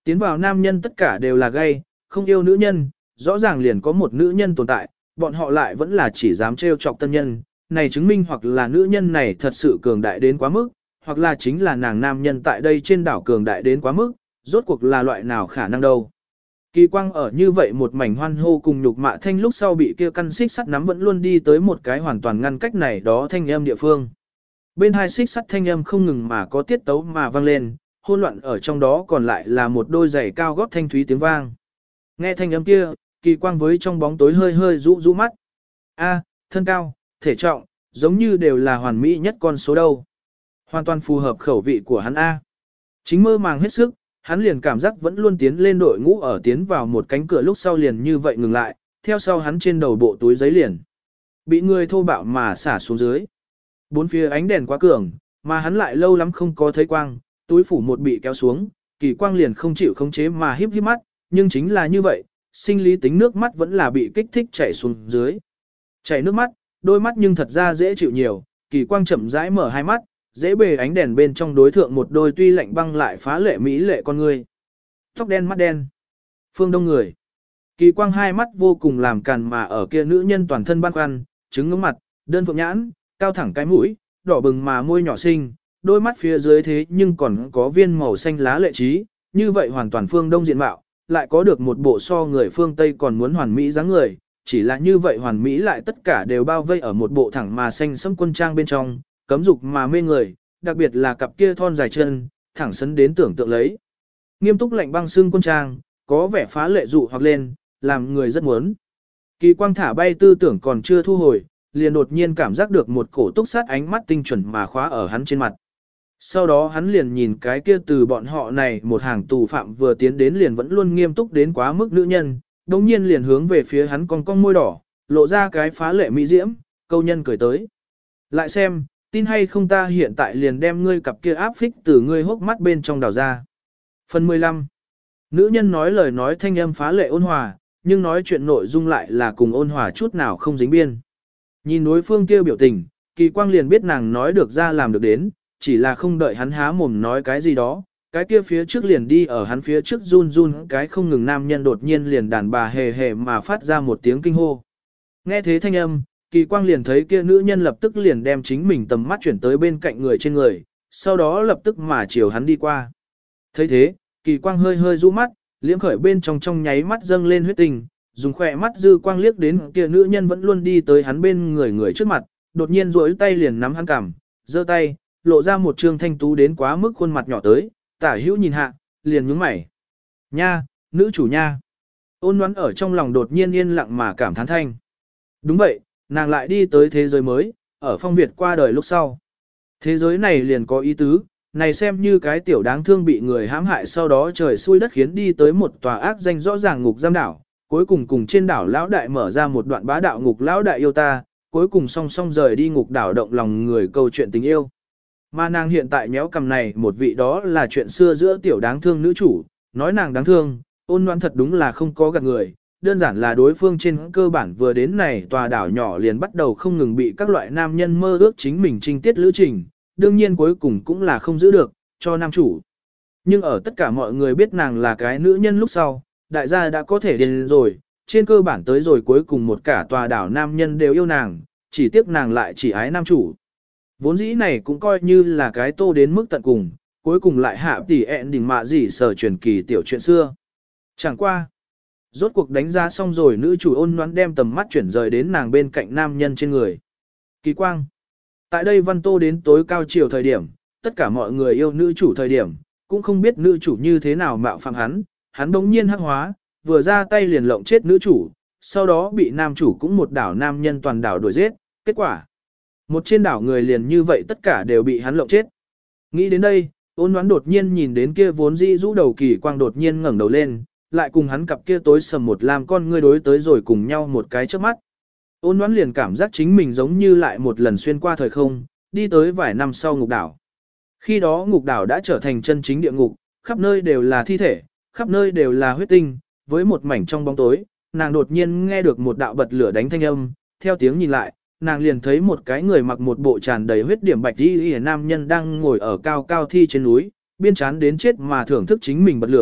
Tiến vào nam nhân tất cả đều là gay, không yêu nữ nhân, rõ ràng liền có một nữ nhân tồn tại, bọn họ lại vẫn là chỉ dám trêu chọc tân nhân, này chứng minh hoặc là nữ nhân này thật sự cường đại đến quá mức, hoặc là chính là nàng nam nhân tại đây trên đảo cường đại đến quá mức, rốt cuộc là loại nào khả năng đâu. Kỳ quang ở như vậy một mảnh hoan hô cùng nhục mạ thanh lúc sau bị kia căn xích sắt nắm vẫn luôn đi tới một cái hoàn toàn ngăn cách này đó thanh âm địa phương. Bên hai xích sắt thanh âm không ngừng mà có tiết tấu mà vang lên, hỗn loạn ở trong đó còn lại là một đôi giày cao gót thanh thúy tiếng vang. Nghe thanh âm kia, kỳ quang với trong bóng tối hơi hơi rũ rũ mắt. A, thân cao, thể trọng, giống như đều là hoàn mỹ nhất con số đâu. Hoàn toàn phù hợp khẩu vị của hắn A. Chính mơ màng hết sức, hắn liền cảm giác vẫn luôn tiến lên đội ngũ ở tiến vào một cánh cửa lúc sau liền như vậy ngừng lại, theo sau hắn trên đầu bộ túi giấy liền. Bị người thô bạo mà xả xuống dưới. Bốn phía ánh đèn quá cường, mà hắn lại lâu lắm không có thấy quang, túi phủ một bị kéo xuống, kỳ quang liền không chịu khống chế mà híp híp mắt, nhưng chính là như vậy, sinh lý tính nước mắt vẫn là bị kích thích chảy xuống dưới. Chảy nước mắt, đôi mắt nhưng thật ra dễ chịu nhiều, kỳ quang chậm rãi mở hai mắt, dễ bề ánh đèn bên trong đối thượng một đôi tuy lạnh băng lại phá lệ mỹ lệ con người. Tóc đen mắt đen, phương đông người. Kỳ quang hai mắt vô cùng làm càn mà ở kia nữ nhân toàn thân băn khoăn, trứng ngưỡng mặt, đơn phượng nhãn, cao thẳng cái mũi, đỏ bừng mà môi nhỏ xinh, đôi mắt phía dưới thế nhưng còn có viên màu xanh lá lệ trí, như vậy hoàn toàn phương đông diện mạo, lại có được một bộ so người phương Tây còn muốn hoàn mỹ dáng người, chỉ là như vậy hoàn mỹ lại tất cả đều bao vây ở một bộ thẳng mà xanh sẫm quân trang bên trong, cấm dục mà mê người, đặc biệt là cặp kia thon dài chân, thẳng sấn đến tưởng tượng lấy. Nghiêm túc lạnh băng xương quân trang, có vẻ phá lệ dụ hoặc lên, làm người rất muốn. Kỳ quang thả bay tư tưởng còn chưa thu hồi, liền đột nhiên cảm giác được một cổ túc sát ánh mắt tinh chuẩn mà khóa ở hắn trên mặt. Sau đó hắn liền nhìn cái kia từ bọn họ này một hàng tù phạm vừa tiến đến liền vẫn luôn nghiêm túc đến quá mức nữ nhân, đồng nhiên liền hướng về phía hắn con môi đỏ, lộ ra cái phá lệ mỹ diễm, câu nhân cười tới. Lại xem, tin hay không ta hiện tại liền đem ngươi cặp kia áp phích từ ngươi hốc mắt bên trong đào ra. Phần 15. Nữ nhân nói lời nói thanh âm phá lệ ôn hòa, nhưng nói chuyện nội dung lại là cùng ôn hòa chút nào không dính biên. Nhìn đối phương kia biểu tình, kỳ quang liền biết nàng nói được ra làm được đến, chỉ là không đợi hắn há mồm nói cái gì đó, cái kia phía trước liền đi ở hắn phía trước run run cái không ngừng nam nhân đột nhiên liền đàn bà hề hề mà phát ra một tiếng kinh hô. Nghe thế thanh âm, kỳ quang liền thấy kia nữ nhân lập tức liền đem chính mình tầm mắt chuyển tới bên cạnh người trên người, sau đó lập tức mà chiều hắn đi qua. Thấy thế, kỳ quang hơi hơi rũ mắt, liễm khởi bên trong nháy mắt dâng lên huyết tình, dùng khỏe mắt dư quang liếc đến kia nữ nhân vẫn luôn đi tới hắn bên người trước mặt, đột nhiên duỗi tay liền nắm hắn cằm, giơ tay, lộ ra một trương thanh tú đến quá mức khuôn mặt nhỏ tới, tả hữu nhìn hạ, liền nhướng mày. Nha, nữ chủ nha. Ôn Ngoãn ở trong lòng đột nhiên yên lặng mà cảm thán thanh. Đúng vậy, nàng lại đi tới thế giới mới, ở phong Việt qua đời lúc sau. Thế giới này liền có ý tứ, này xem như cái tiểu đáng thương bị người hãm hại sau đó trời xui đất khiến đi tới một tòa ác danh rõ ràng ngục giam đảo, cuối cùng trên đảo lão đại mở ra một đoạn bá đạo ngục lão đại yêu ta, cuối cùng song song rời đi ngục đảo động lòng người câu chuyện tình yêu. Mà nàng hiện tại méo cầm này một vị đó là chuyện xưa giữa tiểu đáng thương nữ chủ, nói nàng đáng thương, Ôn Ngoãn thật đúng là không có gạt người, đơn giản là đối phương trên cơ bản vừa đến này tòa đảo nhỏ liền bắt đầu không ngừng bị các loại nam nhân mơ ước chính mình trinh tiết lữ trình, đương nhiên cuối cùng cũng là không giữ được, cho nam chủ. Nhưng ở tất cả mọi người biết nàng là cái nữ nhân lúc sau, đại gia đã có thể điên rồi, trên cơ bản tới rồi cuối cùng một cả tòa đảo nam nhân đều yêu nàng, chỉ tiếc nàng lại chỉ ái nam chủ. Vốn dĩ này cũng coi như là cái tô đến mức tận cùng, cuối cùng lại hạ tỉ ẹn đỉnh mạ gì sở truyền kỳ tiểu chuyện xưa. Chẳng qua. Rốt cuộc đánh giá xong rồi nữ chủ Ôn Ngoãn đem tầm mắt chuyển rời đến nàng bên cạnh nam nhân trên người. Kỳ quang. Tại đây văn tô đến tối cao chiều thời điểm, tất cả mọi người yêu nữ chủ thời điểm, cũng không biết nữ chủ như thế nào mạo phạm hắn đống nhiên hắc hóa, vừa ra tay liền lộng chết nữ chủ, sau đó bị nam chủ cũng một đảo nam nhân toàn đảo đuổi giết, kết quả. Một trên đảo người liền như vậy tất cả đều bị hắn lộng chết. Nghĩ đến đây, Ôn Ngoãn đột nhiên nhìn đến kia vốn dĩ rũ đầu kỳ quang đột nhiên ngẩng đầu lên, lại cùng hắn cặp kia tối sầm một làm con ngươi đối tới rồi cùng nhau một cái trước mắt. Ôn Ngoãn liền cảm giác chính mình giống như lại một lần xuyên qua thời không, đi tới vài năm sau ngục đảo. Khi đó ngục đảo đã trở thành chân chính địa ngục, khắp nơi đều là thi thể, khắp nơi đều là huyết tinh, với một mảnh trong bóng tối, nàng đột nhiên nghe được một đạo bật lửa đánh thanh âm, theo tiếng nhìn lại, nàng liền thấy một cái người mặc một bộ tràn đầy huyết điểm bạch y nam nhân đang ngồi ở cao cao thi trên núi, biên chán đến chết mà thưởng thức chính mình bật lửa,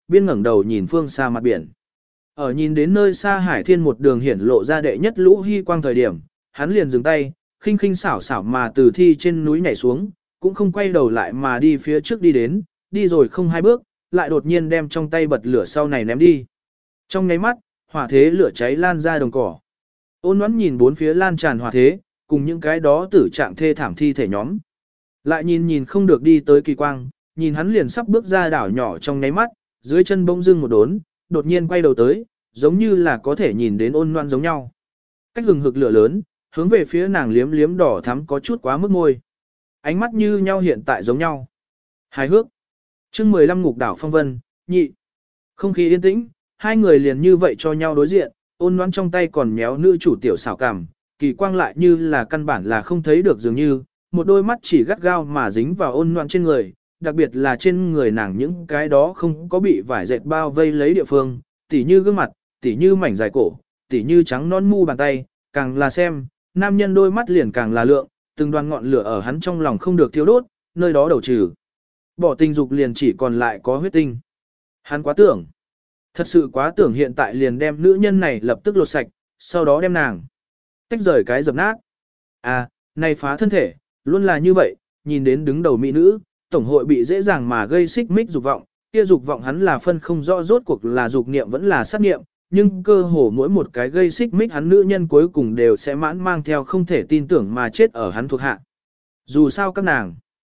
biên ngẩng đầu nhìn phương xa mặt biển. Ở nhìn đến nơi xa hải thiên một đường hiển lộ ra đệ nhất lũ hy quang thời điểm, hắn liền dừng tay, khinh khinh xảo xảo mà từ thi trên núi nhảy xuống, cũng không quay đầu lại mà đi phía trước đi đến, đi rồi không hai bước, lại đột nhiên đem trong tay bật lửa sau này ném đi. Trong nháy mắt, hỏa thế lửa cháy lan ra đồng cỏ. Ôn Ngoãn nhìn bốn phía lan tràn hỏa thế, cùng những cái đó tử trạng thê thảm thi thể nhóm. Lại nhìn không được đi tới kỳ quang, nhìn hắn liền sắp bước ra đảo nhỏ trong nháy mắt, dưới chân bỗng dưng một đốn, đột nhiên quay đầu tới, giống như là có thể nhìn đến Ôn Ngoãn giống nhau. Cách hừng hực lửa lớn, hướng về phía nàng liếm liếm đỏ thắm có chút quá mức môi. Ánh mắt như nhau hiện tại giống nhau. Hài hước. Chương 15 Ngục đảo phong vân, nhị. Không khí yên tĩnh, hai người liền như vậy cho nhau đối diện, Ôn Ngoãn trong tay còn méo nữ chủ tiểu xảo cảm, kỳ quang lại như là căn bản là không thấy được dường như, một đôi mắt chỉ gắt gao mà dính vào Ôn Ngoãn trên người, đặc biệt là trên người nàng những cái đó không có bị vải dệt bao vây lấy địa phương, tỉ như gương mặt, tỉ như mảnh dài cổ, tỉ như trắng non mu bàn tay, càng là xem, nam nhân đôi mắt liền càng là lượng, từng đoàn ngọn lửa ở hắn trong lòng không được thiêu đốt, nơi đó đầu trừ. Bỏ tình dục liền chỉ còn lại có huyết tinh. Hắn quá tưởng. Thật sự quá tưởng hiện tại liền đem nữ nhân này lập tức lột sạch, sau đó đem nàng tách rời cái dập nát. À, này phá thân thể, luôn là như vậy, nhìn đến đứng đầu mỹ nữ, tổng hội bị dễ dàng mà gây xích mích dục vọng, kia dục vọng hắn là phân không rõ rốt cuộc là dục niệm vẫn là sát niệm, nhưng cơ hồ mỗi một cái gây xích mích hắn nữ nhân cuối cùng đều sẽ mãn mang theo không thể tin tưởng mà chết ở hắn thuộc hạ. Dù sao các nàng,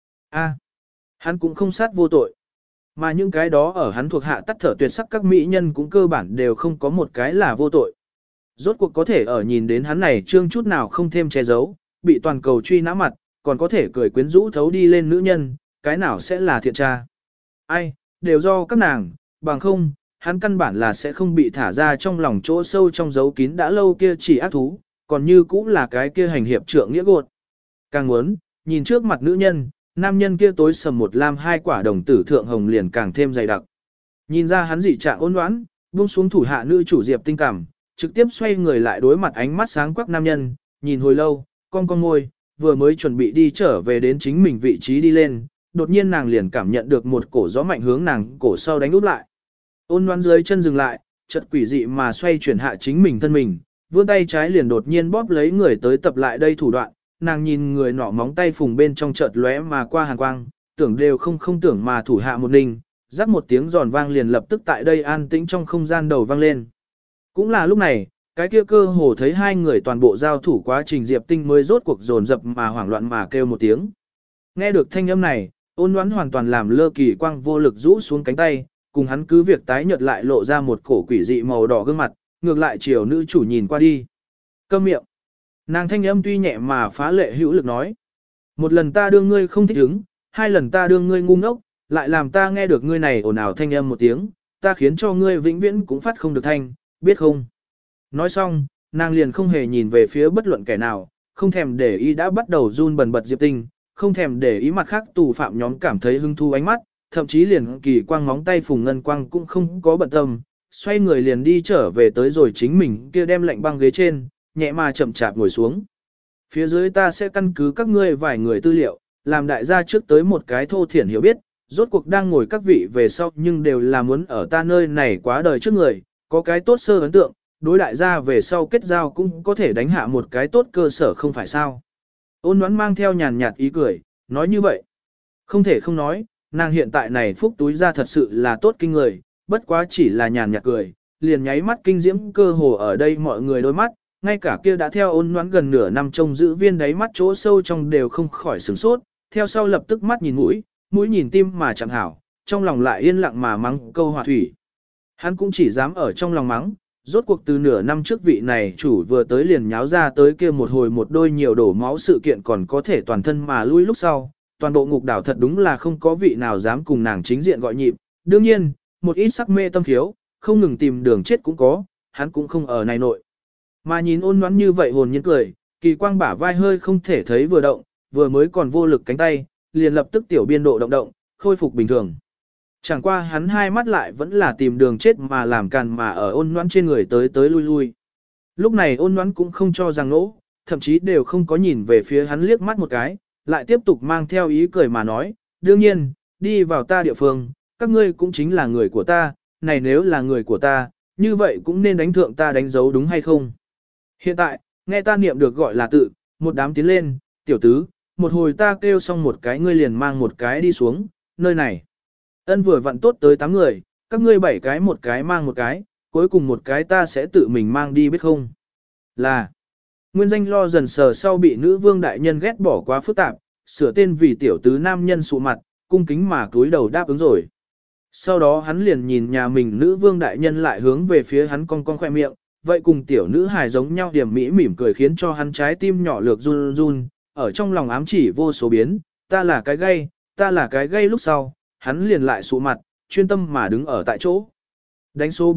hắn cũng không sát vô tội. Mà những cái đó ở hắn thuộc hạ tắt thở tuyệt sắc các mỹ nhân cũng cơ bản đều không có một cái là vô tội. Rốt cuộc có thể ở nhìn đến hắn này trương chút nào không thêm che giấu, bị toàn cầu truy nã mặt, còn có thể cười quyến rũ thấu đi lên nữ nhân, cái nào sẽ là thiện tra. Ai, đều do các nàng, bằng không, hắn căn bản là sẽ không bị thả ra trong lòng chỗ sâu trong dấu kín đã lâu kia chỉ ác thú, còn như cũng là cái kia hành hiệp trượng nghĩa gột. Càng muốn, nhìn trước mặt nữ nhân, nam nhân kia tối sầm một lam hai quả đồng tử thượng hồng liền càng thêm dày đặc. Nhìn ra hắn dị trạng ôn đoán, buông xuống thủ hạ nữ chủ Diệp Tinh cảm, trực tiếp xoay người lại đối mặt ánh mắt sáng quắc nam nhân, nhìn hồi lâu, con môi, vừa mới chuẩn bị đi trở về đến chính mình vị trí đi lên, đột nhiên nàng liền cảm nhận được một cổ gió mạnh hướng nàng cổ sau đánh úp lại. Ôn đoán dưới chân dừng lại, chợt quỷ dị mà xoay chuyển hạ chính mình thân mình, vươn tay trái liền đột nhiên bóp lấy người tới tập lại đây thủ đoạn, nàng nhìn người nọ móng tay phùng bên trong chợt lóe mà qua hàn quang, tưởng đều không tưởng mà thủ hạ một ninh, rắc một tiếng giòn vang liền lập tức tại đây an tĩnh trong không gian đầu vang lên. Cũng là lúc này, cái kia cơ hồ thấy hai người toàn bộ giao thủ quá trình Diệp Tinh mới rốt cuộc dồn dập mà hoảng loạn mà kêu một tiếng. Nghe được thanh âm này, Ôn Ngoãn hoàn toàn làm lơ kỳ quang vô lực rũ xuống cánh tay, cùng hắn cứ việc tái nhợt lại lộ ra một cổ quỷ dị màu đỏ gương mặt, ngược lại chiều nữ chủ nhìn qua đi. Câm miệng. Nàng thanh âm tuy nhẹ mà phá lệ hữu lực nói. Một lần ta đương ngươi không thích ứng, hai lần ta đương ngươi ngu ngốc, lại làm ta nghe được ngươi này ồn ào thanh âm một tiếng, ta khiến cho ngươi vĩnh viễn cũng phát không được thanh, biết không? Nói xong, nàng liền không hề nhìn về phía bất luận kẻ nào, không thèm để ý đã bắt đầu run bần bật Diệp Tinh, không thèm để ý mặt khác tù phạm nhóm cảm thấy hứng thú ánh mắt, thậm chí liền kỳ quang móng tay phùng ngân quang cũng không có bận tâm, xoay người liền đi trở về tới rồi chính mình kia đem lạnh băng ghế trên, nhẹ mà chậm chạp ngồi xuống. Phía dưới ta sẽ căn cứ các ngươi vài người tư liệu, làm đại gia trước tới một cái thô thiển hiểu biết, rốt cuộc đang ngồi các vị về sau nhưng đều là muốn ở ta nơi này quá đời trước người, có cái tốt sơ ấn tượng, đối đại gia về sau kết giao cũng có thể đánh hạ một cái tốt cơ sở không phải sao. Ôn Ngoãn mang theo nhàn nhạt ý cười, nói như vậy. Không thể không nói, nàng hiện tại này phúc túi ra thật sự là tốt kinh người, bất quá chỉ là nhàn nhạt cười, liền nháy mắt kinh diễm cơ hồ ở đây mọi người đôi mắt, ngay cả kia đã theo Ôn Ngoãn gần nửa năm trông giữ viên đáy mắt chỗ sâu trong đều không khỏi sửng sốt, theo sau lập tức mắt nhìn mũi, mũi nhìn tim mà chẳng hảo, trong lòng lại yên lặng mà mắng câu hòa thủy. Hắn cũng chỉ dám ở trong lòng mắng, rốt cuộc từ nửa năm trước vị này chủ vừa tới liền nháo ra tới kia một hồi một đôi nhiều đổ máu sự kiện còn có thể toàn thân mà lui lúc sau, toàn bộ ngục đảo thật đúng là không có vị nào dám cùng nàng chính diện gọi nhịp. Đương nhiên, một ít sắc mê tâm thiếu, không ngừng tìm đường chết cũng có, hắn cũng không ở này nội. Mà nhìn Ôn Ngoãn như vậy hồn nhiên cười, kỳ quang bả vai hơi không thể thấy vừa động, vừa mới còn vô lực cánh tay, liền lập tức tiểu biên độ động, khôi phục bình thường. Chẳng qua hắn hai mắt lại vẫn là tìm đường chết mà làm càn mà ở Ôn Ngoãn trên người tới lui lui. Lúc này Ôn Ngoãn cũng không cho rằng nỗ, thậm chí đều không có nhìn về phía hắn liếc mắt một cái, lại tiếp tục mang theo ý cười mà nói, đương nhiên, đi vào ta địa phương, các ngươi cũng chính là người của ta, này nếu là người của ta, như vậy cũng nên đánh thượng ta đánh dấu đúng hay không? Hiện tại, nghe ta niệm được gọi là tự, một đám tiến lên, tiểu tứ, một hồi ta kêu xong một cái ngươi liền mang một cái đi xuống, nơi này. Ân vừa vặn tốt tới 8 người, các ngươi 7 cái một cái mang một cái, cuối cùng một cái ta sẽ tự mình mang đi biết không? Là, nguyên danh lo dần sờ sau bị nữ vương đại nhân ghét bỏ quá phức tạp, sửa tên vì tiểu tứ nam nhân sụ mặt, cung kính mà cúi đầu đáp ứng rồi. Sau đó hắn liền nhìn nhà mình nữ vương đại nhân lại hướng về phía hắn cong cong khoe miệng, vậy cùng tiểu nữ hài giống nhau điểm mỹ mỉm cười khiến cho hắn trái tim nhỏ lược run run, ở trong lòng ám chỉ vô số biến, ta là cái gay, ta là cái gay lúc sau, hắn liền lại sụ mặt, chuyên tâm mà đứng ở tại chỗ. Đánh số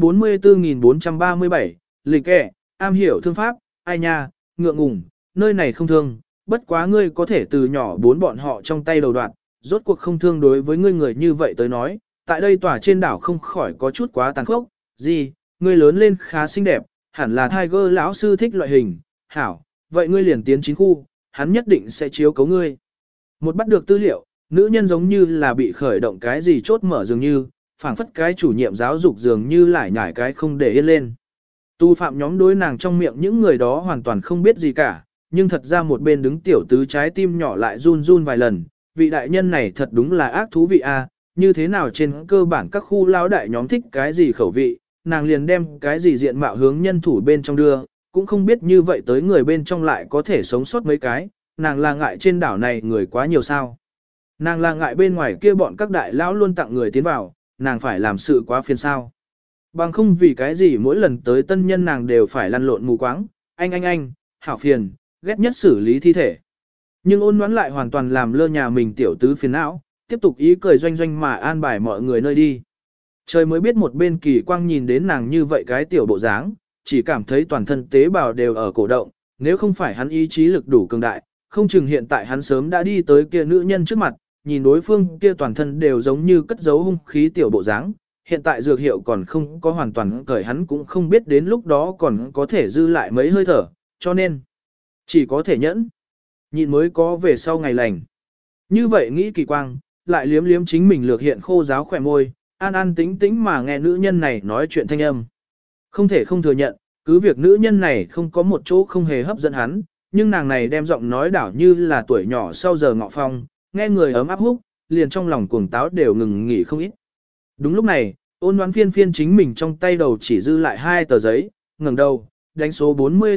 44.437, lịch kẻ, am hiểu thương pháp, ai nha, ngượng ngùng, nơi này không thương, bất quá ngươi có thể từ nhỏ bốn bọn họ trong tay đầu đoạn, rốt cuộc không thương đối với ngươi người như vậy tới nói, tại đây tòa trên đảo không khỏi có chút quá tàn khốc, gì, ngươi lớn lên khá xinh đẹp, hẳn là Tiger lão sư thích loại hình, hảo, vậy ngươi liền tiến 9 khu, hắn nhất định sẽ chiếu cấu ngươi. Một bắt được tư liệu, nữ nhân giống như là bị khởi động cái gì chốt mở dường như, phảng phất cái chủ nhiệm giáo dục dường như lại nhảy cái không để yên lên. Tu phạm nhóm đối nàng trong miệng những người đó hoàn toàn không biết gì cả, nhưng thật ra một bên đứng tiểu tứ trái tim nhỏ lại run run vài lần, vị đại nhân này thật đúng là ác thú vị a, như thế nào trên cơ bản các khu lão đại nhóm thích cái gì khẩu vị, nàng liền đem cái gì diện mạo hướng nhân thủ bên trong đưa, cũng không biết như vậy tới người bên trong lại có thể sống sót mấy cái, nàng là ngại trên đảo này người quá nhiều sao. Nàng là ngại bên ngoài kia bọn các đại lão luôn tặng người tiến vào, nàng phải làm sự quá phiền sao. Bằng không vì cái gì mỗi lần tới tân nhân nàng đều phải lăn lộn mù quáng, anh, hảo phiền, ghét nhất xử lý thi thể. Nhưng ôn đoán lại hoàn toàn làm lơ nhà mình tiểu tứ phiền não, tiếp tục ý cười doanh doanh mà an bài mọi người nơi đi. Trời mới biết một bên kỳ quang nhìn đến nàng như vậy cái tiểu bộ dáng, chỉ cảm thấy toàn thân tế bào đều ở cổ động, nếu không phải hắn ý chí lực đủ cường đại, không chừng hiện tại hắn sớm đã đi tới kia nữ nhân trước mặt, nhìn đối phương kia toàn thân đều giống như cất giấu hung khí tiểu bộ dáng, hiện tại dược hiệu còn không có hoàn toàn cởi hắn cũng không biết đến lúc đó còn có thể dư lại mấy hơi thở, cho nên chỉ có thể nhẫn, nhịn mới có về sau ngày lành. Như vậy nghĩ kỳ quang, lại liếm liếm chính mình lược hiện khô ráo khỏe môi, an an tĩnh tĩnh mà nghe nữ nhân này nói chuyện thanh âm. Không thể không thừa nhận, cứ việc nữ nhân này không có một chỗ không hề hấp dẫn hắn, nhưng nàng này đem giọng nói đảo như là tuổi nhỏ sau giờ ngọ phong, nghe người ấm áp húc, liền trong lòng cuồng táo đều ngừng nghỉ không ít. Đúng lúc này, ôn đoán phiên phiên chính mình trong tay đầu chỉ dư lại 2 tờ giấy, ngẩng đầu, đánh số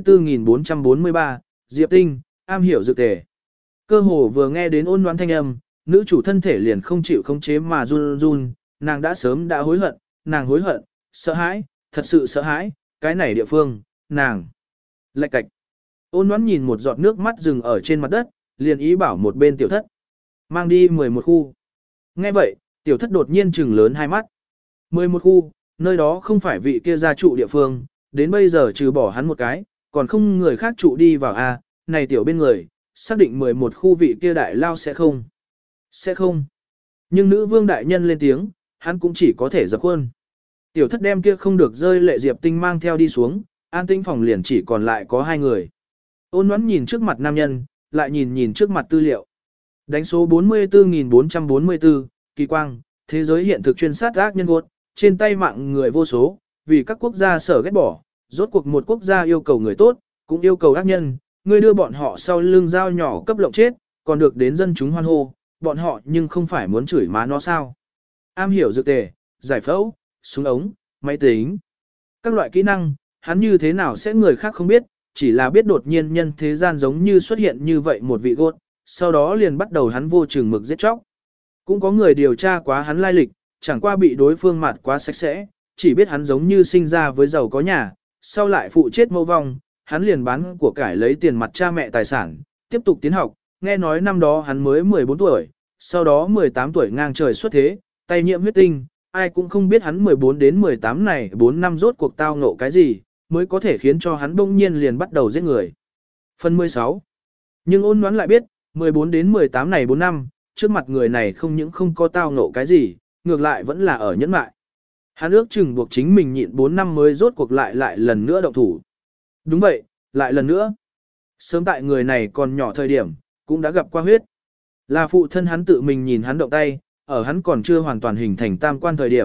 44.443, Diệp Tinh, am hiểu dược tề. Cơ hồ vừa nghe đến ôn đoán thanh âm, nữ chủ thân thể liền không chịu khống chế mà run run, nàng đã sớm đã hối hận, nàng hối hận, sợ hãi, thật sự sợ hãi, cái này địa phương, nàng. Lạch cạch. Ôn đoán nhìn một giọt nước mắt dừng ở trên mặt đất, liền ý bảo một bên tiểu thất. Mang đi 11 khu. Nghe vậy, tiểu thất đột nhiên trừng lớn hai mắt. 11 khu, nơi đó không phải vị kia gia trụ địa phương, đến bây giờ trừ bỏ hắn một cái, còn không người khác trụ đi vào a. Này tiểu bên người, xác định 11 khu vị kia đại lao sẽ không. Sẽ không. Nhưng nữ vương đại nhân lên tiếng, hắn cũng chỉ có thể dập khuôn. Tiểu thất đem kia không được rơi lệ Diệp Tinh mang theo đi xuống, an tinh phòng liền chỉ còn lại có 2 người. Ôn đoán nhìn trước mặt nam nhân, lại nhìn trước mặt tư liệu. Đánh số 44.444, kỳ quang, thế giới hiện thực chuyên sát ác nhân gột, trên tay mạng người vô số, vì các quốc gia sở ghét bỏ, rốt cuộc một quốc gia yêu cầu người tốt, cũng yêu cầu ác nhân, ngươi đưa bọn họ sau lưng dao nhỏ cấp lộng chết, còn được đến dân chúng hoan hô, bọn họ nhưng không phải muốn chửi má nó sao. Am hiểu dược tề, giải phẫu, súng ống, máy tính, các loại kỹ năng, hắn như thế nào sẽ người khác không biết, chỉ là biết đột nhiên nhân thế gian giống như xuất hiện như vậy một vị gột, sau đó liền bắt đầu hắn vô chừng mực giết chóc. Cũng có người điều tra quá hắn lai lịch, chẳng qua bị đối phương mặt quá sạch sẽ, chỉ biết hắn giống như sinh ra với giàu có nhà, sau lại phụ chết mâu vong, hắn liền bán của cải lấy tiền mặt cha mẹ tài sản, tiếp tục tiến học, nghe nói năm đó hắn mới 14 tuổi, sau đó 18 tuổi ngang trời xuất thế, tay nhiễm huyết tinh, ai cũng không biết hắn 14 đến 18 này 4 năm rốt cuộc tao ngộ cái gì, mới có thể khiến cho hắn bỗng nhiên liền bắt đầu giết người. Phần 16. Nhưng ôn đoán lại biết, 14 đến 18 này 4 năm, trước mặt người này không những không có tao ngộ cái gì, ngược lại vẫn là ở nhẫn mại. Hắn ước chừng buộc chính mình nhịn 4 năm mới rốt cuộc lại lần nữa động thủ. Đúng vậy, lại lần nữa. Sớm tại người này còn nhỏ thời điểm, cũng đã gặp qua huyết. Là phụ thân hắn tự mình nhìn hắn động tay, ở hắn còn chưa hoàn toàn hình thành tam quan thời điểm,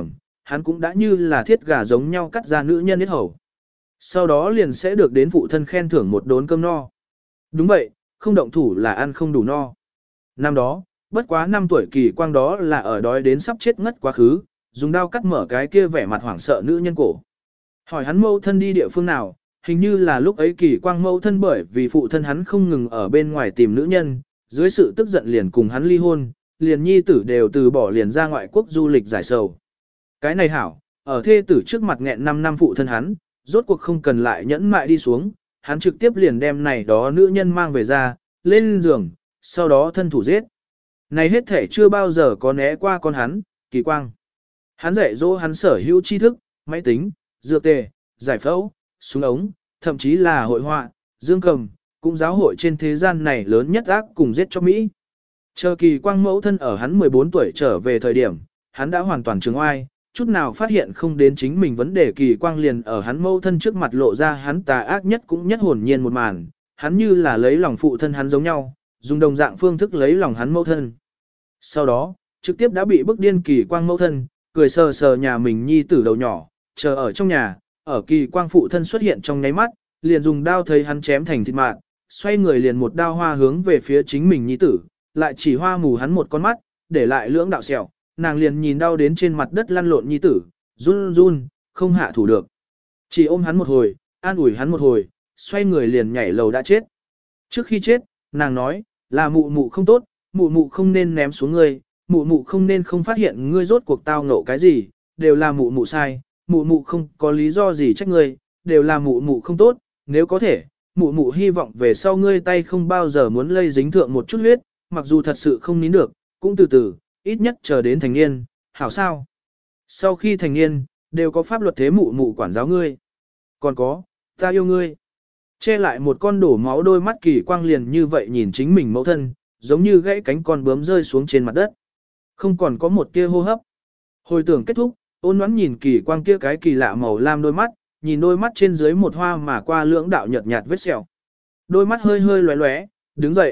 hắn cũng đã như là thiết gà giống nhau cắt ra nữ nhân yết hầu. Sau đó liền sẽ được đến phụ thân khen thưởng một đốn cơm no. Đúng vậy, không động thủ là ăn không đủ no. Năm đó, bất quá 5 tuổi Kỳ Quang đó là ở đói đến sắp chết ngất quá khứ, dùng đao cắt mở cái kia vẻ mặt hoảng sợ nữ nhân cổ. Hỏi hắn mẫu thân đi địa phương nào, hình như là lúc ấy Kỳ Quang mẫu thân bởi vì phụ thân hắn không ngừng ở bên ngoài tìm nữ nhân, dưới sự tức giận liền cùng hắn ly hôn, liền nhi tử đều từ bỏ liền ra ngoại quốc du lịch giải sầu. Cái này hảo, ở thê tử trước mặt nghẹn 5 năm phụ thân hắn, rốt cuộc không cần lại nhẫn mại đi xuống, hắn trực tiếp liền đem này đó nữ nhân mang về ra, lên giường, sau đó thân thủ giết. Này hết thể chưa bao giờ có né qua con hắn, Kỳ Quang. Hắn dạy dỗ hắn sở hữu tri thức, máy tính, dược tề, giải phẫu, súng ống, thậm chí là hội họa, dương cầm, cũng giáo hội trên thế gian này lớn nhất ác cùng giết cho Mỹ. Chờ Kỳ Quang mẫu thân ở hắn 14 tuổi trở về thời điểm, hắn đã hoàn toàn trường oai, chút nào phát hiện không đến chính mình vấn đề. Kỳ Quang liền ở hắn mẫu thân trước mặt lộ ra hắn tà ác nhất cũng nhất hồn nhiên một màn, hắn như là lấy lòng phụ thân hắn giống nhau, dùng đồng dạng phương thức lấy lòng hắn mẫu thân. Sau đó, trực tiếp đã bị bức điên Kỳ Quang mẫu thân, cười sờ sờ nhà mình nhi tử đầu nhỏ, chờ ở trong nhà, ở Kỳ Quang phụ thân xuất hiện trong nháy mắt, liền dùng đao thấy hắn chém thành thịt mạt, xoay người liền một đao hoa hướng về phía chính mình nhi tử, lại chỉ hoa mù hắn một con mắt, để lại lưỡng đạo sẹo, nàng liền nhìn đau đến trên mặt đất lăn lộn nhi tử, run run, không hạ thủ được. Chỉ ôm hắn một hồi, an ủi hắn một hồi, xoay người liền nhảy lầu đã chết. Trước khi chết, nàng nói, là mụ mụ không tốt, mụ mụ không nên ném xuống ngươi, mụ mụ không nên không phát hiện ngươi rốt cuộc tao ngộ cái gì, đều là mụ mụ sai, mụ mụ không có lý do gì trách ngươi, đều là mụ mụ không tốt, nếu có thể, mụ mụ hy vọng về sau ngươi tay không bao giờ muốn lây dính thượng một chút huyết, mặc dù thật sự không nín được, cũng từ từ, ít nhất chờ đến thành niên, hảo sao. Sau khi thành niên, đều có pháp luật thế mụ mụ quản giáo ngươi. Còn có, ta yêu ngươi. Che lại một con đổ máu đôi mắt Kỳ Quang liền như vậy nhìn chính mình mẫu thân, giống như gãy cánh con bướm rơi xuống trên mặt đất. Không còn có một tia hô hấp. Hồi tưởng kết thúc, Ôn Ngoãn nhìn Kỳ Quang kia cái kỳ lạ màu lam đôi mắt, nhìn đôi mắt trên dưới một hoa mà qua lưỡng đạo nhợt nhạt vết sẹo. Đôi mắt hơi hơi lóe lóe, đứng dậy.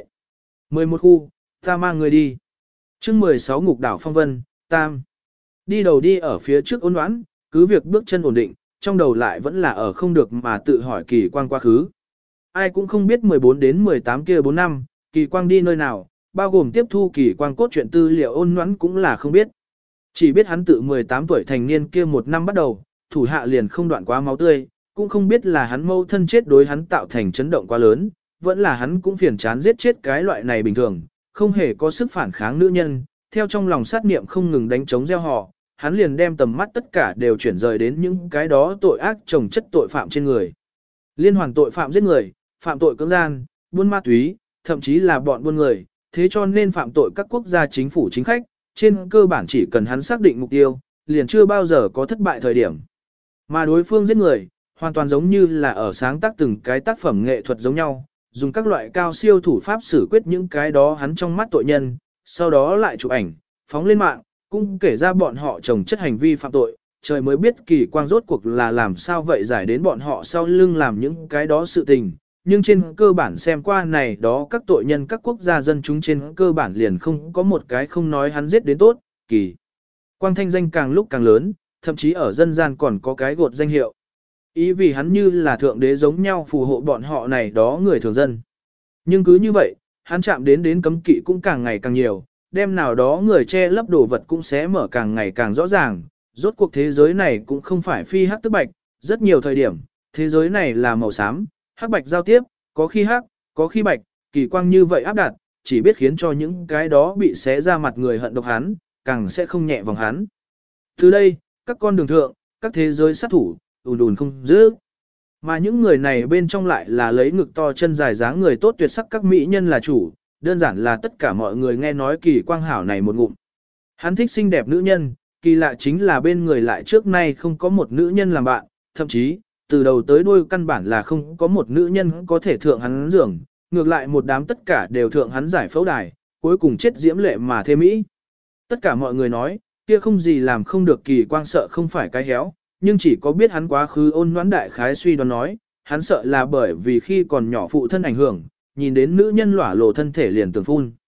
11 khu, ta mang người đi. Chương 16 Ngục đảo phong vân, tam. Đi đầu đi ở phía trước Ôn Ngoãn, cứ việc bước chân ổn định, trong đầu lại vẫn là ở không được mà tự hỏi Kỳ Quang quá khứ. Ai cũng không biết 14 đến 18 kia 4 năm, Kỳ Quang đi nơi nào, bao gồm tiếp thu Kỳ Quang cốt truyện tư liệu Ôn Ngoãn cũng là không biết. Chỉ biết hắn tự 18 tuổi thành niên kia một năm bắt đầu, thủ hạ liền không đoạn quá máu tươi, cũng không biết là hắn mâu thân chết đối hắn tạo thành chấn động quá lớn, vẫn là hắn cũng phiền chán giết chết cái loại này bình thường, không hề có sức phản kháng nữ nhân, theo trong lòng sát niệm không ngừng đánh chống gieo họ, hắn liền đem tầm mắt tất cả đều chuyển rời đến những cái đó tội ác chồng chất tội phạm trên người. Liên hoàn tội phạm giết người, phạm tội cưỡng gian, buôn ma túy, thậm chí là bọn buôn người, thế cho nên phạm tội các quốc gia chính phủ chính khách, trên cơ bản chỉ cần hắn xác định mục tiêu, liền chưa bao giờ có thất bại thời điểm. Mà đối phương giết người, hoàn toàn giống như là ở sáng tác từng cái tác phẩm nghệ thuật giống nhau, dùng các loại cao siêu thủ pháp xử quyết những cái đó hắn trong mắt tội nhân, sau đó lại chụp ảnh, phóng lên mạng, cũng kể ra bọn họ chồng chất hành vi phạm tội, trời mới biết Kỳ Quang rốt cuộc là làm sao vậy giải đến bọn họ sau lưng làm những cái đó sự tình. Nhưng trên cơ bản xem qua này đó các tội nhân các quốc gia dân chúng trên cơ bản liền không có một cái không nói hắn giết đến tốt, Kỳ Quang thanh danh càng lúc càng lớn, thậm chí ở dân gian còn có cái gột danh hiệu. Ý vì hắn như là thượng đế giống nhau phù hộ bọn họ này đó người thường dân. Nhưng cứ như vậy, hắn chạm đến cấm kỵ cũng càng ngày càng nhiều, đem nào đó người che lấp đồ vật cũng sẽ mở càng ngày càng rõ ràng. Rốt cuộc thế giới này cũng không phải phi hắc tức bạch, rất nhiều thời điểm, thế giới này là màu xám, hắc bạch giao tiếp, có khi hắc, có khi bạch, Kỳ Quang như vậy áp đặt, chỉ biết khiến cho những cái đó bị xé ra mặt người hận độc hắn, càng sẽ không nhẹ vòng hắn. Từ đây, các con đường thượng, các thế giới sát thủ, ùn ùn không dứt. Mà những người này bên trong lại là lấy ngực to chân dài dáng người tốt tuyệt sắc các mỹ nhân là chủ, đơn giản là tất cả mọi người nghe nói Kỳ Quang hảo này một ngụm. Hắn thích xinh đẹp nữ nhân, kỳ lạ chính là bên người lại trước nay không có một nữ nhân làm bạn, thậm chí, từ đầu tới đuôi căn bản là không có một nữ nhân có thể thượng hắn giường, ngược lại một đám tất cả đều thượng hắn giải phẫu đài, cuối cùng chết diễm lệ mà thê mỹ. Tất cả mọi người nói, kia không gì làm không được Kỳ Quang sợ không phải cái héo, nhưng chỉ có biết hắn quá khứ Ôn Ngoãn đại khái suy đoán nói, hắn sợ là bởi vì khi còn nhỏ phụ thân ảnh hưởng, nhìn đến nữ nhân lỏa lộ thân thể liền tưởng phun.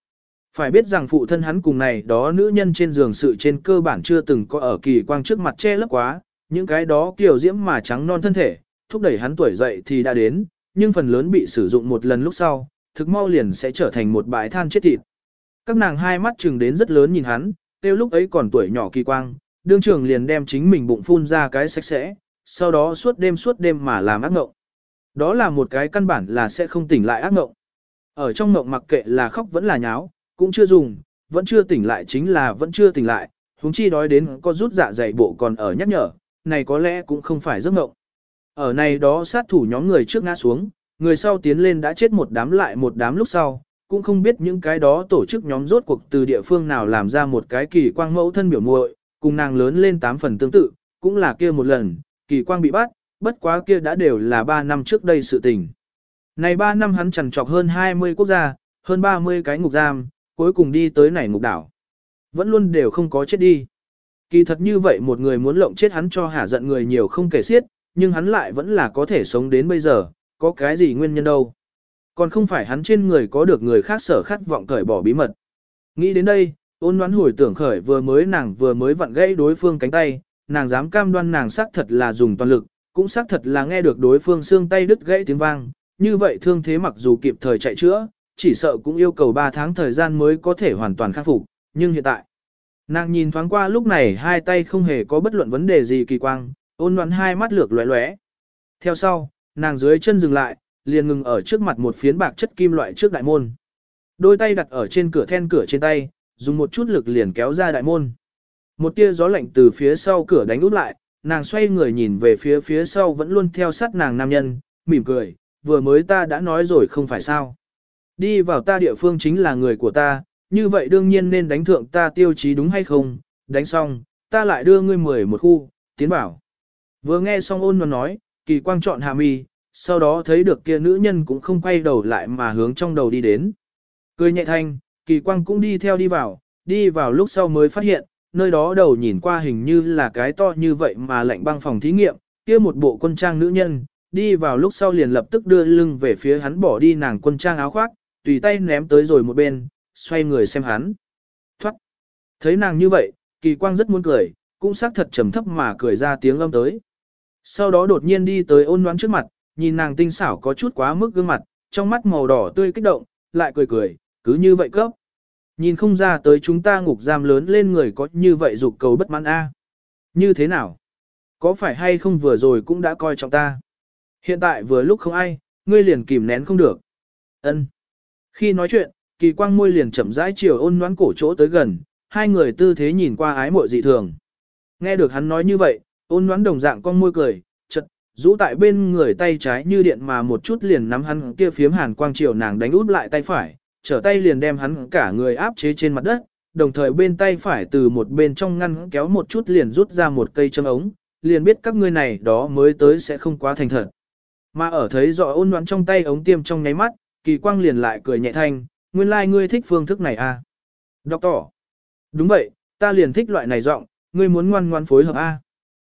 Phải biết rằng phụ thân hắn cùng này đó nữ nhân trên giường sự trên cơ bản chưa từng có ở Kỳ Quang trước mặt che lấp quá, những cái đó kiều diễm mà trắng non thân thể, thúc đẩy hắn tuổi dậy thì đã đến, nhưng phần lớn bị sử dụng một lần lúc sau, thực mau liền sẽ trở thành một bãi than chết thịt. Các nàng hai mắt chừng đến rất lớn nhìn hắn, tiêu lúc ấy còn tuổi nhỏ Kỳ Quang, đương trường liền đem chính mình bụng phun ra cái sạch sẽ, sau đó suốt đêm mà làm ác mộng. Đó là một cái căn bản là sẽ không tỉnh lại ác mộng. Ở trong mộng mặc kệ là khóc vẫn là nháo, cũng chưa dùng, vẫn chưa tỉnh lại chính là vẫn chưa tỉnh lại, huống chi đói đến có rút dạ dày bộ còn ở nhắc nhở, này có lẽ cũng không phải giấc mộng. Ở này đó sát thủ nhóm người trước ngã xuống, người sau tiến lên đã chết một đám lại một đám lúc sau, cũng không biết những cái đó tổ chức nhóm rốt cuộc từ địa phương nào làm ra một cái Kỳ Quang mẫu thân biểu muội, cùng nàng lớn lên 8 phần tương tự, cũng là kia một lần, Kỳ Quang bị bắt, bất quá kia đã đều là 3 năm trước đây sự tình. Này 3 năm hắn trằn trọc hơn 20 quốc gia, hơn 30 cái ngục giam, cuối cùng đi tới này ngục đảo. Vẫn luôn đều không có chết đi. Kỳ thật như vậy một người muốn lộng chết hắn cho hả giận người nhiều không kể xiết, nhưng hắn lại vẫn là có thể sống đến bây giờ, có cái gì nguyên nhân đâu. Còn không phải hắn trên người có được người khác sở khát vọng cởi bỏ bí mật. Nghĩ đến đây, Ôn Ngoãn hồi tưởng khởi nàng vừa mới vặn gãy đối phương cánh tay, nàng dám cam đoan nàng xác thật là dùng toàn lực, cũng xác thật là nghe được đối phương xương tay đứt gãy tiếng vang, như vậy thương thế mặc dù kịp thời chạy chữa, chỉ sợ cũng yêu cầu 3 tháng thời gian mới có thể hoàn toàn khắc phục, nhưng hiện tại, nàng nhìn thoáng qua lúc này hai tay không hề có bất luận vấn đề gì Kỳ Quang, Ôn Ngoãn hai mắt lược lóe lóe. Theo sau, nàng dưới chân dừng lại, liền ngừng ở trước mặt một phiến bạc chất kim loại trước đại môn. Đôi tay đặt ở trên cửa then cửa trên tay, dùng một chút lực liền kéo ra đại môn. Một tia gió lạnh từ phía sau cửa đánh út lại, nàng xoay người nhìn về phía sau vẫn luôn theo sát nàng nam nhân, mỉm cười, vừa mới ta đã nói rồi không phải sao. Đi vào ta địa phương chính là người của ta, như vậy đương nhiên nên đánh thượng ta tiêu chí đúng hay không, đánh xong, ta lại đưa ngươi 11 khu, tiến bảo. Vừa nghe xong Ôn Ngoãn nói, Kỳ Quang chọn hạ mi, sau đó thấy được kia nữ nhân cũng không quay đầu lại mà hướng trong đầu đi đến. Cười nhẹ thanh, Kỳ Quang cũng đi vào lúc sau mới phát hiện, nơi đó đầu nhìn qua hình như là cái to như vậy mà lạnh băng phòng thí nghiệm, kia một bộ quân trang nữ nhân, đi vào lúc sau liền lập tức đưa lưng về phía hắn bỏ đi nàng quân trang áo khoác, tùy tay ném tới rồi một bên, xoay người xem hắn. Thoát! Thấy nàng như vậy, Kỳ Quang rất muốn cười, cũng xác thật trầm thấp mà cười ra tiếng âm tới. Sau đó đột nhiên đi tới Ôn Ngoãn trước mặt, nhìn nàng tinh xảo có chút quá mức gương mặt, trong mắt màu đỏ tươi kích động, lại cười, cứ như vậy cấp. Nhìn không ra tới chúng ta ngục giam lớn lên người có như vậy dục cầu bất mãn a. Như thế nào? Có phải hay không vừa rồi cũng đã coi trọng ta? Hiện tại vừa lúc không ai, ngươi liền kìm nén không được. Ân. Khi nói chuyện, Kỳ Quang môi liền chậm rãi chiều Ôn Ngoãn cổ chỗ tới gần, hai người tư thế nhìn qua ái muội dị thường. Nghe được hắn nói như vậy, Ôn Ngoãn đồng dạng con môi cười, chợt rũ tại bên người tay trái như điện mà một chút liền nắm hắn kia phiếm hàn quang chiều nàng đánh út lại tay phải, trở tay liền đem hắn cả người áp chế trên mặt đất, đồng thời bên tay phải từ một bên trong ngăn kéo một chút liền rút ra một cây châm ống, liền biết các ngươi này đó mới tới sẽ không quá thành thật. Mà ở thấy rõ Ôn Ngoãn trong tay ống tiêm trong nháy mắt, Kỳ Quang liền lại cười nhẹ thanh, nguyên lai ngươi thích phương thức này à? Đọc tỏ. Đúng vậy, ta liền thích loại này giọng, ngươi muốn ngoan ngoan phối hợp a?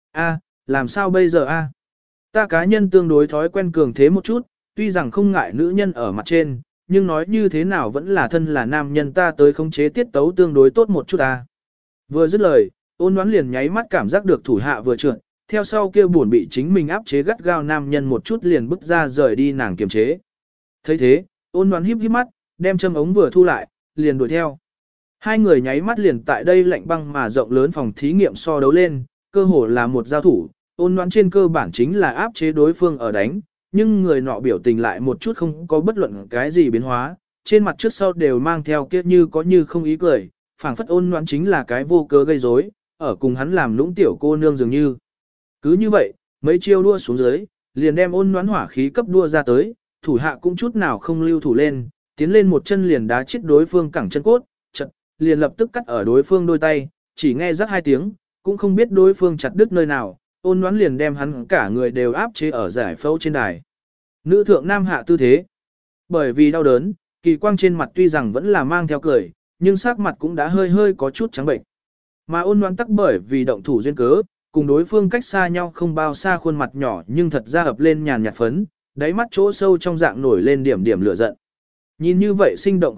Làm sao bây giờ a? Ta cá nhân tương đối thói quen cường thế một chút, tuy rằng không ngại nữ nhân ở mặt trên, nhưng nói như thế nào vẫn là thân là nam nhân ta tới khống chế tiết tấu tương đối tốt một chút a. Vừa dứt lời, Ôn Ngoãn liền nháy mắt cảm giác được thủ hạ vừa trượt, theo sau kia buồn bị chính mình áp chế gắt gao nam nhân một chút liền bứt ra rời đi nàng kiềm chế. Thấy thế, Ôn Ngoãn híp mắt, đem châm ống vừa thu lại, liền đuổi theo. Hai người nháy mắt liền tại đây lạnh băng mà rộng lớn phòng thí nghiệm so đấu lên, cơ hồ là một giao thủ, Ôn Ngoãn trên cơ bản chính là áp chế đối phương ở đánh, nhưng người nọ biểu tình lại một chút không có bất luận cái gì biến hóa, trên mặt trước sau đều mang theo kiếp như có như không ý cười, phảng phất Ôn Ngoãn chính là cái vô cớ gây rối, ở cùng hắn làm lũng tiểu cô nương dường như. Cứ như vậy, mấy chiêu đua xuống dưới, liền đem Ôn Ngoãn hỏa khí cấp đua ra tới, thủ hạ cũng chút nào không lưu thủ lên, tiến lên một chân liền đá chết đối phương cẳng chân cốt, chật, liền lập tức cắt ở đối phương đôi tay, chỉ nghe rắc hai tiếng, cũng không biết đối phương chặt đứt nơi nào, Ôn Ngoãn liền đem hắn cả người đều áp chế ở giải phẫu trên đài. Nữ thượng nam hạ tư thế. Bởi vì đau đớn, Kỳ Quang trên mặt tuy rằng vẫn là mang theo cười, nhưng sắc mặt cũng đã hơi có chút trắng bệnh. Mà Ôn Ngoãn tắc bởi vì động thủ duyên cớ, cùng đối phương cách xa nhau không bao xa khuôn mặt nhỏ nhưng thật ra ập lên nhàn nhạt phấn, đáy mắt chỗ sâu trong dạng nổi lên điểm lửa giận. Nhìn như vậy sinh động khuôn mặt,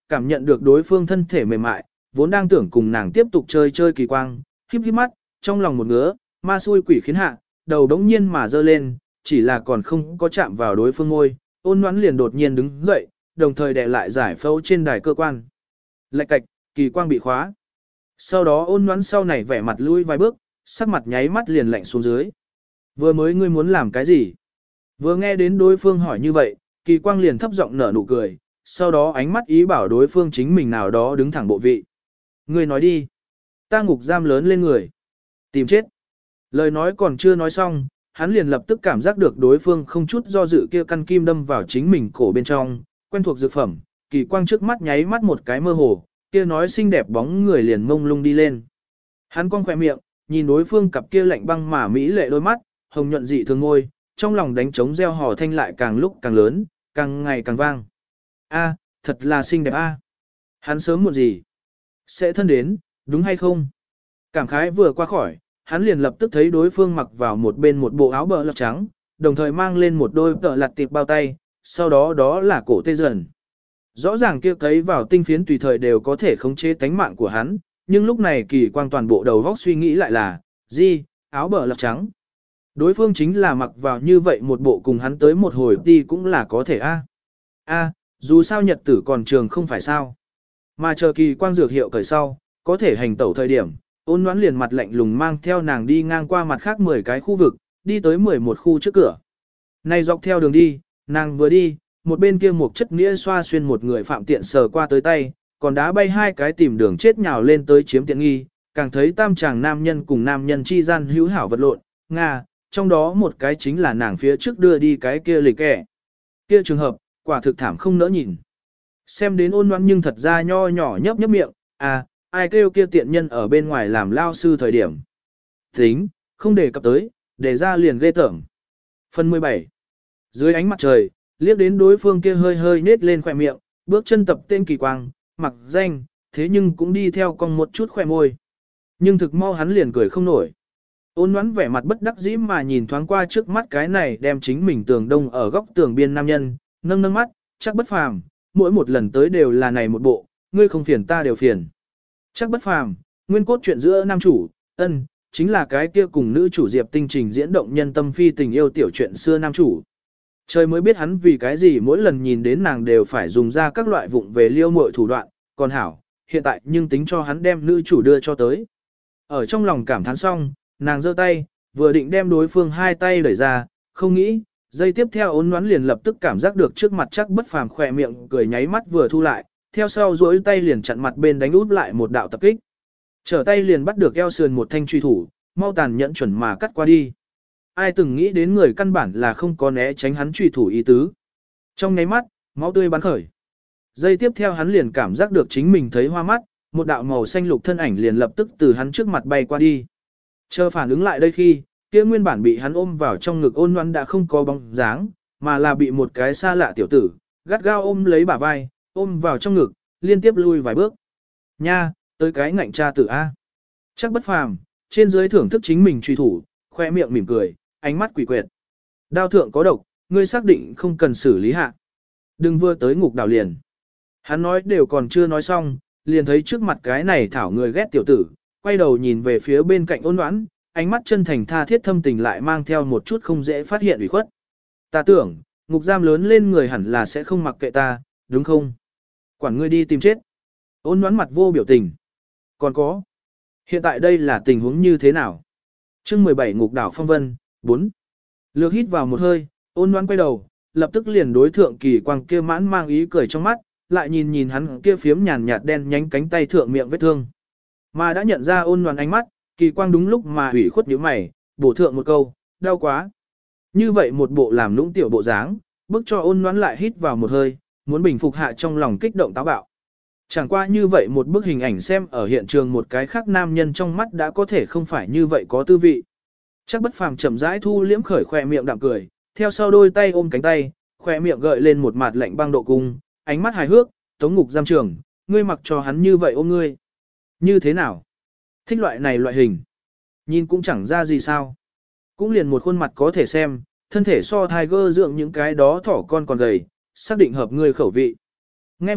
cảm nhận được đối phương thân thể mềm mại, vốn đang tưởng cùng nàng tiếp tục chơi chơi kỳ quang, híp híp mắt, trong lòng một ngứa, ma xui quỷ khiến hạ, đầu đống nhiên mà dơ lên, chỉ là còn không có chạm vào đối phương ngôi, Ôn Ngoãn liền đột nhiên đứng dậy, đồng thời đè lại giải phẫu trên đài cơ quan. Lạch cạch, kỳ quang bị khóa. Sau đó Ôn Ngoãn sau này vẻ mặt lui vài bước, sắc mặt nháy mắt liền lạnh xuống dưới. Vừa mới ngươi muốn làm cái gì? Vừa nghe đến đối phương hỏi như vậy, kỳ quang liền thấp giọng nở nụ cười, sau đó ánh mắt ý bảo đối phương chính mình nào đó đứng thẳng bộ vị. Ngươi nói đi. Ta ngục giam lớn lên người. Tìm chết. Lời nói còn chưa nói xong, hắn liền lập tức cảm giác được đối phương không chút do dự kia căn kim đâm vào chính mình cổ bên trong, quen thuộc dược phẩm, kỳ quang trước mắt nháy mắt một cái mơ hồ, kia nói xinh đẹp bóng người liền mông lung đi lên. Hắn cong khỏe miệng, nhìn đối phương cặp kia lạnh băng mà mỹ lệ đôi mắt, hồng nhuận dị thường ngôi, trong lòng đánh trống reo hò thanh lại càng lúc càng lớn, càng ngày càng vang. A, thật là xinh đẹp a. Hắn sớm muộn gì sẽ thân đến, đúng hay không? Cảm khái vừa qua khỏi, hắn liền lập tức thấy đối phương mặc vào một bên một bộ áo bờ lọc trắng, đồng thời mang lên một đôi tợ lặt tiệp bao tay, sau đó đó là cổ tê dần. Rõ ràng kia cấy vào tinh phiến tùy thời đều có thể khống chế tánh mạng của hắn, nhưng lúc này kỳ quang toàn bộ đầu góc suy nghĩ lại là, gì, áo bờ lọc trắng. Đối phương chính là mặc vào như vậy một bộ cùng hắn tới một hồi đi cũng là có thể a. A, dù sao nhật tử còn trường không phải sao. Mà chờ kỳ quang dược hiệu cởi sau, có thể hành tẩu thời điểm, Ôn Ngoãn liền mặt lạnh lùng mang theo nàng đi ngang qua mặt khác 10 cái khu vực, đi tới 11 khu trước cửa. Này dọc theo đường đi, nàng vừa đi, một bên kia một chất nghĩa xoa xuyên một người phạm tiện sờ qua tới tay, còn đá bay hai cái tìm đường chết nhào lên tới chiếm tiện nghi, càng thấy tam chàng nam nhân cùng nam nhân chi gian hữu hảo vật lộn, Nga, trong đó một cái chính là nàng phía trước đưa đi cái kia lịch kẻ. Kia trường hợp, quả thực thảm không nỡ nhìn. Xem đến Ôn Ngoãn nhưng thật ra nho nhỏ nhấp nhấp miệng, à, ai kêu kia tiện nhân ở bên ngoài làm lao sư thời điểm. Tính, không đề cập tới, để ra liền ghê tởm. Phần 17. Dưới ánh mặt trời, liếc đến đối phương kia hơi hơi nết lên khỏe miệng, bước chân tập tên kỳ quang, mặc danh, thế nhưng cũng đi theo con một chút khỏe môi. Nhưng thực mau hắn liền cười không nổi. Ôn Ngoãn vẻ mặt bất đắc dĩ mà nhìn thoáng qua trước mắt cái này đem chính mình tường đông ở góc tường biên nam nhân, nâng nâng mắt, chắc bất phàm, mỗi một lần tới đều là này một bộ, ngươi không phiền ta đều phiền. Chắc bất phàm, nguyên cốt chuyện giữa nam chủ, chính là cái kia cùng nữ chủ Diệp Tinh Trình diễn động nhân tâm phi tình yêu tiểu chuyện xưa nam chủ. Trời mới biết hắn vì cái gì mỗi lần nhìn đến nàng đều phải dùng ra các loại vụng về liêu muội thủ đoạn, còn hảo, hiện tại nhưng tính cho hắn đem nữ chủ đưa cho tới. Ở trong lòng cảm thán xong, nàng giơ tay, vừa định đem đối phương hai tay đẩy ra, không nghĩ, giây tiếp theo Ôn Ngoãn liền lập tức cảm giác được trước mặt chắc bất phàm khỏe miệng cười nháy mắt vừa thu lại, theo sau duỗi tay liền chặn mặt bên đánh út lại một đạo tập kích. Trở tay liền bắt được eo sườn một thanh truy thủ, mau tàn nhẫn chuẩn mà cắt qua đi. Ai từng nghĩ đến người căn bản là không có né tránh hắn truy thủ ý tứ. Trong nháy mắt, máu tươi bắn khởi. Giây tiếp theo hắn liền cảm giác được chính mình thấy hoa mắt, một đạo màu xanh lục thân ảnh liền lập tức từ hắn trước mặt bay qua đi. Chờ phản ứng lại đây khi, kia nguyên bản bị hắn ôm vào trong ngực Ôn Ngoãn đã không có bóng dáng, mà là bị một cái xa lạ tiểu tử, gắt gao ôm lấy bả vai, ôm vào trong ngực, liên tiếp lui vài bước. Nha, tới cái ngạnh cha tử A. Chắc bất phàm, trên dưới thưởng thức chính mình truy thủ, khoe miệng mỉm cười, ánh mắt quỷ quyệt. Đao thượng có độc, ngươi xác định không cần xử lý hạ. Đừng vừa tới ngục đảo liền. Hắn nói đều còn chưa nói xong, liền thấy trước mặt cái này thảo người ghét tiểu tử, quay đầu nhìn về phía bên cạnh Ôn Ngoãn, ánh mắt chân thành tha thiết thâm tình lại mang theo một chút không dễ phát hiện ủy khuất. Ta tưởng, ngục giam lớn lên người hẳn là sẽ không mặc kệ ta, đúng không? Quản ngươi đi tìm chết. Ôn Ngoãn mặt vô biểu tình. Còn có. Hiện tại đây là tình huống như thế nào? Chương 17 ngục đảo phong vân, 4. Lược hít vào một hơi, Ôn Ngoãn quay đầu, lập tức liền đối thượng kỳ quang kia mãn mang ý cười trong mắt, lại nhìn nhìn hắn kia phiếm nhàn nhạt đen nhánh cánh tay thượng miệng vết thương. Mà đã nhận ra Ôn Ngoãn ánh mắt, kỳ quang đúng lúc mà ủy khuất nhíu mày, bổ thượng một câu, đau quá. Như vậy một bộ làm nũng tiểu bộ dáng, bức cho Ôn Ngoãn lại hít vào một hơi, muốn bình phục hạ trong lòng kích động táo bạo. Chẳng qua như vậy một bức hình ảnh xem ở hiện trường một cái khác nam nhân trong mắt đã có thể không phải như vậy có tư vị. Chắc bất phàm chậm rãi thu liễm khởi khỏe miệng đạm cười, theo sau đôi tay ôm cánh tay, khỏe miệng gợi lên một mặt lạnh băng độ cung, ánh mắt hài hước, tống ngục giam trường, ngươi mặc cho hắn như vậy ôm ngươi. Như thế nào? Thích loại này loại hình. Nhìn cũng chẳng ra gì sao. Cũng liền một khuôn mặt có thể xem, thân thể so Tiger dưỡng những cái đó thỏ con còn gầy, xác định hợp ngươi khẩu vị. Nghe vậy,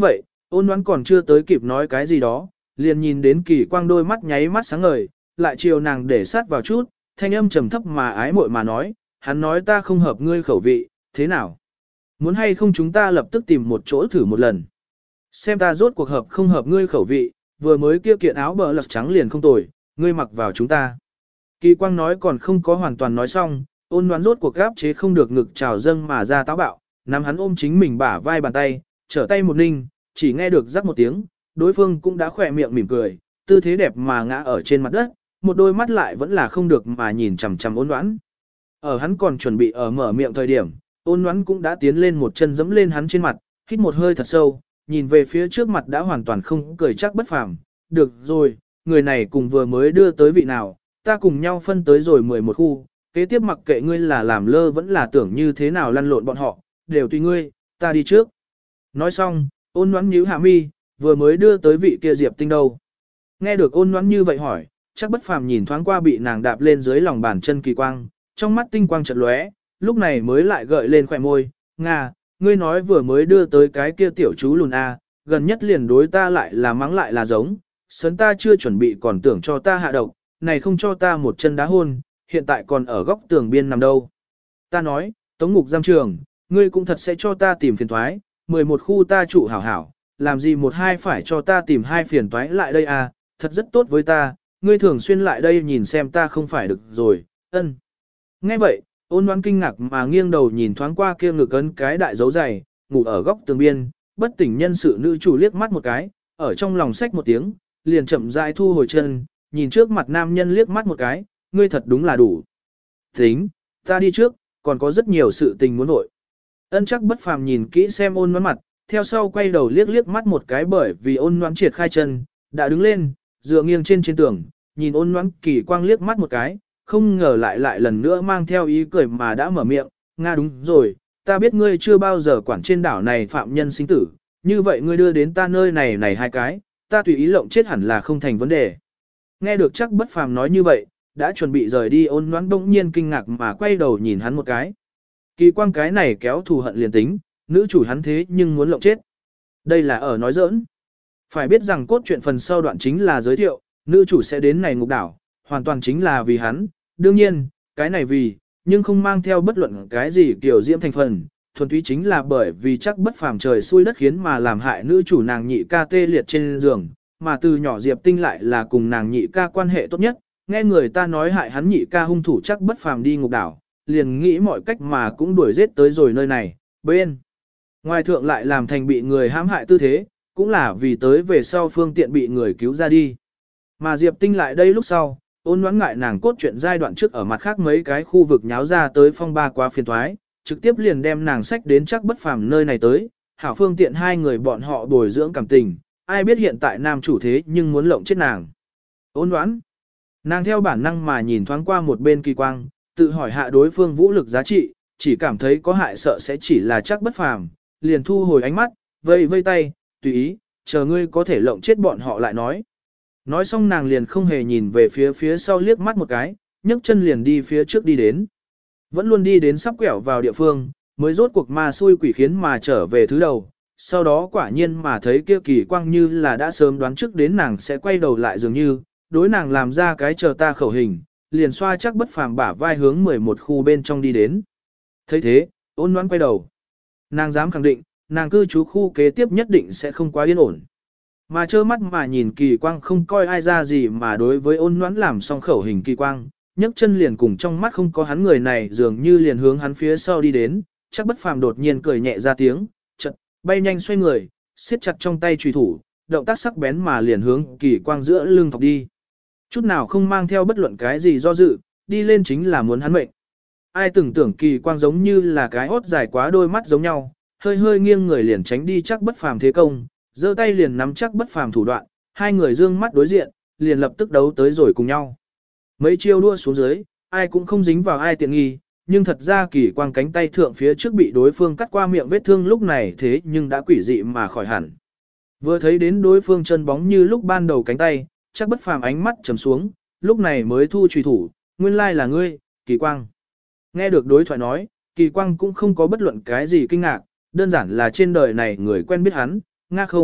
Ôn Ngoãn còn chưa tới kịp nói cái gì đó, liền nhìn đến Kỳ Quang đôi mắt nháy mắt sáng ngời, lại chiều nàng để sát vào chút, thanh âm trầm thấp mà ái muội mà nói, hắn nói ta không hợp ngươi khẩu vị, thế nào? Muốn hay không chúng ta lập tức tìm một chỗ thử một lần. Xem ta rốt cuộc hợp không hợp ngươi khẩu vị, vừa mới kia kiện áo bờ lật trắng liền không tồi, ngươi mặc vào chúng ta. Kỳ Quang nói còn không có hoàn toàn nói xong, Ôn Ngoãn rốt cuộc gáp chế không được ngực trào dâng mà ra táo bạo, nắm hắn ôm chính mình bả vai bàn tay, trở tay một ninh, chỉ nghe được rắc một tiếng, đối phương cũng đã khỏe miệng mỉm cười, tư thế đẹp mà ngã ở trên mặt đất, một đôi mắt lại vẫn là không được mà nhìn chằm chằm Ôn Ngoãn. Ở hắn còn chuẩn bị ở mở miệng thời điểm, Ôn Ngoãn cũng đã tiến lên một chân giẫm lên hắn trên mặt, hít một hơi thật sâu, nhìn về phía trước mặt đã hoàn toàn không cười chắc bất phàm. Được rồi, người này cùng vừa mới đưa tới vị nào, ta cùng nhau phân tới rồi 11 khu, kế tiếp mặc kệ ngươi là làm lơ vẫn là tưởng như thế nào lăn lộn bọn họ, đều tùy ngươi, ta đi trước. Nói xong, Ôn Ngoãn nhíu hạ mi, vừa mới đưa tới vị kia Diệp Tinh đâu. Nghe được Ôn Ngoãn như vậy hỏi, chắc bất phàm nhìn thoáng qua bị nàng đạp lên dưới lòng bàn chân Kỳ Quang, trong mắt tinh quang chợt lóe, lúc này mới lại gợi lên khỏe môi, Nga, ngươi nói vừa mới đưa tới cái kia tiểu chú lùn A, gần nhất liền đối ta lại là mắng lại là giống, sớm ta chưa chuẩn bị còn tưởng cho ta hạ độc, này không cho ta một chân đá hôn, hiện tại còn ở góc tường biên nằm đâu. Ta nói, tống ngục giam trường, ngươi cũng thật sẽ cho ta tìm phiền toái, 11 khu ta trụ hảo hảo, làm gì một hai phải cho ta tìm hai phiền toái lại đây à, thật rất tốt với ta, ngươi thường xuyên lại đây nhìn xem ta không phải được rồi, ân. Nghe vậy, Ôn Ngoãn kinh ngạc mà nghiêng đầu nhìn thoáng qua kia ngực ấn cái đại dấu dày, ngủ ở góc tường biên, bất tỉnh nhân sự nữ chủ liếc mắt một cái, ở trong lòng xách một tiếng, liền chậm rãi thu hồi chân, nhìn trước mặt nam nhân liếc mắt một cái, ngươi thật đúng là đủ. Tính, ta đi trước, còn có rất nhiều sự tình muốn nội. Ân chắc bất phàm nhìn kỹ xem Ôn Ngoãn mặt, theo sau quay đầu liếc liếc mắt một cái bởi vì Ôn Ngoãn triệt khai chân, đã đứng lên, dựa nghiêng trên tường, nhìn Ôn Ngoãn Kỳ Quang liếc mắt một cái, không ngờ lại lần nữa mang theo ý cười mà đã mở miệng, Nga đúng rồi, ta biết ngươi chưa bao giờ quản trên đảo này phạm nhân sinh tử, như vậy ngươi đưa đến ta nơi này hai cái, ta tùy ý lộng chết hẳn là không thành vấn đề. Nghe được chắc bất phàm nói như vậy, đã chuẩn bị rời đi Ôn Ngoãn bỗng nhiên kinh ngạc mà quay đầu nhìn hắn một cái. Kỳ Quang cái này kéo thù hận liền tính, nữ chủ hắn thế nhưng muốn lộng chết. Đây là ở nói giỡn. Phải biết rằng cốt truyện phần sau đoạn chính là giới thiệu, nữ chủ sẽ đến này ngục đảo, hoàn toàn chính là vì hắn. Đương nhiên, cái này vì, nhưng không mang theo bất luận cái gì kiểu diễm thành phần, thuần túy chính là bởi vì chắc bất phàm trời xui đất khiến mà làm hại nữ chủ nàng nhị ca tê liệt trên giường, mà từ nhỏ Diệp Tinh lại là cùng nàng nhị ca quan hệ tốt nhất, nghe người ta nói hại hắn nhị ca hung thủ chắc bất phàm đi ngục đảo, liền nghĩ mọi cách mà cũng đuổi giết tới rồi nơi này, bên. Ngoài thượng lại làm thành bị người hãm hại tư thế, cũng là vì tới về sau phương tiện bị người cứu ra đi. Mà Diệp Tinh lại đây lúc sau, Ôn Ngoãn ngại nàng cốt truyện giai đoạn trước ở mặt khác mấy cái khu vực nháo ra tới phong ba quá phiền toái, trực tiếp liền đem nàng sách đến chắc bất phàm nơi này tới, hảo phương tiện hai người bọn họ bồi dưỡng cảm tình, ai biết hiện tại nam chủ thế nhưng muốn lộng chết nàng. Ôn Ngoãn, nàng theo bản năng mà nhìn thoáng qua một bên Kỳ Quang, tự hỏi hạ đối phương vũ lực giá trị, chỉ cảm thấy có hại sợ sẽ chỉ là chắc bất phàm, liền thu hồi ánh mắt, vây tay, tùy ý, chờ ngươi có thể lộng chết bọn họ lại nói. Nói xong nàng liền không hề nhìn về phía sau liếc mắt một cái, nhấc chân liền đi phía trước đi đến. Vẫn luôn đi đến sắp quẹo vào địa phương, mới rốt cuộc ma xui quỷ khiến mà trở về thứ đầu. Sau đó quả nhiên mà thấy kia Kỳ Quang như là đã sớm đoán trước đến nàng sẽ quay đầu lại dường như, đối nàng làm ra cái chờ ta khẩu hình, liền xoa chắc bất phàm bả vai hướng 11 khu bên trong đi đến. Thấy thế, Ôn Ngoãn quay đầu. Nàng dám khẳng định, nàng cư trú khu kế tiếp nhất định sẽ không quá yên ổn. Mà trơ mắt mà nhìn Kỳ Quang không coi ai ra gì mà đối với Ôn Ngoãn làm xong khẩu hình Kỳ Quang, nhấc chân liền cùng trong mắt không có hắn người này dường như liền hướng hắn phía sau đi đến, chắc bất phàm đột nhiên cười nhẹ ra tiếng, chợt bay nhanh xoay người, siết chặt trong tay chùy thủ, động tác sắc bén mà liền hướng Kỳ Quang giữa lưng thọc đi. Chút nào không mang theo bất luận cái gì do dự, đi lên chính là muốn hắn mệnh. Ai từng tưởng Kỳ Quang giống như là cái hốt dài quá đôi mắt giống nhau, hơi hơi nghiêng người liền tránh đi chắc bất phàm thế công, giơ tay liền nắm chắc bất phàm thủ đoạn, hai người dương mắt đối diện, liền lập tức đấu tới rồi cùng nhau. Mấy chiêu đua xuống dưới, ai cũng không dính vào ai tiện nghi, nhưng thật ra Kỳ Quang cánh tay thượng phía trước bị đối phương cắt qua miệng vết thương lúc này thế nhưng đã quỷ dị mà khỏi hẳn. Vừa thấy đến đối phương chân bóng như lúc ban đầu cánh tay, chắc bất phàm ánh mắt trầm xuống, lúc này mới thu chùy thủ, nguyên lai là ngươi, Kỳ Quang. Nghe được đối thoại nói, Kỳ Quang cũng không có bất luận cái gì kinh ngạc, đơn giản là trên đời này người quen biết hắn, nga không,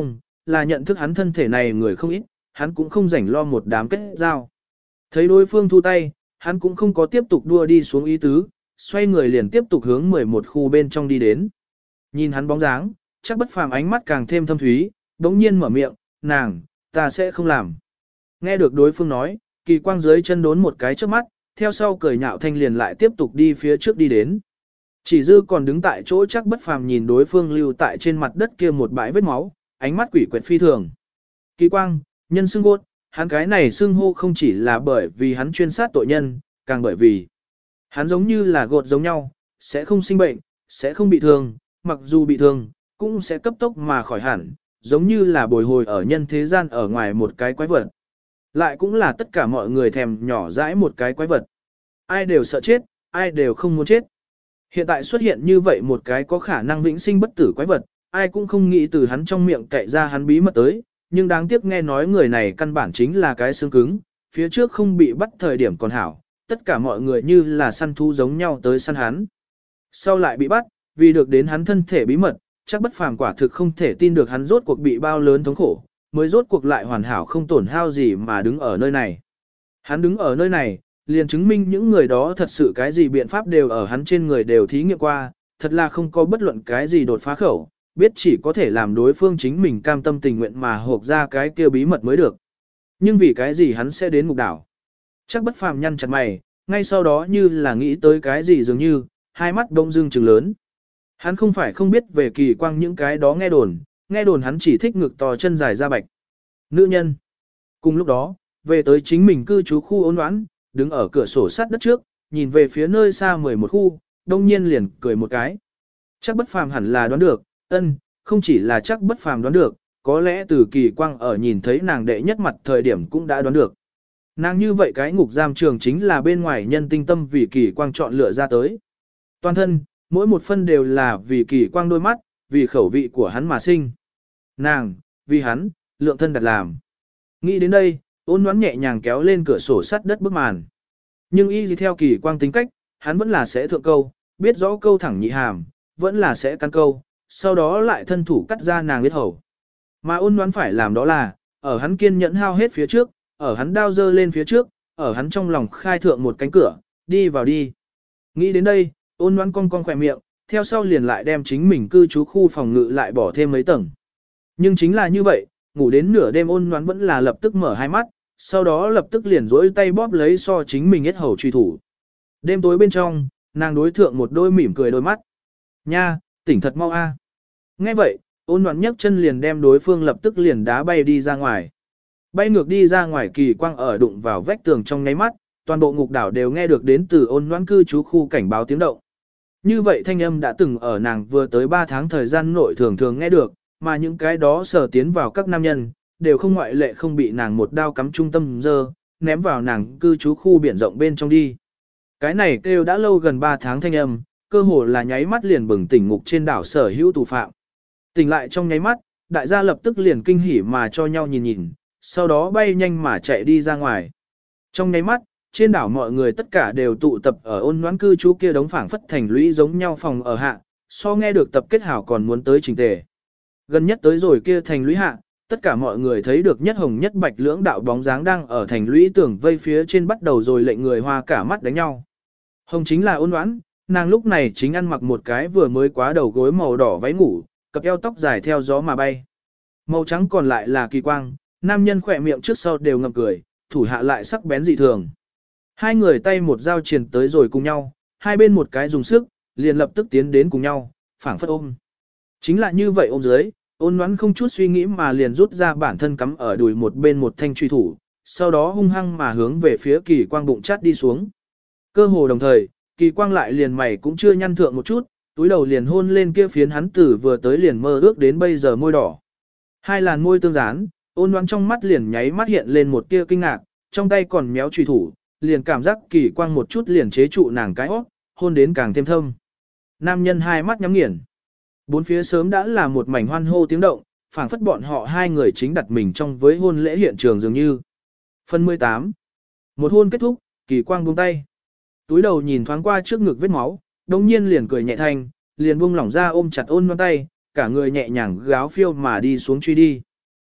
là nhận thức hắn thân thể này người không ít, hắn cũng không rảnh lo một đám kết giao. Thấy đối phương thu tay, hắn cũng không có tiếp tục đua đi xuống ý tứ, xoay người liền tiếp tục hướng 11 khu bên trong đi đến. Nhìn hắn bóng dáng, chắc bất phàm ánh mắt càng thêm thâm thúy, đống nhiên mở miệng, nàng, ta sẽ không làm. Nghe được đối phương nói, Kỳ Quang dưới chân đốn một cái trước mắt, theo sau cười nhạo thanh liền lại tiếp tục đi phía trước đi đến. Chỉ dư còn đứng tại chỗ chắc bất phàm nhìn đối phương lưu tại trên mặt đất kia một bãi vết máu, ánh mắt quỷ quyệt phi thường. Kỳ Quang, nhân xưng gốt, hắn cái này xưng hô không chỉ là bởi vì hắn chuyên sát tội nhân, càng bởi vì hắn giống như là gột giống nhau, sẽ không sinh bệnh, sẽ không bị thương, mặc dù bị thương, cũng sẽ cấp tốc mà khỏi hẳn, giống như là bồi hồi ở nhân thế gian ở ngoài một cái quái vật. Lại cũng là tất cả mọi người thèm nhỏ dãi một cái quái vật. Ai đều sợ chết, ai đều không muốn chết. Hiện tại xuất hiện như vậy một cái có khả năng vĩnh sinh bất tử quái vật, ai cũng không nghĩ từ hắn trong miệng cậy ra hắn bí mật tới, nhưng đáng tiếc nghe nói người này căn bản chính là cái xương cứng, phía trước không bị bắt thời điểm còn hảo, tất cả mọi người như là săn thú giống nhau tới săn hắn. Sau lại bị bắt, vì được đến hắn thân thể bí mật, chắc bất phàm quả thực không thể tin được hắn rốt cuộc bị bao lớn thống khổ, mới rốt cuộc lại hoàn hảo không tổn hao gì mà đứng ở nơi này. Hắn đứng ở nơi này, liền chứng minh những người đó thật sự cái gì biện pháp đều ở hắn trên người đều thí nghiệm qua, thật là không có bất luận cái gì đột phá khẩu, biết chỉ có thể làm đối phương chính mình cam tâm tình nguyện mà hộp ra cái kia bí mật mới được. Nhưng vì cái gì hắn sẽ đến ngục đảo? Chắc bất phàm nhăn chặt mày, ngay sau đó như là nghĩ tới cái gì dường như, hai mắt đông dưng trừng lớn. Hắn không phải không biết về Kỳ Quang những cái đó nghe đồn hắn chỉ thích ngực to chân dài da bạch. Nữ nhân. Cùng lúc đó, về tới chính mình cư trú khu ôn đoán, đứng ở cửa sổ sắt đất trước, nhìn về phía nơi xa 11 khu, đông nhiên liền cười một cái. Chắc bất phàm hẳn là đoán được, không chỉ là chắc bất phàm đoán được, có lẽ từ Kỳ Quang ở nhìn thấy nàng đệ nhất mặt thời điểm cũng đã đoán được. Nàng như vậy cái ngục giam trường chính là bên ngoài nhân tinh tâm vì Kỳ Quang chọn lựa ra tới. Toàn thân, mỗi một phân đều là vì Kỳ Quang đôi mắt, vì khẩu vị của hắn mà sinh. Nàng, vì hắn, lượng thân đặt làm. Nghĩ đến đây, ôn đoán nhẹ nhàng kéo lên cửa sổ sắt đất bức màn. Nhưng y gì theo Kỳ Quang tính cách, hắn vẫn là sẽ thượng câu, biết rõ câu thẳng nhị hàm, vẫn là sẽ căn câu, sau đó lại thân thủ cắt ra nàng biết hầu. Mà ôn đoán phải làm đó là, ở hắn kiên nhẫn hao hết phía trước, ở hắn đao dơ lên phía trước, ở hắn trong lòng khai thượng một cánh cửa, đi vào đi. Nghĩ đến đây, ôn đoán cong cong khỏe miệng, theo sau liền lại đem chính mình cư trú khu phòng ngự lại bỏ thêm mấy tầng. Nhưng chính là như vậy, ngủ đến nửa đêm ôn đoán vẫn là lập tức mở hai mắt, sau đó lập tức liền rỗi tay bóp lấy so chính mình hết hầu truy thủ. Đêm tối bên trong, nàng đối thượng một đôi mỉm cười đôi mắt. Nha, tỉnh thật mau a. Nghe vậy, ôn đoán nhấc chân liền đem đối phương lập tức liền đá bay đi ra ngoài. Bay ngược đi ra ngoài Kỳ Quang ở đụng vào vách tường trong nháy mắt, toàn bộ ngục đảo đều nghe được đến từ ôn đoán cư trú khu cảnh báo tiếng động. Như vậy thanh âm đã từng ở nàng vừa tới 3 tháng thời gian nội thường thường nghe được, mà những cái đó sở tiến vào các nam nhân, đều không ngoại lệ không bị nàng một đao cắm trung tâm dơ, ném vào nàng cư trú khu biển rộng bên trong đi. Cái này kêu đã lâu gần 3 tháng thanh âm, cơ hồ là nháy mắt liền bừng tỉnh ngục trên đảo sở hữu tù phạm. Tỉnh lại trong nháy mắt, đại gia lập tức liền kinh hỉ mà cho nhau nhìn nhìn, sau đó bay nhanh mà chạy đi ra ngoài. Trong nháy mắt, trên đảo mọi người tất cả đều tụ tập ở ôn noãn cư trú kia đống phảng phất thành lũy giống nhau phòng ở hạ, so nghe được tập kết hảo còn muốn tới trình tề. Gần nhất tới rồi kia thành lũy hạ, tất cả mọi người thấy được nhất hồng nhất bạch lưỡng đạo bóng dáng đang ở thành lũy tường vây phía trên bắt đầu rồi lệnh người hoa cả mắt đánh nhau. Hồng chính là ôn noãn, nàng lúc này chính ăn mặc một cái vừa mới quá đầu gối màu đỏ váy ngủ, cặp eo tóc dài theo gió mà bay. Màu trắng còn lại là Kỳ Quang, nam nhân khỏe miệng trước sau đều ngậm cười, thủ hạ lại sắc bén dị thường. Hai người tay một dao truyền tới rồi cùng nhau, hai bên một cái dùng sức, liền lập tức tiến đến cùng nhau, phảng phất ôm. Chính là như vậy ôm dưới, ôn noãn không chút suy nghĩ mà liền rút ra bản thân cắm ở đùi một bên một thanh truy thủ, sau đó hung hăng mà hướng về phía Kỳ Quang bụng chát đi xuống. Cơ hồ đồng thời, Kỳ Quang lại liền mày cũng chưa nhăn thượng một chút, túi đầu liền hôn lên kia phiến hắn tử vừa tới liền mơ ước đến bây giờ môi đỏ. Hai làn môi tương dán, ôn noãn trong mắt liền nháy mắt hiện lên một tia kinh ngạc, trong tay còn méo truy thủ, liền cảm giác Kỳ Quang một chút liền chế trụ nàng cái óc, hôn đến càng thêm thâm. Nam nhân hai mắt nhắm nghiền. Bốn phía sớm đã là một mảnh hoan hô tiếng động, phảng phất bọn họ hai người chính đặt mình trong với hôn lễ hiện trường dường như. Phần 18. Một hôn kết thúc, Kỳ Quang buông tay. Túi đầu nhìn thoáng qua trước ngực vết máu, đồng nhiên liền cười nhẹ thanh, liền buông lỏng ra ôm chặt ôn noãn tay, cả người nhẹ nhàng gáo phiêu mà đi xuống truy đi.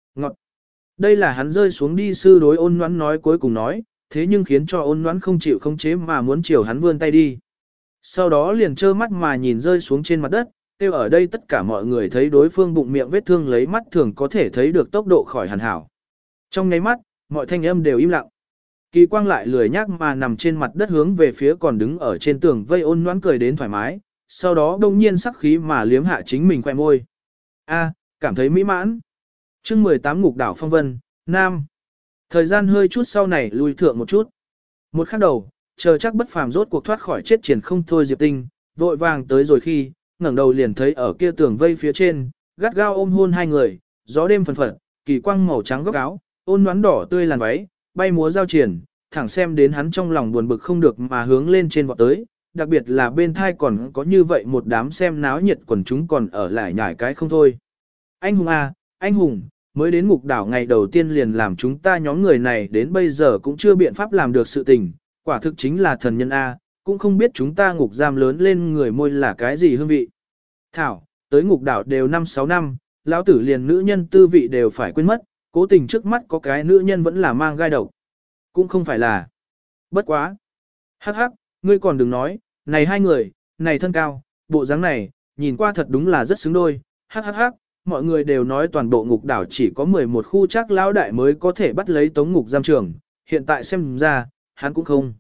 Đây là hắn rơi xuống đi sư đối Ôn Ngoãn nói cuối cùng nói, thế nhưng khiến cho Ôn Ngoãn không chịu khống chế mà muốn chiều hắn vươn tay đi. Sau đó liền trơ mắt mà nhìn rơi xuống trên mặt đất, kêu ở đây tất cả mọi người thấy đối phương bụng miệng vết thương lấy mắt thường có thể thấy được tốc độ khỏi hàn hảo. Trong nháy mắt, mọi thanh âm đều im lặng. Kỳ Quang lại lười nhác mà nằm trên mặt đất hướng về phía còn đứng ở trên tường vây Ôn Ngoãn cười đến thoải mái, sau đó đông nhiên sắc khí mà liếm hạ chính mình khoe môi. Cảm thấy mỹ mãn. Chương 18 Ngục đảo phong vân, Nam. Thời gian hơi chút sau này lùi thượng một chút. Một khắc đầu, chờ chắc Bất Phàm rốt cuộc thoát khỏi chết triển không thôi Diệp Tinh, vội vàng tới rồi khi, ngẩng đầu liền thấy ở kia tường vây phía trên, gắt gao ôm hôn hai người, gió đêm phần phật, Kỳ Quang màu trắng góc áo, Ôn Ngoãn đỏ tươi làn váy, bay múa giao triển, thẳng xem đến hắn trong lòng buồn bực không được mà hướng lên trên vọt tới, đặc biệt là bên thai còn có như vậy một đám xem náo nhiệt quần chúng còn ở lại nhải cái không thôi. Anh hùng à, anh hùng, mới đến ngục đảo ngày đầu tiên liền làm chúng ta nhóm người này đến bây giờ cũng chưa biện pháp làm được sự tình, quả thực chính là thần nhân A, cũng không biết chúng ta ngục giam lớn lên người môi là cái gì hương vị. Thảo, tới ngục đảo đều 5-6 năm, lão tử liền nữ nhân tư vị đều phải quên mất, cố tình trước mắt có cái nữ nhân vẫn là mang gai độc. Cũng không phải là. Bất quá. Hắc hắc, ngươi còn đừng nói, này hai người, này thân cao, bộ dáng này, nhìn qua thật đúng là rất xứng đôi. Hắc hắc hắc, mọi người đều nói toàn bộ ngục đảo chỉ có 11 khu chắc lão đại mới có thể bắt lấy tống ngục giam trường, hiện tại xem ra, hắn cũng không.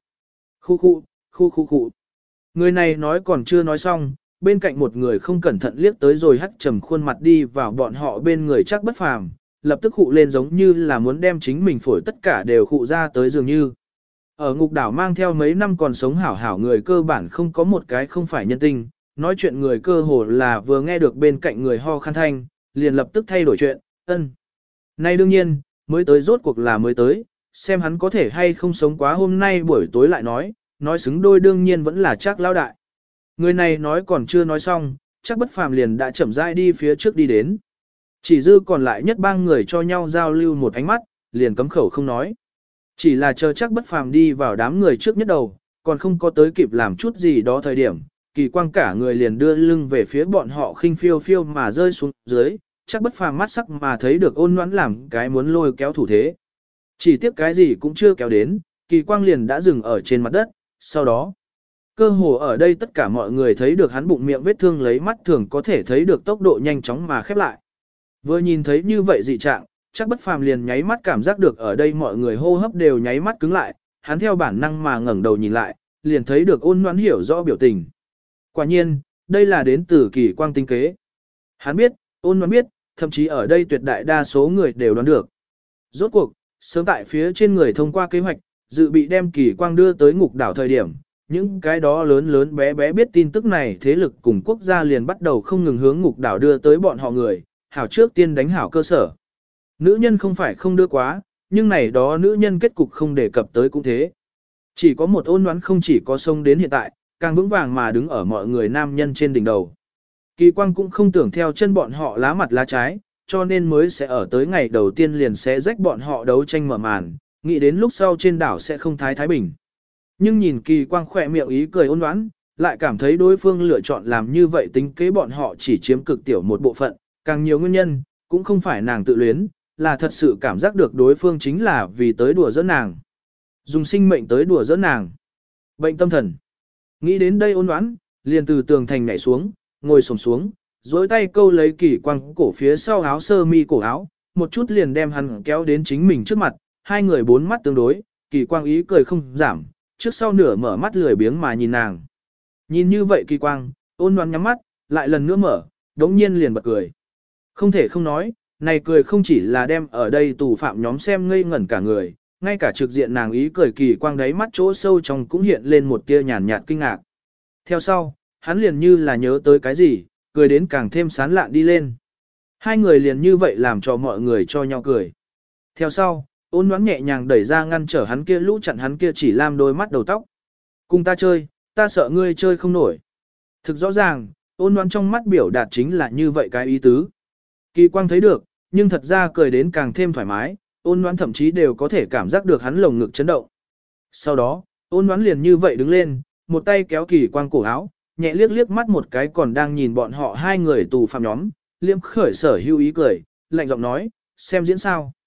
Khu. Người này nói còn chưa nói xong, bên cạnh một người không cẩn thận liếc tới rồi hắt trầm khuôn mặt đi vào bọn họ bên người chắc Bất Phàm, lập tức khụ lên giống như là muốn đem chính mình phổi tất cả đều khụ ra tới dường như. Ở ngục đảo mang theo mấy năm còn sống hảo hảo người cơ bản không có một cái không phải nhân tình, nói chuyện người cơ hồ là vừa nghe được bên cạnh người ho khan thanh, liền lập tức thay đổi chuyện, Nay đương nhiên, mới tới rốt cuộc là mới tới, xem hắn có thể hay không sống quá hôm nay buổi tối lại nói xứng đôi đương nhiên vẫn là chắc lão đại. Người này nói còn chưa nói xong, chắc Bất Phàm liền đã chậm rãi đi phía trước đi đến. Chỉ dư còn lại nhất ba người cho nhau giao lưu một ánh mắt, liền cấm khẩu không nói. Chỉ là chờ chắc Bất Phàm đi vào đám người trước nhất đầu, còn không có tới kịp làm chút gì đó thời điểm, Kỳ Quang cả người liền đưa lưng về phía bọn họ khinh phiêu phiêu mà rơi xuống dưới, chắc Bất Phàm mắt sắc mà thấy được Ôn Ngoãn làm cái muốn lôi kéo thủ thế. Chỉ tiếc cái gì cũng chưa kéo đến, Kỳ Quang liền đã dừng ở trên mặt đất, sau đó, cơ hồ ở đây tất cả mọi người thấy được hắn bụng miệng vết thương lấy mắt thường có thể thấy được tốc độ nhanh chóng mà khép lại. Vừa nhìn thấy như vậy dị trạng, chắc Bất Phàm liền nháy mắt cảm giác được ở đây mọi người hô hấp đều nháy mắt cứng lại, hắn theo bản năng mà ngẩng đầu nhìn lại, liền thấy được Ôn Ngoãn hiểu rõ biểu tình. Quả nhiên, đây là đến từ Kỳ Quang tinh kế. Hắn biết, Ôn Ngoãn biết, thậm chí ở đây tuyệt đại đa số người đều đoán được. Rốt cuộc, sớm tại phía trên người thông qua kế hoạch, dự bị đem Kỳ Quang đưa tới ngục đảo thời điểm, những cái đó lớn lớn bé bé biết tin tức này thế lực cùng quốc gia liền bắt đầu không ngừng hướng ngục đảo đưa tới bọn họ người, hảo trước tiên đánh hảo cơ sở. Nữ nhân không phải không đưa quá, nhưng này đó nữ nhân kết cục không đề cập tới cũng thế. Chỉ có một Ôn Ngoãn không chỉ có sông đến hiện tại, càng vững vàng mà đứng ở mọi người nam nhân trên đỉnh đầu. Kỳ Quang cũng không tưởng theo chân bọn họ lá mặt lá trái, cho nên mới sẽ ở tới ngày đầu tiên liền sẽ rách bọn họ đấu tranh mở màn, nghĩ đến lúc sau trên đảo sẽ không thái bình. Nhưng nhìn Kỳ Quang khỏe miệng ý cười ôn đoán, lại cảm thấy đối phương lựa chọn làm như vậy tính kế bọn họ chỉ chiếm cực tiểu một bộ phận, càng nhiều nguyên nhân, cũng không phải nàng tự luyến, là thật sự cảm giác được đối phương chính là vì tới đùa giỡn nàng. Dùng sinh mệnh tới đùa giỡn nàng. Bệnh tâm thần. Nghĩ đến đây ôn đoán, liền từ tường thành nhảy xuống, ngồi xổm xuống, dối tay câu lấy Kỳ Quang cổ phía sau áo sơ mi cổ áo, một chút liền đem hắn kéo đến chính mình trước mặt, hai người bốn mắt tương đối, Kỳ Quang ý cười không giảm, trước sau nửa mở mắt lười biếng mà nhìn nàng. Nhìn như vậy Kỳ Quang, ôn đoán nhắm mắt, lại lần nữa mở, đống nhiên liền bật cười. Không thể không nói, này cười không chỉ là đem ở đây tù phạm nhóm xem ngây ngẩn cả người, ngay cả trực diện nàng ý cười Kỳ Quang đáy mắt chỗ sâu trong cũng hiện lên một tia nhàn nhạt kinh ngạc. Theo sau, hắn liền như là nhớ tới cái gì, cười đến càng thêm sán lạn đi lên. Hai người liền như vậy làm cho mọi người cho nhau cười. Theo sau, ôn đoán nhẹ nhàng đẩy ra ngăn trở hắn kia lũ chặn hắn kia chỉ làm đôi mắt đầu tóc. Cùng ta chơi, ta sợ ngươi chơi không nổi. Thực rõ ràng, ôn đoán trong mắt biểu đạt chính là như vậy cái ý tứ. Kỳ Quang thấy được, nhưng thật ra cười đến càng thêm thoải mái, ôn đoán thậm chí đều có thể cảm giác được hắn lồng ngực chấn động. Sau đó, ôn đoán liền như vậy đứng lên, một tay kéo Kỳ Quang cổ áo, nhẹ liếc liếc mắt một cái còn đang nhìn bọn họ hai người tù phạm nhóm, liêm khởi sở hưu ý cười, lạnh giọng nói, xem diễn sao.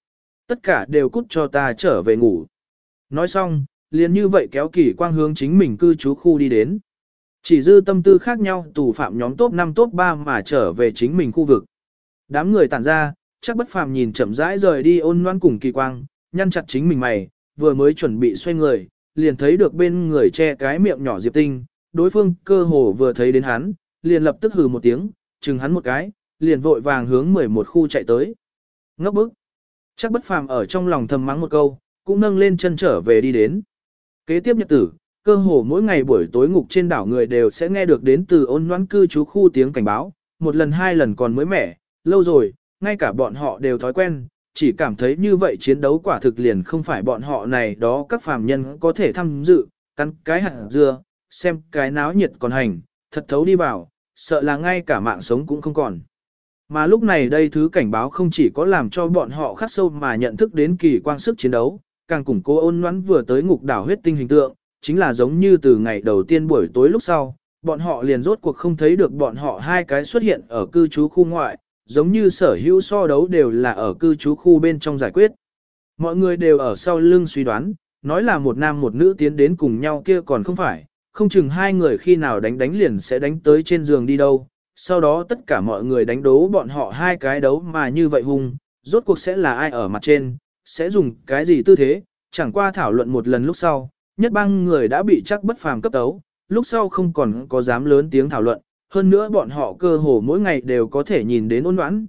tất cả đều cút cho ta trở về ngủ. Nói xong, liền như vậy kéo Kỳ Quang hướng chính mình cư trú khu đi đến. Chỉ dư tâm tư khác nhau tù phạm nhóm top 5 top 3 mà trở về chính mình khu vực. Đám người tản ra, chắc bất phàm nhìn chậm rãi rời đi Ôn Loan cùng Kỳ Quang, nhăn chặt chính mình mày, vừa mới chuẩn bị xoay người, liền thấy được bên người che cái miệng nhỏ Diệp Tinh, đối phương cơ hồ vừa thấy đến hắn, liền lập tức hừ một tiếng, chừng hắn một cái, liền vội vàng hướng 11 khu chạy tới. Ngốc bức. Chắc bất phàm ở trong lòng thầm mắng một câu, cũng nâng lên chân trở về đi đến. Kế tiếp nhật tử, cơ hồ mỗi ngày buổi tối ngục trên đảo người đều sẽ nghe được đến từ Ôn Loan cư trú khu tiếng cảnh báo, một lần hai lần còn mới mẻ, lâu rồi, ngay cả bọn họ đều thói quen, chỉ cảm thấy như vậy chiến đấu quả thực liền không phải bọn họ này đó các phàm nhân có thể tham dự, cắn cái hạt dưa, xem cái náo nhiệt còn hành, thật thấu đi vào, sợ là ngay cả mạng sống cũng không còn. Mà lúc này đây thứ cảnh báo không chỉ có làm cho bọn họ khắc sâu mà nhận thức đến Kỳ Quang sức chiến đấu, càng củng cố Ôn Loan vừa tới ngục đảo huyết tinh hình tượng, chính là giống như từ ngày đầu tiên buổi tối lúc sau, bọn họ liền rốt cuộc không thấy được bọn họ hai cái xuất hiện ở cư trú khu ngoại, giống như sở hữu so đấu đều là ở cư trú khu bên trong giải quyết. Mọi người đều ở sau lưng suy đoán, nói là một nam một nữ tiến đến cùng nhau kia còn không phải, không chừng hai người khi nào đánh liền sẽ đánh tới trên giường đi đâu, sau đó tất cả mọi người đánh đố bọn họ hai cái đấu mà như vậy hung, rốt cuộc sẽ là ai ở mặt trên, sẽ dùng cái gì tư thế, chẳng qua thảo luận một lần lúc sau, nhất bang người đã bị chắc bất phàm cấp tấu, lúc sau không còn có dám lớn tiếng thảo luận, hơn nữa bọn họ cơ hồ mỗi ngày đều có thể nhìn đến Ôn Loan,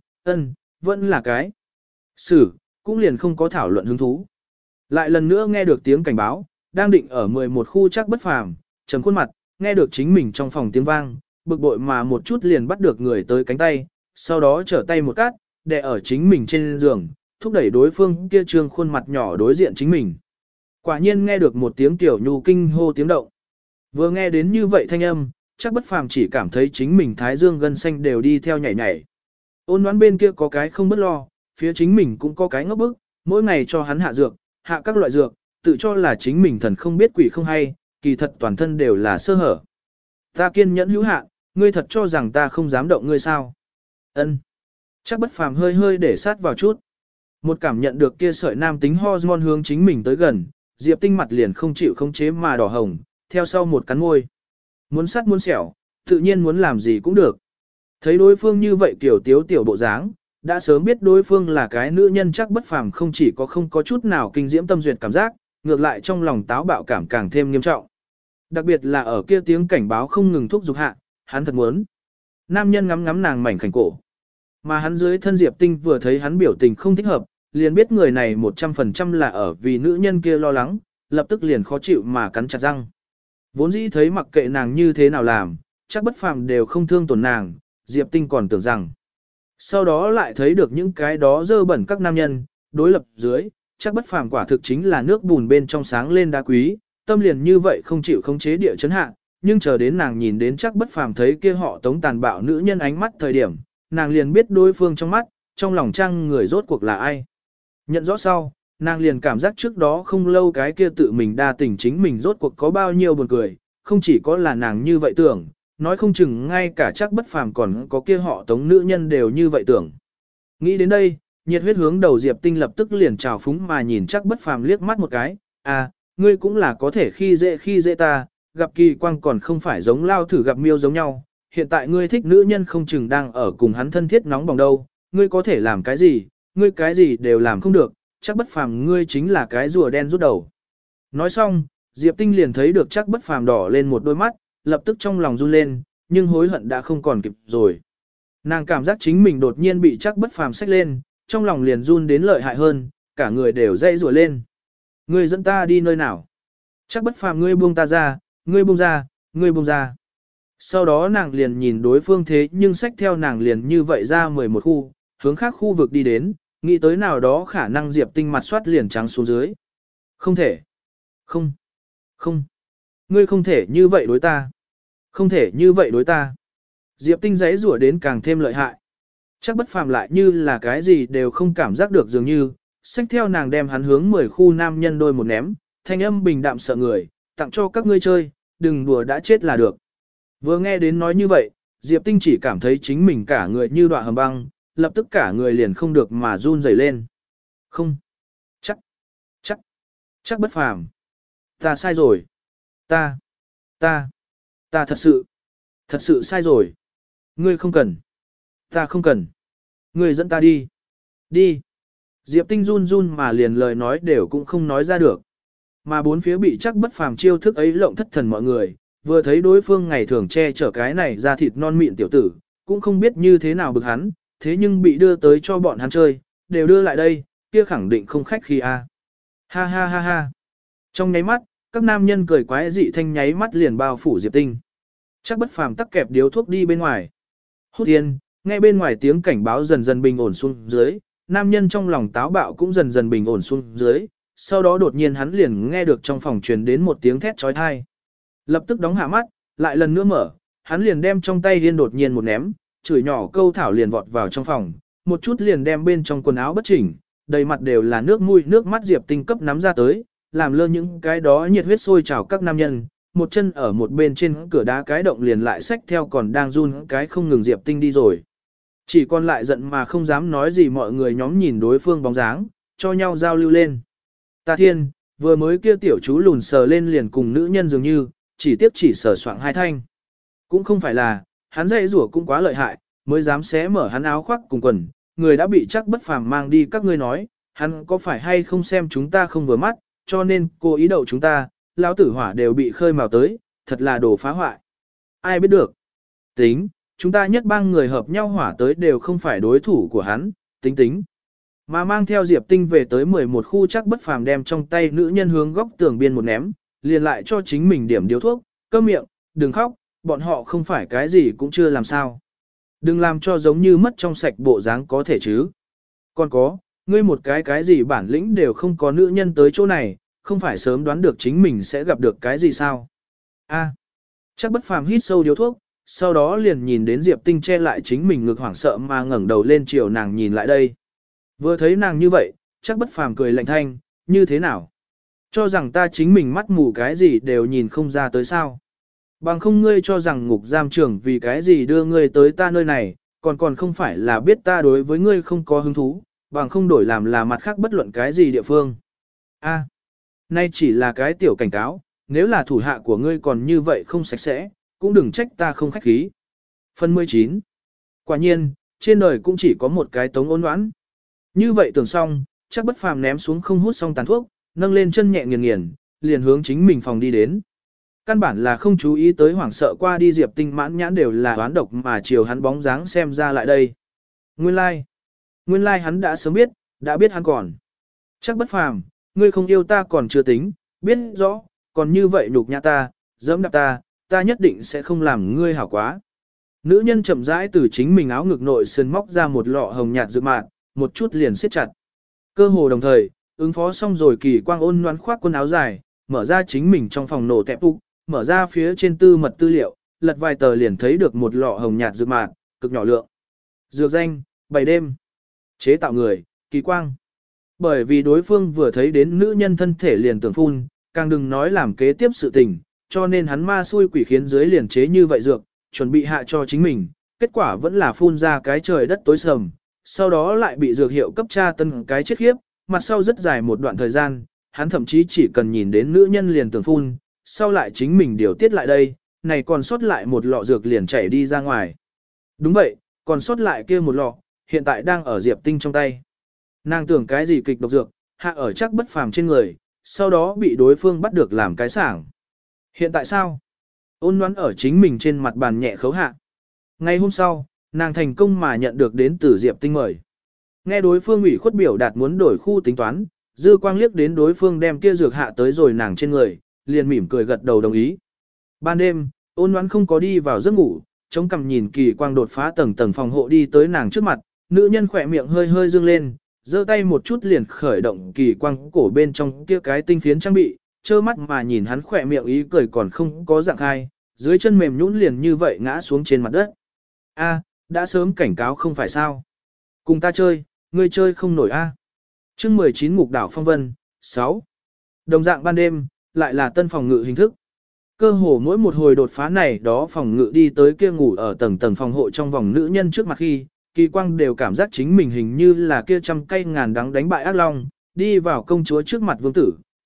vẫn là cái xử, cũng liền không có thảo luận hứng thú. Lại lần nữa nghe được tiếng cảnh báo, đang định ở 11 khu chắc bất phàm, trầm khuôn mặt, nghe được chính mình trong phòng tiếng vang, bực bội mà một chút liền bắt được người tới cánh tay, sau đó trở tay một cát, đè ở chính mình trên giường, thúc đẩy đối phương kia trương khuôn mặt nhỏ đối diện chính mình. Quả nhiên nghe được một tiếng tiểu nhu kinh hô tiếng động. Vừa nghe đến như vậy thanh âm, chắc bất phàm chỉ cảm thấy chính mình thái dương gân xanh đều đi theo nhảy nhảy. Ôn Loan bên kia có cái không bất lo, phía chính mình cũng có cái ngốc bức, mỗi ngày cho hắn hạ dược, hạ các loại dược, tự cho là chính mình thần không biết quỷ không hay, kỳ thật toàn thân đều là sơ hở. Ta kiên nhẫn hữu hạn, ngươi thật cho rằng ta không dám động ngươi sao? Ân. Chắc bất phàm hơi hơi để sát vào chút. Một cảm nhận được kia sợi nam tính hormone hướng chính mình tới gần, Diệp Tinh mặt liền không chịu khống chế mà đỏ hồng, theo sau một cắn môi. Muốn sắt muốn xẻo, tự nhiên muốn làm gì cũng được. Thấy đối phương như vậy kiểu tiếu tiểu bộ dáng, đã sớm biết đối phương là cái nữ nhân chắc bất phàm không chỉ có không có chút nào kinh diễm tâm duyệt cảm giác, ngược lại trong lòng táo bạo cảm càng thêm nghiêm trọng. Đặc biệt là ở kia tiếng cảnh báo không ngừng thúc giục hạ, hắn thật muốn. Nam nhân ngắm ngắm nàng mảnh khảnh cổ. Mà hắn dưới thân Diệp Tinh vừa thấy hắn biểu tình không thích hợp, liền biết người này 100% là ở vì nữ nhân kia lo lắng, lập tức liền khó chịu mà cắn chặt răng. Vốn dĩ thấy mặc kệ nàng như thế nào làm, chắc bất phàm đều không thương tổn nàng, Diệp Tinh còn tưởng rằng. Sau đó lại thấy được những cái đó dơ bẩn các nam nhân, đối lập dưới, chắc bất phàm quả thực chính là nước bùn bên trong sáng lên đá quý, tâm liền như vậy không chịu khống chế địa chấn hạ, nhưng chờ đến nàng nhìn đến chắc bất phàm thấy kia họ tống tàn bạo nữ nhân ánh mắt thời điểm, nàng liền biết đối phương trong mắt, trong lòng trang người rốt cuộc là ai. Nhận rõ sau, nàng liền cảm giác trước đó không lâu cái kia tự mình đa tình chính mình rốt cuộc có bao nhiêu buồn cười, không chỉ có là nàng như vậy tưởng, nói không chừng ngay cả chắc bất phàm còn có kia họ tống nữ nhân đều như vậy tưởng. Nghĩ đến đây, nhiệt huyết hướng đầu Diệp Tinh lập tức liền trào phúng mà nhìn chắc bất phàm liếc mắt một cái, à, ngươi cũng là có thể khi dễ ta, gặp Kỳ Quang còn không phải giống lao thử gặp miêu giống nhau, hiện tại ngươi thích nữ nhân không chừng đang ở cùng hắn thân thiết nóng bỏng đâu, ngươi có thể làm cái gì, ngươi cái gì đều làm không được, chắc bất phàm ngươi chính là cái rùa đen rút đầu. Nói xong, Diệp Tinh liền thấy được chắc bất phàm đỏ lên một đôi mắt, lập tức trong lòng run lên, nhưng hối hận đã không còn kịp rồi. Nàng cảm giác chính mình đột nhiên bị chắc bất phàm xách lên, trong lòng liền run đến lợi hại hơn, cả người đều dây rùa lên. Ngươi dẫn ta đi nơi nào? Chắc bất phàm ngươi buông ta ra, ngươi buông ra, ngươi buông ra. Sau đó nàng liền nhìn đối phương thế nhưng xách theo nàng liền như vậy ra 11 khu, hướng khác khu vực đi đến, nghĩ tới nào đó khả năng Diệp Tinh mặt soát liền trắng xuống dưới. Không thể. Không. Không. Ngươi không thể như vậy đối ta. Không thể như vậy đối ta. Diệp Tinh giãy rủa đến càng thêm lợi hại. Chắc bất phàm lại như là cái gì đều không cảm giác được dường như, xách theo nàng đem hắn hướng 10 khu nam nhân đôi một ném, thanh âm bình đạm sợ người, tặng cho các ngươi chơi, đừng đùa đã chết là được. Vừa nghe đến nói như vậy, Diệp Tinh chỉ cảm thấy chính mình cả người như đọa hầm băng, lập tức cả người liền không được mà run rẩy lên. Không, Chắc bất phàm. Ta sai rồi. Ta, ta thật sự sai rồi. Ngươi không cần. Ta không cần. Ngươi dẫn ta đi. Đi. Diệp Tinh run run mà liền lời nói đều cũng không nói ra được. Mà bốn phía bị chắc bất phàm chiêu thức ấy lộng thất thần mọi người, vừa thấy đối phương ngày thường che chở cái này ra thịt non mịn tiểu tử, cũng không biết như thế nào bực hắn, thế nhưng bị đưa tới cho bọn hắn chơi, đều đưa lại đây, kia khẳng định không khách khi a. Ha ha ha ha. Trong nháy mắt, các nam nhân cười quái dị thanh nháy mắt liền bao phủ Diệp Tinh. Chắc bất phàm tắc kẹp điếu thuốc đi bên ngoài. Hút tiên, nghe bên ngoài tiếng cảnh báo dần dần bình ổn xuống dưới, nam nhân trong lòng táo bạo cũng dần dần bình ổn xuống dưới, sau đó đột nhiên hắn liền nghe được trong phòng truyền đến một tiếng thét trói thai. Lập tức đóng hạ mắt, lại lần nữa mở, hắn liền đem trong tay điên đột nhiên một ném, chửi nhỏ câu thảo liền vọt vào trong phòng, một chút liền đem bên trong quần áo bất chỉnh, đầy mặt đều là nước mũi nước mắt Diệp Tinh cấp nắm ra tới, làm lơ những cái đó nhiệt huyết sôi trào các nam nhân, một chân ở một bên trên cửa đá cái động liền lại xách theo còn đang run cái không ngừng Diệp Tinh đi rồi. Chỉ còn lại giận mà không dám nói gì mọi người nhóm nhìn đối phương bóng dáng, cho nhau giao lưu lên. Ta thiên, vừa mới kia tiểu chú lùn sờ lên liền cùng nữ nhân dường như, chỉ tiếp chỉ sờ soạng hai thanh. Cũng không phải là, hắn dạy rủa cũng quá lợi hại, mới dám xé mở hắn áo khoác cùng quần, người đã bị chắc bất phàm mang đi các ngươi nói, hắn có phải hay không xem chúng ta không vừa mắt, cho nên cô ý đậu chúng ta, lão tử hỏa đều bị khơi mào tới, thật là đồ phá hoại. Ai biết được. Tính, chúng ta nhất bang người hợp nhau hỏa tới đều không phải đối thủ của hắn, tính. Mà mang theo Diệp Tinh về tới 11 khu chắc bất phàm đem trong tay nữ nhân hướng góc tường biên một ném, liền lại cho chính mình điểm điếu thuốc, câm miệng, đừng khóc, bọn họ không phải cái gì cũng chưa làm sao. Đừng làm cho giống như mất trong sạch bộ dáng có thể chứ. Còn có, ngươi một cái gì bản lĩnh đều không có nữ nhân tới chỗ này, không phải sớm đoán được chính mình sẽ gặp được cái gì sao. Chắc bất phàm hít sâu điếu thuốc, sau đó liền nhìn đến Diệp Tinh che lại chính mình ngực hoảng sợ mà ngẩng đầu lên chiều nàng nhìn lại đây. Vừa thấy nàng như vậy, chắc bất phàm cười lạnh thanh, như thế nào? Cho rằng ta chính mình mắt mù cái gì đều nhìn không ra tới sao? Bằng không ngươi cho rằng ngục giam trưởng vì cái gì đưa ngươi tới ta nơi này, còn không phải là biết ta đối với ngươi không có hứng thú, bằng không đổi làm là mặt khác bất luận cái gì địa phương. Nay chỉ là cái tiểu cảnh cáo, nếu là thủ hạ của ngươi còn như vậy không sạch sẽ, cũng đừng trách ta không khách khí. Phần 19. Quả nhiên, trên đời cũng chỉ có một cái Tống Ôn Ngoãn. Như vậy tưởng xong, chắc bất phàm ném xuống không hút xong tàn thuốc, nâng lên chân nhẹ nghiền nghiền, liền hướng chính mình phòng đi đến. Căn bản là không chú ý tới hoảng sợ qua đi Diệp Tinh mãn nhãn đều là oán độc mà chiều hắn bóng dáng xem ra lại đây. Nguyên lai hắn đã sớm biết, đã biết hắn còn. Chắc bất phàm, ngươi không yêu ta còn chưa tính, biết rõ, còn như vậy nhục nhã ta, dẫm đạp ta nhất định sẽ không làm ngươi hảo quá. Nữ nhân chậm rãi từ chính mình áo ngực nội sơn móc ra một lọ hồng nhạt dược mạt, một chút liền siết chặt. Cơ hồ đồng thời, ứng phó xong rồi Kỳ Quang ôn nhoắn khoác quần áo dài, mở ra chính mình trong phòng nổ tẹp phục, mở ra phía trên tư mật tư liệu, lật vài tờ liền thấy được một lọ hồng nhạt dược mạt, cực nhỏ lượng. Dược danh, 7 đêm. Chế tạo người, Kỳ Quang. Bởi vì đối phương vừa thấy đến nữ nhân thân thể liền tưởng phun, càng đừng nói làm kế tiếp sự tình, cho nên hắn ma xui quỷ khiến dưới liền chế như vậy dược, chuẩn bị hạ cho chính mình, kết quả vẫn là phun ra cái trời đất tối sầm, sau đó lại bị dược hiệu cấp tra tân cái chết khiếp, mặt sau rất dài một đoạn thời gian, hắn thậm chí chỉ cần nhìn đến nữ nhân liền tưởng phun, sau lại chính mình điều tiết lại đây, này còn sót lại một lọ dược liền chảy đi ra ngoài. Đúng vậy, còn sót lại kia một lọ, hiện tại đang ở Diệp Tinh trong tay. Nàng tưởng cái gì kịch độc dược, hạ ở chắc bất phàm trên người, sau đó bị đối phương bắt được làm cái sảng. Hiện tại sao? Ôn Ngoãn ở chính mình trên mặt bàn nhẹ khấu hạ. Ngày hôm sau, nàng thành công mà nhận được đến từ Diệp Tinh mời. Nghe đối phương ủy khuất biểu đạt muốn đổi khu tính toán, dư quang liếc đến đối phương đem kia dược hạ tới rồi nàng trên người, liền mỉm cười gật đầu đồng ý. Ban đêm, Ôn Ngoãn không có đi vào giấc ngủ, chống cằm nhìn Kỳ Quang đột phá tầng tầng phòng hộ đi tới nàng trước mặt, nữ nhân khỏe miệng hơi hơi dương lên, giơ tay một chút liền khởi động Kỳ Quang cổ bên trong kia cái tinh phiến trang bị, trơ mắt mà nhìn hắn khỏe miệng ý cười còn không có dạng khai, dưới chân mềm nhũn liền như vậy ngã xuống trên mặt đất. Đã sớm cảnh cáo không phải sao? Cùng ta chơi, ngươi chơi không nổi Chương 19 Ngục đảo phong vân, 6. Đồng dạng ban đêm, lại là tân phòng ngự hình thức. Cơ hồ mỗi một hồi đột phá này đó phòng ngự đi tới kia ngủ ở tầng tầng phòng hộ trong vòng nữ nhân trước mặt khi, Kỳ Quang đều cảm giác chính mình hình như là kia trăm cây ngàn đắng đánh bại ác long, đi vào công chúa trước mặt vương tử,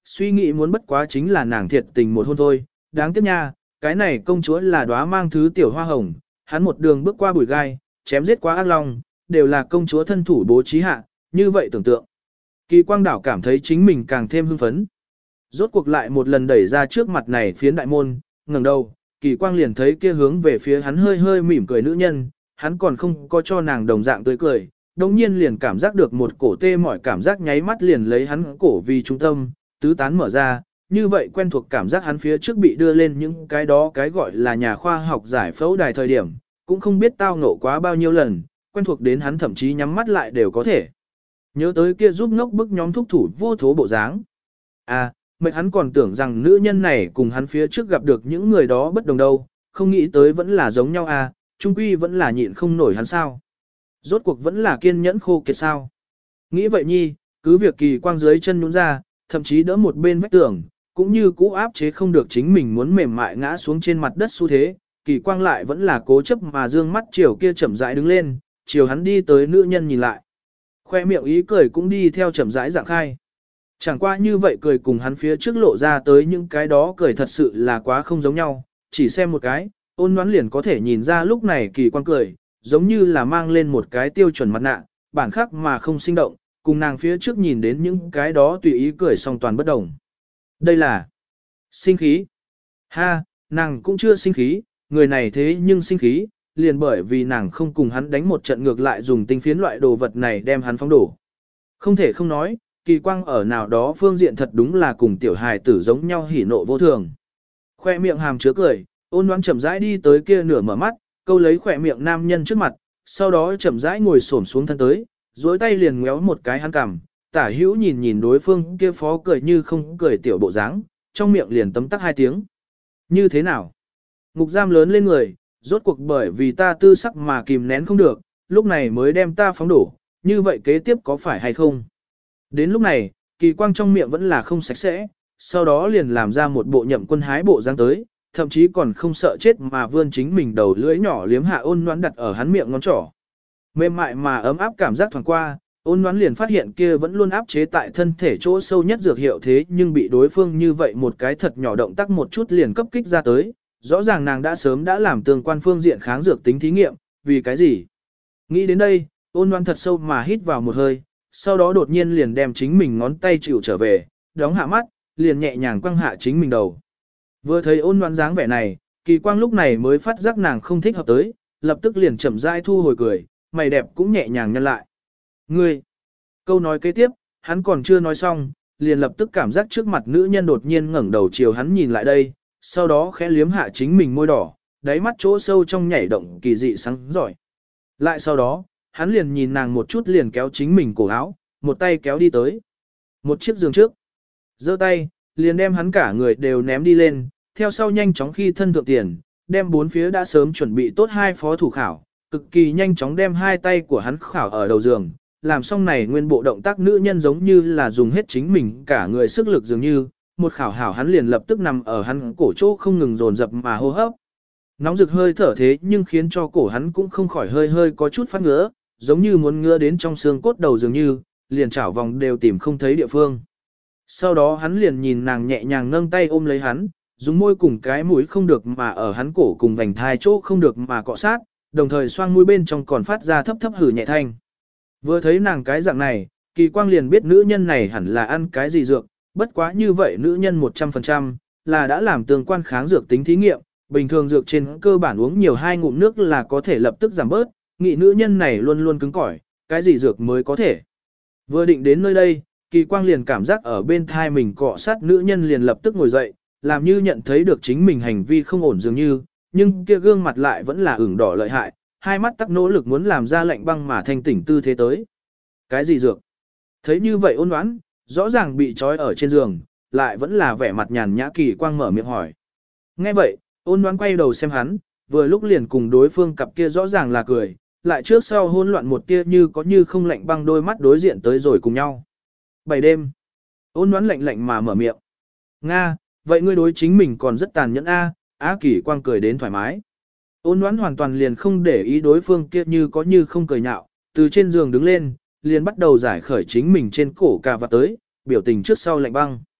suy nghĩ muốn bất quá chính là nàng thiệt tình một hôn thôi, đáng tiếc nha, cái này công chúa là đóa mang thứ tiểu hoa hồng, hắn một đường bước qua bụi gai, chém giết quá ác long, đều là công chúa thân thủ bố trí hạ, như vậy tưởng tượng. Kỳ quang đảo cảm thấy chính mình càng thêm hưng phấn. Rốt cuộc lại một lần đẩy ra trước mặt này phiến đại môn, ngẩng đầu, kỳ quang liền thấy kia hướng về phía hắn hơi hơi mỉm cười nữ nhân, hắn còn không có cho nàng đồng dạng tươi cười, đồng nhiên liền cảm giác được một cổ tê mỏi cảm giác nháy mắt liền lấy hắn cổ vì trung tâm, tứ tán mở ra, như vậy quen thuộc cảm giác hắn phía trước bị đưa lên những cái đó cái gọi là nhà khoa học giải phẫu đài thời điểm, cũng không biết tao ngộ quá bao nhiêu lần, quen thuộc đến hắn thậm chí nhắm mắt lại đều có thể. Nhớ tới kia giúp ngốc bức nhóm thúc thủ vô thố bộ dáng. À, mệt hắn còn tưởng rằng nữ nhân này cùng hắn phía trước gặp được những người đó bất đồng đâu, không nghĩ tới vẫn là giống nhau à, chung quy vẫn là nhịn không nổi hắn sao. Rốt cuộc vẫn là kiên nhẫn khô kiệt sao. Nghĩ vậy nhi, cứ việc kỳ quang dưới chân nhún ra, thậm chí đỡ một bên vách tường, cũng như cũ áp chế không được chính mình muốn mềm mại ngã xuống trên mặt đất xu thế, kỳ quang lại vẫn là cố chấp mà dương mắt chiều kia chậm rãi đứng lên, chiều hắn đi tới nữ nhân nhìn lại. Khoe miệng ý cười cũng đi theo chậm rãi dạng khai. Chẳng qua như vậy cười cùng hắn phía trước lộ ra tới những cái đó cười thật sự là quá không giống nhau, chỉ xem một cái, ôn đoán liền có thể nhìn ra lúc này kỳ quang cười, giống như là mang lên một cái tiêu chuẩn mặt nạ, bản khác mà không sinh động, cùng nàng phía trước nhìn đến những cái đó tùy ý cười song toàn bất đồng. Đây là sinh khí. Ha, nàng cũng chưa sinh khí, người này thế nhưng sinh khí, liền bởi vì nàng không cùng hắn đánh một trận ngược lại dùng tinh phiến loại đồ vật này đem hắn phóng đổ. Không thể không nói, kỳ quang ở nào đó phương diện thật đúng là cùng tiểu hài tử giống nhau hỉ nộ vô thường. Khoe miệng hàm chứa cười, ôn đoán chậm rãi đi tới kia nửa mở mắt, câu lấy khoe miệng nam nhân trước mặt, sau đó chậm rãi ngồi xổm xuống thân tới, duỗi tay liền ngéo một cái hắn cằm, tả hữu nhìn nhìn đối phương kia phó cười như không cười tiểu bộ dáng, trong miệng liền tấm tắc hai tiếng. Như thế nào? Ngục giam lớn lên người, rốt cuộc bởi vì ta tư sắc mà kìm nén không được, lúc này mới đem ta phóng đổ, như vậy kế tiếp có phải hay không? Đến lúc này, kỳ quang trong miệng vẫn là không sạch sẽ, sau đó liền làm ra một bộ nhậm quân hái bộ dáng tới, thậm chí còn không sợ chết mà vươn chính mình đầu lưỡi nhỏ liếm hạ ôn noãn đặt ở hắn miệng ngón trỏ. Mềm mại mà ấm áp cảm giác thoảng qua, ôn noãn liền phát hiện kia vẫn luôn áp chế tại thân thể chỗ sâu nhất dược hiệu thế nhưng bị đối phương như vậy một cái thật nhỏ động tác một chút liền cấp kích ra tới, rõ ràng nàng đã sớm đã làm tương quan phương diện kháng dược tính thí nghiệm, vì cái gì? Nghĩ đến đây, ôn noãn thật sâu mà hít vào một hơi, sau đó đột nhiên liền đem chính mình ngón tay chịu trở về, đóng hạ mắt, liền nhẹ nhàng quăng hạ chính mình đầu. Vừa thấy ôn noãn dáng vẻ này, kỳ quang lúc này mới phát giác nàng không thích hợp tới, lập tức liền chậm rãi thu hồi cười, mày đẹp cũng nhẹ nhàng nhăn lại. Ngươi! Câu nói kế tiếp, hắn còn chưa nói xong, liền lập tức cảm giác trước mặt nữ nhân đột nhiên ngẩng đầu chiều hắn nhìn lại đây, sau đó khẽ liếm hạ chính mình môi đỏ, đáy mắt chỗ sâu trong nhảy động kỳ dị sáng giỏi. Lại sau đó, hắn liền nhìn nàng một chút liền kéo chính mình cổ áo, một tay kéo đi tới. Một chiếc giường trước. Giơ tay, liền đem hắn cả người đều ném đi lên, theo sau nhanh chóng khi thân thượng tiền, đem bốn phía đã sớm chuẩn bị tốt hai phó thủ khảo, cực kỳ nhanh chóng đem hai tay của hắn khảo ở đầu giường, làm xong này nguyên bộ động tác nữ nhân giống như là dùng hết chính mình cả người sức lực dường như, một khảo hảo hắn liền lập tức nằm ở hắn cổ chỗ không ngừng dồn dập mà hô hấp. Nóng rực hơi thở thế nhưng khiến cho cổ hắn cũng không khỏi hơi hơi có chút phát ngứa, giống như muốn ngứa đến trong xương cốt đầu dường như, liền chảo vòng đều tìm không thấy địa phương. Sau đó hắn liền nhìn nàng nhẹ nhàng nâng tay ôm lấy hắn, dùng môi cùng cái mũi không được mà ở hắn cổ cùng vành thai chỗ không được mà cọ sát, đồng thời xoang mũi bên trong còn phát ra thấp thấp hử nhẹ thanh. Vừa thấy nàng cái dạng này, kỳ quang liền biết nữ nhân này hẳn là ăn cái gì dược, bất quá như vậy nữ nhân 100% là đã làm tương quan kháng dược tính thí nghiệm, bình thường dược trên cơ bản uống nhiều 2 ngụm nước là có thể lập tức giảm bớt, nghị nữ nhân này luôn luôn cứng cỏi, cái gì dược mới có thể. Vừa định đến nơi đây, kỳ quang liền cảm giác ở bên thai mình cọ sát nữ nhân liền lập tức ngồi dậy, làm như nhận thấy được chính mình hành vi không ổn dường như, nhưng kia gương mặt lại vẫn là ửng đỏ lợi hại, hai mắt tắc nỗ lực muốn làm ra lạnh băng mà thanh tỉnh tư thế tới. Cái gì dược? Thấy như vậy ôn đoán, rõ ràng bị trói ở trên giường, lại vẫn là vẻ mặt nhàn nhã kỳ quang mở miệng hỏi. Nghe vậy, ôn đoán quay đầu xem hắn, vừa lúc liền cùng đối phương cặp kia rõ ràng là cười, lại trước sau hỗn loạn một tia như có như không lạnh băng đôi mắt đối diện tới rồi cùng nhau. 7 đêm. Ôn đoán lạnh lạnh mà mở miệng. Nga, vậy ngươi đối chính mình còn rất tàn nhẫn a? Á kỳ quang cười đến thoải mái. Ôn đoán hoàn toàn liền không để ý đối phương kia như có như không cười nhạo, từ trên giường đứng lên, liền bắt đầu giải khởi chính mình trên cổ cà vạt tới, biểu tình trước sau lạnh băng.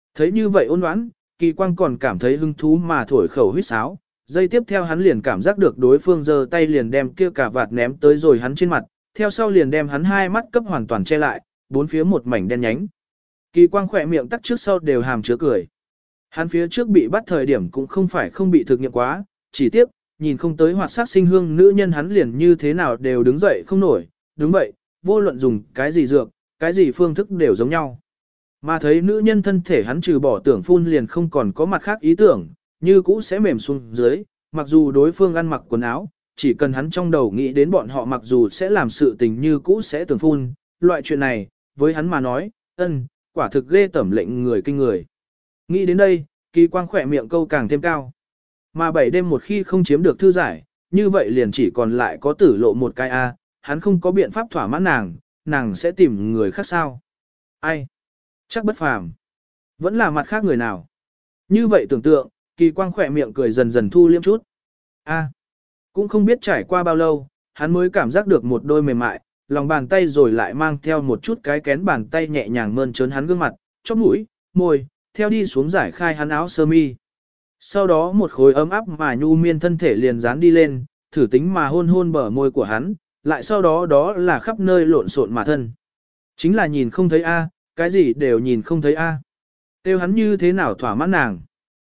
Thấy như vậy ôn đoán, Kỳ Quang còn cảm thấy hứng thú mà thổi khẩu huýt sáo. Giây tiếp theo hắn liền cảm giác được đối phương giơ tay liền đem kia cả vạt ném tới rồi hắn trên mặt, theo sau liền đem hắn hai mắt cấp hoàn toàn che lại, bốn phía một mảnh đen nhánh. Kỳ Quang khỏe miệng tắc trước sau đều hàm chứa cười. Hắn phía trước bị bắt thời điểm cũng không phải không bị thực nghiệm quá, chỉ tiếc, nhìn không tới hoạt sắc sinh hương nữ nhân hắn liền như thế nào đều đứng dậy không nổi, đúng vậy, vô luận dùng cái gì dược, cái gì phương thức đều giống nhau. Mà thấy nữ nhân thân thể hắn trừ bỏ tưởng phun liền không còn có mặt khác ý tưởng, như cũ sẽ mềm xuống dưới, mặc dù đối phương ăn mặc quần áo, chỉ cần hắn trong đầu nghĩ đến bọn họ mặc dù sẽ làm sự tình như cũ sẽ tưởng phun, loại chuyện này, với hắn mà nói, quả thực ghê tẩm lệnh người kinh người. Nghĩ đến đây, Kỳ Quang khỏe miệng câu càng thêm cao. Mà 7 đêm một khi không chiếm được thư giải, như vậy liền chỉ còn lại có tử lộ một cái A, hắn không có biện pháp thỏa mãn nàng sẽ tìm người khác sao. Ai? Chắc bất phàm. Vẫn là mặt khác người nào. Như vậy tưởng tượng, Kỳ Quang khỏe miệng cười dần dần thu liêm chút. Cũng không biết trải qua bao lâu, hắn mới cảm giác được một đôi mềm mại, lòng bàn tay rồi lại mang theo một chút cái kén bàn tay nhẹ nhàng mơn trớn hắn gương mặt, chóp mũi, môi, theo đi xuống giải khai hắn áo sơ mi. Sau đó một khối ấm áp mà nhu miên thân thể liền dán đi lên, thử tính mà hôn hôn bờ môi của hắn, lại sau đó đó là khắp nơi lộn xộn mà thân. Chính là nhìn không thấy a, cái gì đều nhìn không thấy a. Tiêu hắn như thế nào thỏa mãn nàng.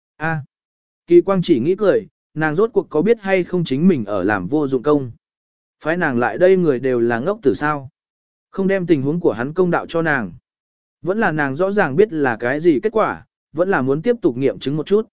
Kỳ Quang chỉ nghĩ cười, nàng rốt cuộc có biết hay không chính mình ở làm vô dụng công. Phái nàng lại đây người đều là ngốc tử sao. Không đem tình huống của hắn công đạo cho nàng. Vẫn là nàng rõ ràng biết là cái gì kết quả, vẫn là muốn tiếp tục nghiệm chứng một chút.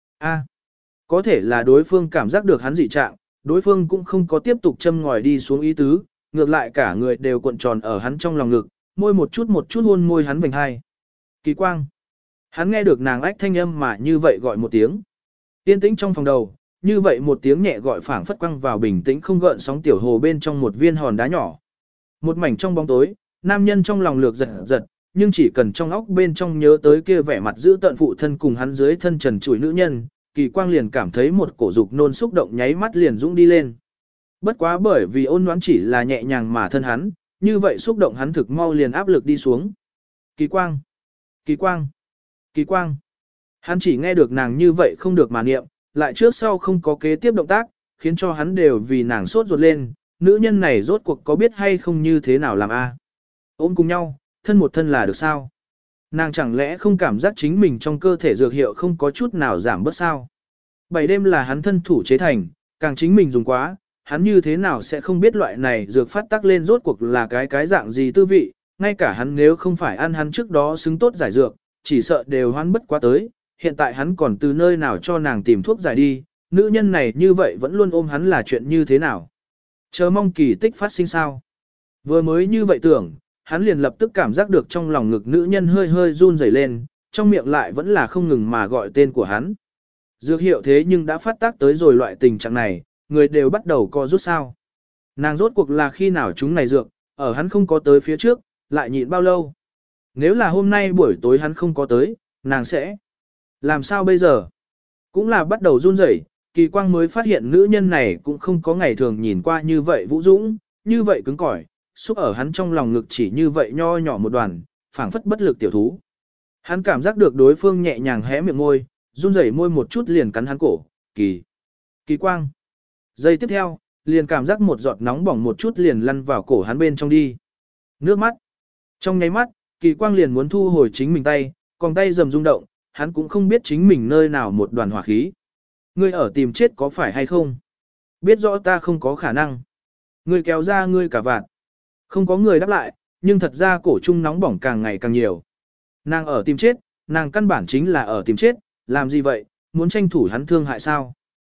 Có thể là đối phương cảm giác được hắn dị trạng, đối phương cũng không có tiếp tục châm ngòi đi xuống ý tứ, ngược lại cả người đều cuộn tròn ở hắn trong lòng ngực, môi một chút hôn môi hắn vành hai. Kỳ Quang. Hắn nghe được nàng ách thanh âm mà như vậy gọi một tiếng. Yên tĩnh trong phòng đầu, như vậy một tiếng nhẹ gọi phảng phất quăng vào bình tĩnh không gợn sóng tiểu hồ bên trong một viên hòn đá nhỏ. Một mảnh trong bóng tối, nam nhân trong lòng lược giật giật, nhưng chỉ cần trong óc bên trong nhớ tới kia vẻ mặt giữ tận phụ thân cùng hắn dưới thân trần trụi nữ nhân, Kỳ Quang liền cảm thấy một cổ dục nôn xúc động nháy mắt liền dũng đi lên. Bất quá bởi vì ôn nhoáng chỉ là nhẹ nhàng mà thân hắn, như vậy xúc động hắn thực mau liền áp lực đi xuống. Kỳ Quang, Kỳ Quang, Kỳ Quang. Hắn chỉ nghe được nàng như vậy không được mà niệm, lại trước sau không có kế tiếp động tác, khiến cho hắn đều vì nàng sốt ruột lên, nữ nhân này rốt cuộc có biết hay không như thế nào làm a? Ôm cùng nhau, thân một thân là được sao? Nàng chẳng lẽ không cảm giác chính mình trong cơ thể dược hiệu không có chút nào giảm bớt sao? 7 đêm là hắn thân thủ chế thành, càng chính mình dùng quá, hắn như thế nào sẽ không biết loại này dược phát tác lên rốt cuộc là cái dạng gì tư vị, ngay cả hắn nếu không phải ăn hắn trước đó xứng tốt giải dược, chỉ sợ đều hoan bất quá tới, hiện tại hắn còn từ nơi nào cho nàng tìm thuốc giải đi, nữ nhân này như vậy vẫn luôn ôm hắn là chuyện như thế nào. Chờ mong kỳ tích phát sinh sao. Vừa mới như vậy tưởng, hắn liền lập tức cảm giác được trong lòng ngực nữ nhân hơi hơi run rẩy lên, trong miệng lại vẫn là không ngừng mà gọi tên của hắn. Dược hiệu thế nhưng đã phát tác tới rồi loại tình trạng này, người đều bắt đầu co rút sao. Nàng rốt cuộc là khi nào chúng này dược, ở hắn không có tới phía trước, lại nhịn bao lâu. Nếu là hôm nay buổi tối hắn không có tới, nàng sẽ làm sao bây giờ? Cũng là bắt đầu run rẩy, Kỳ Quang mới phát hiện nữ nhân này cũng không có ngày thường nhìn qua như vậy vũ dũng, như vậy cứng cỏi, xúc ở hắn trong lòng ngực chỉ như vậy nho nhỏ một đoàn, phảng phất bất lực tiểu thú. Hắn cảm giác được đối phương nhẹ nhàng hé miệng môi, run rẩy môi một chút liền cắn hắn cổ, Kỳ Quang. Giây tiếp theo, liền cảm giác một giọt nóng bỏng một chút liền lăn vào cổ hắn bên trong đi. Nước mắt. Trong nháy mắt, Kỳ Quang liền muốn thu hồi chính mình tay, còn tay rầm rung động, hắn cũng không biết chính mình nơi nào một đoàn hỏa khí. Ngươi ở tìm chết có phải hay không? Biết rõ ta không có khả năng. Ngươi kéo ra ngươi cả vạn. Không có người đáp lại, nhưng thật ra cổ trung nóng bỏng càng ngày càng nhiều. Nàng ở tìm chết, nàng căn bản chính là ở tìm chết, làm gì vậy, muốn tranh thủ hắn thương hại sao?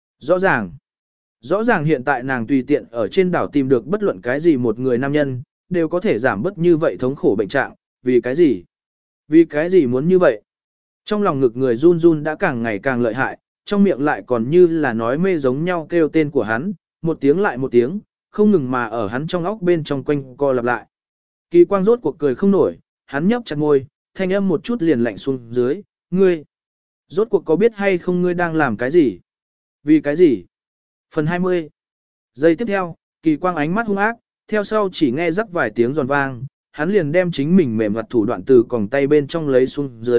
Rõ ràng hiện tại nàng tùy tiện ở trên đảo tìm được bất luận cái gì một người nam nhân, đều có thể giảm bớt như vậy thống khổ bệnh trạng, vì cái gì? Vì cái gì muốn như vậy? Trong lòng ngực người run run đã càng ngày càng lợi hại, trong miệng lại còn như là nói mê giống nhau kêu tên của hắn, một tiếng lại một tiếng, không ngừng mà ở hắn trong óc bên trong quanh co lặp lại. Kỳ Quang rốt cuộc cười không nổi, hắn nhấp chặt môi, thanh âm một chút liền lạnh xuống dưới, ngươi, rốt cuộc có biết hay không ngươi đang làm cái gì? Vì cái gì? Phần 20. Giây tiếp theo, Kỳ Quang ánh mắt hung ác, theo sau chỉ nghe rắc vài tiếng giòn vang, hắn liền đem chính mình mềm mặt thủ đoạn từ còng tay bên trong lấy xuống dưới,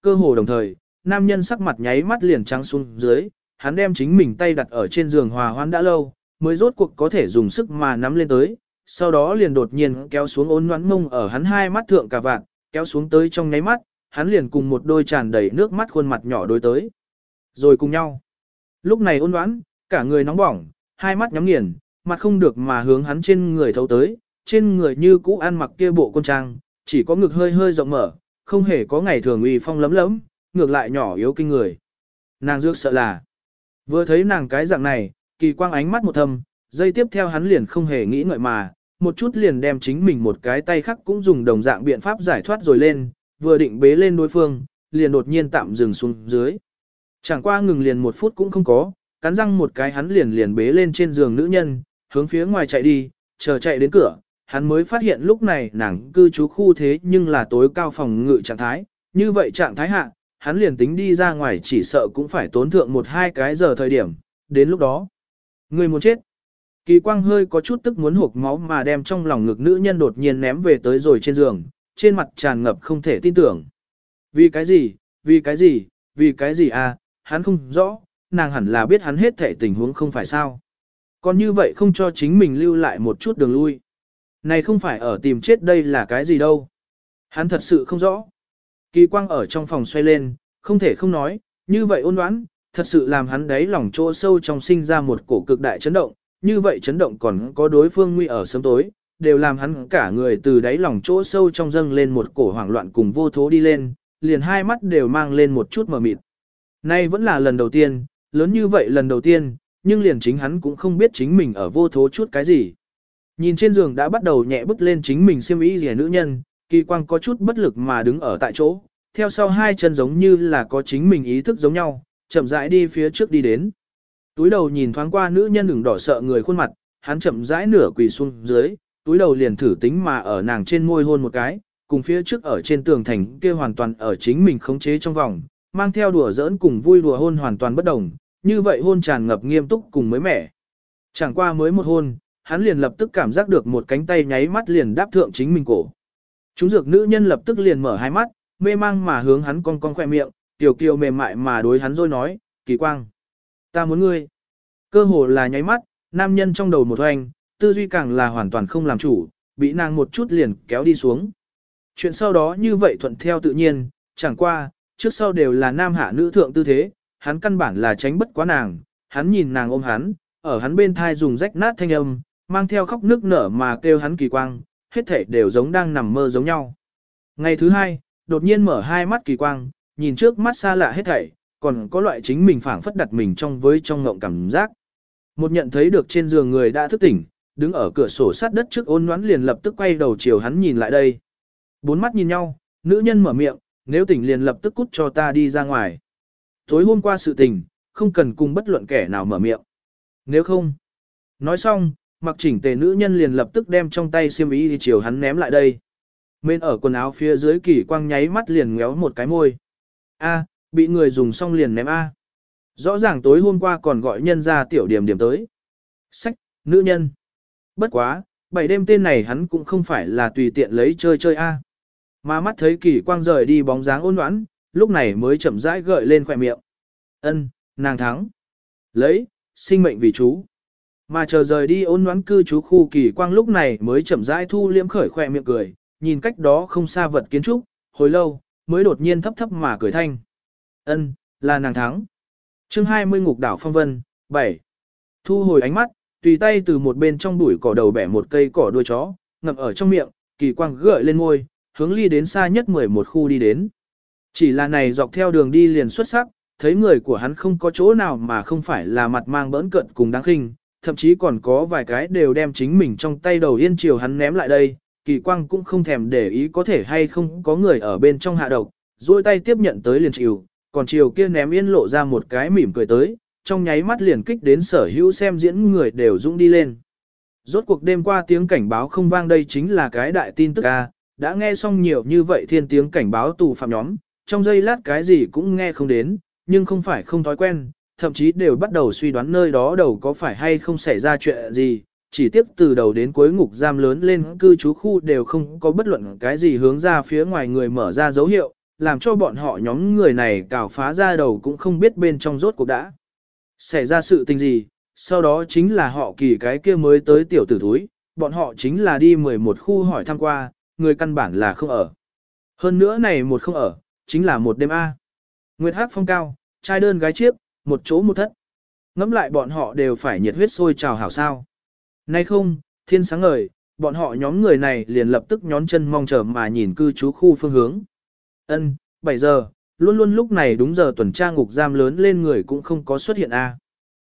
cơ hồ đồng thời, nam nhân sắc mặt nháy mắt liền trắng xuống dưới, hắn đem chính mình tay đặt ở trên giường hòa hoãn đã lâu, mới rốt cuộc có thể dùng sức mà nắm lên tới, sau đó liền đột nhiên kéo xuống ôn nhoãn mông ở hắn hai mắt thượng cả vạn, kéo xuống tới trong nháy mắt, hắn liền cùng một đôi tràn đầy nước mắt khuôn mặt nhỏ đối tới. Rồi cùng nhau. Lúc này ôn nhoãn, cả người nóng bỏng, hai mắt nhắm nghiền, mặt không được mà hướng hắn trên người thấu tới, trên người như cũ ăn mặc kia bộ quân trang, chỉ có ngực hơi hơi rộng mở, không hề có ngày thường uy phong lấm lấm, ngược lại nhỏ yếu kinh người. Nàng dước sợ là, vừa thấy nàng cái dạng này, Kỳ Quang ánh mắt một thầm, giây tiếp theo hắn liền không hề nghĩ ngợi mà, một chút liền đem chính mình một cái tay khác cũng dùng đồng dạng biện pháp giải thoát rồi lên, vừa định bế lên đối phương, liền đột nhiên tạm dừng xuống dưới. Chẳng qua ngừng liền một phút cũng không có, cắn răng một cái hắn liền bế lên trên giường nữ nhân, hướng phía ngoài chạy đi, chờ chạy đến cửa, hắn mới phát hiện lúc này nàng cư trú khu thế nhưng là tối cao phòng ngự trạng thái, như vậy trạng thái hạ, hắn liền tính đi ra ngoài chỉ sợ cũng phải tốn thượng 1-2 cái giờ thời điểm, đến lúc đó, người muốn chết. Kỳ Quang hơi có chút tức muốn hộc máu mà đem trong lòng ngực nữ nhân đột nhiên ném về tới rồi trên giường, trên mặt tràn ngập không thể tin tưởng. Vì cái gì, vì cái gì, vì cái gì à, hắn không rõ, nàng hẳn là biết hắn hết thể tình huống không phải sao. Còn như vậy không cho chính mình lưu lại một chút đường lui. Này không phải ở tìm chết đây là cái gì đâu. Hắn thật sự không rõ. Kỳ Quang ở trong phòng xoay lên, không thể không nói, như vậy ôn đoán, thật sự làm hắn đáy lòng chỗ sâu trong sinh ra một cổ cực đại chấn động, như vậy chấn động còn có đối phương nguy ở sớm tối, đều làm hắn cả người từ đáy lòng chỗ sâu trong dâng lên một cổ hoảng loạn cùng vô thố đi lên, liền hai mắt đều mang lên một chút mờ mịt. Nay vẫn là lần đầu tiên, lớn như vậy lần đầu tiên, nhưng liền chính hắn cũng không biết chính mình ở vô thố chút cái gì. Nhìn trên giường đã bắt đầu nhẹ bứt lên chính mình xiêm y rẻ nữ nhân, Kỳ Quang có chút bất lực mà đứng ở tại chỗ, theo sau hai chân giống như là có chính mình ý thức giống nhau, chậm rãi đi phía trước đi đến. Túi đầu nhìn thoáng qua nữ nhân ửng đỏ sợ người khuôn mặt, hắn chậm rãi nửa quỳ xuống dưới, túi đầu liền thử tính mà ở nàng trên môi hôn một cái, cùng phía trước ở trên tường thành kia hoàn toàn ở chính mình khống chế trong vòng, mang theo đùa giỡn cùng vui đùa hôn hoàn toàn bất đồng, như vậy hôn tràn ngập nghiêm túc cùng mới mẻ. Chẳng qua mới một hôn, hắn liền lập tức cảm giác được một cánh tay nháy mắt liền đáp thượng chính mình cổ. Chúng dược nữ nhân lập tức liền mở hai mắt, mê mang mà hướng hắn cong cong khoe miệng, tiểu kiều mềm mại mà đối hắn rồi nói, Kỳ Quang, ta muốn ngươi. Cơ hồ là nháy mắt, nam nhân trong đầu một hoành, tư duy càng là hoàn toàn không làm chủ, bị nàng một chút liền kéo đi xuống. Chuyện sau đó như vậy thuận theo tự nhiên, chẳng qua, trước sau đều là nam hạ nữ thượng tư thế, hắn căn bản là tránh bất quá nàng, hắn nhìn nàng ôm hắn, ở hắn bên thai dùng rách nát thanh âm, mang theo khóc nước nở mà kêu hắn Kỳ Quang, hết thảy đều giống đang nằm mơ giống nhau. Ngày thứ hai, đột nhiên mở hai mắt Kỳ Quang, nhìn trước mắt xa lạ hết thảy, còn có loại chính mình phảng phất đặt mình trong ngộng cảm giác. Một nhận thấy được trên giường người đã thức tỉnh, đứng ở cửa sổ sát đất trước ôn nhoắn liền lập tức quay đầu chiều hắn nhìn lại đây. Bốn mắt nhìn nhau, nữ nhân mở miệng, nếu tỉnh liền lập tức cút cho ta đi ra ngoài. Tối hôm qua sự tình, không cần cùng bất luận kẻ nào mở miệng. Nếu không, nói xong, mặc chỉnh tề nữ nhân liền lập tức đem trong tay xiêm y đi chiều hắn ném lại đây. Bên ở quần áo phía dưới Kỳ Quang nháy mắt liền ngéo một cái môi. A, bị người dùng xong liền ném A. Rõ ràng tối hôm qua còn gọi nhân ra tiểu điểm điểm tới. Sách, nữ nhân. Bất quá, 7 đêm tên này hắn cũng không phải là tùy tiện lấy chơi A. Mà mắt thấy Kỳ Quang rời đi bóng dáng ôn ngoãn, lúc này mới chậm rãi gợi lên khỏe miệng. Ân, nàng thắng. Lấy, sinh mệnh vì chú. Mà chờ rời đi ôn ngoãn cư trú khu Kỳ Quang lúc này mới chậm rãi thu liễm khởi khỏe miệng cười, nhìn cách đó không xa vật kiến trúc, hồi lâu, mới đột nhiên thấp thấp mà cười thanh. Ân, là nàng thắng. Chương 20 Ngục đảo phong vân, 7. Thu hồi ánh mắt, tùy tay từ một bên trong bụi cỏ đầu bẻ một cây cỏ đuôi chó, ngậm ở trong miệng, Kỳ Quang gợi lên môi, hướng ly đến xa nhất 11 khu đi đến. Chỉ là này dọc theo đường đi liền xuất sắc, thấy người của hắn không có chỗ nào mà không phải là mặt mang bỡn cận cùng đáng khinh, thậm chí còn có vài cái đều đem chính mình trong tay đầu yên chiều hắn ném lại đây, Kỳ Quang cũng không thèm để ý có thể hay không có người ở bên trong hạ độc, duỗi tay tiếp nhận tới liền chịu, còn chiều kia ném yên lộ ra một cái mỉm cười tới, trong nháy mắt liền kích đến sở hữu xem diễn người đều dũng đi lên. Rốt cuộc đêm qua tiếng cảnh báo không vang đây chính là cái đại tin tức a, đã nghe xong nhiều như vậy thiên tiếng cảnh báo tù phạm nhóm, trong giây lát cái gì cũng nghe không đến, nhưng không phải không thói quen, thậm chí đều bắt đầu suy đoán nơi đó đầu có phải hay không xảy ra chuyện gì, chỉ tiếp từ đầu đến cuối ngục giam lớn lên cư trú khu đều không có bất luận cái gì hướng ra phía ngoài người mở ra dấu hiệu, làm cho bọn họ nhóm người này cào phá ra đầu cũng không biết bên trong rốt cuộc đã xảy ra sự tình gì, sau đó chính là họ Kỳ cái kia mới tới tiểu tử thúi, bọn họ chính là đi 11 khu hỏi thăm qua, người căn bản là không ở. Hơn nữa này một không ở, chính là một đêm A. Nguyệt Hắc phong cao, trai đơn gái chiếc, một chỗ một thất. Ngắm lại bọn họ đều phải nhiệt huyết sôi trào hảo sao. Nay không, thiên sáng ngời, bọn họ nhóm người này liền lập tức nhón chân mong chờ mà nhìn cư trú khu phương hướng. 7 giờ, luôn luôn lúc này đúng giờ tuần tra ngục giam lớn lên người cũng không có xuất hiện A.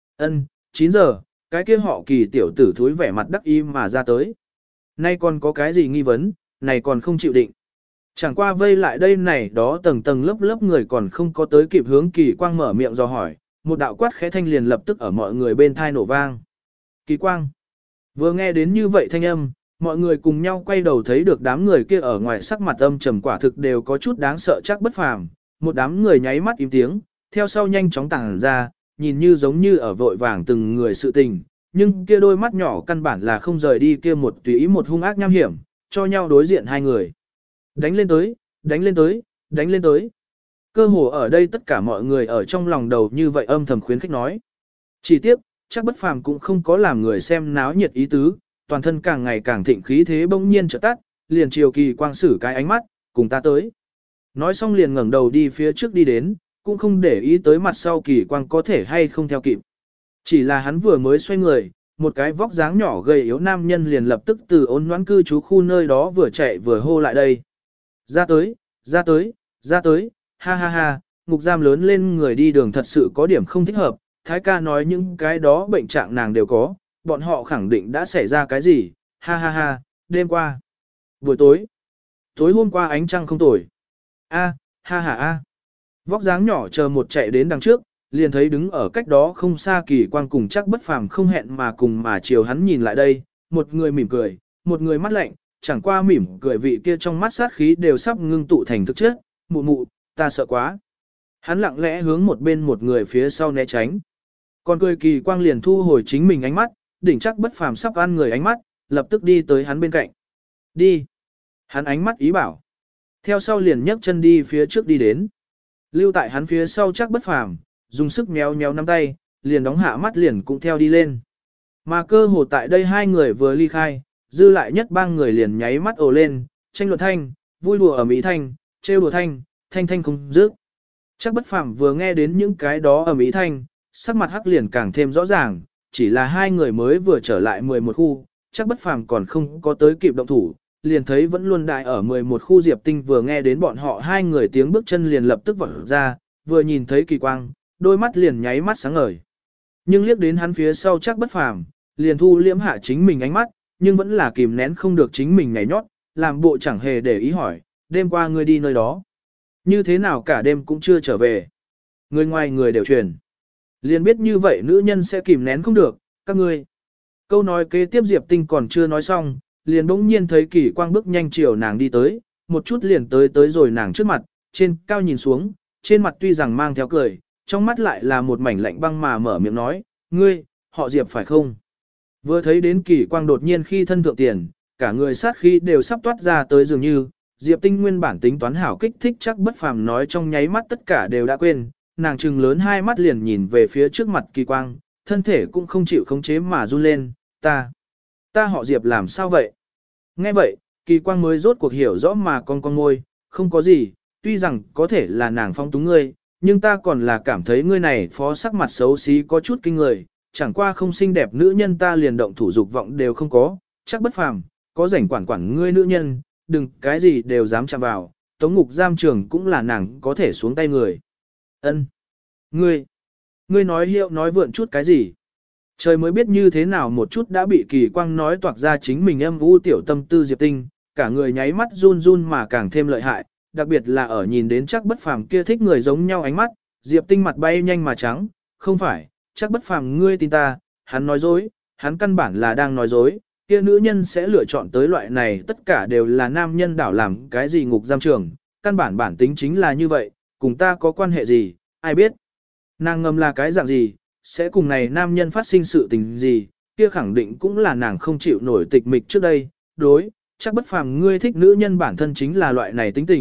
9 giờ, cái kia họ Kỳ tiểu tử thúi vẻ mặt đắc ý mà ra tới. Nay còn có cái gì nghi vấn, này còn không chịu định. Chẳng qua vây lại đây này đó tầng tầng lớp lớp người còn không có tới kịp hướng Kỳ Quang mở miệng dò hỏi, một đạo quát khẽ thanh liền lập tức ở mọi người bên thai nổ vang. Kỳ Quang. Vừa nghe đến như vậy thanh âm, mọi người cùng nhau quay đầu thấy được đám người kia ở ngoài sắc mặt âm trầm quả thực đều có chút đáng sợ chắc bất phàm. Một đám người nháy mắt im tiếng, theo sau nhanh chóng tàng ra, nhìn như giống như ở vội vàng từng người sự tình, nhưng kia đôi mắt nhỏ căn bản là không rời đi kia một tùy ý một hung ác nham hiểm, cho nhau đối diện hai người. Đánh lên tới, đánh lên tới, đánh lên tới. Cơ hồ ở đây tất cả mọi người ở trong lòng đầu như vậy âm thầm khuyến khích nói. Chỉ tiếc, chắc bất phàm cũng không có làm người xem náo nhiệt ý tứ, toàn thân càng ngày càng thịnh khí thế bỗng nhiên chợt tắt, liền chiều Kỳ Quang sử cái ánh mắt, cùng ta tới. Nói xong liền ngẩng đầu đi phía trước đi đến, cũng không để ý tới mặt sau Kỳ Quang có thể hay không theo kịp. Chỉ là hắn vừa mới xoay người, một cái vóc dáng nhỏ gầy yếu nam nhân liền lập tức từ ôn noãn cư trú khu nơi đó vừa chạy vừa hô lại đây. Ra tới, ra tới, ra tới, ha ha ha, ngục giam lớn lên người đi đường thật sự có điểm không thích hợp, Thái ca nói những cái đó bệnh trạng nàng đều có, bọn họ khẳng định đã xảy ra cái gì, ha ha ha, đêm qua, buổi tối, tối hôm qua ánh trăng không tồi, a, ha ha a. Vóc dáng nhỏ chờ một chạy đến đằng trước, liền thấy đứng ở cách đó không xa Kỳ Quang cùng chắc bất phàm không hẹn mà cùng mà chiều hắn nhìn lại đây, một người mỉm cười, một người mắt lạnh, chẳng qua mỉm cười vị kia trong mắt sát khí đều sắp ngưng tụ thành thực chất, mụ mụ, ta sợ quá. Hắn lặng lẽ hướng một bên một người phía sau né tránh. Còn cười Kỳ Quang liền thu hồi chính mình ánh mắt, đỉnh chắc bất phàm sắp ăn người ánh mắt, lập tức đi tới hắn bên cạnh. Đi. Hắn ánh mắt ý bảo. Theo sau liền nhấc chân đi phía trước đi đến. Lưu tại hắn phía sau chắc bất phàm, dùng sức méo méo nắm tay, liền đóng hạ mắt liền cũng theo đi lên. Mà cơ hồ tại đây hai người vừa ly khai, dư lại nhất ba người liền nháy mắt ồ lên, tranh luận thanh, vui đùa ở mỹ thanh, trêu đùa thanh, thanh thanh không dứt. Chắc bất phàm vừa nghe đến những cái đó ở mỹ thanh, sắc mặt hắc liền càng thêm rõ ràng, chỉ là hai người mới vừa trở lại 11 khu, chắc bất phàm còn không có tới kịp động thủ, liền thấy vẫn luôn đại ở 11 khu Diệp Tinh vừa nghe đến bọn họ hai người tiếng bước chân liền lập tức vọt ra, vừa nhìn thấy Kỳ Quang, đôi mắt liền nháy mắt sáng ngời. Nhưng liếc đến hắn phía sau chắc bất phàm, liền thu liễm hạ chính mình ánh mắt, nhưng vẫn là kìm nén không được chính mình nhảy nhót, làm bộ chẳng hề để ý hỏi, đêm qua ngươi đi nơi đó. Như thế nào cả đêm cũng chưa trở về. Người ngoài người đều truyền. Liền biết như vậy nữ nhân sẽ kìm nén không được, các ngươi. Câu nói kế tiếp Diệp Tinh còn chưa nói xong, liền bỗng nhiên thấy Kỳ Quang bước nhanh chiều nàng đi tới, một chút liền tới rồi nàng trước mặt, trên cao nhìn xuống, trên mặt tuy rằng mang theo cười, trong mắt lại là một mảnh lạnh băng mà mở miệng nói, ngươi, họ Diệp phải không? Vừa thấy đến Kỳ Quang đột nhiên khi thân thượng tiền, cả người sát khí đều sắp toát ra tới dường như, Diệp Tinh nguyên bản tính toán hảo kích thích chắc bất phàm nói trong nháy mắt tất cả đều đã quên, nàng trừng lớn hai mắt liền nhìn về phía trước mặt Kỳ Quang, thân thể cũng không chịu khống chế mà run lên, ta họ Diệp làm sao vậy? Nghe vậy, Kỳ Quang mới rốt cuộc hiểu rõ mà con môi, không có gì, tuy rằng có thể là nàng phong túng ngươi, nhưng ta còn là cảm thấy ngươi này phó sắc mặt xấu xí có chút kinh người, chẳng qua không xinh đẹp nữ nhân ta liền động thủ dục vọng đều không có, chắc bất phàm, có rảnh quản ngươi nữ nhân, đừng cái gì đều dám chạm vào, tống ngục giam trường cũng là nàng có thể xuống tay người. Ân, ngươi nói hiệu nói vượn chút cái gì? Trời mới biết như thế nào một chút đã bị Kỳ Quang nói toạc ra chính mình âm u tiểu tâm tư Diệp Tinh, cả người nháy mắt run run mà càng thêm lợi hại, đặc biệt là ở nhìn đến chắc bất phàm kia thích người giống nhau ánh mắt, Diệp Tinh mặt bay nhanh mà trắng, không phải, chắc bất phàm ngươi tin ta, hắn nói dối, hắn căn bản là đang nói dối, kia nữ nhân sẽ lựa chọn tới loại này tất cả đều là nam nhân đảo làm cái gì ngục giam trường, căn bản tính chính là như vậy, cùng ta có quan hệ gì, ai biết, nàng ngầm là cái dạng gì, sẽ cùng này nam nhân phát sinh sự tình gì, kia khẳng định cũng là nàng không chịu nổi tịch mịch trước đây, đối, chắc bất phàm ngươi thích nữ nhân bản thân chính là loại này tính tình,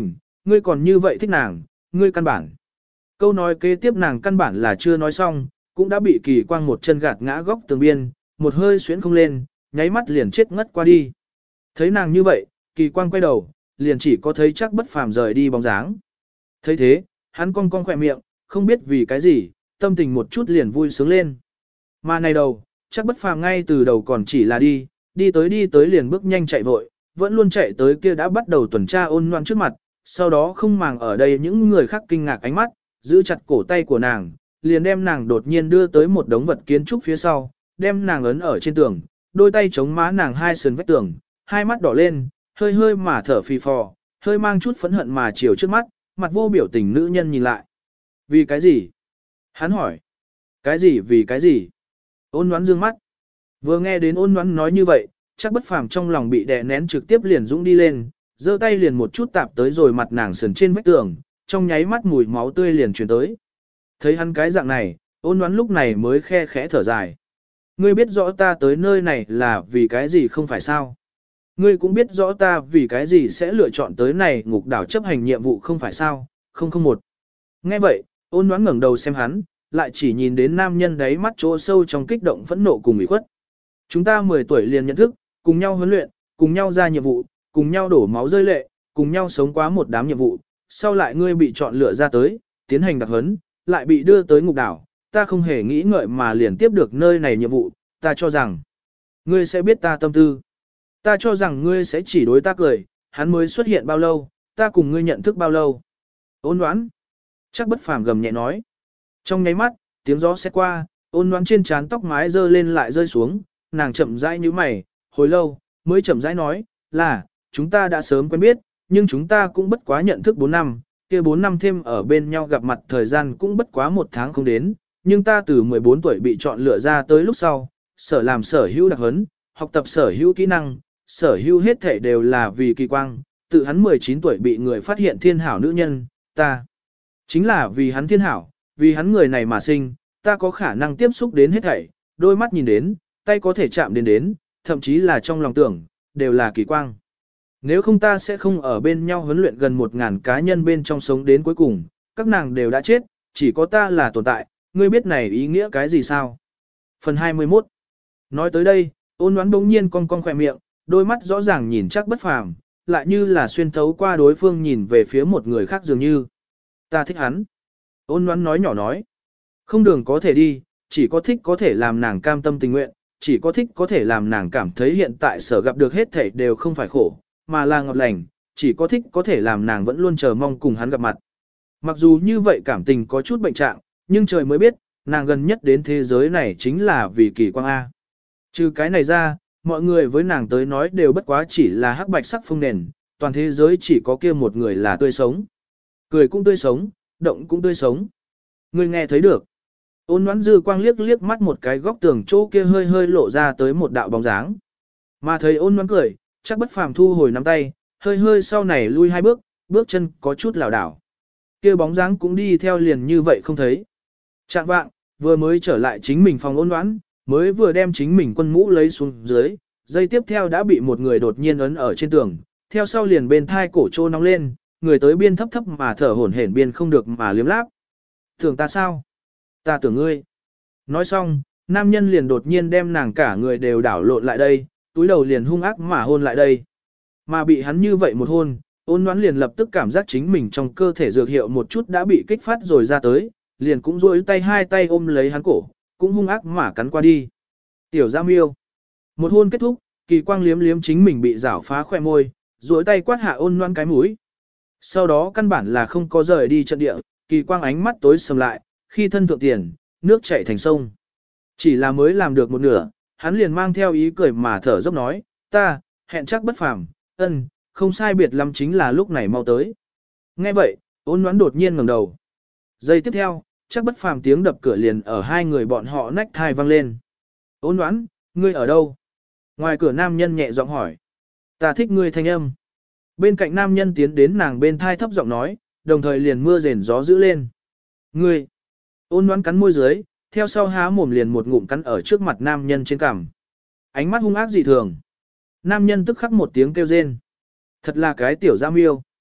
ngươi còn như vậy thích nàng, ngươi căn bản. Câu nói kế tiếp nàng căn bản là chưa nói xong, cũng đã bị kỳ quang một chân gạt ngã góc tường biên, một hơi xuyến không lên, nháy mắt liền chết ngất qua đi. Thấy nàng như vậy, kỳ quang quay đầu, liền chỉ có thấy chắc bất phàm rời đi bóng dáng. Thấy thế, hắn cong cong khỏe miệng, không biết vì cái gì, tâm tình một chút liền vui sướng lên. Mà này đầu, chắc bất phàm ngay từ đầu còn chỉ là đi tới liền bước nhanh chạy vội, vẫn luôn chạy tới kia đã bắt đầu tuần tra Ôn Loan trước mặt, sau đó không màng ở đây những người khác kinh ngạc ánh mắt, giữ chặt cổ tay của nàng, liền đem nàng đột nhiên đưa tới một đống vật kiến trúc phía sau, đem nàng ấn ở trên tường, đôi tay chống má nàng hai sườn vách tường, hai mắt đỏ lên, hơi hơi mà thở phì phò, hơi mang chút phẫn hận mà chiều trước mắt, mặt vô biểu tình nữ nhân nhìn lại. Vì cái gì? Hắn hỏi. Cái gì vì cái gì? Ôn Loan dương mắt. Vừa nghe đến Ôn Loan nói như vậy, chắc bất phàm trong lòng bị đè nén trực tiếp liền dũng đi lên, giơ tay liền một chút tạp tới rồi mặt nàng sườn trên vách tường, trong nháy mắt mùi máu tươi liền truyền tới. Thấy hắn cái dạng này, Ôn Loan lúc này mới khe khẽ thở dài. Ngươi biết rõ ta tới nơi này là vì cái gì không phải sao? Ngươi cũng biết rõ ta vì cái gì sẽ lựa chọn tới này ngục đảo chấp hành nhiệm vụ không phải sao? 001. Nghe vậy, Ôn Loan ngẩng đầu xem hắn, lại chỉ nhìn đến nam nhân đáy mắt chỗ sâu trong kích động phẫn nộ cùng ủy khuất. Chúng ta 10 tuổi liền nhận thức, cùng nhau huấn luyện, cùng nhau ra nhiệm vụ, cùng nhau đổ máu rơi lệ, cùng nhau sống quá một đám nhiệm vụ, sau lại ngươi bị chọn lựa ra tới, tiến hành đặc huấn, lại bị đưa tới ngục đảo, ta không hề nghĩ ngợi mà liền tiếp được nơi này nhiệm vụ, ta cho rằng ngươi sẽ biết ta tâm tư. Ta cho rằng ngươi sẽ chỉ đối ta cười, hắn mới xuất hiện bao lâu, ta cùng ngươi nhận thức bao lâu. Ôn Loan, chắc bất phàm gầm nhẹ nói. Trong nháy mắt, tiếng gió xét qua, Ôn Loan trên trán tóc mái rơi lên lại rơi xuống, nàng chậm rãi như mày, hồi lâu, mới chậm rãi nói, là, chúng ta đã sớm quen biết, nhưng chúng ta cũng bất quá nhận thức 4 năm, kia 4 năm thêm ở bên nhau gặp mặt thời gian cũng bất quá 1 tháng không đến, nhưng ta từ 14 tuổi bị chọn lựa ra tới lúc sau, sở làm sở hữu đặc huấn, học tập sở hữu kỹ năng, sở hữu hết thể đều là vì kỳ quang, tự hắn 19 tuổi bị người phát hiện thiên hảo nữ nhân, ta chính là vì hắn thiên hảo, vì hắn người này mà sinh, ta có khả năng tiếp xúc đến hết thảy, đôi mắt nhìn đến, tay có thể chạm đến, thậm chí là trong lòng tưởng, đều là kỳ quang. Nếu không ta sẽ không ở bên nhau huấn luyện gần 1.000 cá nhân bên trong sống đến cuối cùng, các nàng đều đã chết, chỉ có ta là tồn tại, ngươi biết này ý nghĩa cái gì sao? Phần 21. Nói tới đây, Ôn Loan bỗng nhiên cong cong khỏe miệng, đôi mắt rõ ràng nhìn chắc bất phàm, lại như là xuyên thấu qua đối phương nhìn về phía một người khác dường như. Ta thích hắn. Ôn Loan nói nhỏ nói. Không đường có thể đi, chỉ có thích có thể làm nàng cam tâm tình nguyện, chỉ có thích có thể làm nàng cảm thấy hiện tại sở gặp được hết thảy đều không phải khổ, mà là ngọt lành, chỉ có thích có thể làm nàng vẫn luôn chờ mong cùng hắn gặp mặt. Mặc dù như vậy cảm tình có chút bệnh trạng, nhưng trời mới biết, nàng gần nhất đến thế giới này chính là vì kỳ quang A. Trừ cái này ra, mọi người với nàng tới nói đều bất quá chỉ là hắc bạch sắc phong nền, toàn thế giới chỉ có kia một người là tươi sống. Cười cũng tươi sống, động cũng tươi sống. Người nghe thấy được. Ôn Loan dư quang liếc liếc mắt một cái góc tường chỗ kia hơi hơi lộ ra tới một đạo bóng dáng. Mà thấy Ôn Loan cười, chắc bất phàm thu hồi nắm tay, hơi hơi sau này lui 2 bước, bước chân có chút lảo đảo. Kia bóng dáng cũng đi theo liền như vậy không thấy. Trạng vạng, vừa mới trở lại chính mình phòng Ôn Loan, mới vừa đem chính mình quân mũ lấy xuống dưới, giây tiếp theo đã bị một người đột nhiên ấn ở trên tường, theo sau liền bên thai cổ trô nóng lên, người tới biên thấp thấp mà thở hổn hển biên không được mà liếm láp. Tưởng ta sao? Ta tưởng ngươi. Nói xong, nam nhân liền đột nhiên đem nàng cả người đều đảo lộn lại đây, túi đầu liền hung ác mà hôn lại đây. Mà bị hắn như vậy một hôn, Ôn Loan liền lập tức cảm giác chính mình trong cơ thể dược hiệu một chút đã bị kích phát rồi ra tới, liền cũng duỗi tay hai tay ôm lấy hắn cổ, cũng hung ác mà cắn qua đi. Tiểu Gia Miêu. Một hôn kết thúc, kỳ quang liếm liếm chính mình bị rảo phá khoe môi, duỗi tay quát hạ Ôn Loan cái mũi. Sau đó căn bản là không có rời đi trận địa, kỳ quang ánh mắt tối sầm lại, khi thân thượng tiền, nước chảy thành sông. Chỉ là mới làm được một nửa, hắn liền mang theo ý cười mà thở dốc nói, ta, hẹn chắc bất phàm, không sai biệt lắm chính là lúc này mau tới. Nghe vậy, Ôn Loan đột nhiên ngẩng đầu. Giây tiếp theo, chắc bất phàm tiếng đập cửa liền ở hai người bọn họ nách thai vang lên. Ôn Loan, ngươi ở đâu? Ngoài cửa nam nhân nhẹ giọng hỏi. Ta thích ngươi thanh âm. Bên cạnh nam nhân tiến đến nàng bên thai thấp giọng nói, đồng thời liền mưa rền gió dữ lên. Ngươi! Ôn Loan cắn môi dưới, theo sau há mồm liền một ngụm cắn ở trước mặt nam nhân trên cằm. Ánh mắt hung ác dị thường. Nam nhân tức khắc một tiếng kêu rên. Thật là cái tiểu Gia Miêu.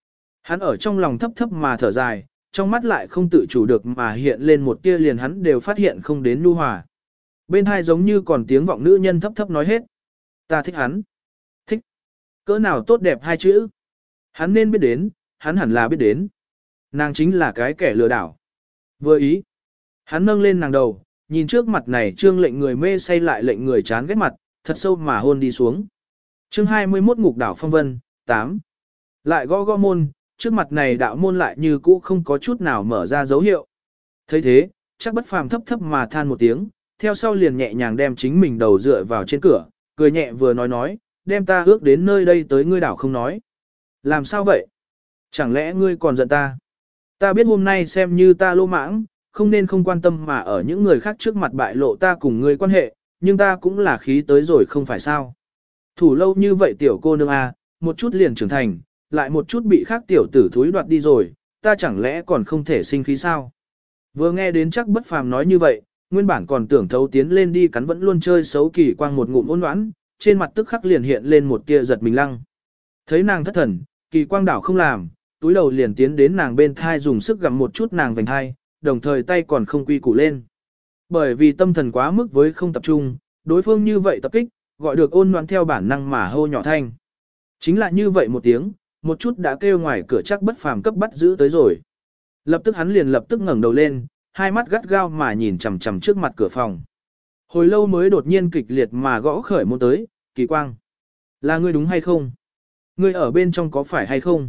Hắn ở trong lòng thấp thấp mà thở dài, trong mắt lại không tự chủ được mà hiện lên một tia liền hắn đều phát hiện không đến nhu hòa. Bên hai giống như còn tiếng vọng nữ nhân thấp thấp nói hết. Ta thích hắn. Thích. Cỡ nào tốt đẹp hai chữ. Hắn nên biết đến, hắn hẳn là biết đến. Nàng chính là cái kẻ lừa đảo. Vừa ý. Hắn nâng lên nàng đầu, nhìn trước mặt này trương lệnh người mê say lại lệnh người chán ghét mặt, thật sâu mà hôn đi xuống. Chương 21 Ngục đảo phong vân, 8. Lại gõ gõ môn, trước mặt này đạo môn lại như cũ không có chút nào mở ra dấu hiệu. thấy thế, chắc bất phàm thấp thấp mà than một tiếng, theo sau liền nhẹ nhàng đem chính mình đầu dựa vào trên cửa, cười nhẹ vừa nói, đem ta ước đến nơi đây tới ngươi đảo không nói. Làm sao vậy? Chẳng lẽ ngươi còn giận ta? Ta biết hôm nay xem như ta lô mãng, không nên không quan tâm mà ở những người khác trước mặt bại lộ ta cùng ngươi quan hệ, nhưng ta cũng là khí tới rồi không phải sao. Thủ lâu như vậy tiểu cô nương a, một chút liền trưởng thành, lại một chút bị khác tiểu tử thúi đoạt đi rồi, ta chẳng lẽ còn không thể sinh khí sao? Vừa nghe đến chắc bất phàm nói như vậy, nguyên bản còn tưởng thấu tiến lên đi cắn vẫn luôn chơi xấu kỳ quang một ngụm ôn đoán, trên mặt tức khắc liền hiện lên một tia giật mình lăng. Thấy nàng thất thần, kỳ quang đảo không làm, túi đầu liền tiến đến nàng bên thai dùng sức gặm một chút nàng vành thai, đồng thời tay còn không quy củ lên. Bởi vì tâm thần quá mức với không tập trung, đối phương như vậy tập kích, gọi được ôn đoán theo bản năng mà hô nhỏ thanh. Chính là như vậy một tiếng, một chút đã kêu ngoài cửa chắc bất phàm cấp bắt giữ tới rồi. Lập tức hắn liền lập tức ngẩng đầu lên, hai mắt gắt gao mà nhìn chằm chằm trước mặt cửa phòng. Hồi lâu mới đột nhiên kịch liệt mà gõ khởi môn tới, kỳ quang. Là ngươi đúng hay không? Ngươi ở bên trong có phải hay không?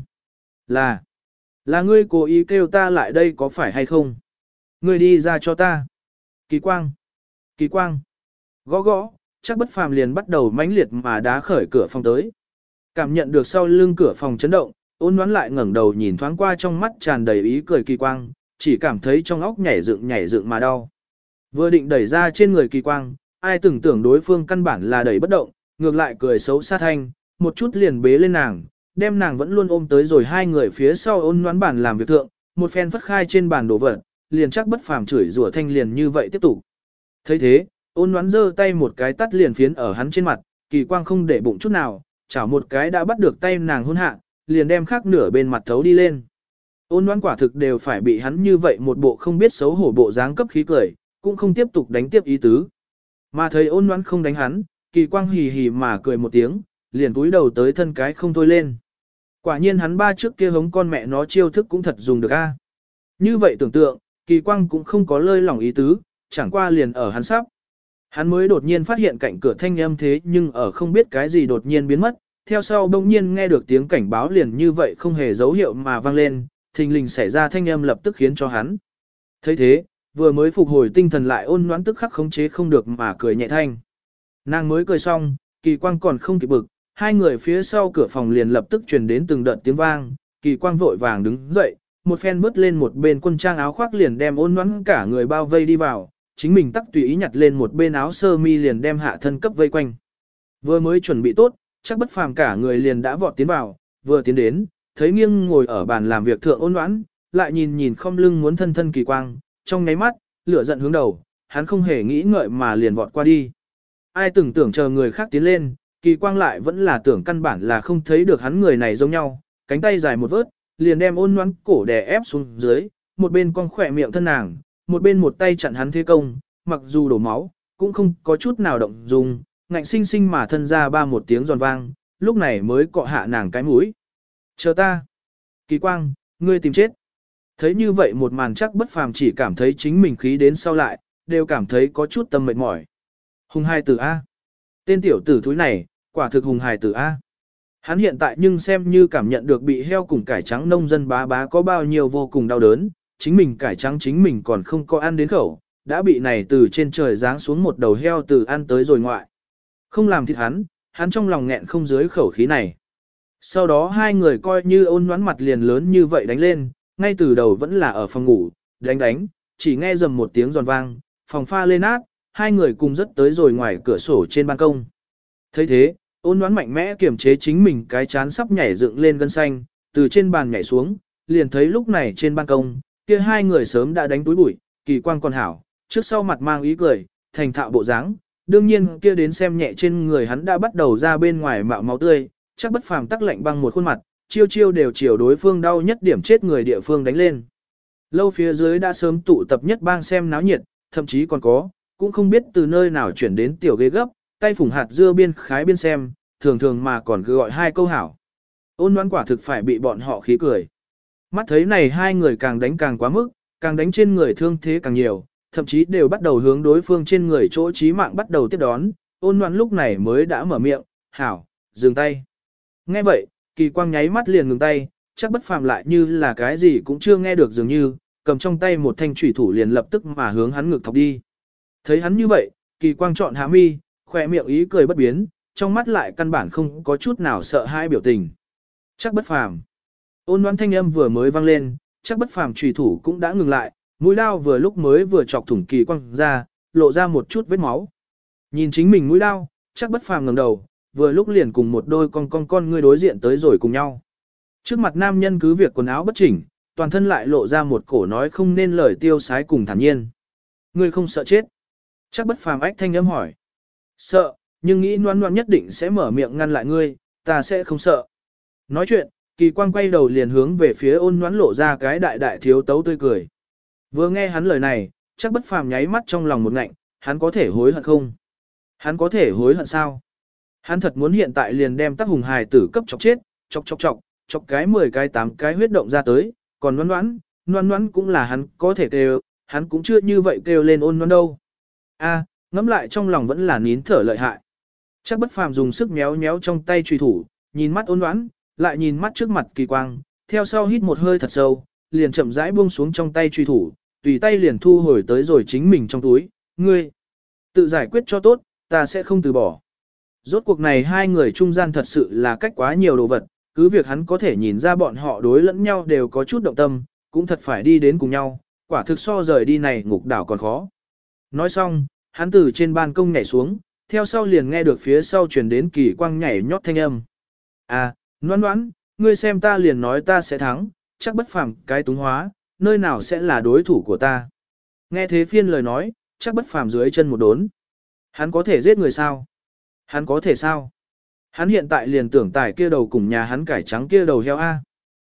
Là ngươi cố ý kêu ta lại đây có phải hay không? Ngươi đi ra cho ta. Kỳ quang. Kỳ quang. Gõ gõ, chắc bất phàm liền bắt đầu mãnh liệt mà đá khởi cửa phòng tới. Cảm nhận được sau lưng cửa phòng chấn động, ôn đoán lại ngẩng đầu nhìn thoáng qua trong mắt tràn đầy ý cười kỳ quang, chỉ cảm thấy trong óc nhảy dựng mà đau. Vừa định đẩy ra trên người kỳ quang, ai từng tưởng đối phương căn bản là đẩy bất động, ngược lại cười xấu xa thanh, một chút liền bế lên nàng, đem nàng vẫn luôn ôm tới rồi hai người phía sau ôn đoán bản làm việc thượng, một phen phất khai trên bàn đổ vật, liền chắc bất phàm chửi rủa thanh liền như vậy tiếp tục. Thấy thế, ôn đoán giơ tay một cái tắt liền phiến ở hắn trên mặt, kỳ quang không để bụng chút nào, chảo một cái đã bắt được tay nàng hôn hạ, liền đem khác nửa bên mặt thấu đi lên. Ôn đoán quả thực đều phải bị hắn như vậy một bộ không biết xấu hổ bộ dáng cấp khí cười, cũng không tiếp tục đánh tiếp ý tứ. Mà thấy ôn đoán không đánh hắn, kỳ quang hì hì mà cười một tiếng, liền cúi đầu tới thân cái không thôi lên. Quả nhiên hắn ba trước kia hống con mẹ nó chiêu thức cũng thật dùng được a. Như vậy tưởng tượng, kỳ quang cũng không có lơi lỏng ý tứ, chẳng qua liền ở hắn sắp. Hắn mới đột nhiên phát hiện cạnh cửa thanh âm thế nhưng ở không biết cái gì đột nhiên biến mất, theo sau đông nhiên nghe được tiếng cảnh báo liền như vậy không hề dấu hiệu mà vang lên, thình lình xảy ra thanh âm lập tức khiến cho hắn. Thấy thế, vừa mới phục hồi tinh thần lại ôn nhoãn tức khắc khống chế không được mà cười nhẹ thanh. Nàng mới cười xong, kỳ quang còn không kịp bực, hai người phía sau cửa phòng liền lập tức truyền đến từng đợt tiếng vang, kỳ quang vội vàng đứng dậy, một phen bước lên một bên quân trang áo khoác liền đem ôn nhoãn cả người bao vây đi vào, chính mình tắc tùy ý nhặt lên một bên áo sơ mi liền đem hạ thân cấp vây quanh. Vừa mới chuẩn bị tốt, chắc bất phàm cả người liền đã vọt tiến vào, vừa tiến đến, thấy nghiêng ngồi ở bàn làm việc thượng ôn nhoãn, lại nhìn nhìn không lưng muốn thân thân kỳ quang, trong nháy mắt, lửa giận hướng đầu, hắn không hề nghĩ ngợi mà liền vọt qua đi. Ai từng tưởng chờ người khác tiến lên, kỳ quang lại vẫn là tưởng căn bản là không thấy được hắn người này giống nhau, cánh tay dài một vớt, liền đem ôn nhoãn cổ đè ép xuống dưới, một bên cong khỏe miệng thân nàng, một bên một tay chặn hắn thế công, mặc dù đổ máu, cũng không có chút nào động dung, ngạnh sinh sinh mà thân ra ba một tiếng giòn vang, lúc này mới cọ hạ nàng cái mũi. Chờ ta. Kỳ quang, ngươi tìm chết. Thấy như vậy một màn chắc bất phàm chỉ cảm thấy chính mình khí đến sau lại, đều cảm thấy có chút tâm mệt mỏi. Hùng hài tử A. Tên tiểu tử thúi này, quả thực hùng hài tử A. Hắn hiện tại nhưng xem như cảm nhận được bị heo cùng cải trắng nông dân bá bá có bao nhiêu vô cùng đau đớn, chính mình cải trắng chính mình còn không có ăn đến khẩu, đã bị này từ trên trời giáng xuống một đầu heo từ ăn tới rồi ngoại. Không làm thịt hắn trong lòng nghẹn không dưới khẩu khí này. Sau đó hai người coi như ôn nhoắn mặt liền lớn như vậy đánh lên, ngay từ đầu vẫn là ở phòng ngủ, đánh, chỉ nghe rầm một tiếng giòn vang, phòng pha lên át, hai người cùng rất tới rồi ngoài cửa sổ trên ban công. Thấy thế, ôn nhoắn mạnh mẽ kiềm chế chính mình cái chán sắp nhảy dựng lên gân xanh, từ trên bàn nhảy xuống, liền thấy lúc này trên ban công, kia hai người sớm đã đánh túi bụi, kỳ quang còn hảo, trước sau mặt mang ý cười, thành thạo bộ dáng, đương nhiên kia đến xem nhẹ trên người hắn đã bắt đầu ra bên ngoài mạo máu tươi, chắc bất phàm tắc lạnh băng một khuôn mặt, chiêu chiêu đều chiều đối phương đau nhất điểm chết người địa phương đánh lên. Lâu phía dưới đã sớm tụ tập nhất bang xem náo nhiệt, thậm chí còn có, cũng không biết từ nơi nào chuyển đến tiểu ghế gấp, tay phủng hạt dưa biên khái biên xem, thường thường mà còn cứ gọi hai câu hảo. Ôn Loan quả thực phải bị bọn họ khí cười. Mắt thấy này hai người càng đánh càng quá mức, càng đánh trên người thương thế càng nhiều, thậm chí đều bắt đầu hướng đối phương trên người chỗ chí mạng bắt đầu tiếp đón. Ôn Loan lúc này mới đã mở miệng, hảo, dừng tay. Nghe vậy, Kỳ Quang nháy mắt liền ngừng tay, chắc Bất Phàm lại như là cái gì cũng chưa nghe được dường như, cầm trong tay một thanh chủy thủ liền lập tức mà hướng hắn ngực thọc đi. Thấy hắn như vậy, Kỳ Quang chọn hạ mi, khỏe miệng ý cười bất biến, trong mắt lại căn bản không có chút nào sợ hãi biểu tình. Chắc Bất Phàm. Ôn Loan thanh âm vừa mới vang lên, chắc Bất Phàm chủy thủ cũng đã ngừng lại, mũi đao vừa lúc mới vừa chọc thủng Kỳ Quang ra, lộ ra một chút vết máu. Nhìn chính mình mũi đao, chắc Bất Phàm ngẩng đầu, vừa lúc liền cùng một đôi con ngươi đối diện tới rồi cùng nhau. Trước mặt nam nhân cứ việc quần áo bất chỉnh, toàn thân lại lộ ra một cổ nói không nên lời tiêu sái cùng thản nhiên. Ngươi không sợ chết? Chắc Bất Phàm ách thanh âm hỏi. Sợ, nhưng nghĩ Loan Loan nhất định sẽ mở miệng ngăn lại ngươi, ta sẽ không sợ. Nói chuyện, Kỳ Quang quay đầu liền hướng về phía Ôn Loan lộ ra cái đại đại thiếu tấu tươi cười. Vừa nghe hắn lời này, chắc Bất Phàm nháy mắt trong lòng một ngạnh, hắn có thể hối hận không? Hắn có thể hối hận sao? Hắn thật muốn hiện tại liền đem Tắc Hùng hài tử cấp chọc chết, chọc cái 10 cái 8 cái huyết động ra tới, còn Loan Loan cũng là hắn có thể kêu, hắn cũng chưa như vậy kêu lên Ôn Loan đâu. A, ngẫm lại trong lòng vẫn là nín thở lợi hại. Chắc Bất Phàm dùng sức méo méo trong tay truy thủ, nhìn mắt Ôn Loan, lại nhìn mắt trước mặt Kỳ Quang, theo sau hít một hơi thật sâu, liền chậm rãi buông xuống trong tay truy thủ, tùy tay liền thu hồi tới rồi chính mình trong túi, ngươi tự giải quyết cho tốt, ta sẽ không từ bỏ. Rốt cuộc này hai người trung gian thật sự là cách quá nhiều đồ vật, cứ việc hắn có thể nhìn ra bọn họ đối lẫn nhau đều có chút động tâm, cũng thật phải đi đến cùng nhau, quả thực so rời đi này ngục đảo còn khó. Nói xong, hắn từ trên ban công nhảy xuống, theo sau liền nghe được phía sau truyền đến Kỳ Quang nhảy nhót thanh âm. À, Loan Loan, ngươi xem ta liền nói ta sẽ thắng, chắc Bất Phàm cái túng hóa, nơi nào sẽ là đối thủ của ta. Nghe thế phiên lời nói, chắc Bất Phàm dưới chân một đốn. Hắn có thể giết người sao? Hắn có thể sao? Hắn hiện tại liền tưởng tải kia đầu cùng nhà hắn cải trắng kia đầu heo A.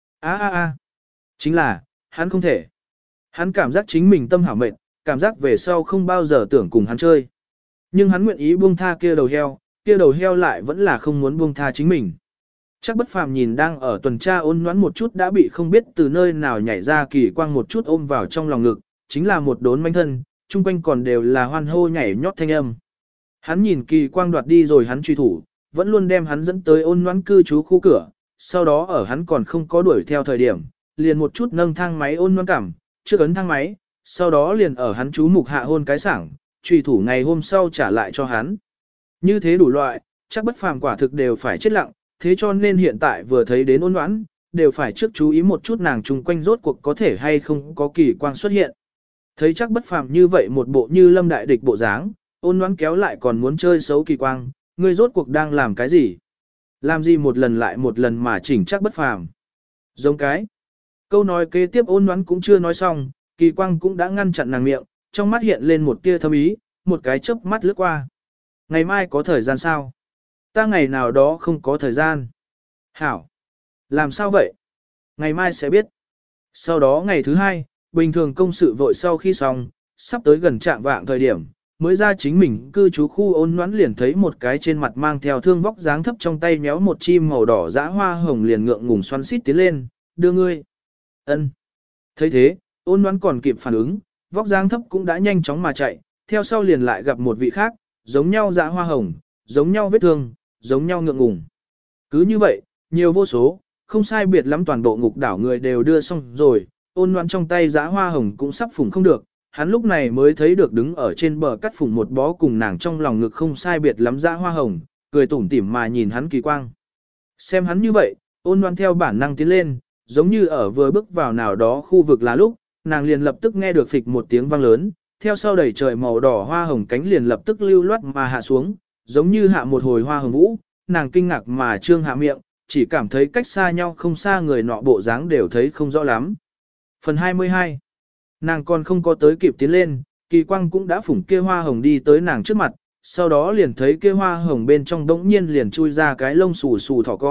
A. Chính là, hắn không thể. Hắn cảm giác chính mình tâm hảo mệt, cảm giác về sau không bao giờ tưởng cùng hắn chơi. Nhưng hắn nguyện ý buông tha kia đầu heo lại vẫn là không muốn buông tha chính mình. Chắc Bất Phàm nhìn đang ở tuần tra Ôn Loan một chút đã bị không biết từ nơi nào nhảy ra Kỳ Quang một chút ôm vào trong lòng ngực, chính là một đốn manh thân, chung quanh còn đều là hoan hô nhảy nhót thanh âm. Hắn nhìn Kỳ Quang đoạt đi rồi hắn truy thủ, vẫn luôn đem hắn dẫn tới Ôn Loan cư trú khu cửa, sau đó ở hắn còn không có đuổi theo thời điểm, liền một chút nâng thang máy Ôn Loan cảm, trước ấn thang máy, sau đó liền ở hắn chú mục hạ hôn cái sảng, truy thủ ngày hôm sau trả lại cho hắn. Như thế đủ loại, chắc Bất Phàm quả thực đều phải chết lặng, thế cho nên hiện tại vừa thấy đến Ôn Loan, đều phải trước chú ý một chút nàng chung quanh rốt cuộc có thể hay không có Kỳ Quang xuất hiện. Thấy chắc Bất Phàm như vậy một bộ như lâm đại địch bộ dáng, Ôn Loan kéo lại còn muốn chơi xấu Kỳ Quang, ngươi rốt cuộc đang làm cái gì? Làm gì một lần lại một lần mà chỉnh chắc Bất Phàm? Giống cái. Câu nói kế tiếp Ôn Loan cũng chưa nói xong, Kỳ Quang cũng đã ngăn chặn nàng miệng, trong mắt hiện lên một tia thâm ý, một cái chớp mắt lướt qua. Ngày mai có thời gian sao? Ta ngày nào đó không có thời gian. Hảo. Làm sao vậy? Ngày mai sẽ biết. Sau đó ngày thứ hai, bình thường công sự vội sau khi xong, sắp tới gần trạng vạng thời điểm, mới ra chính mình cư trú khu Ôn Loan liền thấy một cái trên mặt mang theo thương vóc dáng thấp trong tay méo một chim màu đỏ dã hoa hồng liền ngượng ngùng xoắn xít tiến lên, đưa ngươi. Ân. Thấy thế, Ôn Loan còn kịp phản ứng, vóc dáng thấp cũng đã nhanh chóng mà chạy, theo sau liền lại gặp một vị khác, giống nhau dã hoa hồng, giống nhau vết thương, giống nhau ngượng ngùng. Cứ như vậy, nhiều vô số, không sai biệt lắm toàn bộ ngục đảo người đều đưa xong rồi, Ôn Loan trong tay dã hoa hồng cũng sắp phủng không được, hắn lúc này mới thấy được đứng ở trên bờ cắt phủng một bó cùng nàng trong lòng ngực không sai biệt lắm dã hoa hồng, cười tủm tỉm mà nhìn hắn Kỳ Quang. Xem hắn như vậy, Ôn Loan theo bản năng tiến lên, giống như ở vừa bước vào nào đó khu vực là lúc, nàng liền lập tức nghe được phịch một tiếng vang lớn, theo sau đầy trời màu đỏ hoa hồng cánh liền lập tức lưu loát mà hạ xuống, giống như hạ một hồi hoa hồng vũ, nàng kinh ngạc mà trương hạ miệng, chỉ cảm thấy cách xa nhau không xa người nọ bộ dáng đều thấy không rõ lắm. Phần 22. Nàng còn không có tới kịp tiến lên, Kỳ Quang cũng đã phủng kia hoa hồng đi tới nàng trước mặt, sau đó liền thấy kia hoa hồng bên trong đống nhiên liền chui ra cái lông xù xù thỏ con,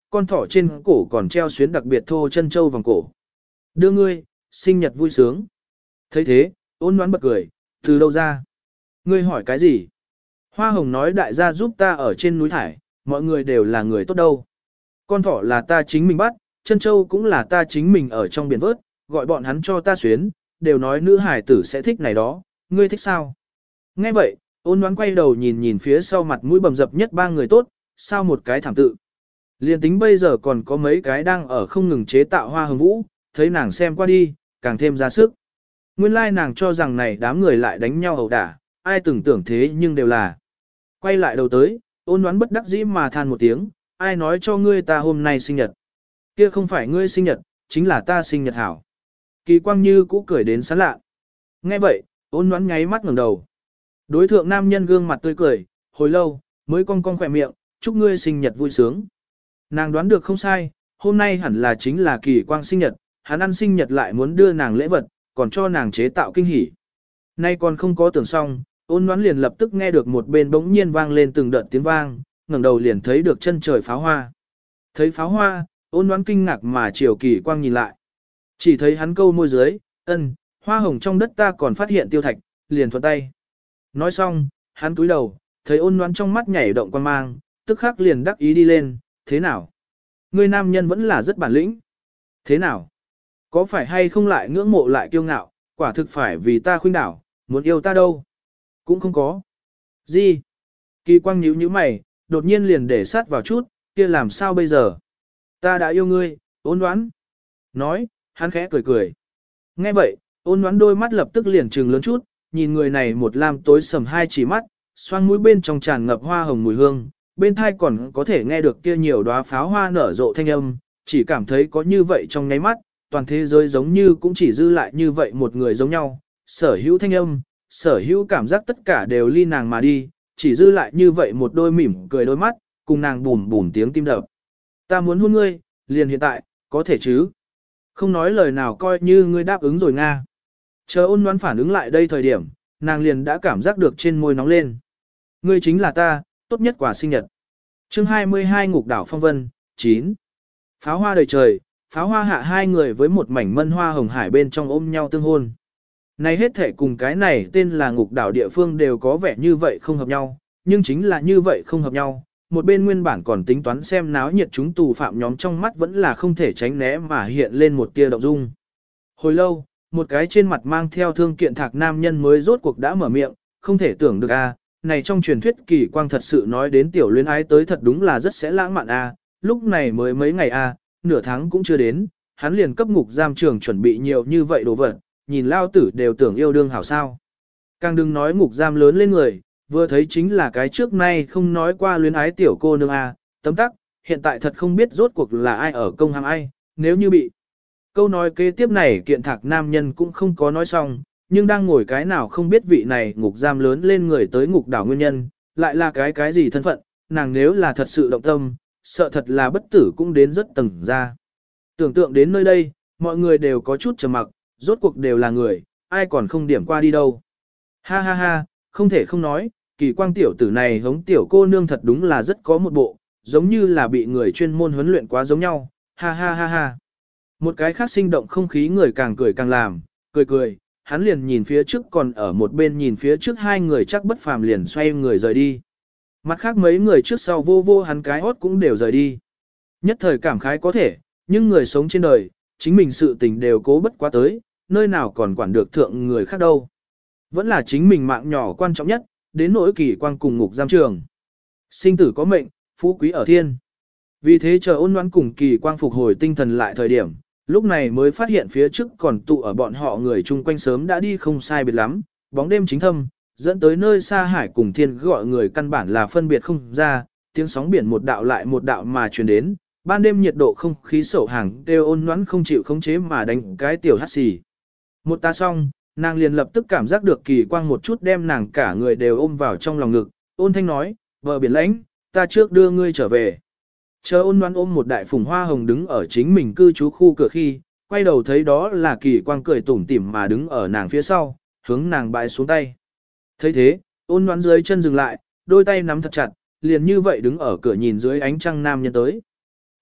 con thỏ trên cổ còn treo xuyến đặc biệt thô chân châu vòng cổ. Đưa ngươi, sinh nhật vui sướng. Thấy thế, Ôn Ngoãn bật cười, từ đâu ra? Ngươi hỏi cái gì? Hoa hồng nói đại gia giúp ta ở trên núi thải, mọi người đều là người tốt đâu. Con thỏ là ta chính mình bắt, chân châu cũng là ta chính mình ở trong biển vớt, gọi bọn hắn cho ta xuyến, đều nói nữ hải tử sẽ thích này đó, ngươi thích sao? Nghe vậy, Ôn Ngoãn quay đầu nhìn nhìn phía sau mặt mũi bầm dập nhất ba người tốt, sao một cái thảm tự. Liên tính bây giờ còn có mấy cái đang ở không ngừng chế tạo hoa hồng vũ, thấy nàng xem qua đi, càng thêm ra sức. Nguyên lai nàng cho rằng này đám người lại đánh nhau ẩu đả, ai từng tưởng thế nhưng đều là. Quay lại đầu tới, Ôn Ngoãn bất đắc dĩ mà than một tiếng, ai nói cho ngươi ta hôm nay sinh nhật. Kia không phải ngươi sinh nhật, chính là ta sinh nhật hảo. Kỳ Quang Như cũ cười đến sán lạ. Nghe vậy, Ôn Ngoãn nháy mắt ngẩng đầu. Đối thượng nam nhân gương mặt tươi cười, hồi lâu, mới cong cong khỏe miệng, chúc ngươi sinh nhật vui sướng. Nàng đoán được không sai, hôm nay hẳn là chính là Kỳ Quang sinh nhật, hắn ăn sinh nhật lại muốn đưa nàng lễ vật, còn cho nàng chế tạo kinh hỉ. Nay còn không có tưởng xong, Ôn Ngoãn liền lập tức nghe được một bên bỗng nhiên vang lên từng đợt tiếng vang, ngẩng đầu liền thấy được chân trời pháo hoa. Thấy pháo hoa, Ôn Ngoãn kinh ngạc mà chiều Kỳ Quang nhìn lại. Chỉ thấy hắn câu môi dưới, hoa hồng trong đất ta còn phát hiện tiêu thạch, liền thuận tay. Nói xong, hắn cúi đầu, thấy Ôn Ngoãn trong mắt nhảy động quan mang, tức khắc liền đắc ý đi lên, thế nào? Ngươi nam nhân vẫn là rất bản lĩnh. Thế nào? Có phải hay không lại ngưỡng mộ lại kiêu ngạo, quả thực phải vì ta khuynh đảo, muốn yêu ta đâu? Cũng không có. Gì? Kỳ Quang nhíu nhíu mày, đột nhiên liền để sát vào chút, kia làm sao bây giờ? Ta đã yêu ngươi, Ôn Ngoãn. Nói, hắn khẽ cười cười. Nghe vậy, Ôn Ngoãn đôi mắt lập tức liền trừng lớn chút, nhìn người này một lam tối sầm hai chỉ mắt, xoang mũi bên trong tràn ngập hoa hồng mùi hương, bên thai còn có thể nghe được kia nhiều đóa pháo hoa nở rộ thanh âm, chỉ cảm thấy có như vậy trong nháy mắt, toàn thế giới giống như cũng chỉ dư lại như vậy một người giống nhau, sở hữu thanh âm, sở hữu cảm giác tất cả đều ly nàng mà đi, chỉ dư lại như vậy một đôi mỉm cười đôi mắt, cùng nàng bùm bùm tiếng tim đập. Ta muốn hôn ngươi, liền hiện tại, có thể chứ? Không nói lời nào coi như ngươi đáp ứng rồi Nga. Chờ Ôn Ngoãn phản ứng lại đây thời điểm, nàng liền đã cảm giác được trên môi nóng lên. Ngươi chính là ta, tốt nhất quà sinh nhật. Chương 22 Ngục đảo phong vân, 9. Pháo hoa đầy trời, pháo hoa hạ hai người với một mảnh mân hoa hồng hải bên trong ôm nhau tương hôn. Này hết thể cùng cái này tên là ngục đảo địa phương đều có vẻ như vậy không hợp nhau, nhưng chính là như vậy không hợp nhau. Một bên nguyên bản còn tính toán xem náo nhiệt chúng tù phạm nhóm trong mắt vẫn là không thể tránh né mà hiện lên một tia động dung. Hồi lâu, một cái trên mặt mang theo thương kiện thạc nam nhân mới rốt cuộc đã mở miệng, không thể tưởng được a, này trong truyền thuyết Kỳ Quang thật sự nói đến tiểu luyến ái tới thật đúng là rất sẽ lãng mạn a, lúc này mới mấy ngày a, nửa tháng cũng chưa đến, hắn liền cấp ngục giam trường chuẩn bị nhiều như vậy đồ vật, nhìn lao tử đều tưởng yêu đương hảo sao. Càng đừng nói ngục giam lớn lên người, vừa thấy chính là cái trước nay không nói qua luyến ái tiểu cô nương a, tấm tắc, hiện tại thật không biết rốt cuộc là ai ở công hàm ai, nếu như bị. Câu nói kế tiếp này kiện thạc nam nhân cũng không có nói xong, nhưng đang ngồi cái nào không biết vị này ngục giam lớn lên người tới ngục đảo nguyên nhân, lại là cái gì thân phận, nàng nếu là thật sự động tâm, sợ thật là bất tử cũng đến rất tầng ra. Tưởng tượng đến nơi đây, mọi người đều có chút trầm mặc, rốt cuộc đều là người, ai còn không điểm qua đi đâu. Ha ha ha, không thể không nói, Kỳ Quang tiểu tử này hống tiểu cô nương thật đúng là rất có một bộ, giống như là bị người chuyên môn huấn luyện quá giống nhau, ha ha ha ha. Một cái khác sinh động không khí người càng cười càng làm, cười, hắn liền nhìn phía trước còn ở một bên nhìn phía trước hai người chắc bất phàm liền xoay người rời đi. Mặt khác mấy người trước sau vô hắn cái hốt cũng đều rời đi. Nhất thời cảm khái có thể, nhưng người sống trên đời, chính mình sự tình đều cố bất quá tới, nơi nào còn quản được thượng người khác đâu. Vẫn là chính mình mạng nhỏ quan trọng nhất, đến nỗi Kỳ Quang cùng ngục giam trường. Sinh tử có mệnh, phú quý ở thiên. Vì thế chờ Ôn Ngoãn cùng Kỳ Quang phục hồi tinh thần lại thời điểm, lúc này mới phát hiện phía trước còn tụ ở bọn họ người chung quanh sớm đã đi không sai biệt lắm, bóng đêm chính thâm, dẫn tới nơi xa hải cùng thiên gọi người căn bản là phân biệt không ra, tiếng sóng biển một đạo lại một đạo mà truyền đến, ban đêm nhiệt độ không khí sổ hàng đều Ôn Ngoãn không chịu khống chế mà đánh cái tiểu hắt xì. Một ta xong, nàng liền lập tức cảm giác được Kỳ Quang một chút đem nàng cả người đều ôm vào trong lòng ngực, ôn thanh nói, vợ biển lãnh, ta trước đưa ngươi trở về. Chờ Ôn Ngoãn ôm một đại phùng hoa hồng đứng ở chính mình cư trú khu cửa khi, quay đầu thấy đó là Kỳ Quang cười tủm tỉm mà đứng ở nàng phía sau, hướng nàng bãi xuống tay. Thấy thế, Ôn Ngoãn dưới chân dừng lại, đôi tay nắm thật chặt, liền như vậy đứng ở cửa nhìn dưới ánh trăng nam nhân tới.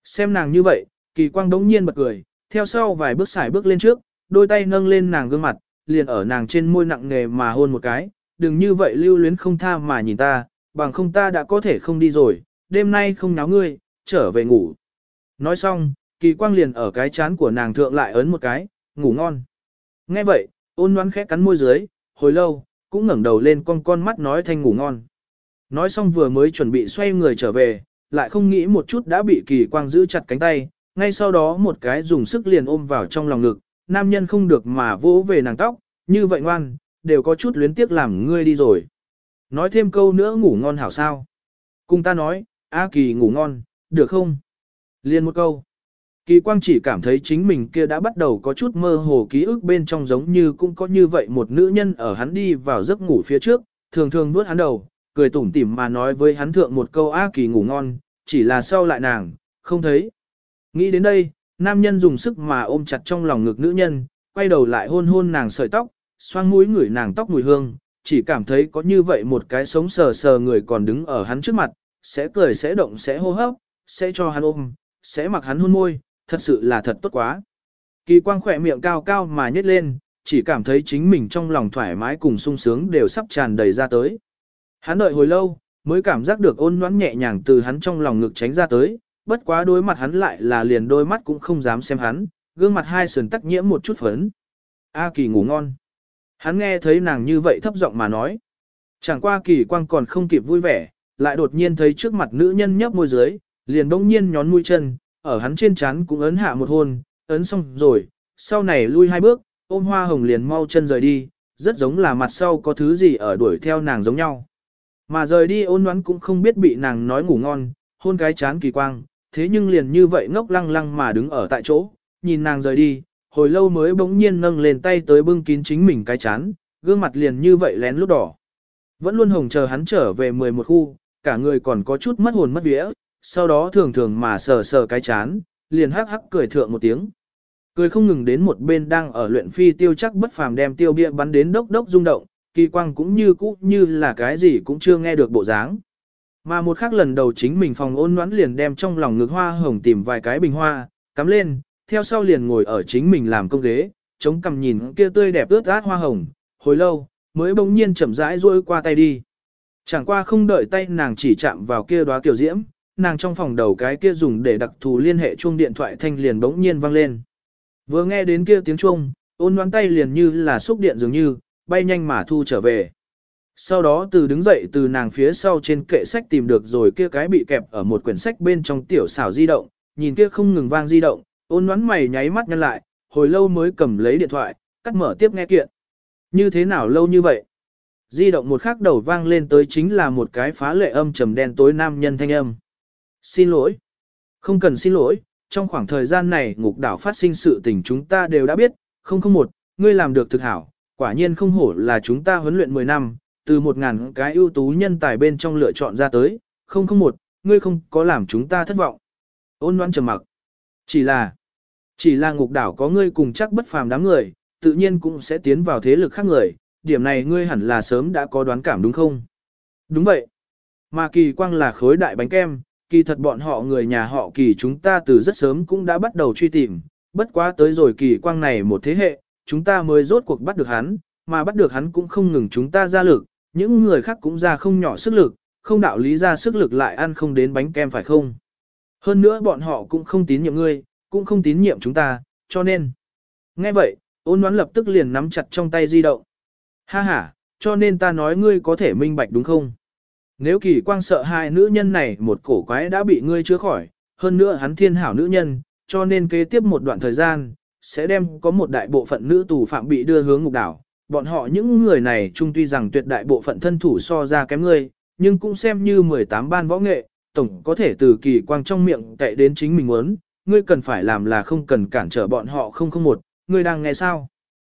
Xem nàng như vậy, Kỳ Quang đống nhiên bật cười, theo sau vài bước xài bước lên trước, đôi tay nâng lên nàng gương mặt, liền ở nàng trên môi nặng nề mà hôn một cái, đừng như vậy lưu luyến không tha mà nhìn ta, bằng không ta đã có thể không đi rồi, đêm nay không náo ngươi, trở về ngủ. Nói xong, Kỳ Quang liền ở cái chán của nàng thượng lại ấn một cái, ngủ ngon. Nghe vậy, Ôn Ngoãn khẽ cắn môi dưới, hồi lâu, cũng ngẩng đầu lên con mắt nói thanh ngủ ngon. Nói xong vừa mới chuẩn bị xoay người trở về, lại không nghĩ một chút đã bị Kỳ Quang giữ chặt cánh tay, ngay sau đó một cái dùng sức liền ôm vào trong lòng ngực, nam nhân không được mà vỗ về nàng tóc, như vậy ngoan, đều có chút luyến tiếc làm ngươi đi rồi. Nói thêm câu nữa ngủ ngon hảo sao. Cùng ta nói, A Kỳ ngủ ngon, được không? Liên một câu. Kỳ Quang chỉ cảm thấy chính mình kia đã bắt đầu có chút mơ hồ ký ức bên trong giống như cũng có như vậy một nữ nhân ở hắn đi vào giấc ngủ phía trước, thường thường vuốt hắn đầu, cười tủm tỉm mà nói với hắn thượng một câu A Kỳ ngủ ngon, chỉ là sau lại nàng, không thấy. Nghĩ đến đây, nam nhân dùng sức mà ôm chặt trong lòng ngực nữ nhân, quay đầu lại hôn hôn nàng sợi tóc, xoang mũi ngửi nàng tóc mùi hương, chỉ cảm thấy có như vậy một cái sống sờ sờ người còn đứng ở hắn trước mặt, sẽ cười sẽ động sẽ hô hấp, sẽ cho hắn ôm, sẽ mặc hắn hôn môi, thật sự là thật tốt quá. Kỳ Quang khỏe miệng cao cao mà nhếch lên, chỉ cảm thấy chính mình trong lòng thoải mái cùng sung sướng đều sắp tràn đầy ra tới. Hắn đợi hồi lâu, mới cảm giác được ôn nhoãn nhẹ nhàng từ hắn trong lòng ngực tránh ra tới, bất quá đối mặt hắn lại là liền đôi mắt cũng không dám xem hắn, gương mặt hai sườn tắc nhiễm một chút phấn. A Kỳ ngủ ngon. Hắn nghe thấy nàng như vậy thấp giọng mà nói. Chẳng qua Kỳ Quang còn không kịp vui vẻ, lại đột nhiên thấy trước mặt nữ nhân nhấp môi dưới, liền bỗng nhiên nhón mũi chân, ở hắn trên trán cũng ấn hạ một hôn, ấn xong rồi, sau này lui hai bước, ôm Hoa Hồng liền mau chân rời đi, rất giống là mặt sau có thứ gì ở đuổi theo nàng giống nhau. Mà rời đi Ôn Ngoãn cũng không biết bị nàng nói ngủ ngon, hôn cái chán Kỳ Quang, thế nhưng liền như vậy ngốc lăng lăng mà đứng ở tại chỗ, nhìn nàng rời đi, hồi lâu mới bỗng nhiên nâng lên tay tới bưng kín chính mình cái chán, gương mặt liền như vậy lén lút đỏ. Vẫn luôn hồng chờ hắn trở về 11 khu, cả người còn có chút mất hồn mất vía, sau đó thường thường mà sờ sờ cái chán, liền hắc hắc cười thượng một tiếng. Cười không ngừng đến một bên đang ở luyện phi tiêu chắc bất phàm đem tiêu bia bắn đến đốc đốc rung động, Kỳ Quang cũng như cũ như là cái gì cũng chưa nghe được bộ dáng. Mà một khắc lần đầu chính mình phòng Ôn Ngoãn liền đem trong lòng ngực Hoa Hồng tìm vài cái bình hoa, cắm lên, theo sau liền ngồi ở chính mình làm công ghế, chống cằm nhìn kia tươi đẹp ướt át Hoa Hồng, hồi lâu, mới bỗng nhiên chậm rãi duỗi qua tay đi. Chẳng qua không đợi tay nàng chỉ chạm vào kia đóa kiều diễm, nàng trong phòng đầu cái kia dùng để đặc thù liên hệ chuông điện thoại thanh liền bỗng nhiên vang lên. Vừa nghe đến kia tiếng chuông, Ôn Ngoãn tay liền như là xúc điện dường như, bay nhanh mà thu trở về. Sau đó từ đứng dậy từ nàng phía sau trên kệ sách tìm được rồi kia cái bị kẹp ở một quyển sách bên trong tiểu xảo di động, nhìn kia không ngừng vang di động, Ôn Ngoãn mày nháy mắt nhăn lại, hồi lâu mới cầm lấy điện thoại, cắt mở tiếp nghe kiện. Như thế nào lâu như vậy? Di động một khắc đầu vang lên tới chính là một cái phá lệ âm trầm đen tối nam nhân thanh âm. Xin lỗi. Không cần xin lỗi, trong khoảng thời gian này ngục đảo phát sinh sự tình chúng ta đều đã biết, 001, ngươi làm được thực hảo, quả nhiên không hổ là chúng ta huấn luyện 10 năm, từ 1000 cái ưu tú nhân tài bên trong lựa chọn ra tới, 001, ngươi không có làm chúng ta thất vọng. Ôn Ngoãn trầm mặc. Chỉ là ngục đảo có ngươi cùng chắc bất phàm đám người, tự nhiên cũng sẽ tiến vào thế lực khác người, điểm này ngươi hẳn là sớm đã có đoán cảm đúng không? Đúng vậy. Mà Kỳ Quang là khối đại bánh kem, kỳ thật bọn họ người nhà họ Kỳ chúng ta từ rất sớm cũng đã bắt đầu truy tìm, bất quá tới rồi Kỳ Quang này một thế hệ, chúng ta mới rốt cuộc bắt được hắn, mà bắt được hắn cũng không ngừng chúng ta ra lực, những người khác cũng ra không nhỏ sức lực, không đạo lý ra sức lực lại ăn không đến bánh kem phải không? Hơn nữa bọn họ cũng không tín nhiệm ngươi, cũng không tín nhiệm chúng ta, cho nên. Nghe vậy, Ôn Ngoãn lập tức liền nắm chặt trong tay di động. Ha ha, cho nên ta nói ngươi có thể minh bạch đúng không? Nếu Kỳ Quang sợ hai nữ nhân này một cổ quái đã bị ngươi chữa khỏi, hơn nữa hắn thiên hảo nữ nhân, cho nên kế tiếp một đoạn thời gian, sẽ đem có một đại bộ phận nữ tù phạm bị đưa hướng ngục đảo. Bọn họ những người này chung tuy rằng tuyệt đại bộ phận thân thủ so ra kém ngươi, nhưng cũng xem như 18 ban võ nghệ, tổng có thể từ Kỳ Quang trong miệng cậy đến chính mình muốn, ngươi cần phải làm là không cần cản trở bọn họ 001, ngươi đang nghe sao?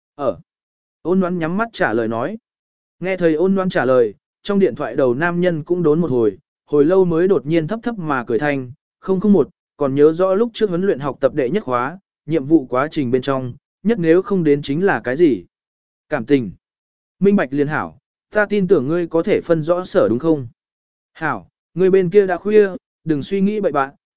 Ôn Ngoãn nhắm mắt trả lời nói. Nghe thấy Ôn Ngoãn trả lời, trong điện thoại đầu nam nhân cũng đốn một hồi lâu mới đột nhiên thấp thấp mà cười thanh, 001, còn nhớ rõ lúc trước huấn luyện học tập đệ nhất khóa, nhiệm vụ quá trình bên trong, nhất nếu không đến chính là cái gì? Cảm tình. Minh bạch liền hảo, ta tin tưởng ngươi có thể phân rõ sở đúng không? Hảo, ngươi bên kia đã khuya, đừng suy nghĩ bậy bạn,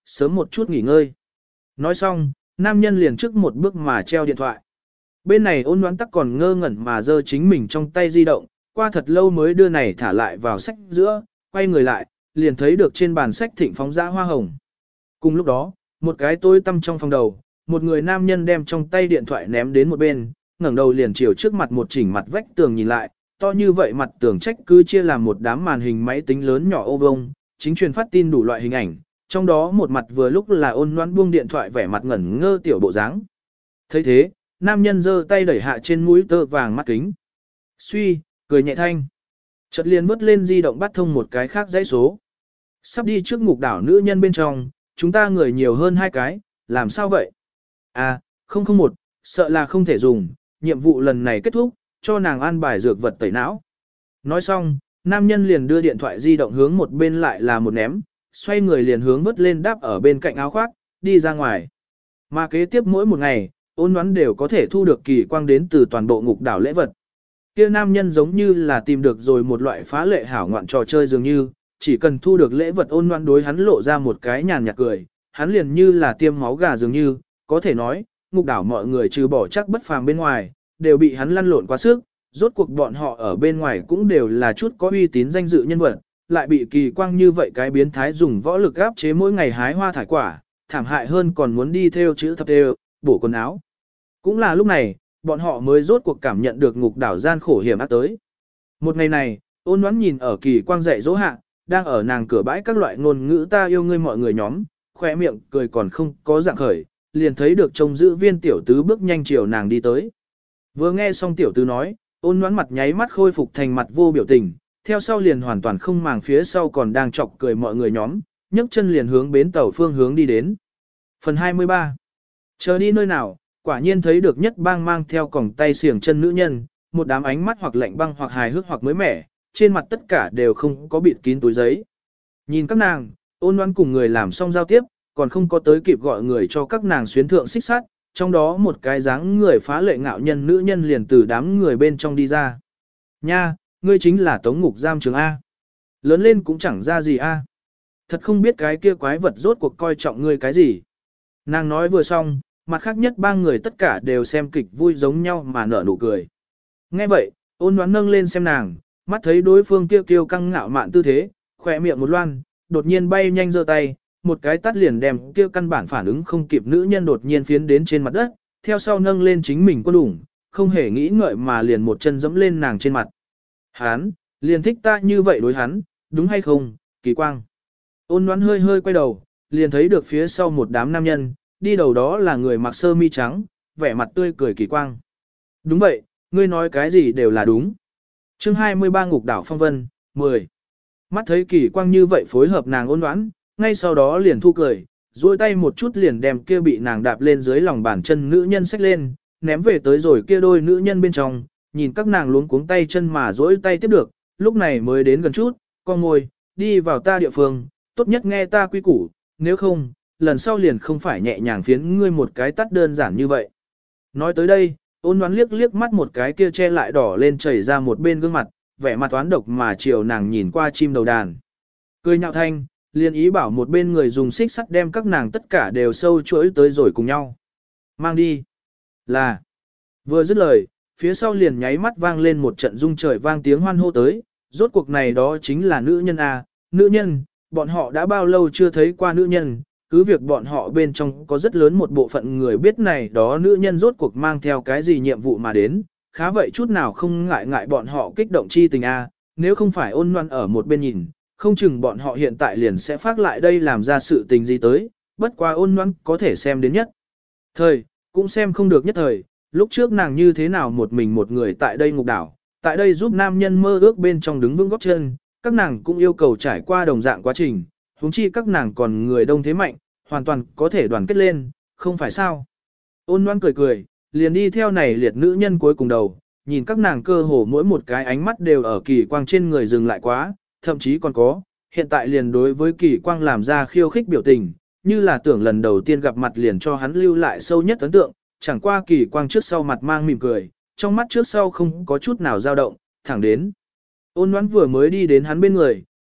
sớm một chút nghỉ ngơi. Nói xong, nam nhân liền trước một bước mà treo điện thoại. Bên này Ôn Loan tắc còn ngơ ngẩn mà giơ chính mình trong tay di động, qua thật lâu mới đưa này thả lại vào sách giữa, quay người lại, liền thấy được trên bàn sách thịnh phóng dã hoa hồng. Cùng lúc đó, một cái tối tăm trong phòng đầu, một người nam nhân đem trong tay điện thoại ném đến một bên, ngẩng đầu liền chiều trước mặt một chỉnh mặt vách tường nhìn lại, to như vậy mặt tường trách cứ chia làm một đám màn hình máy tính lớn nhỏ ô vông, chính truyền phát tin đủ loại hình ảnh, trong đó một mặt vừa lúc là Ôn Loan buông điện thoại vẻ mặt ngẩn ngơ tiểu bộ dáng. Thấy thế, nam nhân giơ tay đẩy hạ trên mũi tơ vàng mắt kính. Suy, cười nhẹ thanh. Chợt liền vứt lên di động bắt thông một cái khác dãy số. Sắp đi trước ngục đảo nữ nhân bên trong, chúng ta người nhiều hơn 2 cái, làm sao vậy? À, 001, sợ là không thể dùng, nhiệm vụ lần này kết thúc, cho nàng an bài dược vật tẩy não. Nói xong, nam nhân liền đưa điện thoại di động hướng một bên lại là một ném, xoay người liền hướng vứt lên đáp ở bên cạnh áo khoác, đi ra ngoài. Mà kế tiếp mỗi một ngày, Ôn Loan đều có thể thu được kỳ quang đến từ toàn bộ ngục đảo lễ vật. Kia nam nhân giống như là tìm được rồi một loại phá lệ hảo ngoạn trò chơi dường như, chỉ cần thu được lễ vật Ôn Loan đối hắn lộ ra một cái nhàn nhạt cười, hắn liền như là tiêm máu gà dường như, có thể nói, ngục đảo mọi người trừ bỏ chắc bất phàm bên ngoài, đều bị hắn lăn lộn quá sức, rốt cuộc bọn họ ở bên ngoài cũng đều là chút có uy tín danh dự nhân vật, lại bị kỳ quang như vậy cái biến thái dùng võ lực áp chế mỗi ngày hái hoa thải quả, thảm hại hơn còn muốn đi theo chữ thập đều, bổ quần áo. Cũng là lúc này, bọn họ mới rốt cuộc cảm nhận được ngục đảo gian khổ hiểm ác tới. Một ngày này, Ôn Loan nhìn ở kỳ quang dạy dỗ hạ, đang ở nàng cửa bãi các loại ngôn ngữ ta yêu ngươi mọi người nhóm, khỏe miệng cười còn không có dạng khởi, liền thấy được trông giữ viên tiểu tứ bước nhanh chiều nàng đi tới. Vừa nghe xong tiểu tứ nói, Ôn Loan mặt nháy mắt khôi phục thành mặt vô biểu tình, theo sau liền hoàn toàn không màng phía sau còn đang chọc cười mọi người nhóm, nhấc chân liền hướng bến tàu phương hướng đi đến. Phần 23. Chờ đi nơi nào, quả nhiên thấy được Nhất Bang mang theo còng tay xiềng chân nữ nhân, một đám ánh mắt hoặc lạnh băng hoặc hài hước hoặc mới mẻ, trên mặt tất cả đều không có bịt kín túi giấy. Nhìn các nàng, Ôn Loan cùng người làm xong giao tiếp, còn không có tới kịp gọi người cho các nàng xuyến thượng xích sắt, trong đó một cái dáng người phá lệ ngạo nhân nữ nhân liền từ đám người bên trong đi ra. Nha, ngươi chính là Tống Ngục giam trường A. Lớn lên cũng chẳng ra gì A. Thật không biết cái kia quái vật rốt cuộc coi trọng ngươi cái gì. Nàng nói vừa xong, mặt khác Nhất Bang người tất cả đều xem kịch vui giống nhau mà nở nụ cười. Nghe vậy, Ôn Loan nâng lên xem nàng, mắt thấy đối phương kia kiêu căng ngạo mạn tư thế, khỏe miệng một loan, đột nhiên bay nhanh giơ tay, một cái tát liền đem kia căn bản phản ứng không kịp nữ nhân đột nhiên phiến đến trên mặt đất, theo sau nâng lên chính mình quân đủng, không hề nghĩ ngợi mà liền một chân dẫm lên nàng trên mặt. Hắn, liền thích ta như vậy đối hắn, đúng hay không, Kỳ Quang. Ôn Loan hơi hơi quay đầu, liền thấy được phía sau một đám nam nhân, đi đầu đó là người mặc sơ mi trắng, vẻ mặt tươi cười Kỳ Quang. Đúng vậy, ngươi nói cái gì đều là đúng. Chương 23 Ngục đảo phong vân, 10. Mắt thấy Kỳ Quang như vậy phối hợp nàng Ôn Loan, ngay sau đó liền thu cười, duỗi tay một chút liền đem kia bị nàng đạp lên dưới lòng bàn chân nữ nhân xách lên, ném về tới rồi kia đôi nữ nhân bên trong, nhìn các nàng luống cuống tay chân mà duỗi tay tiếp được, lúc này mới đến gần chút, con ngồi, đi vào ta địa phương, tốt nhất nghe ta quy củ, nếu không, lần sau liền không phải nhẹ nhàng phiến ngươi một cái tắt đơn giản như vậy. Nói tới đây, Ôn Loan liếc liếc mắt một cái kia che lại đỏ lên chảy ra một bên gương mặt, vẻ mặt toán độc mà chiều nàng nhìn qua chim đầu đàn. Cười nhạo thanh, liền ý bảo một bên người dùng xích sắt đem các nàng tất cả đều sâu chuỗi tới rồi cùng nhau. Mang đi. Là. Vừa dứt lời, phía sau liền nháy mắt vang lên một trận rung trời vang tiếng hoan hô tới, rốt cuộc này đó chính là nữ nhân à, nữ nhân, bọn họ đã bao lâu chưa thấy qua nữ nhân, cứ việc bọn họ bên trong có rất lớn một bộ phận người biết này đó nữ nhân rốt cuộc mang theo cái gì nhiệm vụ mà đến, khá vậy chút nào không ngại ngại bọn họ kích động chi tình a, nếu không phải Ôn Loan ở một bên nhìn, không chừng bọn họ hiện tại liền sẽ phát lại đây làm ra sự tình gì tới, bất quá Ôn Loan có thể xem đến nhất. Thời, cũng xem không được nhất thời, lúc trước nàng như thế nào một mình một người tại đây ngục đảo, tại đây giúp nam nhân mơ ước bên trong đứng vững góp chân, các nàng cũng yêu cầu trải qua đồng dạng quá trình, huống chi các nàng còn người đông thế mạnh, hoàn toàn có thể đoàn kết lên, không phải sao. Ôn Loan cười cười, liền đi theo này liệt nữ nhân cuối cùng đầu, nhìn các nàng cơ hồ mỗi một cái ánh mắt đều ở Kỳ Quang trên người dừng lại quá, thậm chí còn có, hiện tại liền đối với Kỳ Quang làm ra khiêu khích biểu tình, như là tưởng lần đầu tiên gặp mặt liền cho hắn lưu lại sâu nhất ấn tượng, chẳng qua Kỳ Quang trước sau mặt mang mỉm cười, trong mắt trước sau không có chút nào dao động, thẳng đến. Ôn Loan vừa mới đi đến hắn bên người,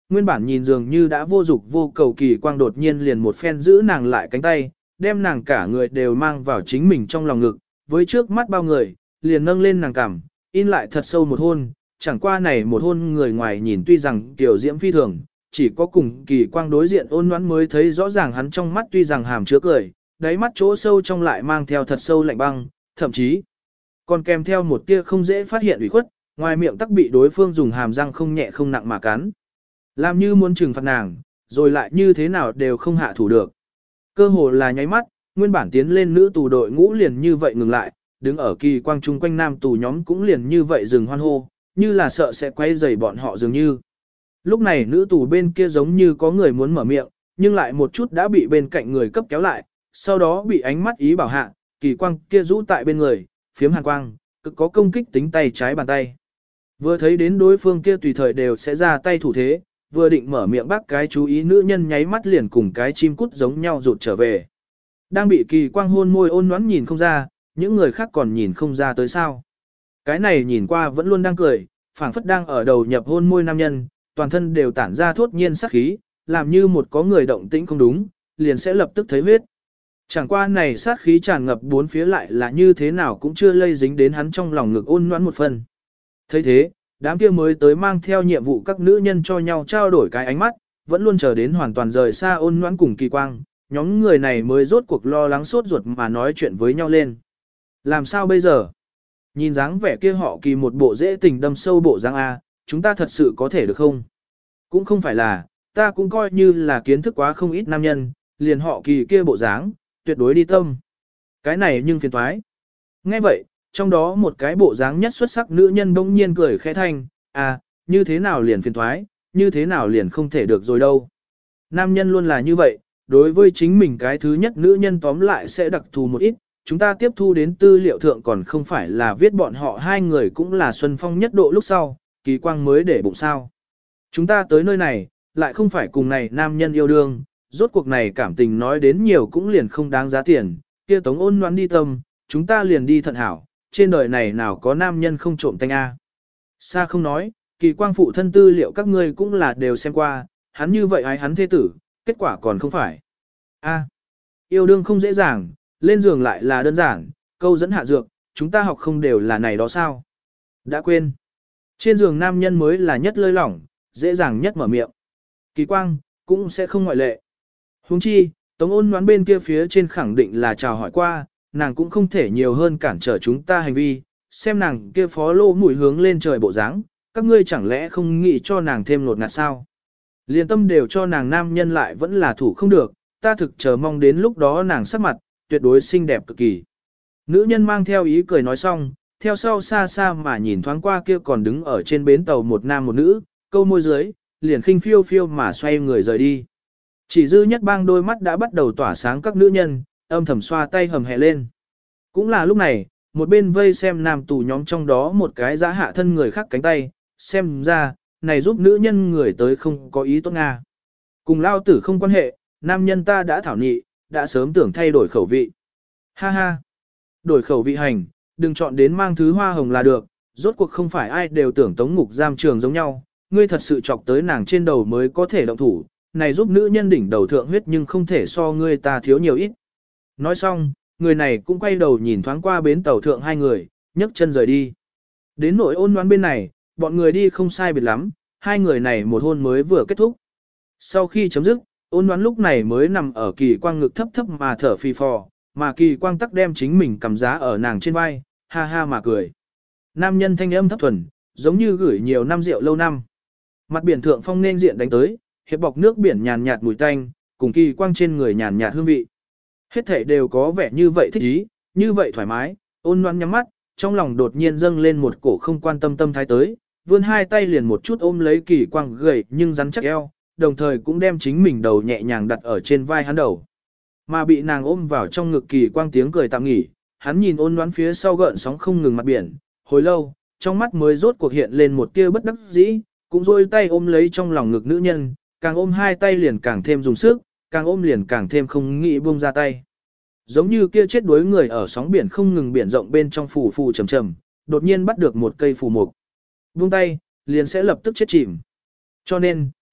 nguyên bản nhìn dường như đã vô dục vô cầu Kỳ Quang đột nhiên liền một phen giữ nàng lại cánh tay, đem nàng cả người đều mang vào chính mình trong lòng ngực, với trước mắt bao người, liền nâng lên nàng cằm, in lại thật sâu một hôn, chẳng qua này một hôn người ngoài nhìn tuy rằng tiểu diễm phi thường, chỉ có cùng Kỳ Quang đối diện ôn nhoãn mới thấy rõ ràng hắn trong mắt tuy rằng hàm chứa cười, đáy mắt chỗ sâu trong lại mang theo thật sâu lạnh băng, thậm chí còn kèm theo một tia không dễ phát hiện ủy khuất, ngoài miệng tắc bị đối phương dùng hàm răng không nhẹ không nặng mà cắn. Làm như muốn trừng phạt nàng, rồi lại như thế nào đều không hạ thủ được. Cơ hồ là nháy mắt, nguyên bản tiến lên nữ tù đội ngũ liền như vậy ngừng lại, đứng ở Kỳ Quang chung quanh nam tù nhóm cũng liền như vậy dừng hoan hô, như là sợ sẽ quay rầy bọn họ dường như. Lúc này nữ tù bên kia giống như có người muốn mở miệng, nhưng lại một chút đã bị bên cạnh người cấp kéo lại, sau đó bị ánh mắt ý bảo hạ, Kỳ Quang kia rũ tại bên người, phiếm hàn quang, cực có công kích tính tay trái bàn tay. Vừa thấy đến đối phương kia tùy thời đều sẽ ra tay thủ thế, vừa định mở miệng bác cái chú ý nữ nhân nháy mắt liền cùng cái chim cút giống nhau rụt trở về. Đang bị Kỳ Quang hôn môi ôn nhoãn nhìn không ra, những người khác còn nhìn không ra tới sao. Cái này nhìn qua vẫn luôn đang cười, phảng phất đang ở đầu nhập hôn môi nam nhân, toàn thân đều tản ra thốt nhiên sát khí, làm như một có người động tĩnh không đúng, liền sẽ lập tức thấy huyết. Chẳng qua này sát khí tràn ngập bốn phía lại là như thế nào cũng chưa lây dính đến hắn trong lòng ngực ôn nhoãn một phần. Thấy thế, đám kia mới tới mang theo nhiệm vụ các nữ nhân cho nhau trao đổi cái ánh mắt, vẫn luôn chờ đến hoàn toàn rời xa ôn nhoãn cùng Kỳ Quang, nhóm người này mới rốt cuộc lo lắng sốt ruột mà nói chuyện với nhau lên. Làm sao bây giờ? Nhìn dáng vẻ kia họ Kỳ một bộ dễ tình đâm sâu bộ dáng A, chúng ta thật sự có thể được không? Cũng không phải là, ta cũng coi như là kiến thức quá không ít nam nhân, liền họ Kỳ kia bộ dáng, tuyệt đối đi tâm. Cái này nhưng phiền toái. Nghe vậy, trong đó một cái bộ dáng nhất xuất sắc nữ nhân bỗng nhiên cười khẽ thanh, à, như thế nào liền phiền toái, như thế nào liền không thể được rồi đâu. Nam nhân luôn là như vậy, đối với chính mình cái thứ nhất nữ nhân tóm lại sẽ đặc thù một ít, chúng ta tiếp thu đến tư liệu thượng còn không phải là viết bọn họ hai người cũng là xuân phong nhất độ lúc sau, Kỳ Quang mới để bụng sao. Chúng ta tới nơi này, lại không phải cùng này nam nhân yêu đương, rốt cuộc này cảm tình nói đến nhiều cũng liền không đáng giá tiền, kia tống ôn noãn đi tâm, chúng ta liền đi thận hảo, trên đời này nào có nam nhân không trộm tanh A. Sa không nói, Kỳ Quang phụ thân tư liệu các ngươi cũng là đều xem qua, hắn như vậy ái hắn thế tử, kết quả còn không phải. A. Yêu đương không dễ dàng, lên giường lại là đơn giản, câu dẫn hạ dược, chúng ta học không đều là này đó sao. Đã quên. Trên giường nam nhân mới là nhất lơi lỏng, dễ dàng nhất mở miệng. Kỳ Quang, cũng sẽ không ngoại lệ. Huống chi, Tống ôn đoán bên kia phía trên khẳng định là chào hỏi qua, nàng cũng không thể nhiều hơn cản trở chúng ta hành vi, xem nàng kia phó lô mũi hướng lên trời bộ dáng, các ngươi chẳng lẽ không nghĩ cho nàng thêm nột ngạt sao? Liên tâm đều cho nàng nam nhân lại vẫn là thủ không được, ta thực chờ mong đến lúc đó nàng sắc mặt, tuyệt đối xinh đẹp cực kỳ. Nữ nhân mang theo ý cười nói xong, theo sau xa xa mà nhìn thoáng qua kia còn đứng ở trên bến tàu một nam một nữ, câu môi dưới, liền khinh phiêu phiêu mà xoay người rời đi. Chỉ dư nhất bang đôi mắt đã bắt đầu tỏa sáng các nữ nhân, âm thầm xoa tay hầm hẹ lên. Cũng là lúc này, một bên vây xem nam tù nhóm trong đó một cái giã hạ thân người khác cánh tay, xem ra, này giúp nữ nhân người tới không có ý tốt Nga. Cùng lao tử không quan hệ, nam nhân ta đã thảo nghị, đã sớm tưởng thay đổi khẩu vị. Ha ha, đổi khẩu vị hành, đừng chọn đến mang thứ hoa hồng là được, rốt cuộc không phải ai đều tưởng tống ngục giam trường giống nhau, ngươi thật sự chọc tới nàng trên đầu mới có thể động thủ, này giúp nữ nhân đỉnh đầu thượng huyết nhưng không thể so ngươi ta thiếu nhiều ít. Nói xong, người này cũng quay đầu nhìn thoáng qua bến tàu thượng hai người, nhấc chân rời đi. Đến nỗi ôn đoán bên này, bọn người đi không sai biệt lắm, hai người này một hôn mới vừa kết thúc. Sau khi chấm dứt, ôn đoán lúc này mới nằm ở Kỳ Quang ngực thấp thấp mà thở phì phò, mà Kỳ Quang tắc đem chính mình cầm giá ở nàng trên vai, ha ha mà cười. Nam nhân thanh âm thấp thuần, giống như gửi nhiều năm rượu lâu năm. Mặt biển thượng phong nên diện đánh tới, hiệp bọc nước biển nhàn nhạt mùi tanh, cùng Kỳ Quang trên người nhàn nhạt hương vị. Hết thảy đều có vẻ như vậy thích ý, như vậy thoải mái, ôn loan nhắm mắt, trong lòng đột nhiên dâng lên một cổ không quan tâm tâm thái tới, vươn hai tay liền một chút ôm lấy Kỳ Quang gầy nhưng rắn chắc eo, đồng thời cũng đem chính mình đầu nhẹ nhàng đặt ở trên vai hắn đầu. Mà bị nàng ôm vào trong ngực Kỳ Quang tiếng cười tạm nghỉ, hắn nhìn ôn loan phía sau gợn sóng không ngừng mặt biển, hồi lâu, trong mắt mới rốt cuộc hiện lên một tia bất đắc dĩ, cũng rôi tay ôm lấy trong lòng ngực nữ nhân, càng ôm hai tay liền càng thêm dùng sức, càng ôm liền càng thêm không nghĩ buông ra tay. Giống như kia chết đuối người ở sóng biển không ngừng biển rộng bên trong phù phù trầm trầm, đột nhiên bắt được một cây phù mục. Buông tay, liền sẽ lập tức chết chìm. Cho nên,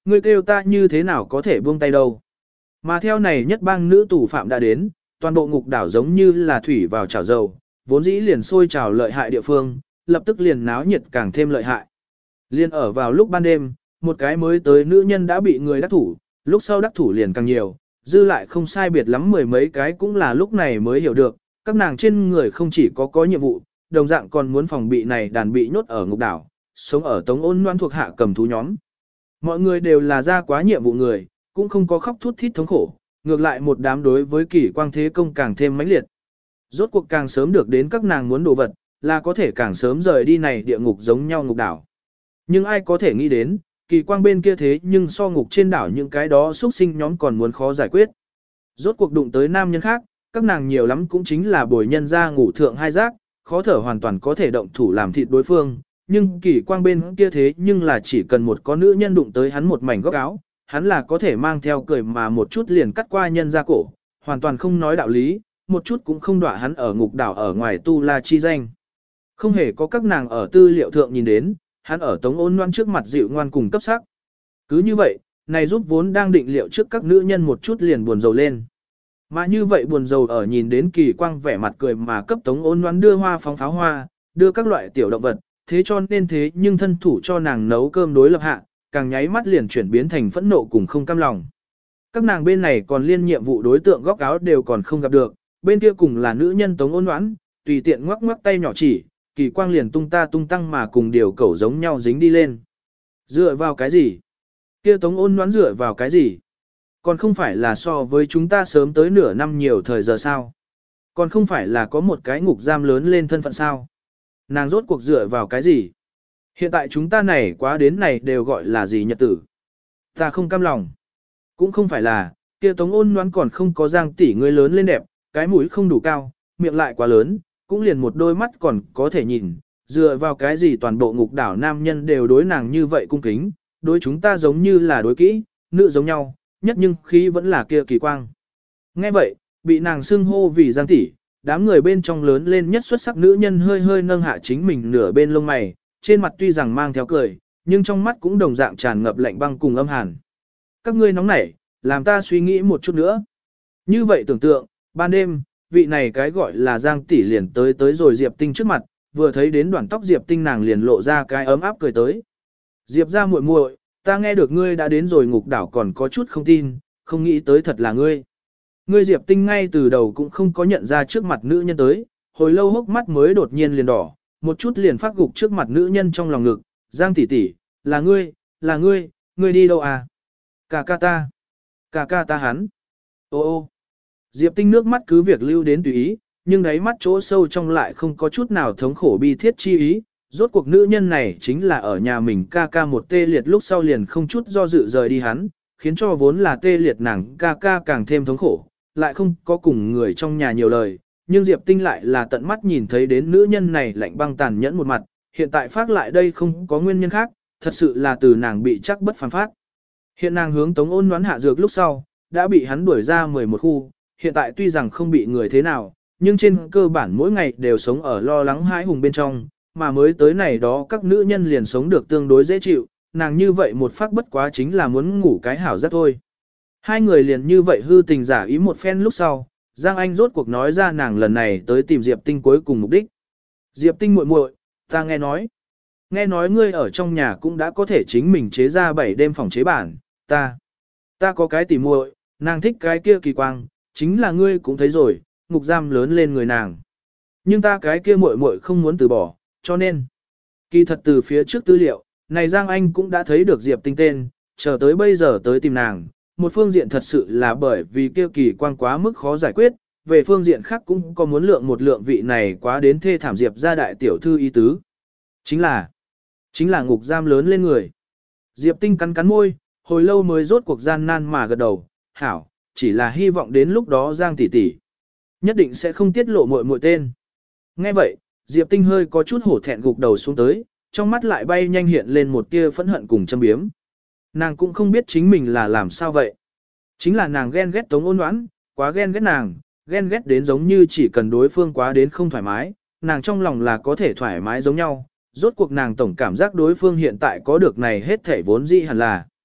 Ngươi kêu ta như thế nào có thể buông tay đâu. Mà theo này nhất bang nữ tù phạm đã đến, toàn bộ ngục đảo giống như là thủy vào chảo dầu, vốn dĩ liền sôi trào lợi hại địa phương, lập tức liền náo nhiệt càng thêm lợi hại. Liên ở vào lúc ban đêm, một cái mới tới nữ nhân đã bị người đắc thủ, lúc sau đắc thủ liền càng nhiều, dư lại không sai biệt lắm mười mấy cái cũng là lúc này mới hiểu được, các nàng trên người không chỉ có nhiệm vụ, đồng dạng còn muốn phòng bị này đàn bị nhốt ở ngục đảo, sống ở Tống Ôn Loan thuộc hạ cầm thú nhóm. Mọi người đều là ra quá nhiệm vụ người, cũng không có khóc thút thít thống khổ, ngược lại một đám đối với Kỷ Quang thế công càng thêm mãnh liệt. Rốt cuộc càng sớm được đến các nàng muốn đồ vật, là có thể càng sớm rời đi này địa ngục giống nhau ngục đảo. Nhưng ai có thể nghĩ đến, Kỳ Quang bên kia thế nhưng so ngục trên đảo những cái đó xuất sinh nhóm còn muốn khó giải quyết. Rốt cuộc đụng tới nam nhân khác, các nàng nhiều lắm cũng chính là bồi nhân ra ngủ thượng hai giác, khó thở hoàn toàn có thể động thủ làm thịt đối phương. Nhưng Kỳ Quang bên kia thế nhưng là chỉ cần một có nữ nhân đụng tới hắn một mảnh góc áo, hắn là có thể mang theo cười mà một chút liền cắt qua nhân ra cổ, hoàn toàn không nói đạo lý, một chút cũng không đọa hắn ở ngục đảo ở ngoài tu la chi danh. Không hề có các nàng ở tư liệu thượng nhìn đến, hắn ở Tống Ôn Loan trước mặt dịu ngoan cùng cấp sắc. Cứ như vậy, này giúp vốn đang định liệu trước các nữ nhân một chút liền buồn rầu lên. Mà như vậy buồn rầu ở nhìn đến Kỳ Quang vẻ mặt cười mà cấp Tống Ôn Loan đưa hoa phóng pháo hoa, đưa các loại tiểu động vật, thế cho nên thế nhưng thân thủ cho nàng nấu cơm đối lập hạ, càng nháy mắt liền chuyển biến thành phẫn nộ cùng không cam lòng. Các nàng bên này còn liên nhiệm vụ đối tượng góc áo đều còn không gặp được, bên kia cùng là nữ nhân Tống Ôn Loan, tùy tiện ngoắc ngoắc tay nhỏ chỉ, Kỳ Quang liền tung ta tung tăng mà cùng điều cẩu giống nhau dính đi lên. Dựa vào cái gì? Kia Tống Ôn Loan dựa vào cái gì? Còn không phải là so với chúng ta sớm tới nửa năm nhiều thời giờ sao? Còn không phải là có một cái ngục giam lớn lên thân phận sao? Nàng rốt cuộc dựa vào cái gì? Hiện tại chúng ta này quá đến này đều gọi là gì nhật tử? Ta không cam lòng. Cũng không phải là, kia Tống Ôn Loan còn không có Giang tỷ người lớn lên đẹp, cái mũi không đủ cao, miệng lại quá lớn, cũng liền một đôi mắt còn có thể nhìn, dựa vào cái gì toàn bộ ngục đảo nam nhân đều đối nàng như vậy cung kính, đối chúng ta giống như là đối kỹ, nữ giống nhau, nhất nhưng khí vẫn là kia Kỳ Quang. Nghe vậy, bị nàng xưng hô vì Giang tỷ, đám người bên trong lớn lên nhất xuất sắc nữ nhân hơi hơi nâng hạ chính mình nửa bên lông mày, trên mặt tuy rằng mang theo cười, nhưng trong mắt cũng đồng dạng tràn ngập lạnh băng cùng âm hàn. Các ngươi nóng nảy, làm ta suy nghĩ một chút nữa. Như vậy tưởng tượng, ban đêm, vị này cái gọi là Giang tỷ liền tới rồi Diệp Tinh trước mặt, vừa thấy đến đoạn tóc Diệp Tinh nàng liền lộ ra cái ấm áp cười tới. Diệp ra muội muội, ta nghe được ngươi đã đến rồi ngục đảo còn có chút không tin, không nghĩ tới thật là ngươi. Ngươi Diệp Tinh ngay từ đầu cũng không có nhận ra trước mặt nữ nhân tới, hồi lâu hốc mắt mới đột nhiên liền đỏ, một chút liền phát gục trước mặt nữ nhân trong lòng ngực, Giang tỷ tỷ, là ngươi, ngươi đi đâu à? Cà ca ta hắn. Ô ô. Diệp Tinh nước mắt cứ việc lưu đến tùy ý, nhưng đáy mắt chỗ sâu trong lại không có chút nào thống khổ bi thiết chi ý. Rốt cuộc nữ nhân này chính là ở nhà mình ca ca một tê liệt lúc sau liền không chút do dự rời đi hắn, khiến cho vốn là tê liệt nàng ca ca càng thêm thống khổ, lại không có cùng người trong nhà nhiều lời. Nhưng Diệp Tinh lại là tận mắt nhìn thấy đến nữ nhân này lạnh băng tàn nhẫn một mặt, hiện tại phát lại đây không có nguyên nhân khác, thật sự là từ nàng bị chắc bất phàm phát. Hiện nàng hướng Tống Ôn Loan hạ dược lúc sau, đã bị hắn đuổi ra 11 khu, hiện tại tuy rằng không bị người thế nào, nhưng trên cơ bản mỗi ngày đều sống ở lo lắng hãi hùng bên trong, mà mới tới này đó các nữ nhân liền sống được tương đối dễ chịu, nàng như vậy một phát bất quá chính là muốn ngủ cái hảo giấc thôi. Hai người liền như vậy hư tình giả ý một phen lúc sau, Giang Anh rốt cuộc nói ra nàng lần này tới tìm Diệp Tinh cuối cùng mục đích. Diệp Tinh muội muội, ta nghe nói ngươi ở trong nhà cũng đã có thể chính mình chế ra 7 đêm phòng chế bản, ta có cái tỉ muội, nàng thích cái kia Kỳ Quang, chính là ngươi cũng thấy rồi, ngục giam lớn lên người nàng. Nhưng ta cái kia muội muội không muốn từ bỏ, cho nên, kỳ thật từ phía trước tư liệu, này Giang Anh cũng đã thấy được Diệp Tinh tên, chờ tới bây giờ tới tìm nàng, một phương diện thật sự là bởi vì kia Kỳ Quang quá mức khó giải quyết, về phương diện khác cũng có muốn lượng một lượng vị này quá đến thê thảm Diệp gia đại tiểu thư ý tứ. Chính là ngục giam lớn lên người. Diệp Tinh cắn cắn môi, hồi lâu mới rốt cuộc gian nan mà gật đầu, hảo, chỉ là hy vọng đến lúc đó Giang tỷ tỷ nhất định sẽ không tiết lộ muội tên. Nghe vậy, Diệp Tinh hơi có chút hổ thẹn gục đầu xuống tới, trong mắt lại bay nhanh hiện lên một tia phẫn hận cùng châm biếm. Nàng cũng không biết chính mình là làm sao vậy. Chính là nàng ghen ghét Tống Ôn Loan, quá ghen ghét nàng, ghen ghét đến giống như chỉ cần đối phương quá đến không thoải mái, nàng trong lòng là có thể thoải mái giống nhau. Rốt cuộc nàng tổng cảm giác đối phương hiện tại có được này hết thể vốn dĩ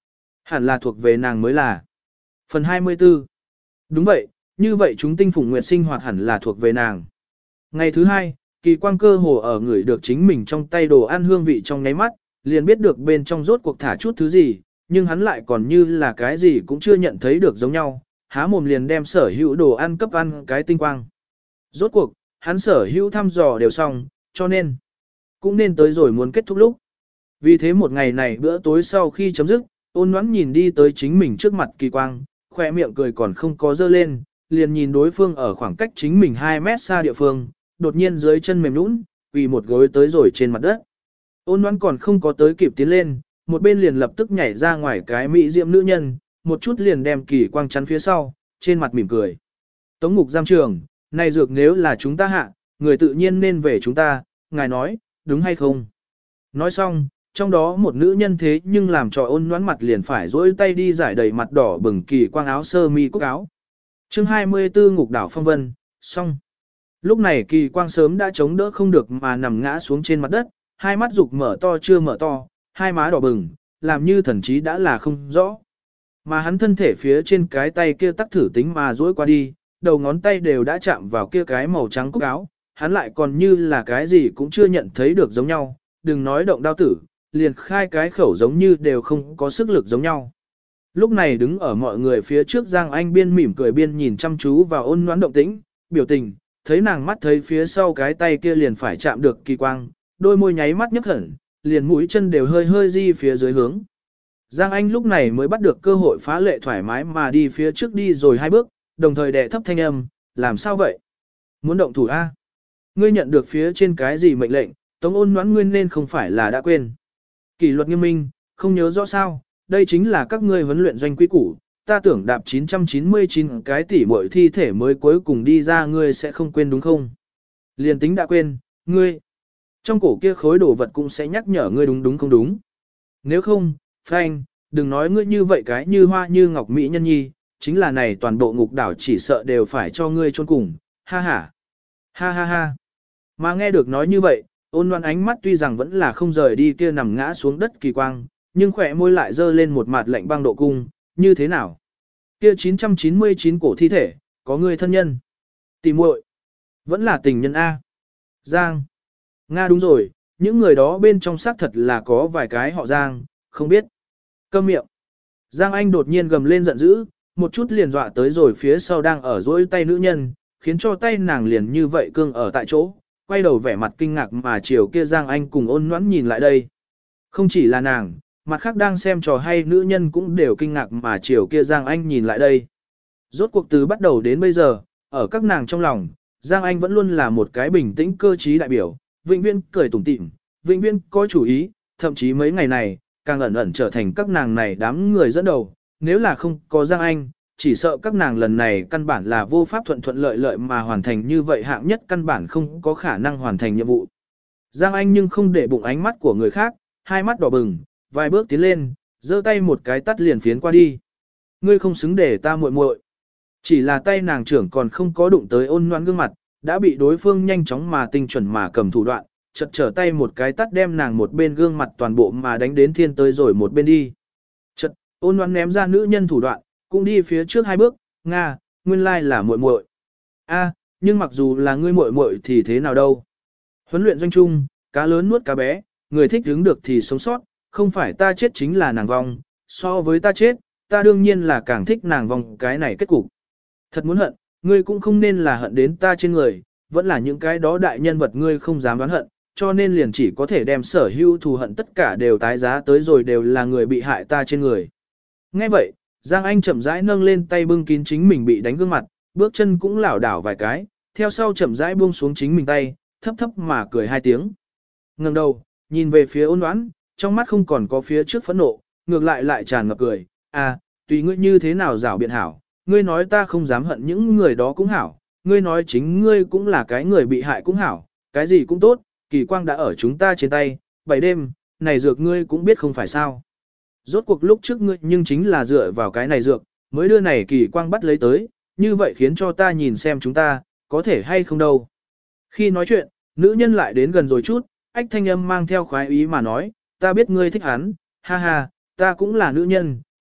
hẳn là thuộc về nàng mới là. Phần 24. Đúng vậy, như vậy chúng tinh phùng nguyệt sinh hoạt hẳn là thuộc về nàng. Ngày thứ hai, Kỳ Quang cơ hồ ở người được chính mình trong tay đồ ăn hương vị trong nháy mắt, liền biết được bên trong rốt cuộc thả chút thứ gì, nhưng hắn lại còn như là cái gì cũng chưa nhận thấy được giống nhau, há mồm liền đem sở hữu đồ ăn cấp ăn cái tinh quang. Rốt cuộc, hắn sở hữu thăm dò đều xong, cho nên, cũng nên tới rồi muốn kết thúc lúc. Vì thế một ngày này bữa tối sau khi chấm dứt, Ôn Ngoãn nhìn đi tới chính mình trước mặt Kỳ Quang, khoe miệng cười còn không có dơ lên, liền nhìn đối phương ở khoảng cách chính mình 2 mét xa địa phương, đột nhiên dưới chân mềm nhũn, quỳ một gối tới rồi trên mặt đất. Ôn Ngoãn còn không có tới kịp tiến lên, một bên liền lập tức nhảy ra ngoài cái mỹ diệm nữ nhân, một chút liền đem Kỳ Quang chắn phía sau, trên mặt mỉm cười. Tống ngục giam trường, này dược nếu là chúng ta hạ, người tự nhiên nên về chúng ta, ngài nói, đúng hay không? Nói xong, trong đó một nữ nhân thế nhưng làm cho Ôn Ngoãn mặt liền phải dỗi tay đi giải đầy mặt đỏ bừng Kỳ Quang áo sơ mi cúc áo. Chương 24 Ngục đảo phong vân, xong. Lúc này Kỳ Quang sớm đã chống đỡ không được mà nằm ngã xuống trên mặt đất, hai mắt dục mở to chưa mở to, hai má đỏ bừng, làm như thần trí đã là không rõ. Mà hắn thân thể phía trên cái tay kia tắc thử tính mà duỗi qua đi, đầu ngón tay đều đã chạm vào kia cái màu trắng cúc áo, hắn lại còn như là cái gì cũng chưa nhận thấy được giống nhau, đừng nói động đao tử, liền khai cái khẩu giống như đều không có sức lực giống nhau. Lúc này đứng ở mọi người phía trước Giang Anh biên mỉm cười biên nhìn chăm chú vào Ôn Ngoãn động tĩnh, biểu tình, thấy nàng mắt thấy phía sau cái tay kia liền phải chạm được Kỳ Quang, đôi môi nháy mắt nhấp hẳn, liền mũi chân đều hơi hơi di phía dưới hướng. Giang Anh lúc này mới bắt được cơ hội phá lệ thoải mái mà đi phía trước đi rồi 2 bước, đồng thời đè thấp thanh âm, làm sao vậy? Muốn động thủ A? Ngươi nhận được phía trên cái gì mệnh lệnh, Tống Ôn Ngoãn ngươi nên không phải là đã quên. Kỷ luật nghiêm minh, không nhớ rõ sao, đây chính là các ngươi huấn luyện doanh quy củ, ta tưởng đạp 999 cái tỷ muội thi thể mới cuối cùng đi ra ngươi sẽ không quên đúng không? Liền tính đã quên, ngươi, trong cổ kia khối đồ vật cũng sẽ nhắc nhở ngươi đúng đúng không đúng. Nếu không, Frank, đừng nói ngươi như vậy cái như hoa như ngọc mỹ nhân nhi, chính là này toàn bộ ngục đảo chỉ sợ đều phải cho ngươi chôn cùng, ha ha. Ha ha ha. Mà nghe được nói như vậy, Ôn Ngoãn ánh mắt tuy rằng vẫn là không rời đi kia nằm ngã xuống đất Kỳ Quang, nhưng khỏe môi lại dơ lên một mặt lạnh băng độ cung, như thế nào? Kia 999 cổ thi thể, có người thân nhân. Tỷ muội, vẫn là tình nhân A. Giang. Nga đúng rồi, những người đó bên trong xác thật là có vài cái họ Giang, không biết. Câm miệng. Giang Anh đột nhiên gầm lên giận dữ, một chút liền dọa tới rồi phía sau đang ở dỗi tay nữ nhân, khiến cho tay nàng liền như vậy cương ở tại chỗ, quay đầu vẻ mặt kinh ngạc mà chiều kia Giang Anh cùng Ôn Ngoãn nhìn lại đây. Không chỉ là nàng, mặt khác đang xem trò hay nữ nhân cũng đều kinh ngạc mà chiều kia Giang Anh nhìn lại đây. Rốt cuộc từ bắt đầu đến bây giờ, ở các nàng trong lòng, Giang Anh vẫn luôn là một cái bình tĩnh cơ trí đại biểu, vĩnh viễn cười tủm tỉm, vĩnh viễn có chủ ý, thậm chí mấy ngày này, càng ẩn ẩn trở thành các nàng này đám người dẫn đầu, nếu là không có Giang Anh, chỉ sợ các nàng lần này căn bản là vô pháp thuận thuận lợi lợi mà hoàn thành như vậy hạng nhất căn bản không có khả năng hoàn thành nhiệm vụ. Giang Anh nhưng không để bụng ánh mắt của người khác, hai mắt đỏ bừng, vài bước tiến lên, giơ tay một cái tắt liền phiến qua đi. Ngươi không xứng để ta muội muội. Chỉ là tay nàng trưởng còn không có đụng tới Ôn Ngoãn gương mặt, đã bị đối phương nhanh chóng mà tinh chuẩn mà cầm thủ đoạn, chợt trở tay một cái tắt đem nàng một bên gương mặt toàn bộ mà đánh đến thiên tới rồi một bên đi. Chợt, Ôn Ngoãn ném ra nữ nhân thủ đoạn, cũng đi phía trước 2 bước, Nga, nguyên lai là muội muội. A, nhưng mặc dù là ngươi muội muội thì thế nào đâu? Huấn luyện doanh trung, cá lớn nuốt cá bé, người thích đứng được thì sống sót, không phải ta chết chính là nàng vong, so với ta chết, ta đương nhiên là càng thích nàng vong cái này kết cục. Thật muốn hận, ngươi cũng không nên là hận đến ta trên người, vẫn là những cái đó đại nhân vật ngươi không dám đoán hận, cho nên liền chỉ có thể đem sở hữu thù hận tất cả đều tái giá tới rồi đều là người bị hại ta trên người. Nghe vậy, Giang Anh chậm rãi nâng lên tay bưng kín chính mình bị đánh gương mặt, bước chân cũng lảo đảo vài cái, theo sau chậm rãi buông xuống chính mình tay, thấp thấp mà cười 2 tiếng. Ngẩng đầu, nhìn về phía Ôn Ngoãn, trong mắt không còn có phía trước phẫn nộ, ngược lại lại tràn ngập cười, à, tùy ngươi như thế nào rảo biện hảo, ngươi nói ta không dám hận những người đó cũng hảo, ngươi nói chính ngươi cũng là cái người bị hại cũng hảo, cái gì cũng tốt, Kỳ Quang đã ở chúng ta trên tay, 7 đêm, này dược ngươi cũng biết không phải sao. Rốt cuộc lúc trước ngươi nhưng chính là dựa vào cái này dược, mới đưa này Kỳ Quang bắt lấy tới, như vậy khiến cho ta nhìn xem chúng ta, có thể hay không đâu. Khi nói chuyện, nữ nhân lại đến gần rồi chút, ách thanh âm mang theo khoái ý mà nói, ta biết ngươi thích hắn, ha ha, ta cũng là nữ nhân,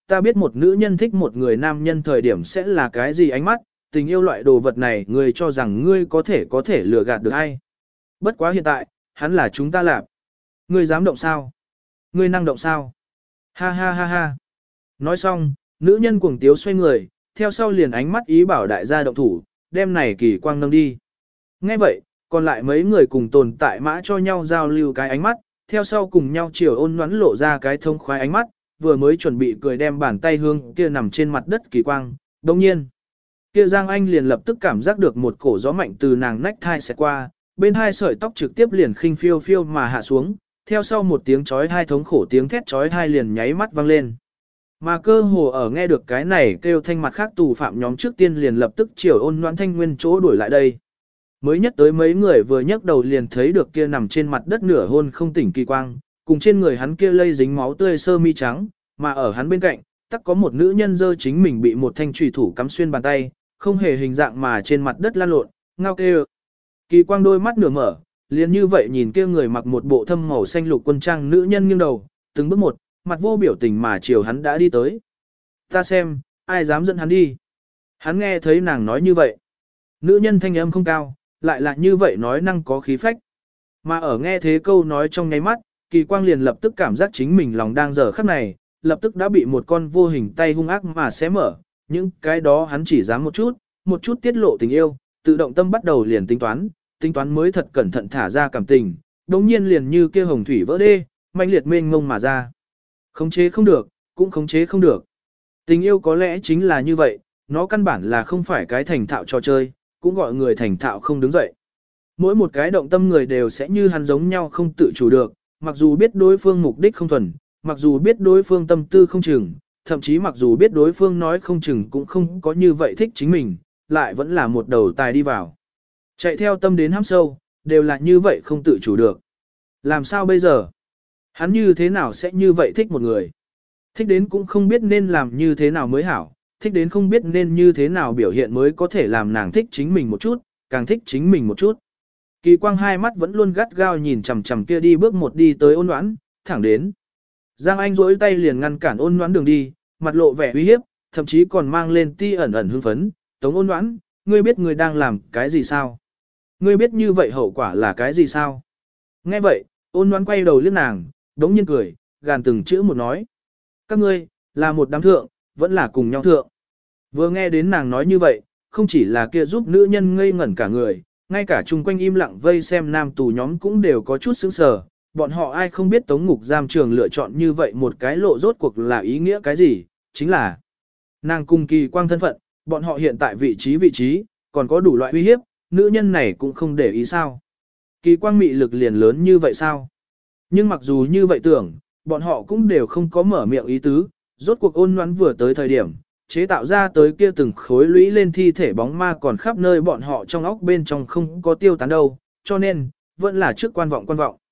ta biết một nữ nhân thích một người nam nhân thời điểm sẽ là cái gì ánh mắt, tình yêu loại đồ vật này ngươi cho rằng ngươi có thể lừa gạt được ai. Bất quá hiện tại, hắn là chúng ta làm. Ngươi dám động sao? Ngươi năng động sao? Ha ha ha ha. Nói xong, nữ nhân cuồng tiếu xoay người, theo sau liền ánh mắt ý bảo đại gia động thủ, đem này kỳ quang nâng đi. Nghe vậy, còn lại mấy người cùng tồn tại mã cho nhau giao lưu cái ánh mắt, theo sau cùng nhau chiều ôn nhoắn lộ ra cái thông khoái ánh mắt, vừa mới chuẩn bị cười đem bàn tay hương kia nằm trên mặt đất kỳ quang, đồng nhiên. Kia Giang Anh liền lập tức cảm giác được một cổ gió mạnh từ nàng nách thai sẽ qua, bên hai sợi tóc trực tiếp liền khinh phiêu phiêu mà hạ xuống, theo sau một tiếng chói tai thống khổ tiếng thét chói tai liền nháy mắt vang lên. Mà cơ hồ ở nghe được cái này kêu thanh mặt khác tù phạm nhóm trước tiên liền lập tức chiều ôn noãn thanh nguyên chỗ đuổi lại đây. Mới nhất tới mấy người vừa nhấc đầu liền thấy được kia nằm trên mặt đất nửa hôn không tỉnh kỳ quang, cùng trên người hắn kia lây dính máu tươi sơ mi trắng, mà ở hắn bên cạnh, tắc có một nữ nhân dơ chính mình bị một thanh chùy thủ cắm xuyên bàn tay, không hề hình dạng mà trên mặt đất lăn lộn, ngao kêu. Kỳ quang đôi mắt nửa mở, liền như vậy nhìn kia người mặc một bộ thâm màu xanh lục quân trang nữ nhân nghiêng đầu, từng bước một, mặt vô biểu tình mà chiều hắn đã đi tới. Ta xem, ai dám dẫn hắn đi. Hắn nghe thấy nàng nói như vậy. Nữ nhân thanh âm không cao, lại là như vậy nói năng có khí phách. Mà ở nghe thế câu nói trong nháy mắt, kỳ quang liền lập tức cảm giác chính mình lòng đang dở khắc này, lập tức đã bị một con vô hình tay hung ác mà xé mở. Những cái đó hắn chỉ dám một chút tiết lộ tình yêu, tự động tâm bắt đầu liền tính toán mới thật cẩn thận thả ra cảm tình, đồng nhiên liền như kia hồng thủy vỡ đê, manh liệt mênh mông mà ra. Khống chế không được, cũng khống chế không được. Tình yêu có lẽ chính là như vậy, nó căn bản là không phải cái thành thạo trò chơi, cũng gọi người thành thạo không đứng dậy. Mỗi một cái động tâm người đều sẽ như hắn giống nhau không tự chủ được, mặc dù biết đối phương mục đích không thuần, mặc dù biết đối phương tâm tư không chừng, thậm chí mặc dù biết đối phương nói không chừng cũng không có như vậy thích chính mình, lại vẫn là một đầu tài đi vào. Chạy theo tâm đến hãm sâu, đều là như vậy không tự chủ được. Làm sao bây giờ? Hắn như thế nào sẽ như vậy thích một người? Thích đến cũng không biết nên làm như thế nào mới hảo, thích đến không biết nên như thế nào biểu hiện mới có thể làm nàng thích chính mình một chút, càng thích chính mình một chút. Kỳ quang hai mắt vẫn luôn gắt gao nhìn chằm chằm kia đi bước một đi tới ôn noãn, thẳng đến. Giang Anh duỗi tay liền ngăn cản ôn noãn đường đi, mặt lộ vẻ uy hiếp, thậm chí còn mang lên ti ẩn ẩn hưng phấn, Tống ôn noãn, ngươi biết ngươi đang làm cái gì sao? Ngươi biết như vậy hậu quả là cái gì sao? Nghe vậy, ôn noãn quay đầu liếc nàng, đống nhiên cười, gàn từng chữ một nói. Các ngươi, là một đám thượng, vẫn là cùng nhau thượng. Vừa nghe đến nàng nói như vậy, không chỉ là kia giúp nữ nhân ngây ngẩn cả người, ngay cả chung quanh im lặng vây xem nam tù nhóm cũng đều có chút sững sờ, bọn họ ai không biết tống ngục giam trường lựa chọn như vậy một cái lộ rốt cuộc là ý nghĩa cái gì, chính là nàng cùng kỳ quang thân phận, bọn họ hiện tại vị trí, còn có đủ loại uy hiếp, nữ nhân này cũng không để ý sao. Kỳ quang mị lực liền lớn như vậy sao? Nhưng mặc dù như vậy tưởng, bọn họ cũng đều không có mở miệng ý tứ, rốt cuộc ôn noãn vừa tới thời điểm, chế tạo ra tới kia từng khối lũy lên thi thể bóng ma còn khắp nơi bọn họ trong óc bên trong không có tiêu tán đâu, cho nên, vẫn là trước quan vọng.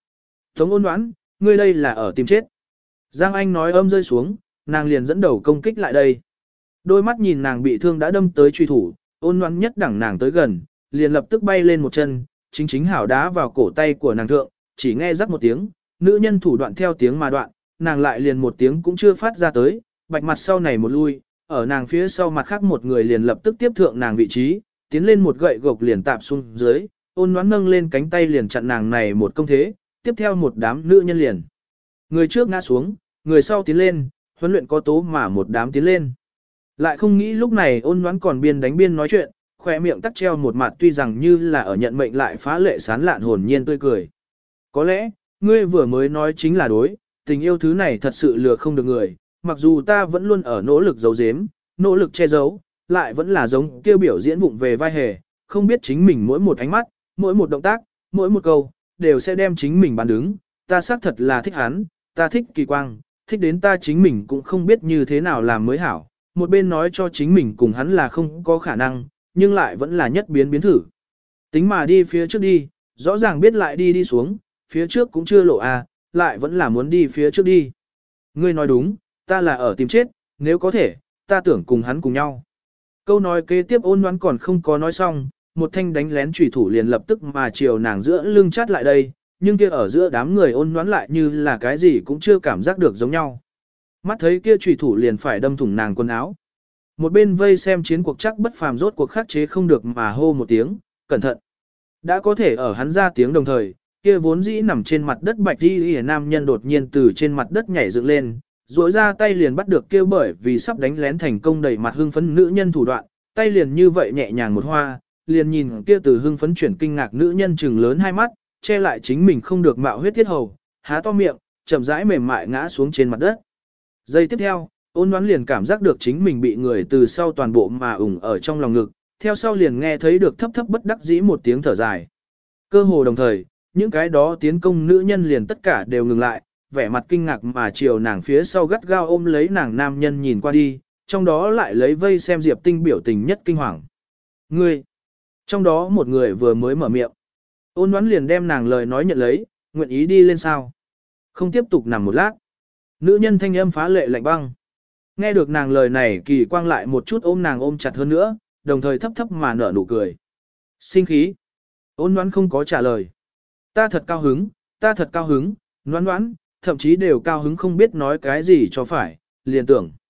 Tống ôn noãn, ngươi đây là ở tìm chết. Giang Anh nói âm rơi xuống, nàng liền dẫn đầu công kích lại đây. Đôi mắt nhìn nàng bị thương đã đâm tới truy thủ, ôn noãn nhất đẳng nàng tới gần, liền lập tức bay lên một chân, chính hảo đá vào cổ tay của nàng thượng, chỉ nghe rắc một tiếng, nữ nhân thủ đoạn theo tiếng mà đoạn, nàng lại liền một tiếng cũng chưa phát ra tới, bạch mặt sau này một lui, ở nàng phía sau mặt khác một người liền lập tức tiếp thượng nàng vị trí, tiến lên một gậy gộc liền tạp xuống dưới, ôn noãn nâng lên cánh tay liền chặn nàng này một công thế, tiếp theo một đám nữ nhân liền. Người trước ngã xuống, người sau tiến lên, huấn luyện có tố mà một đám tiến lên. Lại không nghĩ lúc này ôn noãn còn biên đánh biên nói chuyện, khỏe miệng tắc treo một mặt tuy rằng như là ở nhận mệnh lại phá lệ sán lạn hồn nhiên tươi cười. Có lẽ, ngươi vừa mới nói chính là đối, tình yêu thứ này thật sự lừa không được người, mặc dù ta vẫn luôn ở nỗ lực giấu giếm, nỗ lực che giấu, lại vẫn là giống kêu biểu diễn vụng về vai hề, không biết chính mình mỗi một ánh mắt, mỗi một động tác, mỗi một câu, đều sẽ đem chính mình bán đứng, ta xác thật là thích hắn, ta thích kỳ quang, thích đến ta chính mình cũng không biết như thế nào làm mới hảo, một bên nói cho chính mình cùng hắn là không có khả năng, nhưng lại vẫn là nhất biến thử. Tính mà đi phía trước đi, rõ ràng biết lại đi xuống, phía trước cũng chưa lộ lại vẫn là muốn đi phía trước đi. Ngươi nói đúng, ta là ở tìm chết, nếu có thể, ta tưởng cùng hắn cùng nhau. Câu nói kế tiếp ôn noãn còn không có nói xong, một thanh đánh lén chủy thủ liền lập tức mà chiều nàng giữa lưng chát lại đây, nhưng kia ở giữa đám người ôn noãn lại như là cái gì cũng chưa cảm giác được giống nhau. Mắt thấy kia chủy thủ liền phải đâm thủng nàng quần áo. Một bên vây xem chiến cuộc chắc bất phàm rốt cuộc khắc chế không được mà hô một tiếng, cẩn thận. Đã có thể ở hắn ra tiếng đồng thời, kia vốn dĩ nằm trên mặt đất bạch y nam nhân đột nhiên từ trên mặt đất nhảy dựng lên, duỗi ra tay liền bắt được kêu bởi vì sắp đánh lén thành công đầy mặt hưng phấn nữ nhân thủ đoạn, tay liền như vậy nhẹ nhàng một hoa, liền nhìn kia từ hưng phấn chuyển kinh ngạc nữ nhân trừng lớn hai mắt, che lại chính mình không được mạo huyết tiết hầu, há to miệng, chậm rãi mềm mại ngã xuống trên mặt đất. Giây tiếp theo, Ôn Ngoãn liền cảm giác được chính mình bị người từ sau toàn bộ mà ủng ở trong lòng ngực, theo sau liền nghe thấy được thấp thấp bất đắc dĩ một tiếng thở dài. Cơ hồ đồng thời, những cái đó tiến công nữ nhân liền tất cả đều ngừng lại, vẻ mặt kinh ngạc mà chiều nàng phía sau gắt gao ôm lấy nàng nam nhân nhìn qua đi, trong đó lại lấy vây xem Diệp Tinh biểu tình nhất kinh hoàng. Ngươi! Trong đó một người vừa mới mở miệng. Ôn Ngoãn liền đem nàng lời nói nhận lấy, nguyện ý đi lên sao. Không tiếp tục nằm một lát. Nữ nhân thanh âm phá lệ lạnh băng. Nghe được nàng lời này Kỳ Quang lại một chút ôm nàng ôm chặt hơn nữa, đồng thời thấp thấp mà nở nụ cười. Sinh khí. Ôn Ngoãn không có trả lời. Ta thật cao hứng, Ngoãn Ngoãn, thậm chí đều cao hứng không biết nói cái gì cho phải, liền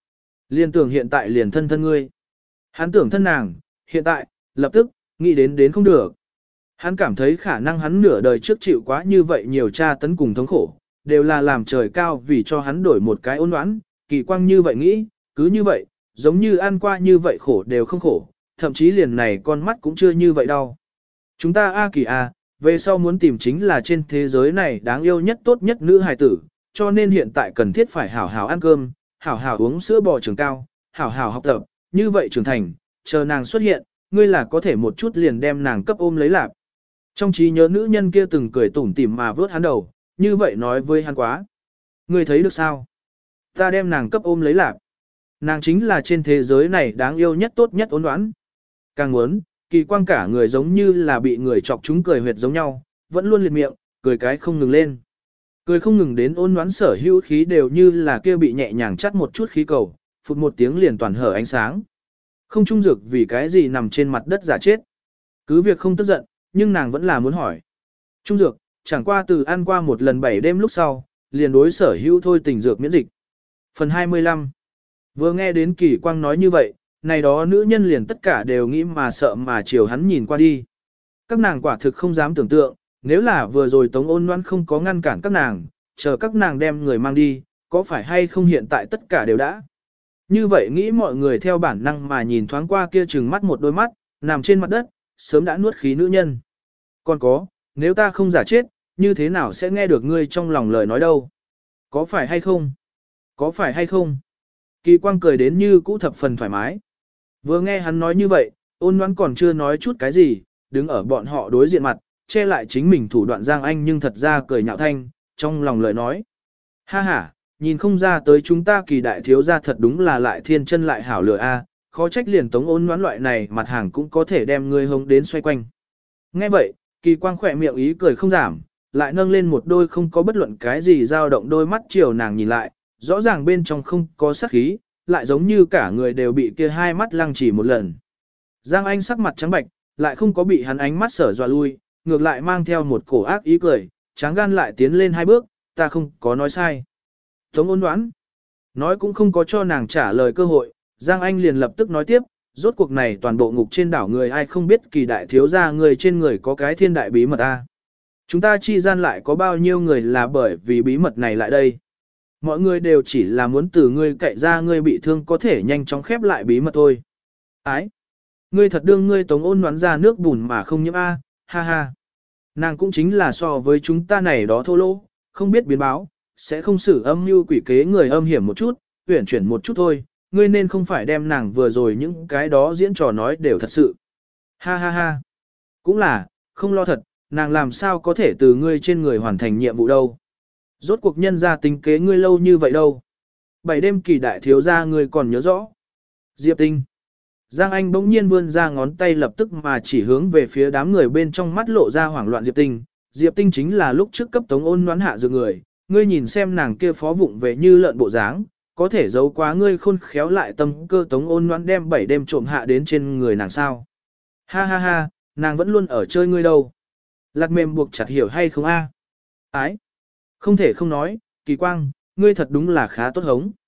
tưởng hiện tại liền thân thân ngươi. Hắn tưởng thân nàng, hiện tại, lập tức, nghĩ đến không được. Hắn cảm thấy khả năng hắn nửa đời trước chịu quá như vậy nhiều tra tấn cùng thống khổ, đều là làm trời cao vì cho hắn đổi một cái ôn Ngoãn. Kỳ Quang như vậy nghĩ, cứ như vậy, giống như ăn qua như vậy khổ đều không khổ, thậm chí liền này con mắt cũng chưa như vậy đâu. Chúng ta Kỳ về sau muốn tìm chính là trên thế giới này đáng yêu nhất tốt nhất nữ hài tử, cho nên hiện tại cần thiết phải hảo hảo ăn cơm, hảo hảo uống sữa bò trường cao, hảo hảo học tập, như vậy trưởng thành, chờ nàng xuất hiện, ngươi là có thể một chút liền đem nàng cấp ôm lấy lạc. Trong trí nhớ nữ nhân kia từng cười tủm tỉm mà vớt hắn đầu, như vậy nói với hắn quá. Ngươi thấy được sao? Ta đem nàng cấp ôm lấy lạc. Nàng chính là trên thế giới này đáng yêu nhất tốt nhất Ôn Ngoãn. Càng muốn, Kỳ Quang cả người giống như là bị người chọc chúng cười huyệt giống nhau, vẫn luôn liệt miệng, cười cái không ngừng lên. Cười không ngừng đến Ôn Ngoãn sở hữu khí đều như là kia bị nhẹ nhàng chắt một chút khí cầu, phụt một tiếng liền toàn hở ánh sáng. Không trung dược vì cái gì nằm trên mặt đất giả chết. Cứ việc không tức giận, nhưng nàng vẫn là muốn hỏi. Trung dược, chẳng qua từ ăn qua một lần 7 đêm lúc sau, liền đối sở hữu thôi tình dược miễn dịch. Phần 25. Vừa nghe đến Kỳ Quang nói như vậy, này đó nữ nhân liền tất cả đều nghĩ mà sợ mà chiều hắn nhìn qua đi. Các nàng quả thực không dám tưởng tượng, nếu là vừa rồi Tống Ôn Ngoãn không có ngăn cản các nàng, chờ các nàng đem người mang đi, có phải hay không hiện tại tất cả đều đã. Như vậy nghĩ mọi người theo bản năng mà nhìn thoáng qua kia trừng mắt một đôi mắt, nằm trên mặt đất, sớm đã nuốt khí nữ nhân. Còn có, nếu ta không giả chết, như thế nào sẽ nghe được ngươi trong lòng lời nói đâu? Có phải hay không? Có phải hay không? Kỳ Quang cười đến như cũ thập phần thoải mái. Vừa nghe hắn nói như vậy, Ôn Ngoãn còn chưa nói chút cái gì, đứng ở bọn họ đối diện mặt, che lại chính mình thủ đoạn Giang Anh nhưng thật ra cười nhạo thanh, trong lòng lời nói. Ha ha, nhìn không ra tới chúng ta Kỳ đại thiếu gia thật đúng là lại thiên chân lại hảo lửa a, khó trách liền Tống Ôn Ngoãn loại này mặt hàng cũng có thể đem ngươi hống đến xoay quanh. Nghe vậy, Kỳ Quang khỏe miệng ý cười không giảm, lại nâng lên một đôi không có bất luận cái gì dao động đôi mắt chiều nàng nhìn lại, rõ ràng bên trong không có sát khí, lại giống như cả người đều bị kia hai mắt lăng chỉ một lần. Giang Anh sắc mặt trắng bạch, lại không có bị hắn ánh mắt sở dọa lui, ngược lại mang theo một cổ ác ý cười, tráng gan lại tiến lên hai bước, ta không có nói sai. Tống Ôn Ngoãn nói cũng không có cho nàng trả lời cơ hội, Giang Anh liền lập tức nói tiếp, rốt cuộc này toàn bộ ngục trên đảo người ai không biết Kỳ đại thiếu gia người trên người có cái thiên đại bí mật a. Chúng ta chi gian lại có bao nhiêu người là bởi vì bí mật này lại đây. Mọi người đều chỉ là muốn từ ngươi cậy ra ngươi bị thương có thể nhanh chóng khép lại bí mật thôi. Ái! Ngươi thật đương ngươi Tống Ôn Ngoãn ra nước bùn mà không nhiễm a, ha ha. Nàng cũng chính là so với chúng ta này đó thô lỗ, không biết biến báo, sẽ không xử âm mưu quỷ kế người âm hiểm một chút, uyển chuyển một chút thôi, ngươi nên không phải đem nàng vừa rồi những cái đó diễn trò nói đều thật sự. Ha ha ha. Cũng là, không lo thật, nàng làm sao có thể từ ngươi trên người hoàn thành nhiệm vụ đâu. Rốt cuộc nhân ra tính kế ngươi lâu như vậy đâu. 7 đêm Kỳ đại thiếu gia ngươi còn nhớ rõ. Diệp Tinh. Giang Anh bỗng nhiên vươn ra ngón tay lập tức mà chỉ hướng về phía đám người bên trong mắt lộ ra hoảng loạn Diệp Tinh. Diệp Tinh chính là lúc trước cấp Tống Ôn Ngoãn hạ dược người, ngươi nhìn xem nàng kia phó vụng về như lợn bộ dáng, có thể giấu quá ngươi khôn khéo lại tâm cơ Tống Ôn Ngoãn đem 7 đêm trộm hạ đến trên người nàng sao. Ha ha ha, nàng vẫn luôn ở chơi ngươi đâu. Lạc mềm buộc chặt hiểu hay không a? Ái. Không thể không nói, Kỳ Quang, ngươi thật đúng là khá tốt hống.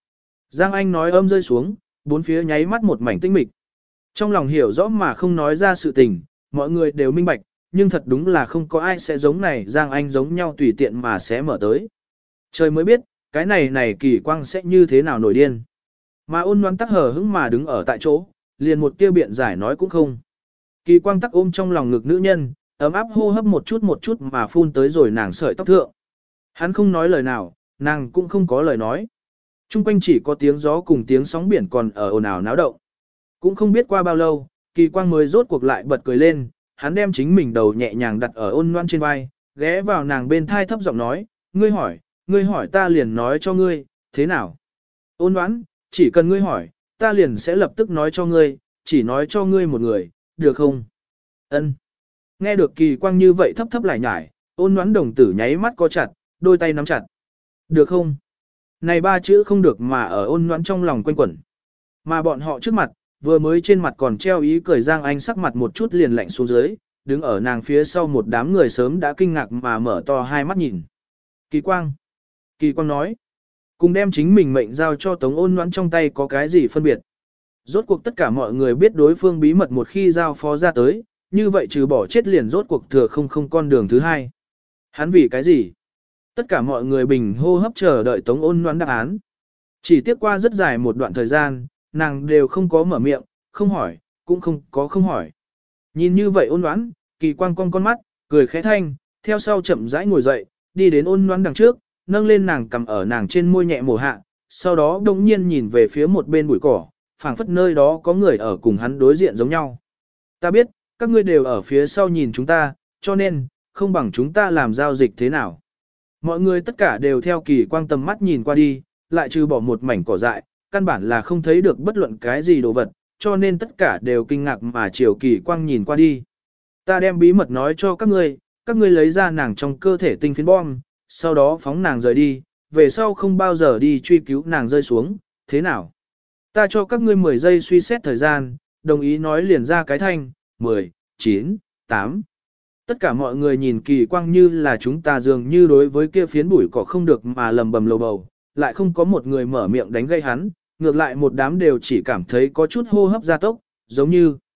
Giang Anh nói âm rơi xuống, bốn phía nháy mắt một mảnh tinh mịch. Trong lòng hiểu rõ mà không nói ra sự tình, mọi người đều minh bạch, nhưng thật đúng là không có ai sẽ giống này Giang Anh giống nhau tùy tiện mà sẽ mở tới. Trời mới biết, cái này kỳ quang sẽ như thế nào nổi điên. Mà ôn đoán tắc hờ hững mà đứng ở tại chỗ, liền một tiêu biện giải nói cũng không. Kỳ quang tắc ôm trong lòng ngực nữ nhân, ấm áp hô hấp một chút mà phun tới rồi nàng sợi tóc thượng. Hắn không nói lời nào, nàng cũng không có lời nói. Trung quanh chỉ có tiếng gió cùng tiếng sóng biển còn ở ồn ào náo động. Cũng không biết qua bao lâu, kỳ quang mới rốt cuộc lại bật cười lên, hắn đem chính mình đầu nhẹ nhàng đặt ở ôn loan trên vai, ghé vào nàng bên thai thấp giọng nói, ngươi hỏi ta liền nói cho ngươi, thế nào? Ôn đoán, chỉ cần ngươi hỏi, ta liền sẽ lập tức nói cho ngươi, chỉ nói cho ngươi một người, được không? Ân. Nghe được kỳ quang như vậy thấp thấp lại nhải, ôn đoán đồng tử nháy mắt co chặt, đôi tay nắm chặt. Được không? Này ba chữ không được mà ở ôn đoán trong lòng quanh quẩn. Mà bọn họ trước mặt, vừa mới trên mặt còn treo ý cười Giang Anh sắc mặt một chút liền lạnh xuống dưới, đứng ở nàng phía sau một đám người sớm đã kinh ngạc mà mở to hai mắt nhìn. Kỳ quang. Kỳ quang nói. Cùng đem chính mình mệnh giao cho Tống Ôn Ngoãn trong tay có cái gì phân biệt. Rốt cuộc tất cả mọi người biết đối phương bí mật một khi giao phó ra tới, như vậy trừ bỏ chết liền rốt cuộc thừa không con đường thứ hai. Hắn vì cái gì? Tất cả mọi người bình hô hấp chờ đợi Tống Ôn Ngoãn đáp án. Chỉ tiếc qua rất dài một đoạn thời gian, nàng đều không có mở miệng, không hỏi, cũng không hỏi. Nhìn như vậy Ôn Ngoãn, Kỳ quang cong con mắt, cười khẽ thanh, theo sau chậm rãi ngồi dậy, đi đến Ôn Ngoãn đằng trước, nâng lên nàng cầm ở nàng trên môi nhẹ mổ hạ, sau đó đông nhiên nhìn về phía một bên bụi cỏ, phảng phất nơi đó có người ở cùng hắn đối diện giống nhau. Ta biết, các ngươi đều ở phía sau nhìn chúng ta, cho nên, không bằng chúng ta làm giao dịch thế nào. Mọi người tất cả đều theo Kỳ quang tầm mắt nhìn qua đi, lại trừ bỏ một mảnh cỏ dại, căn bản là không thấy được bất luận cái gì đồ vật, cho nên tất cả đều kinh ngạc mà chiều Kỳ quang nhìn qua đi. Ta đem bí mật nói cho các ngươi lấy ra nàng trong cơ thể tinh phiến bom, sau đó phóng nàng rời đi, về sau không bao giờ đi truy cứu nàng rơi xuống, thế nào? Ta cho các ngươi 10 giây suy xét thời gian, đồng ý nói liền ra cái thanh, 10, 9, 8. Tất cả mọi người nhìn Kỳ quang như là chúng ta dường như đối với kia phiến bụi cỏ không được mà lầm bầm lầu bầu, lại không có một người mở miệng đánh gây hắn, ngược lại một đám đều chỉ cảm thấy có chút hô hấp gia tốc, giống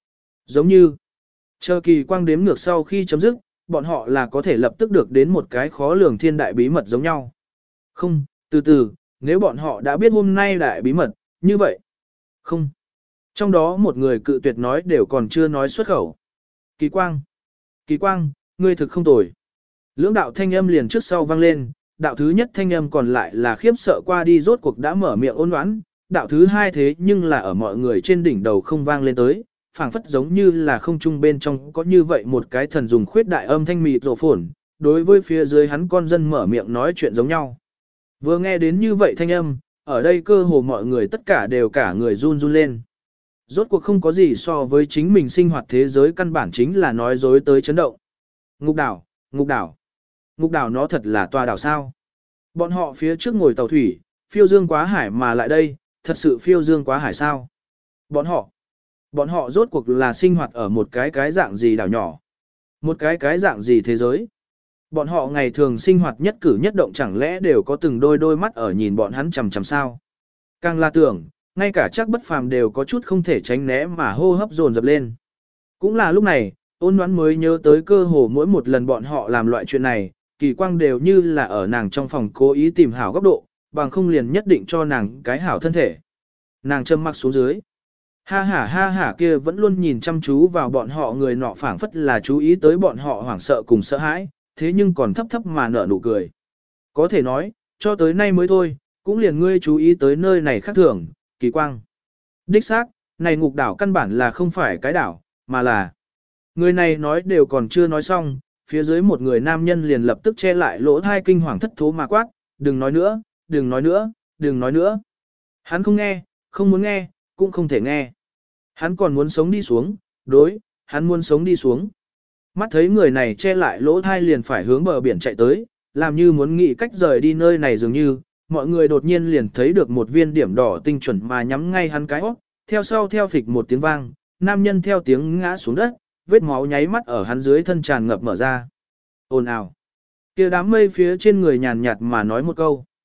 như, chờ Kỳ quang đếm ngược sau khi chấm dứt, bọn họ là có thể lập tức được đến một cái khó lường thiên đại bí mật giống nhau. Không, từ từ, nếu bọn họ đã biết hôm nay đại bí mật, như vậy. Không. Trong đó một người cự tuyệt nói đều còn chưa nói xuất khẩu. Kỳ quang, ngươi thực không tồi. Lưỡng đạo thanh âm liền trước sau vang lên, đạo thứ nhất thanh âm còn lại là khiếp sợ qua đi rốt cuộc đã mở miệng ôn đoán, đạo thứ hai thế nhưng là ở mọi người trên đỉnh đầu không vang lên tới, phảng phất giống như là không trung bên trong có như vậy một cái thần dùng khuyết đại âm thanh mịt rộ phồn, đối với phía dưới hắn con dân mở miệng nói chuyện giống nhau. Vừa nghe đến như vậy thanh âm, ở đây cơ hồ mọi người tất cả đều cả người run run lên. Rốt cuộc không có gì so với chính mình sinh hoạt thế giới căn bản chính là nói dối tới chấn động. Ngục đảo nó thật là tòa đảo sao. Bọn họ phía trước ngồi tàu thủy, phiêu dương quá hải mà lại đây, thật sự phiêu dương quá hải sao. Bọn họ rốt cuộc là sinh hoạt ở một cái dạng gì đảo nhỏ. Một cái dạng gì thế giới. Bọn họ ngày thường sinh hoạt nhất cử nhất động chẳng lẽ đều có từng đôi mắt ở nhìn bọn hắn chằm chằm sao. Càng là tưởng, ngay cả chắc bất phàm đều có chút không thể tránh né mà hô hấp dồn dập lên. Cũng là lúc này, Ôn Ngoãn mới nhớ tới cơ hồ mỗi một lần bọn họ làm loại chuyện này, Kỳ quang đều như là ở nàng trong phòng cố ý tìm hảo góc độ, bằng không liền nhất định cho nàng cái hảo thân thể. Nàng châm mặc xuống dưới. Ha ha kia vẫn luôn nhìn chăm chú vào bọn họ người nọ phảng phất là chú ý tới bọn họ hoảng sợ cùng sợ hãi, thế nhưng còn thấp thấp mà nở nụ cười. Có thể nói, cho tới nay mới thôi, cũng liền ngươi chú ý tới nơi này khác thường, Kỳ quang. Đích xác, này ngục đảo căn bản là không phải cái đảo, mà là... Người này nói đều còn chưa nói xong, phía dưới một người nam nhân liền lập tức che lại lỗ thai kinh hoàng thất thố mà quát, đừng nói nữa, đừng nói nữa, đừng nói nữa. Hắn không nghe, không muốn nghe, cũng không thể nghe. Hắn còn muốn sống đi xuống, hắn muốn sống đi xuống. Mắt thấy người này che lại lỗ thai liền phải hướng bờ biển chạy tới, làm như muốn nghĩ cách rời đi nơi này dường như, mọi người đột nhiên liền thấy được một viên điểm đỏ tinh chuẩn mà nhắm ngay hắn cái óc, theo sau theo phịch một tiếng vang, nam nhân theo tiếng ngã xuống đất, vết máu nháy mắt ở hắn dưới thân tràn ngập mở ra. Ồn ào. Kia đám mây phía trên người nhàn nhạt mà nói một câu.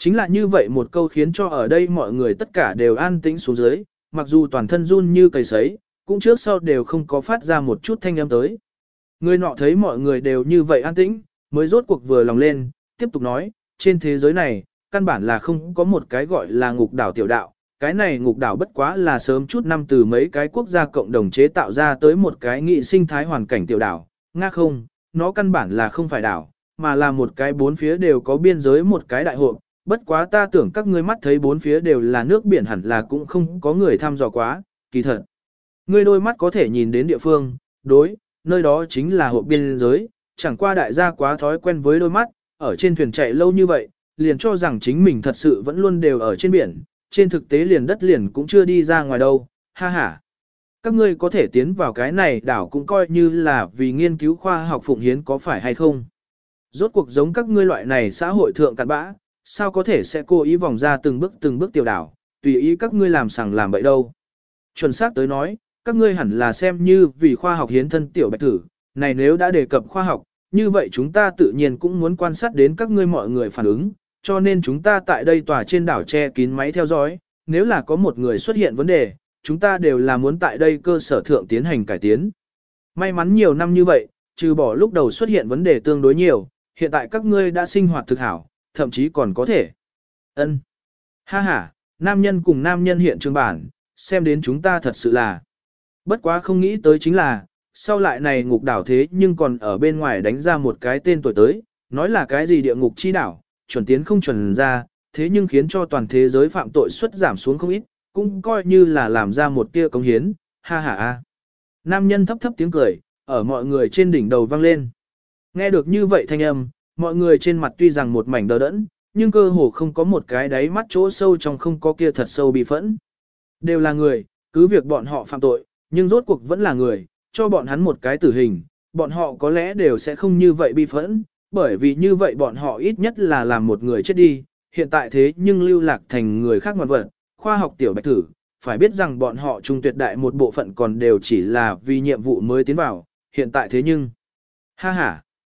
Chính là như vậy một câu khiến cho ở đây mọi người tất cả đều an tĩnh xuống dưới, mặc dù toàn thân run như cầy sấy, cũng trước sau đều không có phát ra một chút thanh âm tới. Người nọ thấy mọi người đều như vậy an tĩnh, mới rốt cuộc vừa lòng lên, tiếp tục nói, trên thế giới này, căn bản là không có một cái gọi là ngục đảo tiểu đạo, cái này ngục đảo bất quá là sớm chút năm từ mấy cái quốc gia cộng đồng chế tạo ra tới một cái nghị sinh thái hoàn cảnh tiểu đảo, nga không, nó căn bản là không phải đảo, mà là một cái bốn phía đều có biên giới một cái đại hộ. Bất quá ta tưởng các ngươi mắt thấy bốn phía đều là nước biển hẳn là cũng không có người thăm dò quá, kỳ thật. Ngươi đôi mắt có thể nhìn đến địa phương, đối, nơi đó chính là hộ biên giới, chẳng qua đại gia quá thói quen với đôi mắt, ở trên thuyền chạy lâu như vậy, liền cho rằng chính mình thật sự vẫn luôn đều ở trên biển, trên thực tế liền đất liền cũng chưa đi ra ngoài đâu, ha ha. Các ngươi có thể tiến vào cái này đảo cũng coi như là vì nghiên cứu khoa học phụng hiến có phải hay không. Rốt cuộc giống các ngươi loại này xã hội thượng cặn bã, sao có thể sẽ cố ý vòng ra từng bước tiểu đảo, tùy ý các ngươi làm sằng làm bậy đâu. Chuẩn xác tới nói, các ngươi hẳn là xem như vì khoa học hiến thân tiểu bạch thử, này nếu đã đề cập khoa học, như vậy chúng ta tự nhiên cũng muốn quan sát đến các ngươi mọi người phản ứng, cho nên chúng ta tại đây tòa trên đảo che kín máy theo dõi, nếu là có một người xuất hiện vấn đề, chúng ta đều là muốn tại đây cơ sở thượng tiến hành cải tiến. May mắn nhiều năm như vậy, trừ bỏ lúc đầu xuất hiện vấn đề tương đối nhiều, hiện tại các ngươi đã sinh hoạt thực hảo, thậm chí còn có thể. Ân. Ha ha, nam nhân cùng nam nhân hiện trường bản, xem đến chúng ta thật sự là. Bất quá không nghĩ tới chính là, sau lại này ngục đảo thế nhưng còn ở bên ngoài đánh ra một cái tên tuổi tới, nói là cái gì địa ngục chi đảo, chuẩn tiến không chuẩn ra, thế nhưng khiến cho toàn thế giới phạm tội suất giảm xuống không ít, cũng coi như là làm ra một tia cống hiến, ha ha a. Nam nhân thấp thấp tiếng cười, ở mọi người trên đỉnh đầu vang lên. Nghe được như vậy thanh âm, mọi người trên mặt tuy rằng một mảnh đờ đẫn, nhưng cơ hồ không có một cái đáy mắt chỗ sâu trong không có kia thật sâu bị phẫn. Đều là người, cứ việc bọn họ phạm tội, nhưng rốt cuộc vẫn là người, cho bọn hắn một cái tử hình, bọn họ có lẽ đều sẽ không như vậy bi phẫn, bởi vì như vậy bọn họ ít nhất là làm một người chết đi, hiện tại thế nhưng lưu lạc thành người khác ngoan vật, khoa học tiểu bạch thử, phải biết rằng bọn họ trung tuyệt đại một bộ phận còn đều chỉ là vì nhiệm vụ mới tiến vào, hiện tại thế nhưng, ha ha,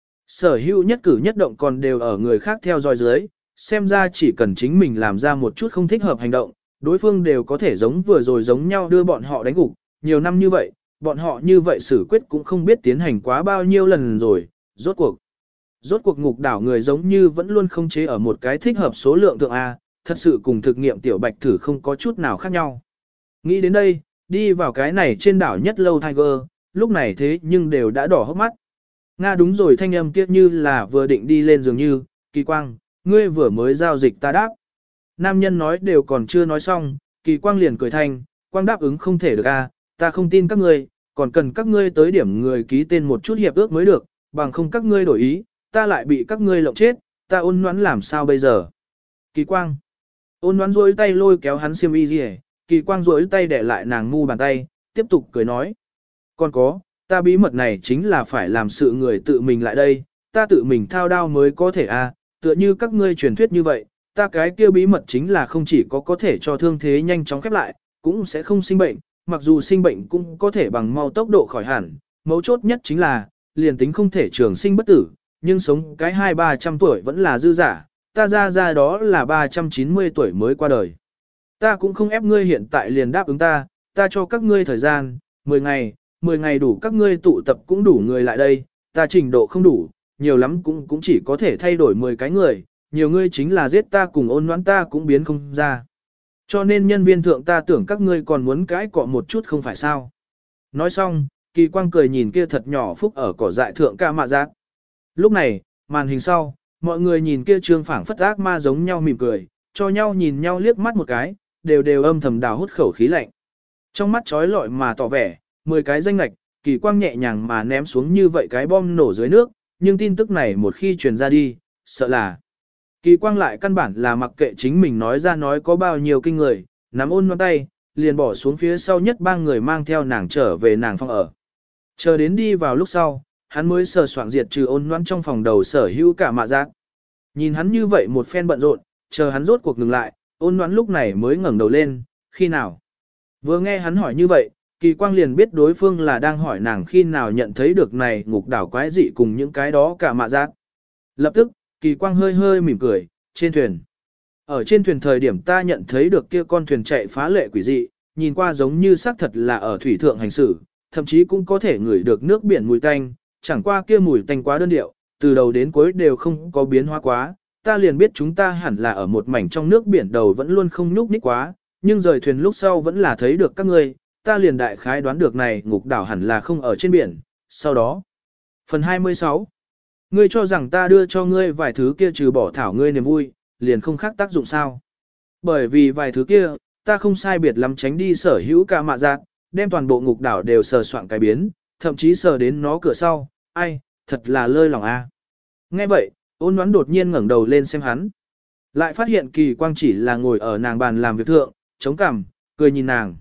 sở hữu nhất cử nhất động còn đều ở người khác theo dõi dưới, xem ra chỉ cần chính mình làm ra một chút không thích hợp hành động, đối phương đều có thể giống vừa rồi giống nhau đưa bọn họ đánh gục, nhiều năm như vậy, bọn họ như vậy xử quyết cũng không biết tiến hành quá bao nhiêu lần rồi, rốt cuộc ngục đảo người giống như vẫn luôn không chế ở một cái thích hợp số lượng thượng A, thật sự cùng thực nghiệm tiểu bạch thử không có chút nào khác nhau. Nghĩ đến đây, đi vào cái này trên đảo nhất lâu Tiger, lúc này thế nhưng đều đã đỏ hốc mắt. Nga đúng rồi, thanh âm kia như là vừa định đi lên dường như, Kỳ Quang, ngươi vừa mới giao dịch ta đáp. Nam nhân nói đều còn chưa nói xong, Kỳ Quang liền cười thanh, Quang đáp ứng không thể được a, ta không tin các ngươi, còn cần các ngươi tới điểm người ký tên một chút hiệp ước mới được, bằng không các ngươi đổi ý, ta lại bị các ngươi lộng chết, ta ôn nhoắn làm sao bây giờ. Kỳ Quang, ôn nhoắn rối tay lôi kéo hắn xiêm y gì, Kỳ Quang rối tay để lại nàng mu bàn tay, tiếp tục cười nói. Còn có, ta bí mật này chính là phải làm sự người tự mình lại đây, ta tự mình thao đao mới có thể a, tựa như các ngươi truyền thuyết như vậy, ta cái kia bí mật chính là không chỉ có thể cho thương thế nhanh chóng khép lại, cũng sẽ không sinh bệnh, mặc dù sinh bệnh cũng có thể bằng mau tốc độ khỏi hẳn, mấu chốt nhất chính là, liền tính không thể trường sinh bất tử, nhưng sống cái 200-300 tuổi vẫn là dư giả, ta ra đó là 390 tuổi mới qua đời. Ta cũng không ép ngươi hiện tại liền đáp ứng ta, ta cho các ngươi thời gian, 10 ngày đủ các ngươi tụ tập cũng đủ người lại đây, ta trình độ không đủ, nhiều lắm cũng chỉ có thể thay đổi 10 cái người, nhiều ngươi chính là giết ta cùng ôn noãn ta cũng biến không ra. Cho nên nhân viên thượng ta tưởng các ngươi còn muốn cãi cọ một chút không phải sao. Nói xong, Kỳ Quang cười nhìn kia thật nhỏ phúc ở cỏ dại thượng ca mạ giác. Lúc này, màn hình sau, mọi người nhìn kia trương phảng phất ác ma giống nhau mỉm cười, cho nhau nhìn nhau liếc mắt một cái, đều âm thầm đào hút khẩu khí lạnh. Trong mắt trói lọi mà tỏ vẻ, 10 cái danh lạch, Kỳ Quang nhẹ nhàng mà ném xuống như vậy cái bom nổ dưới nước, nhưng tin tức này một khi truyền ra đi, sợ là Kỳ Quang lại căn bản là mặc kệ chính mình nói ra nói có bao nhiêu kinh người, nắm ôn nhoắn tay, liền bỏ xuống phía sau nhất ba người mang theo nàng trở về nàng phòng ở. Chờ đến đi vào lúc sau, hắn mới sờ soạng diệt trừ ôn nhoắn trong phòng đầu sở hữu cả mạ giác. Nhìn hắn như vậy một phen bận rộn, chờ hắn rốt cuộc ngừng lại, ôn nhoắn lúc này mới ngẩng đầu lên, khi nào? Vừa nghe hắn hỏi như vậy, Kỳ Quang liền biết đối phương là đang hỏi nàng khi nào nhận thấy được này ngục đảo quái dị cùng những cái đó cả mạ giác. Lập tức, Kỳ Quang hơi hơi mỉm cười, trên thuyền. Ở trên thuyền thời điểm ta nhận thấy được kia con thuyền chạy phá lệ quỷ dị, nhìn qua giống như xác thật là ở thủy thượng hành xử, thậm chí cũng có thể ngửi được nước biển mùi tanh, chẳng qua kia mùi tanh quá đơn điệu, từ đầu đến cuối đều không có biến hóa quá, ta liền biết chúng ta hẳn là ở một mảnh trong nước biển đầu vẫn luôn không nhúc nhích quá, nhưng rời thuyền lúc sau vẫn là thấy được các ngươi, ta liền đại khái đoán được này ngục đảo hẳn là không ở trên biển, sau đó. Phần 26. Ngươi cho rằng ta đưa cho ngươi vài thứ kia trừ bỏ thảo ngươi niềm vui, liền không khác tác dụng sao. Bởi vì vài thứ kia, ta không sai biệt lắm tránh đi sở hữu cả mạ giác, đem toàn bộ ngục đảo đều sờ soạn cái biến, thậm chí sờ đến nó cửa sau, ai, thật là lơi lòng a. Nghe vậy, Ôn Ngoãn đột nhiên ngẩng đầu lên xem hắn. Lại phát hiện Kỳ Quang chỉ là ngồi ở nàng bàn làm việc thượng, chống cằm, cười nhìn nàng.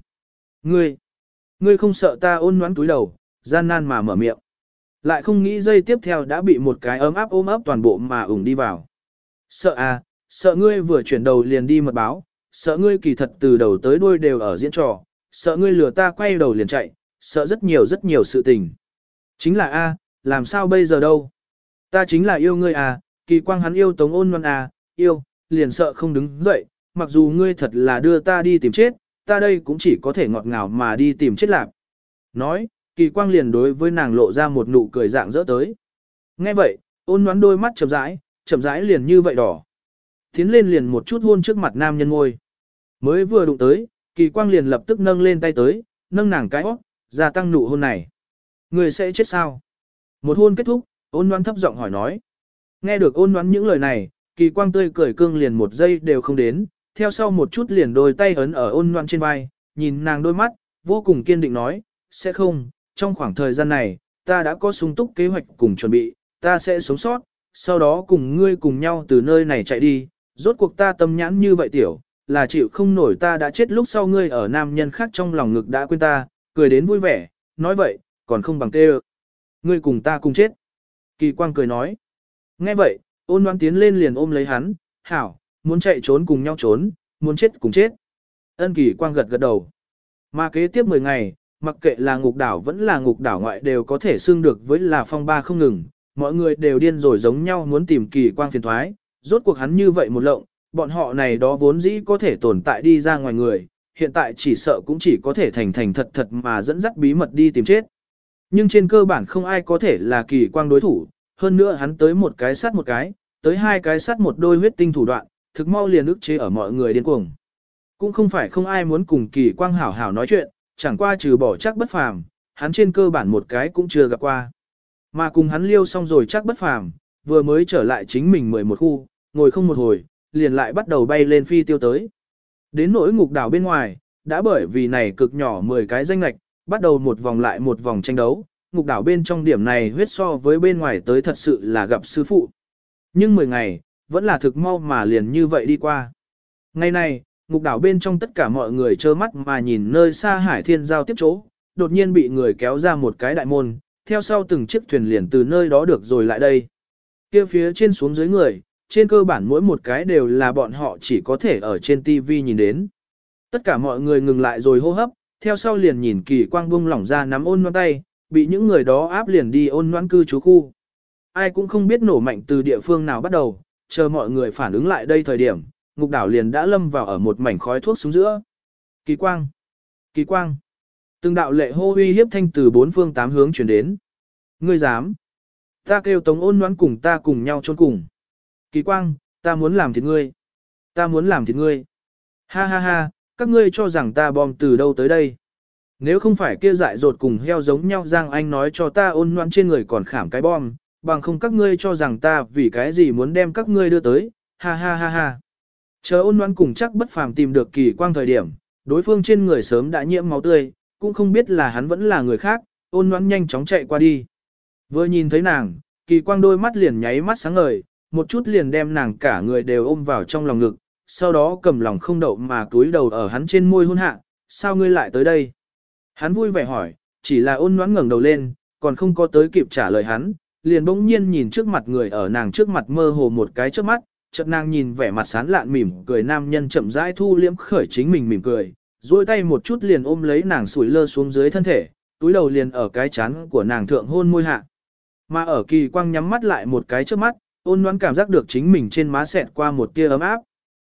Ngươi không sợ ta? Ôn Ngoãn túi đầu, gian nan mà mở miệng. Lại không nghĩ giây tiếp theo đã bị một cái ấm áp ôm ấp toàn bộ mà ủng đi vào. Sợ à, sợ ngươi vừa chuyển đầu liền đi mật báo, sợ ngươi kỳ thật từ đầu tới đuôi đều ở diễn trò, sợ ngươi lừa ta quay đầu liền chạy, sợ rất nhiều sự tình. Chính là a, làm sao bây giờ đâu? Ta chính là yêu ngươi à, Kỳ Quang hắn yêu Tống Ôn Ngoãn à, yêu, liền sợ không đứng dậy, mặc dù ngươi thật là đưa ta đi tìm chết, ta đây cũng chỉ có thể ngọt ngào mà đi tìm chết lạc. Nói, Kỳ Quang liền đối với nàng lộ ra một nụ cười dạng dỡ tới. Nghe vậy, Ôn Ngoãn đôi mắt chậm rãi liền như vậy đỏ. Tiến lên liền một chút hôn trước mặt nam nhân ngôi. Mới vừa đụng tới, Kỳ Quang liền lập tức nâng lên tay tới, nâng nàng cái óc, gia tăng nụ hôn này. Người sẽ chết sao? Một hôn kết thúc, Ôn Ngoãn thấp giọng hỏi nói. Nghe được Ôn Ngoãn những lời này, Kỳ Quang tươi cười cương liền một giây đều không đến, theo sau một chút liền đôi tay ấn ở Ôn Ngoãn trên vai, nhìn nàng đôi mắt, vô cùng kiên định nói, sẽ không, trong khoảng thời gian này, ta đã có sung túc kế hoạch cùng chuẩn bị, ta sẽ sống sót, sau đó cùng ngươi cùng nhau từ nơi này chạy đi, rốt cuộc ta tâm nhãn như vậy tiểu, là chịu không nổi ta đã chết lúc sau ngươi ở nam nhân khác trong lòng ngực đã quên ta, cười đến vui vẻ, nói vậy, còn không bằng tê ơ. Ngươi cùng ta cùng chết. Kỳ Quang cười nói. Nghe vậy, Ôn Ngoãn tiến lên liền ôm lấy hắn, hảo, muốn chạy trốn cùng nhau trốn, muốn chết cùng chết. Ân Kỳ Quang gật gật đầu. Mà kế tiếp 10 ngày, mặc kệ là ngục đảo vẫn là ngục đảo ngoại đều có thể xưng được với là phong ba không ngừng, mọi người đều điên rồi giống nhau muốn tìm Kỳ Quang phiền thoái, rốt cuộc hắn như vậy một lộng, bọn họ này đó vốn dĩ có thể tồn tại đi ra ngoài người, hiện tại chỉ sợ cũng chỉ có thể thành thật thật mà dẫn dắt bí mật đi tìm chết. Nhưng trên cơ bản không ai có thể là Kỳ Quang đối thủ, hơn nữa hắn tới một cái sát một cái, tới hai cái sát một đôi huyết tinh thủ đoạn, thực mau liền ức chế ở mọi người điên cuồng. Cũng không phải không ai muốn cùng Kỳ Quang hảo hảo nói chuyện, chẳng qua trừ bỏ Trác Bất Phàm, hắn trên cơ bản một cái cũng chưa gặp qua. Mà cùng hắn liêu xong rồi Trác Bất Phàm, vừa mới trở lại chính mình 11 khu, ngồi không một hồi, liền lại bắt đầu bay lên phi tiêu tới. Đến nỗi ngục đảo bên ngoài, đã bởi vì này cực nhỏ 10 cái danh lạch, bắt đầu một vòng lại một vòng tranh đấu, ngục đảo bên trong điểm này huyết so với bên ngoài tới thật sự là gặp sư phụ. Nhưng 10 ngày, vẫn là thực mau mà liền như vậy đi qua. Ngày này, ngục đảo bên trong tất cả mọi người trơ mắt mà nhìn nơi xa hải thiên giao tiếp chỗ, đột nhiên bị người kéo ra một cái đại môn, theo sau từng chiếc thuyền liền từ nơi đó được rồi lại đây. Kia phía trên xuống dưới người, trên cơ bản mỗi một cái đều là bọn họ chỉ có thể ở trên TV nhìn đến. Tất cả mọi người ngừng lại rồi hô hấp, theo sau liền nhìn Kỳ Quang buông lỏng ra nắm Ôn Ngoãn tay, bị những người đó áp liền đi Ôn Ngoãn cư trú khu. Ai cũng không biết nổ mạnh từ địa phương nào bắt đầu, chờ mọi người phản ứng lại đây thời điểm, ngục đảo liền đã lâm vào ở một mảnh khói thuốc xuống giữa. Kỳ Quang! Kỳ Quang! Từng đạo lệ hô uy hiếp thanh từ bốn phương tám hướng chuyển đến. Ngươi dám! Ta kêu Tống Ôn Ngoãn cùng ta cùng nhau chôn cùng. Kỳ Quang, ta muốn làm thịt ngươi. Ta muốn làm thịt ngươi. Ha ha ha, các ngươi cho rằng ta bom từ đâu tới đây. Nếu không phải kia dại dột cùng heo giống nhau Giang Anh nói cho ta Ôn Ngoãn trên người còn khảm cái bom, bằng không các ngươi cho rằng ta vì cái gì muốn đem các ngươi đưa tới. Ha ha ha ha. Chờ Ôn Ngoãn cùng Trác Bất Phàm tìm được Kỳ Quang thời điểm, đối phương trên người sớm đã nhiễm máu tươi, cũng không biết là hắn vẫn là người khác, Ôn Ngoãn nhanh chóng chạy qua đi. Vừa nhìn thấy nàng, Kỳ Quang đôi mắt liền nháy mắt sáng ngời, một chút liền đem nàng cả người đều ôm vào trong lòng ngực, sau đó cầm lòng không đậu mà cúi đầu ở hắn trên môi hôn hạ, sao ngươi lại tới đây? Hắn vui vẻ hỏi, chỉ là Ôn Ngoãn ngẩng đầu lên, còn không có tới kịp trả lời hắn, liền bỗng nhiên nhìn trước mặt người ở nàng trước mặt mơ hồ một cái trước mắt, chợt nàng nhìn vẻ mặt sán lạn mỉm cười nam nhân chậm rãi thu liễm khởi chính mình mỉm cười, duỗi tay một chút liền ôm lấy nàng sủi lơ xuống dưới thân thể, túi đầu liền ở cái chán của nàng thượng hôn môi hạ. Mà ở Kỳ Quang nhắm mắt lại một cái trước mắt, Ôn Ngoãn cảm giác được chính mình trên má xẹt qua một tia ấm áp.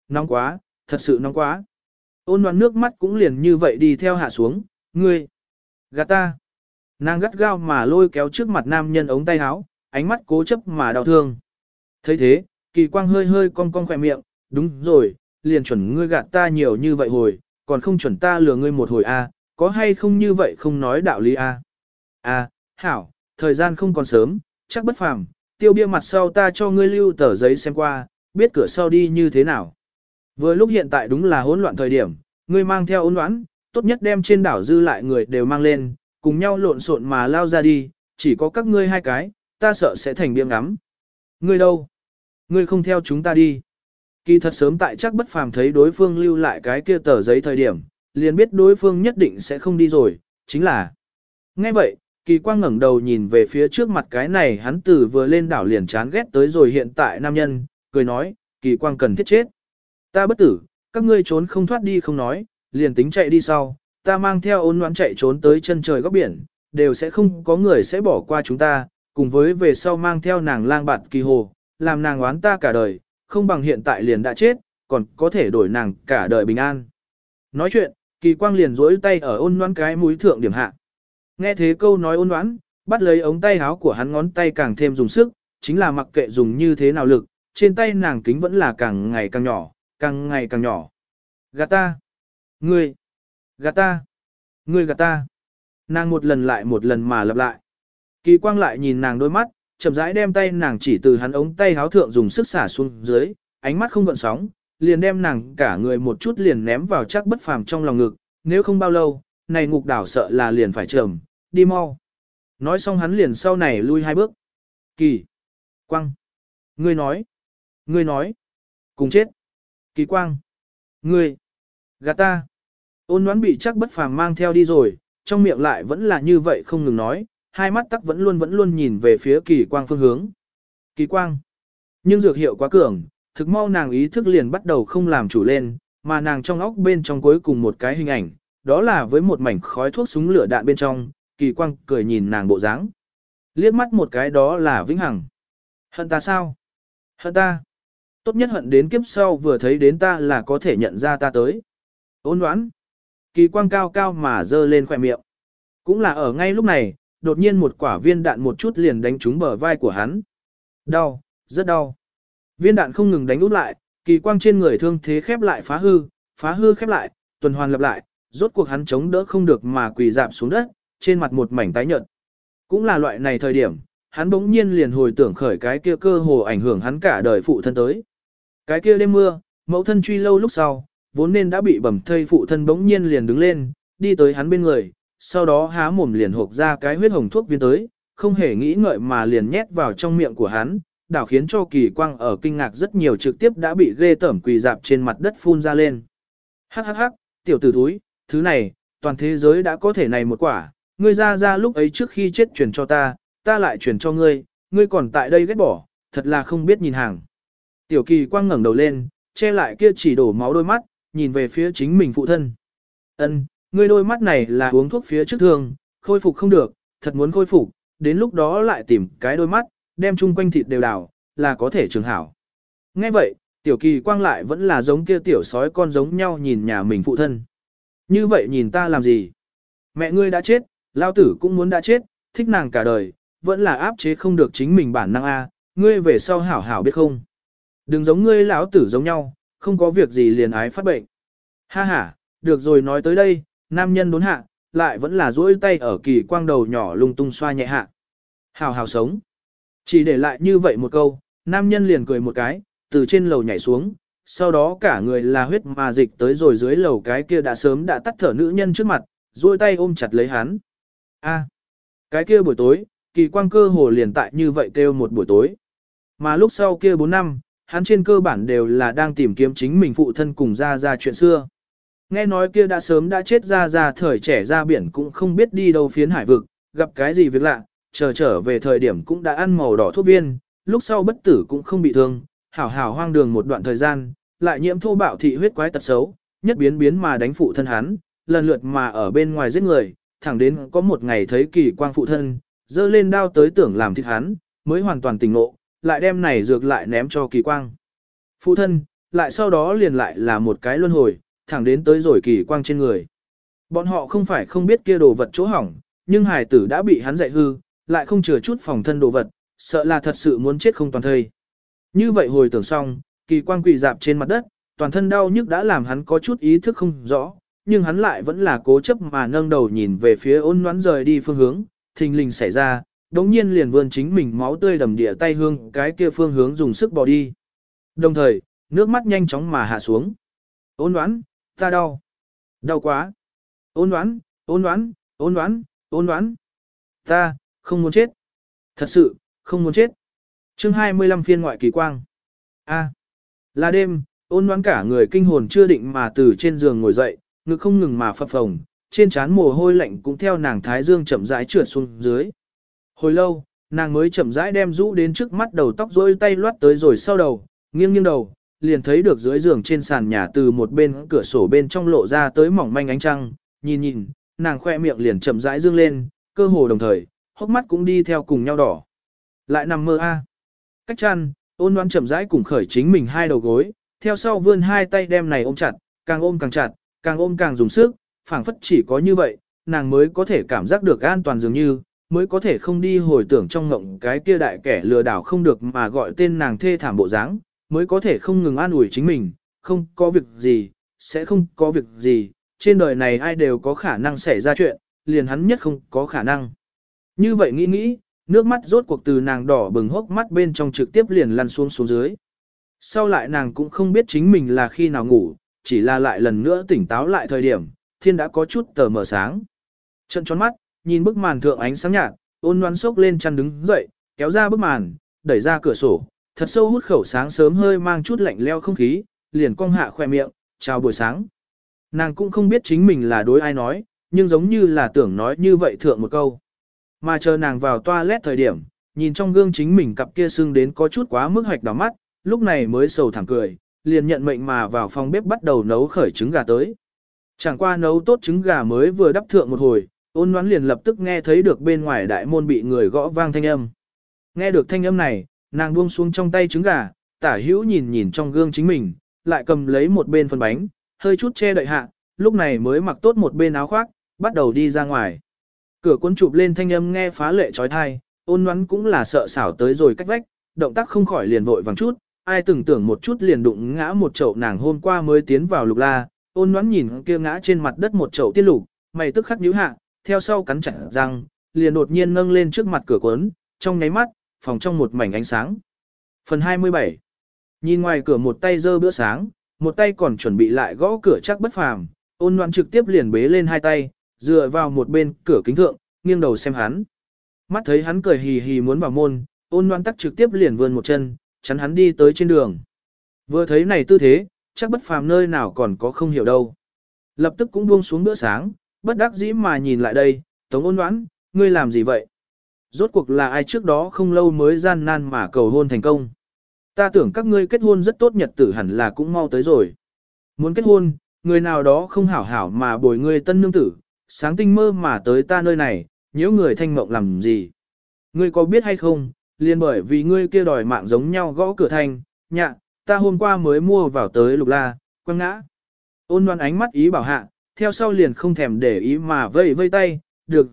nóng quá, thật sự nóng quá. Ôn Loan nước mắt cũng liền như vậy đi theo hạ xuống, ngươi, gạt ta. Nàng gắt gao mà lôi kéo trước mặt nam nhân ống tay áo, ánh mắt cố chấp mà đau thương. Thấy thế, Kỳ Quang hơi hơi cong cong khỏe miệng, đúng rồi, liền chuẩn ngươi gạt ta nhiều như vậy hồi, còn không chuẩn ta lừa ngươi một hồi a, có hay không như vậy không nói đạo lý a. Hảo, thời gian không còn sớm, chắc bất phàm, tiêu bia mặt sau ta cho ngươi lưu tờ giấy xem qua, biết cửa sau đi như thế nào. Vừa lúc hiện tại đúng là hỗn loạn thời điểm, ngươi mang theo ôn đoán, tốt nhất đem trên đảo dư lại người đều mang lên, cùng nhau lộn xộn mà lao ra đi, chỉ có các ngươi hai cái, ta sợ sẽ thành biếng ngắm. Ngươi đâu? Ngươi không theo chúng ta đi. Kỳ thật sớm tại chắc bất phàm thấy đối phương lưu lại cái kia tờ giấy thời điểm, liền biết đối phương nhất định sẽ không đi rồi, chính là. Nghe vậy, Kỳ Quang ngẩng đầu nhìn về phía trước mặt cái này hắn từ vừa lên đảo liền chán ghét tới rồi hiện tại nam nhân, cười nói, Kỳ Quang cần thiết chết. Ta bất tử, các ngươi trốn không thoát đi không nói, liền tính chạy đi sau, ta mang theo ôn noãn chạy trốn tới chân trời góc biển, đều sẽ không có người sẽ bỏ qua chúng ta, cùng với về sau mang theo nàng lang bạt kỳ hồ, làm nàng oán ta cả đời, không bằng hiện tại liền đã chết, còn có thể đổi nàng cả đời bình an. Nói chuyện, Kỳ Quang liền duỗi tay ở ôn noãn cái mũi thượng điểm hạ. Nghe thế câu nói ôn noãn, bắt lấy ống tay áo của hắn ngón tay càng thêm dùng sức, chính là mặc kệ dùng như thế nào lực, trên tay nàng kính vẫn là càng ngày càng nhỏ, càng ngày càng nhỏ. Gạt ta! Ngươi! Gạt ta! Ngươi gạt ta! Nàng một lần lại một lần mà lặp lại. Kỳ Quang lại nhìn nàng đôi mắt, chậm rãi đem tay nàng chỉ từ hắn ống tay áo thượng dùng sức xả xuống dưới, ánh mắt không gợn sóng, liền đem nàng cả người một chút liền ném vào chắc bất phàm trong lòng ngực, nếu không bao lâu, này ngục đảo sợ là liền phải trầm, đi mau. Nói xong hắn liền sau này lui hai bước. Kỳ Quang! Ngươi nói, cùng chết. Kỳ Quang! Ngươi! Gạt ta! Ôn Ngoãn bị chắc bất phàm mang theo đi rồi, trong miệng lại vẫn là như vậy không ngừng nói, hai mắt tắc vẫn luôn nhìn về phía Kỳ Quang phương hướng. Kỳ Quang! Nhưng dược hiệu quá cường, thực mau nàng ý thức liền bắt đầu không làm chủ lên, mà nàng trong óc bên trong cuối cùng một cái hình ảnh, đó là với một mảnh khói thuốc súng lửa đạn bên trong, Kỳ Quang cười nhìn nàng bộ dáng. Liếc mắt một cái đó là vĩnh hằng. Hận ta sao? Hận ta? Tốt nhất hận đến kiếp sau vừa thấy đến ta là có thể nhận ra ta tới. Ôn Ngoãn! Kỳ Quang cao cao mà dơ lên khỏe miệng. Cũng là ở ngay lúc này, đột nhiên một quả viên đạn một chút liền đánh trúng bờ vai của hắn. Đau, rất đau. Viên đạn không ngừng đánh út lại, Kỳ Quang trên người thương thế khép lại phá hư khép lại, tuần hoàn lặp lại, rốt cuộc hắn chống đỡ không được mà quỳ dạp xuống đất, trên mặt một mảnh tái nhợt. Cũng là loại này thời điểm, hắn bỗng nhiên liền hồi tưởng khởi cái kia cơ hồ ảnh hưởng hắn cả đời phụ thân tới. Cái kia đêm mưa, mẫu thân truy lâu lúc sau, vốn nên đã bị bầm thây phụ thân bỗng nhiên liền đứng lên, đi tới hắn bên người, sau đó há mồm liền hộc ra cái huyết hồng thuốc viên tới, không hề nghĩ ngợi mà liền nhét vào trong miệng của hắn, đảo khiến cho Kỳ Quang ở kinh ngạc rất nhiều trực tiếp đã bị ghê tởm quỳ dạp trên mặt đất phun ra lên. Hắc hắc hắc, tiểu tử thúi, thứ này, toàn thế giới đã có thể này một quả, ngươi ra lúc ấy trước khi chết truyền cho ta, ta lại truyền cho ngươi, ngươi còn tại đây ghét bỏ, thật là không biết nhìn hàng. Tiểu Kỳ Quang ngẩng đầu lên, che lại kia chỉ đổ máu đôi mắt, nhìn về phía chính mình phụ thân. Ân, ngươi đôi mắt này là uống thuốc phía trước thương, khôi phục không được, thật muốn khôi phục, đến lúc đó lại tìm cái đôi mắt, đem chung quanh thịt đều đảo, là có thể trường hảo. Nghe vậy, Tiểu Kỳ Quang lại vẫn là giống kia tiểu sói con giống nhau nhìn nhà mình phụ thân. Như vậy nhìn ta làm gì? Mẹ ngươi đã chết, lao tử cũng muốn đã chết, thích nàng cả đời, vẫn là áp chế không được chính mình bản năng a, ngươi về sau hảo hảo biết không? Đừng giống ngươi lão tử giống nhau, không có việc gì liền ái phát bệnh. Ha ha, được rồi nói tới đây, nam nhân đốn hạ, lại vẫn là duỗi tay ở Kỳ Quang đầu nhỏ lung tung xoa nhẹ hạ. Hảo hảo sống. Chỉ để lại như vậy một câu, nam nhân liền cười một cái, từ trên lầu nhảy xuống, sau đó cả người là huyết mà dịch tới rồi dưới lầu cái kia đã sớm đã tắt thở nữ nhân trước mặt, duỗi tay ôm chặt lấy hắn. Cái kia buổi tối, Kỳ Quang cơ hồ liền tại như vậy kêu một buổi tối. Mà lúc sau kia 4 năm, hắn trên cơ bản đều là đang tìm kiếm chính mình phụ thân cùng ra chuyện xưa. Nghe nói kia đã sớm đã chết ra thời trẻ ra biển cũng không biết đi đâu phiến hải vực, gặp cái gì việc lạ, trở về thời điểm cũng đã ăn màu đỏ thuốc viên, lúc sau bất tử cũng không bị thương, hảo hảo hoang đường một đoạn thời gian, lại nhiễm thô bạo thị huyết quái tật xấu, nhất biến mà đánh phụ thân hắn, lần lượt mà ở bên ngoài giết người, thẳng đến có một ngày thấy Kỳ Quang phụ thân, dơ lên đao tới tưởng làm thịt hắn, mới hoàn toàn tỉnh ngộ, lại đem này dược lại ném cho Kỳ Quang. Phụ thân, lại sau đó liền lại là một cái luân hồi, thẳng đến tới rồi kỳ quang trên người. Bọn họ không phải không biết kia đồ vật chỗ hỏng, nhưng hài tử đã bị hắn dạy hư, lại không chừa chút phòng thân đồ vật, sợ là thật sự muốn chết không toàn thây. Như vậy hồi tưởng xong, kỳ quang quỳ dạp trên mặt đất, toàn thân đau nhức đã làm hắn có chút ý thức không rõ, nhưng hắn lại vẫn là cố chấp mà nâng đầu nhìn về phía Ôn Ngoãn rời đi phương hướng, thình lình xảy ra, đống nhiên liền vươn chính mình máu tươi đầm địa tay hương cái kia phương hướng dùng sức bỏ đi. Đồng thời, nước mắt nhanh chóng mà hạ xuống. Ôn Ngoãn, ta đau. Đau quá. Ôn Ngoãn, Ôn Ngoãn, Ôn Ngoãn, Ôn Ngoãn. Ta, không muốn chết. Thật sự, không muốn chết. Chương 25 phiên ngoại kỳ quang. A. Là đêm, Ôn Ngoãn cả người kinh hồn chưa định mà từ trên giường ngồi dậy, ngực không ngừng mà phập phồng, trên trán mồ hôi lạnh cũng theo nàng thái dương chậm rãi trượt xuống dưới. Hồi lâu, nàng mới chậm rãi đem rũ đến trước mắt đầu tóc rối tay loát tới rồi sau đầu, nghiêng nghiêng đầu, liền thấy được dưới giường trên sàn nhà từ một bên cửa sổ bên trong lộ ra tới mỏng manh ánh trăng, nhìn nhìn, nàng khoe miệng liền chậm rãi dương lên, cơ hồ đồng thời, hốc mắt cũng đi theo cùng nhau đỏ. Lại nằm mơ a. Cách chăn, Ôn Ngoãn chậm rãi cùng khởi chính mình hai đầu gối, theo sau vươn hai tay đem này ôm chặt, càng ôm càng chặt, càng ôm càng dùng sức, phảng phất chỉ có như vậy, nàng mới có thể cảm giác được an toàn dường như, mới có thể không đi hồi tưởng trong ngộng cái kia đại kẻ lừa đảo không được mà gọi tên nàng thê thảm bộ dáng, mới có thể không ngừng an ủi chính mình, không có việc gì, sẽ không có việc gì, trên đời này ai đều có khả năng xảy ra chuyện, liền hắn nhất không có khả năng. Như vậy nghĩ nghĩ, nước mắt rốt cuộc từ nàng đỏ bừng hốc mắt bên trong trực tiếp liền lăn xuống xuống dưới. Sau lại nàng cũng không biết chính mình là khi nào ngủ, chỉ là lại lần nữa tỉnh táo lại thời điểm, thiên đã có chút tờ mờ sáng. Trận tròn mắt, nhìn bức màn thượng ánh sáng nhạt, Ôn Ngoãn sốc lên chăn đứng dậy, kéo ra bức màn, đẩy ra cửa sổ, thật sâu hút khẩu sáng sớm hơi mang chút lạnh leo không khí, liền cong hạ khoe miệng, chào buổi sáng. Nàng cũng không biết chính mình là đối ai nói, nhưng giống như là tưởng nói như vậy thượng một câu. Mà chờ nàng vào toilet thời điểm, nhìn trong gương chính mình cặp kia sưng đến có chút quá mức hoạch đỏ mắt, lúc này mới sầu thẳng cười, liền nhận mệnh mà vào phòng bếp bắt đầu nấu khởi trứng gà tới. Chẳng qua nấu tốt trứng gà mới vừa đắp thượng một hồi, Ôn Ngoãn liền lập tức nghe thấy được bên ngoài đại môn bị người gõ vang thanh âm. Nghe được thanh âm này, nàng buông xuống trong tay trứng gà, tả hữu nhìn nhìn trong gương chính mình, lại cầm lấy một bên phần bánh, hơi chút che đậy hạ, lúc này mới mặc tốt một bên áo khoác, bắt đầu đi ra ngoài. Cửa cuốn chụp lên thanh âm nghe phá lệ trói thai, Ôn Ngoãn cũng là sợ xảo tới rồi cách vách, động tác không khỏi liền vội vàng chút, ai từng tưởng một chút liền đụng ngã một chậu nàng hôm qua mới tiến vào Lục La. Ôn Ngoãn nhìn kia ngã trên mặt đất một chậu tiên lục, mày tức khắc nhíu hạ, theo sau cắn chặt răng, liền đột nhiên nâng lên trước mặt cửa cuốn, trong nháy mắt, phòng trong một mảnh ánh sáng. Phần 27. Nhìn ngoài cửa một tay giơ bữa sáng, một tay còn chuẩn bị lại gõ cửa chắc bất phàm, Ôn Ngoãn trực tiếp liền bế lên hai tay, dựa vào một bên cửa kính thượng, nghiêng đầu xem hắn. Mắt thấy hắn cười hì hì muốn vào môn, Ôn Ngoãn tắc trực tiếp liền vươn một chân, chắn hắn đi tới trên đường. Vừa thấy này tư thế, chắc bất phàm nơi nào còn có không hiểu đâu. Lập tức cũng buông xuống bữa sáng, bất đắc dĩ mà nhìn lại đây, Tống Ôn Ngoãn, ngươi làm gì vậy? Rốt cuộc là ai trước đó không lâu mới gian nan mà cầu hôn thành công? Ta tưởng các ngươi kết hôn rất tốt nhật tử hẳn là cũng mau tới rồi. Muốn kết hôn, người nào đó không hảo hảo mà bồi ngươi tân nương tử, sáng tinh mơ mà tới ta nơi này, nhiễu người thanh mộng làm gì? Ngươi có biết hay không, liền bởi vì ngươi kia đòi mạng giống nhau gõ cửa thành, nhạ, ta hôm qua mới mua vào tới Lục La, quăng ngã. Ôn Ngoãn ánh mắt ý bảo hạ, theo sau liền không thèm để ý mà vây vây tay, được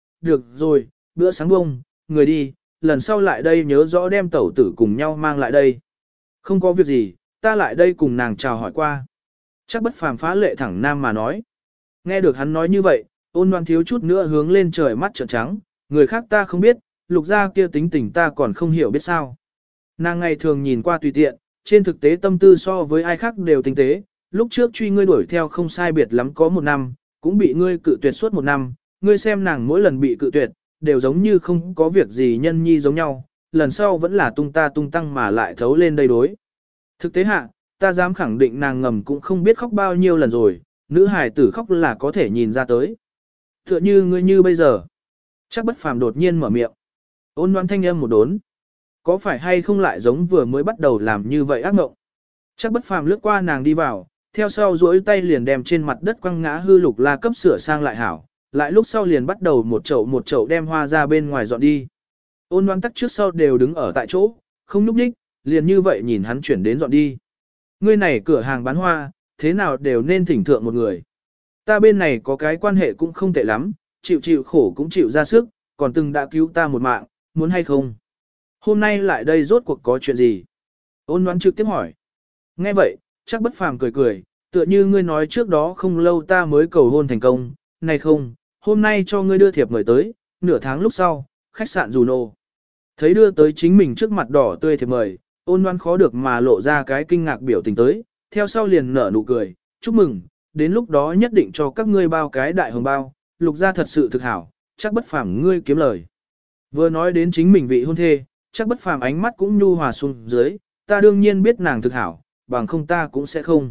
rồi, bữa sáng bông, người đi, lần sau lại đây nhớ rõ đem tẩu tử cùng nhau mang lại đây. Không có việc gì, ta lại đây cùng nàng chào hỏi qua. Chắc bất phàm phá lệ thẳng nam mà nói. Nghe được hắn nói như vậy, Ôn Ngoãn thiếu chút nữa hướng lên trời mắt trợn trắng, người khác ta không biết, Lục gia kia tính tình ta còn không hiểu biết sao. Nàng ngày thường nhìn qua tùy tiện, trên thực tế tâm tư so với ai khác đều tinh tế, lúc trước truy ngươi đuổi theo không sai biệt lắm có một năm, cũng bị ngươi cự tuyệt suốt một năm, ngươi xem nàng mỗi lần bị cự tuyệt, đều giống như không có việc gì nhân nhi giống nhau, lần sau vẫn là tung ta tung tăng mà lại thấu lên đây đối. Thực tế hạ, ta dám khẳng định nàng ngầm cũng không biết khóc bao nhiêu lần rồi, nữ hài tử khóc là có thể nhìn ra tới. Tựa như ngươi như bây giờ. Chắc bất phàm đột nhiên mở miệng. Ôn Ngoãn thanh âm một đốn. Có phải hay không lại giống vừa mới bắt đầu làm như vậy ác mộng? Chắc bất phàm lướt qua nàng đi vào, theo sau duỗi tay liền đem trên mặt đất quăng ngã hư Lục La cấp sửa sang lại hảo, lại lúc sau liền bắt đầu một chậu đem hoa ra bên ngoài dọn đi. Ôn Ngoãn tắc trước sau đều đứng ở tại chỗ, không nhúc nhích, liền như vậy nhìn hắn chuyển đến dọn đi. Ngươi này cửa hàng bán hoa, thế nào đều nên thỉnh thượng một người. Ta bên này có cái quan hệ cũng không tệ lắm, chịu khổ cũng chịu ra sức, còn từng đã cứu ta một mạng, muốn hay không? Hôm nay lại đây rốt cuộc có chuyện gì? Ôn Ngoãn trực tiếp hỏi. Nghe vậy, chắc Bất Phàm cười cười, tựa như ngươi nói trước đó không lâu ta mới cầu hôn thành công, này không, hôm nay cho ngươi đưa thiệp mời tới, nửa tháng lúc sau, khách sạn Juno. Thấy đưa tới chính mình trước mặt đỏ tươi thiệp mời, Ôn Ngoãn khó được mà lộ ra cái kinh ngạc biểu tình tới, theo sau liền nở nụ cười, chúc mừng, đến lúc đó nhất định cho các ngươi bao cái đại hồng bao, Lục gia thật sự thực hảo, chắc Bất Phàm ngươi kiếm lời. Vừa nói đến chính mình vị hôn thê, chắc Bất Phàm ánh mắt cũng nhu hòa xuống dưới, ta đương nhiên biết nàng thực hảo, bằng không ta cũng sẽ không.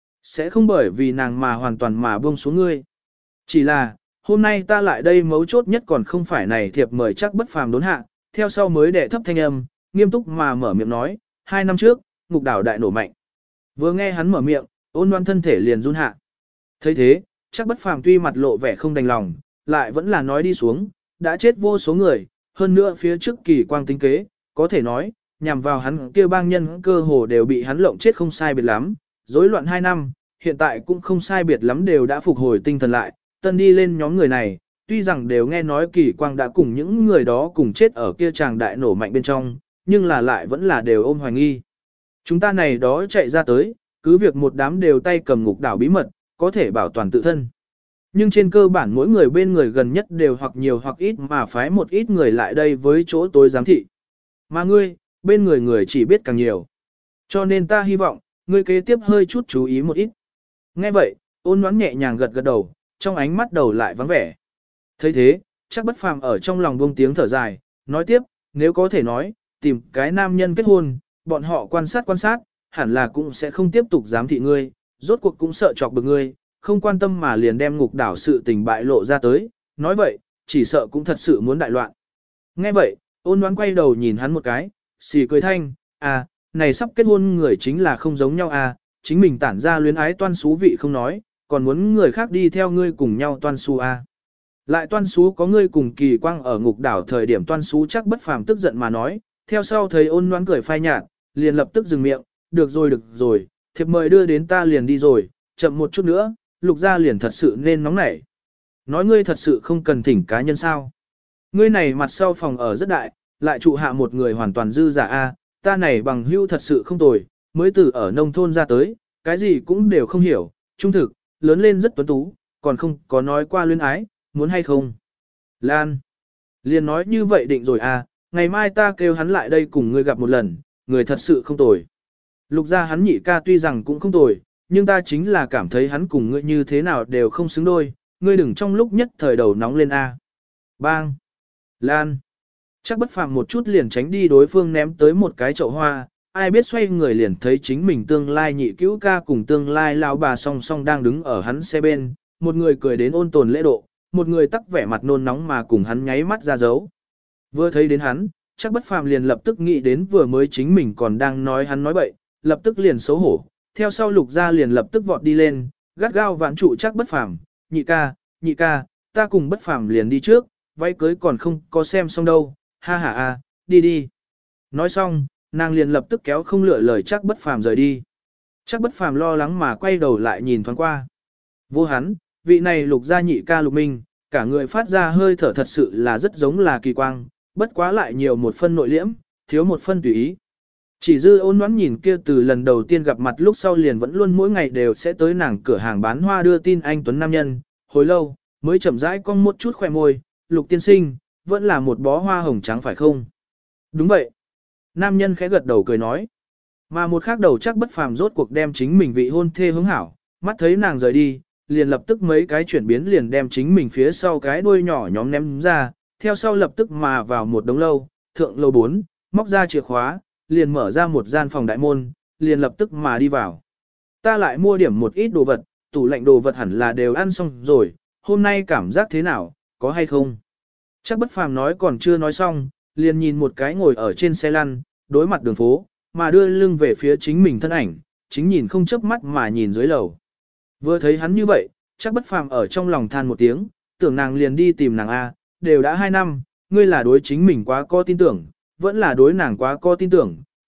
Sẽ không bởi vì nàng mà hoàn toàn mà buông xuống ngươi. Chỉ là, hôm nay ta lại đây mấu chốt nhất còn không phải này thiệp mời chắc Bất Phàm đốn hạ, theo sau mới đệ thấp thanh âm, nghiêm túc mà mở miệng nói, 2 năm trước, ngục đảo đại nổ mạnh. Vừa nghe hắn mở miệng, Ôn Ngoãn thân thể liền run hạ. Thấy thế, chắc Bất Phàm tuy mặt lộ vẻ không đành lòng, lại vẫn là nói đi xuống, đã chết vô số người, hơn nữa phía trước kỳ quang tính kế, có thể nói, nhằm vào hắn kia bang nhân cơ hồ đều bị hắn lộng chết không sai biệt lắm, rối loạn 2 năm, hiện tại cũng không sai biệt lắm đều đã phục hồi tinh thần lại, tân đi lên nhóm người này, tuy rằng đều nghe nói kỳ quang đã cùng những người đó cùng chết ở kia tràng đại nổ mạnh bên trong, nhưng là lại vẫn là đều ôm hoài nghi. Chúng ta này đó chạy ra tới, cứ việc một đám đều tay cầm ngục đảo bí mật, có thể bảo toàn tự thân. Nhưng trên cơ bản mỗi người bên người gần nhất đều hoặc nhiều hoặc ít mà phái một ít người lại đây với chỗ tối giám thị. Mà ngươi, bên người người chỉ biết càng nhiều. Cho nên ta hy vọng, ngươi kế tiếp hơi chút chú ý một ít. Nghe vậy, Ôn Ngoãn nhẹ nhàng gật gật đầu, trong ánh mắt đầu lại vắng vẻ. Thấy thế, chắc Bất Phàm ở trong lòng buông tiếng thở dài, nói tiếp, nếu có thể nói, tìm cái nam nhân kết hôn, bọn họ quan sát, hẳn là cũng sẽ không tiếp tục giám thị ngươi, rốt cuộc cũng sợ chọc bực ngươi, không quan tâm mà liền đem ngục đảo sự tình bại lộ ra tới, nói vậy, chỉ sợ cũng thật sự muốn đại loạn. Nghe vậy, Ôn Ngoãn quay đầu nhìn hắn một cái, xì cười thanh, à, này sắp kết hôn người chính là không giống nhau à, chính mình tản ra luyến ái toan xú vị không nói, còn muốn người khác đi theo ngươi cùng nhau toan xú à. Lại toan xú có ngươi cùng kỳ quang ở ngục đảo thời điểm toan xú chắc Bất Phàm tức giận mà nói, theo sau thấy Ôn Ngoãn cười phai nhạt, liền lập tức dừng miệng, được rồi, thiệp mời đưa đến ta liền đi rồi, chậm một chút nữa, Lục gia liền thật sự nên nóng nảy. Nói ngươi thật sự không cần thỉnh cá nhân sao. Ngươi này mặt sau phòng ở rất đại, lại trụ hạ một người hoàn toàn dư giả a, ta này bằng hữu thật sự không tồi, mới từ ở nông thôn ra tới, cái gì cũng đều không hiểu, trung thực, lớn lên rất tuấn tú, còn không có nói qua luyến ái, muốn hay không. Lan, liền nói như vậy định rồi à, ngày mai ta kêu hắn lại đây cùng ngươi gặp một lần, người thật sự không tồi. Lục gia hắn nhị ca tuy rằng cũng không tồi, nhưng ta chính là cảm thấy hắn cùng ngươi như thế nào đều không xứng đôi, ngươi đừng trong lúc nhất thời đầu nóng lên a. Bang! Lan! Chắc Bất Phàm một chút liền tránh đi đối phương ném tới một cái chậu hoa, ai biết xoay người liền thấy chính mình tương lai nhị cứu ca cùng tương lai lão bà song song đang đứng ở hắn xe bên, một người cười đến ôn tồn lễ độ, một người tắc vẻ mặt nôn nóng mà cùng hắn nháy mắt ra dấu. Vừa thấy đến hắn, Chắc Bất Phàm liền lập tức nghĩ đến vừa mới chính mình còn đang nói hắn nói bậy, lập tức liền xấu hổ, theo sau Lục gia liền lập tức vọt đi lên, gắt gao vãn trụ Chắc Bất Phàm, nhị ca, ta cùng Bất Phàm liền đi trước, váy cưới còn không có xem xong đâu, ha ha a, đi. Nói xong, nàng liền lập tức kéo không lựa lời Chắc Bất Phàm rời đi. Chắc Bất Phàm lo lắng mà quay đầu lại nhìn thoáng qua. Vô hắn, vị này Lục gia nhị ca Lục Minh, cả người phát ra hơi thở thật sự là rất giống là kỳ quang, bất quá lại nhiều một phân nội liễm, thiếu một phân tùy ý. Chỉ dư Ôn Ngoãn nhìn kia từ lần đầu tiên gặp mặt lúc sau liền vẫn luôn mỗi ngày đều sẽ tới nàng cửa hàng bán hoa đưa tin anh tuấn nam nhân, hồi lâu, mới chậm rãi cong một chút khỏe môi, Lục tiên sinh, vẫn là một bó hoa hồng trắng phải không? Đúng vậy. Nam nhân khẽ gật đầu cười nói. Mà một khác đầu Chắc Bất Phàm rốt cuộc đem chính mình vị hôn thê hướng hảo, mắt thấy nàng rời đi, liền lập tức mấy cái chuyển biến liền đem chính mình phía sau cái đuôi nhỏ nhóm ném ra, theo sau lập tức mà vào một đống lâu, thượng lầu 4, móc ra chìa khóa, liền mở ra một gian phòng đại môn, liền lập tức mà đi vào. Ta lại mua điểm một ít đồ vật, tủ lạnh đồ vật hẳn là đều ăn xong rồi, hôm nay cảm giác thế nào, có hay không? Chắc Bất Phàm nói còn chưa nói xong, liền nhìn một cái ngồi ở trên xe lăn, đối mặt đường phố, mà đưa lưng về phía chính mình thân ảnh, chính nhìn không chớp mắt mà nhìn dưới lầu. Vừa thấy hắn như vậy, Chắc Bất Phàm ở trong lòng than một tiếng, tưởng nàng liền đi tìm nàng A, đều đã 2 năm, ngươi là đối chính mình quá có tin tưởng, vẫn là đối nàng quá có tin tưởng,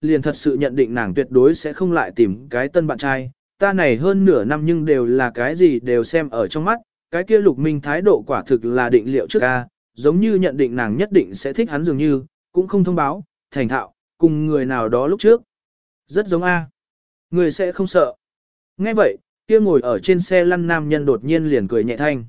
liền thật sự nhận định nàng tuyệt đối sẽ không lại tìm cái tân bạn trai. Ta này hơn nửa năm nhưng đều là cái gì đều xem ở trong mắt, cái kia Lục Minh thái độ quả thực là định liệu trước a, giống như nhận định nàng nhất định sẽ thích hắn dường như, cũng không thông báo, thành thạo, cùng người nào đó lúc trước. Rất giống a. Người sẽ không sợ. Nghe vậy, kia ngồi ở trên xe lăn nam nhân đột nhiên liền cười nhẹ thanh.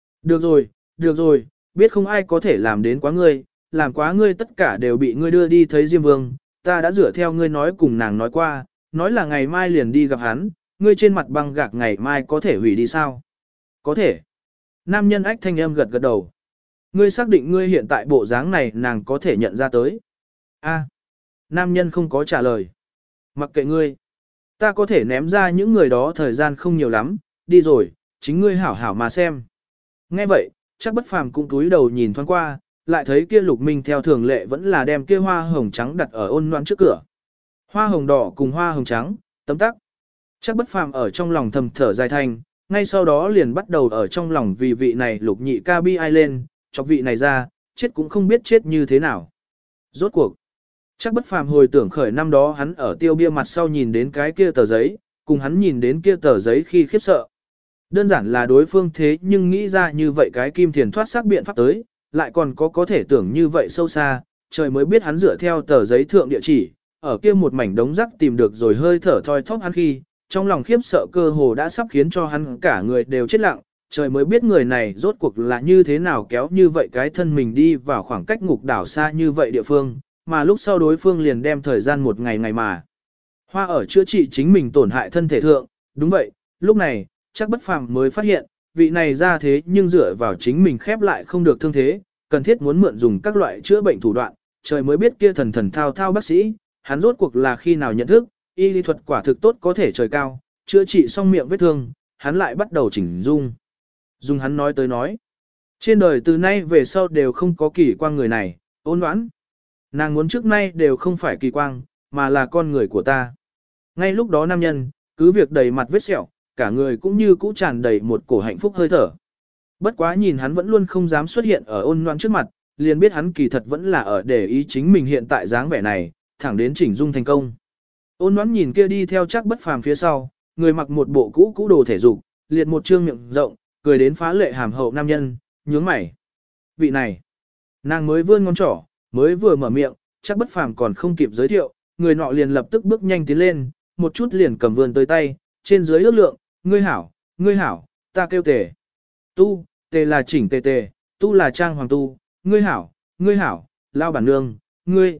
Được rồi, biết không ai có thể làm đến quá ngươi, làm quá ngươi tất cả đều bị ngươi đưa đi thấy Diêm Vương, ta đã dựa theo ngươi nói cùng nàng nói qua, nói là ngày mai liền đi gặp hắn, ngươi trên mặt băng gạc ngày mai có thể hủy đi sao? Có thể. Nam nhân ách thanh âm gật gật đầu. Ngươi xác định ngươi hiện tại bộ dáng này nàng có thể nhận ra tới. A. Nam nhân không có trả lời. Mặc kệ ngươi. Ta có thể ném ra những người đó thời gian không nhiều lắm, đi rồi, chính ngươi hảo hảo mà xem. Nghe vậy, chắc Bất Phàm cũng túi đầu nhìn thoáng qua, lại thấy kia Lục Minh theo thường lệ vẫn là đem kia hoa hồng trắng đặt ở Ôn Loan trước cửa. Hoa hồng đỏ cùng hoa hồng trắng, tấm tắc. Chắc Bất Phàm ở trong lòng thầm thở dài thanh, ngay sau đó liền bắt đầu ở trong lòng vì vị này Lục nhị ca bi ai lên, chọc vị này ra, chết cũng không biết chết như thế nào. Rốt cuộc, chắc Bất Phàm hồi tưởng khởi năm đó hắn ở tiêu bia mặt sau nhìn đến cái kia tờ giấy, cùng hắn nhìn đến kia tờ giấy khi khiếp sợ. Đơn giản là đối phương thế nhưng nghĩ ra như vậy cái kim thiền thoát xác biện pháp tới, lại còn có thể tưởng như vậy sâu xa, trời mới biết hắn dựa theo tờ giấy thượng địa chỉ, ở kia một mảnh đống rác tìm được rồi hơi thở thoi thóp hắn khi, trong lòng khiếp sợ cơ hồ đã sắp khiến cho hắn cả người đều chết lặng, trời mới biết người này rốt cuộc là như thế nào kéo như vậy cái thân mình đi vào khoảng cách ngục đảo xa như vậy địa phương, mà lúc sau đối phương liền đem thời gian một ngày ngày mà. Hoa ở chữa trị chính mình tổn hại thân thể thượng, đúng vậy, lúc này, chắc Bất Phàm mới phát hiện, vị này ra thế nhưng dựa vào chính mình khép lại không được thương thế, cần thiết muốn mượn dùng các loại chữa bệnh thủ đoạn, trời mới biết kia thần thần thao thao bác sĩ, hắn rốt cuộc là khi nào nhận thức, y lý thuật quả thực tốt có thể trời cao, chữa trị xong miệng vết thương, hắn lại bắt đầu chỉnh dung. Dùng hắn nói tới nói, trên đời từ nay về sau đều không có kỳ quang người này, Ôn Đoán. Nàng muốn trước nay đều không phải kỳ quang, mà là con người của ta. Ngay lúc đó nam nhân, cứ việc đầy mặt vết sẹo, cả người cũng như cũ tràn đầy một cổ hạnh phúc hơi thở. Bất quá nhìn hắn vẫn luôn không dám xuất hiện ở Ôn Loan trước mặt, liền biết hắn kỳ thật vẫn là ở để ý chính mình hiện tại dáng vẻ này, thẳng đến chỉnh dung thành công. Ôn Loan nhìn kia đi theo chắc Bất Phàm phía sau, người mặc một bộ cũ đồ thể dục, liệt một trương miệng rộng, cười đến phá lệ hàm hậu nam nhân, nhướng mày. Vị này, nàng mới vươn ngón trỏ, mới vừa mở miệng, chắc Bất Phàm còn không kịp giới thiệu, người nọ liền lập tức bước nhanh tiến lên, một chút liền cầm vươn tới tay, trên dưới ước lượng, ngươi hảo, ta kêu Tề. Tu, Tề là chỉnh tề, tu là trang hoàng tu, ngươi hảo, lao bản nương, ngươi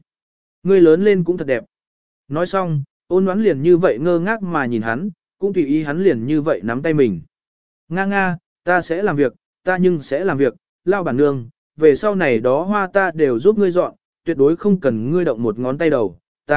lớn lên cũng thật đẹp. Nói xong, Ôn Đoán liền như vậy ngơ ngác mà nhìn hắn, cũng tùy ý hắn liền như vậy nắm tay mình. Nga, ta sẽ làm việc, ta nhưng sẽ làm việc, lao bản nương, về sau này đó hoa ta đều giúp ngươi dọn, tuyệt đối không cần ngươi động một ngón tay đầu,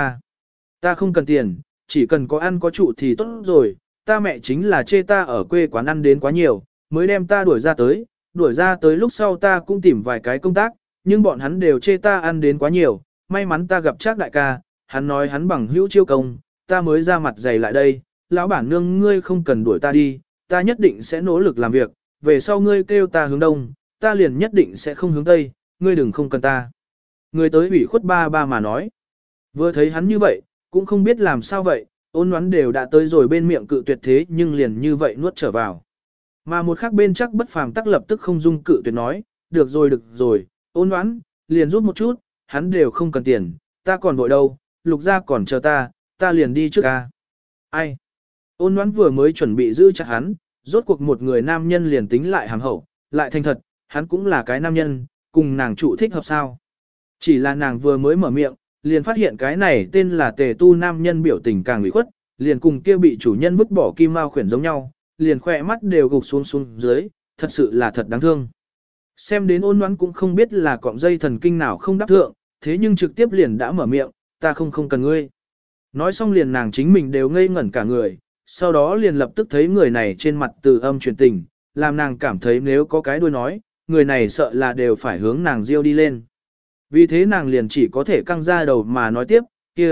ta không cần tiền, chỉ cần có ăn có trụ thì tốt rồi, ta mẹ chính là chê ta ở quê quán ăn đến quá nhiều, mới đem ta đuổi ra tới lúc sau ta cũng tìm vài cái công tác, nhưng bọn hắn đều chê ta ăn đến quá nhiều, may mắn ta gặp Trác đại ca, hắn nói hắn bằng hữu chiêu công, ta mới ra mặt dày lại đây, lão bản nương ngươi không cần đuổi ta đi, ta nhất định sẽ nỗ lực làm việc, về sau ngươi kêu ta hướng đông, ta liền nhất định sẽ không hướng tây, ngươi đừng không cần ta. Người tới ủy khuất ba mà nói, vừa thấy hắn như vậy, cũng không biết làm sao vậy, Ôn Đoán đều đã tới rồi bên miệng cự tuyệt thế nhưng liền như vậy nuốt trở vào. Mà một khác bên chắc Bất Phàm tắc lập tức không dung cự tuyệt nói, được rồi, Ôn Đoán, liền rút một chút, hắn đều không cần tiền, ta còn vội đâu, Lục gia còn chờ ta liền đi trước ca. Ai? Ôn Đoán vừa mới chuẩn bị giữ chặt hắn, rốt cuộc một người nam nhân liền tính lại hàm hậu, lại thành thật, hắn cũng là cái nam nhân, cùng nàng trụ thích hợp sao. Chỉ là nàng vừa mới mở miệng, liền phát hiện cái này tên là Tề Tu nam nhân biểu tình càng ủy khuất, liền cùng kia bị chủ nhân vứt bỏ kim mao khuyển giống nhau, liền khỏe mắt đều gục xuống dưới, thật sự là thật đáng thương. Xem đến Ôn Đoán cũng không biết là cọng dây thần kinh nào không đáp thượng, thế nhưng trực tiếp liền đã mở miệng, ta không cần ngươi. Nói xong liền nàng chính mình đều ngây ngẩn cả người, sau đó liền lập tức thấy người này trên mặt từ âm truyền tình, làm nàng cảm thấy nếu có cái đuôi nói, người này sợ là đều phải hướng nàng riêu đi lên. Vì thế nàng liền chỉ có thể căng ra đầu mà nói tiếp,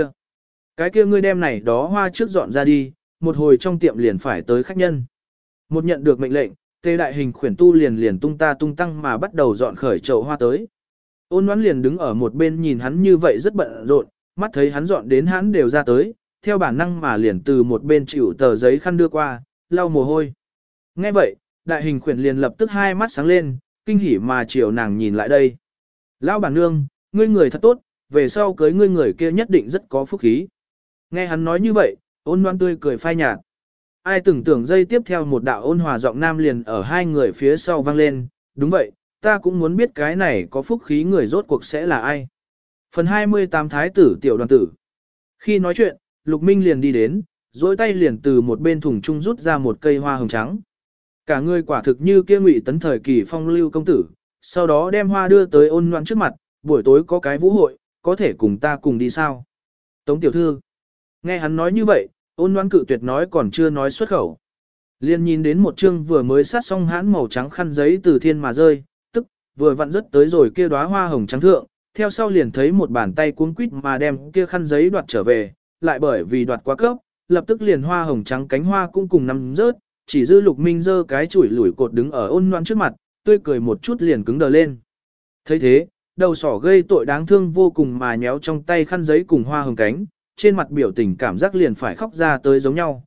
cái kia ngươi đem này đó hoa trước dọn ra đi, một hồi trong tiệm liền phải tới khách nhân. Một nhận được mệnh lệnh, Tề đại hình khuyển tu liền tung tăng mà bắt đầu dọn khởi chậu hoa tới. Ôn Đoán liền đứng ở một bên nhìn hắn như vậy rất bận rộn, mắt thấy hắn dọn đến hắn đều ra tới, theo bản năng mà liền từ một bên chịu tờ giấy khăn đưa qua, lau mồ hôi. Nghe vậy, đại hình khuyển liền lập tức hai mắt sáng lên, kinh hỉ mà chiều nàng nhìn lại đây. Lão bản nương, ngươi người thật tốt, về sau cưới ngươi người kia nhất định rất có phúc khí. Nghe hắn nói như vậy, Ôn Loan tươi cười phai nhạt. Ai tưởng tượng giây tiếp theo một đạo ôn hòa giọng nam liền ở hai người phía sau vang lên, đúng vậy, ta cũng muốn biết cái này có phúc khí người rốt cuộc sẽ là ai. Phần 28 Thái tử tiểu đoàn tử. Khi nói chuyện, Lục Minh liền đi đến, dối tay liền từ một bên thùng trung rút ra một cây hoa hồng trắng. Cả người quả thực như kia Ngụy Tấn thời kỳ phong lưu công tử, sau đó đem hoa đưa tới Ôn Loan trước mặt, buổi tối có cái vũ hội, có thể cùng ta cùng đi sao? Tống tiểu thư. Nghe hắn nói như vậy, Ôn Loan cự tuyệt nói còn chưa nói xuất khẩu. Liên nhìn đến một chương vừa mới sát xong hãn màu trắng khăn giấy từ thiên mà rơi, tức vừa vặn rất tới rồi kia đóa hoa hồng trắng thượng, theo sau liền thấy một bàn tay cuống quýt mà đem kia khăn giấy đoạt trở về, lại bởi vì đoạt quá cấp, lập tức liền hoa hồng trắng cánh hoa cũng cùng nằm rớt, chỉ dư Lục Minh giơ cái chủi lủi cột đứng ở Ôn Loan trước mặt, tươi cười một chút liền cứng đờ lên. Thấy thế, đầu sỏ gây tội đáng thương vô cùng mà nhéo trong tay khăn giấy cùng hoa hồng cánh, trên mặt biểu tình cảm giác liền phải khóc ra tới giống nhau,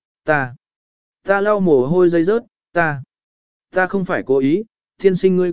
ta lau mồ hôi dây rớt, ta không phải cố ý, thiên sinh ngươi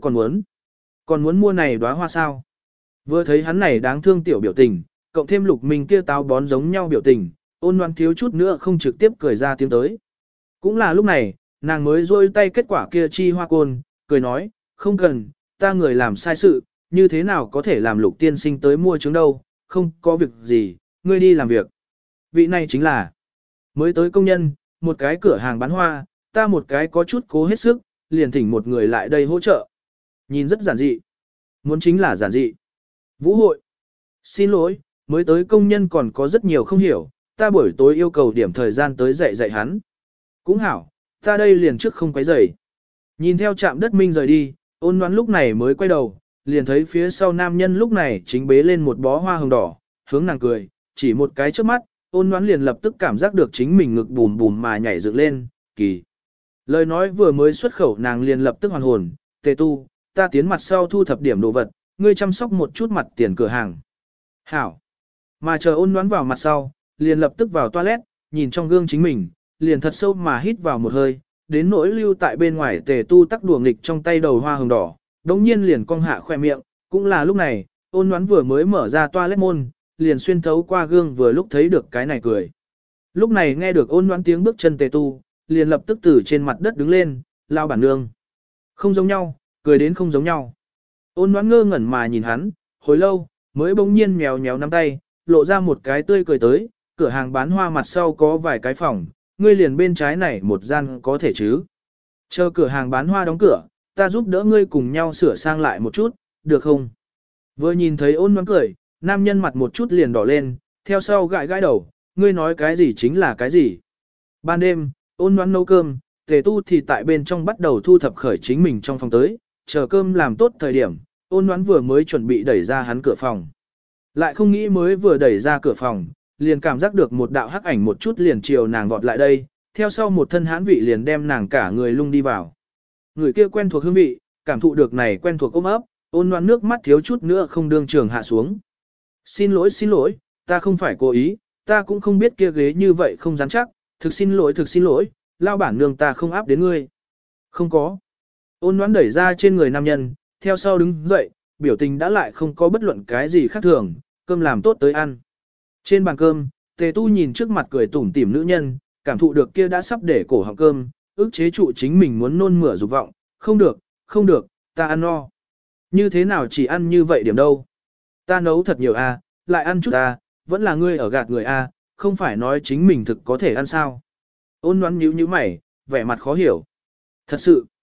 còn muốn mua này đóa hoa sao? Vừa thấy hắn này đáng thương tiểu biểu tình, cộng thêm Lục Minh kia táo bón giống nhau biểu tình, Ôn Loan thiếu chút nữa không trực tiếp cười ra tiếng tới. Cũng là lúc này, nàng mới rôi tay kết quả kia chi hoa côn, cười nói, không cần, ta người làm sai sự, như thế nào có thể làm Lục tiên sinh tới mua trứng đâu, không có việc gì, ngươi đi làm việc. Vị này chính là mới tới công nhân, một cái cửa hàng bán hoa, ta một cái có chút cố hết sức, liền thỉnh một người lại đây hỗ trợ. Nhìn rất giản dị. Muốn chính là giản dị. Vũ hội. Xin lỗi, mới tới công nhân còn có rất nhiều không hiểu, ta buổi tối yêu cầu điểm thời gian tới dạy hắn. Cũng hảo, ta đây liền trước không quấy rầy. Nhìn theo Trạm Đất Minh rời đi, Ôn Loan lúc này mới quay đầu, liền thấy phía sau nam nhân lúc này chính bế lên một bó hoa hồng đỏ, hướng nàng cười, chỉ một cái trước mắt, Ôn Loan liền lập tức cảm giác được chính mình ngực bùm bùm mà nhảy dựng lên, kỳ. Lời nói vừa mới xuất khẩu nàng liền lập tức hoàn hồn, Tề Tu, ta tiến mặt sau thu thập điểm đồ vật, ngươi chăm sóc một chút mặt tiền cửa hàng. Hảo. Mà chờ Ôn Loan vào mặt sau, liền lập tức vào toilet, nhìn trong gương chính mình, liền thật sâu mà hít vào một hơi, đến nỗi lưu tại bên ngoài Tề Tu tắc đùa nghịch trong tay đầu hoa hồng đỏ, đống nhiên liền cong hạ khoe miệng, cũng là lúc này, Ôn Loan vừa mới mở ra toilet môn, liền xuyên thấu qua gương vừa lúc thấy được cái này cười. Lúc này nghe được Ôn Loan tiếng bước chân Tề Tu, liền lập tức từ trên mặt đất đứng lên, lao bản nương. Không giống nhau, cười đến không giống nhau. Ôn Loan ngơ ngẩn mà nhìn hắn, hồi lâu, mới bỗng nhiên mèo nhéo nắm tay, lộ ra một cái tươi cười tới, cửa hàng bán hoa mặt sau có vài cái phòng, ngươi liền bên trái này một gian có thể chứ. Chờ cửa hàng bán hoa đóng cửa, ta giúp đỡ ngươi cùng nhau sửa sang lại một chút, được không? Vừa nhìn thấy Ôn Loan cười, nam nhân mặt một chút liền đỏ lên, theo sau gãi gãi đầu, ngươi nói cái gì chính là cái gì. Ban đêm, Ôn Loan nấu cơm, Tề Tu thì tại bên trong bắt đầu thu thập khởi chính mình trong phòng tới, chờ cơm làm tốt thời điểm, Ôn Loan vừa mới chuẩn bị đẩy ra hắn cửa phòng. Lại không nghĩ mới vừa đẩy ra cửa phòng, liền cảm giác được một đạo hắc ảnh một chút liền chiều nàng vọt lại đây, theo sau một thân hãn vị liền đem nàng cả người lung đi vào. Người kia quen thuộc hương vị, cảm thụ được này quen thuộc ôm ấp, Ôn Loan nước mắt thiếu chút nữa không đương trường hạ xuống. Xin lỗi, ta không phải cố ý, ta cũng không biết kia ghế như vậy không rắn chắc, thực xin lỗi, lao bản nương ta không áp đến ngươi. Không có. Ôn Loan đẩy ra trên người nam nhân, theo sau đứng dậy, biểu tình đã lại không có bất luận cái gì khác thường, cơm làm tốt tới ăn. Trên bàn cơm, Tề Tu nhìn trước mặt cười tủm tỉm nữ nhân, cảm thụ được kia đã sắp để cổ họng cơm, ức chế trụ chính mình muốn nôn mửa dục vọng, không được, ta ăn no. Như thế nào chỉ ăn như vậy điểm đâu. Ta nấu thật nhiều à, lại ăn chút à, vẫn là ngươi ở gạt người à, không phải nói chính mình thực có thể ăn sao. Ôn Loan nhíu mày, vẻ mặt khó hiểu. Thật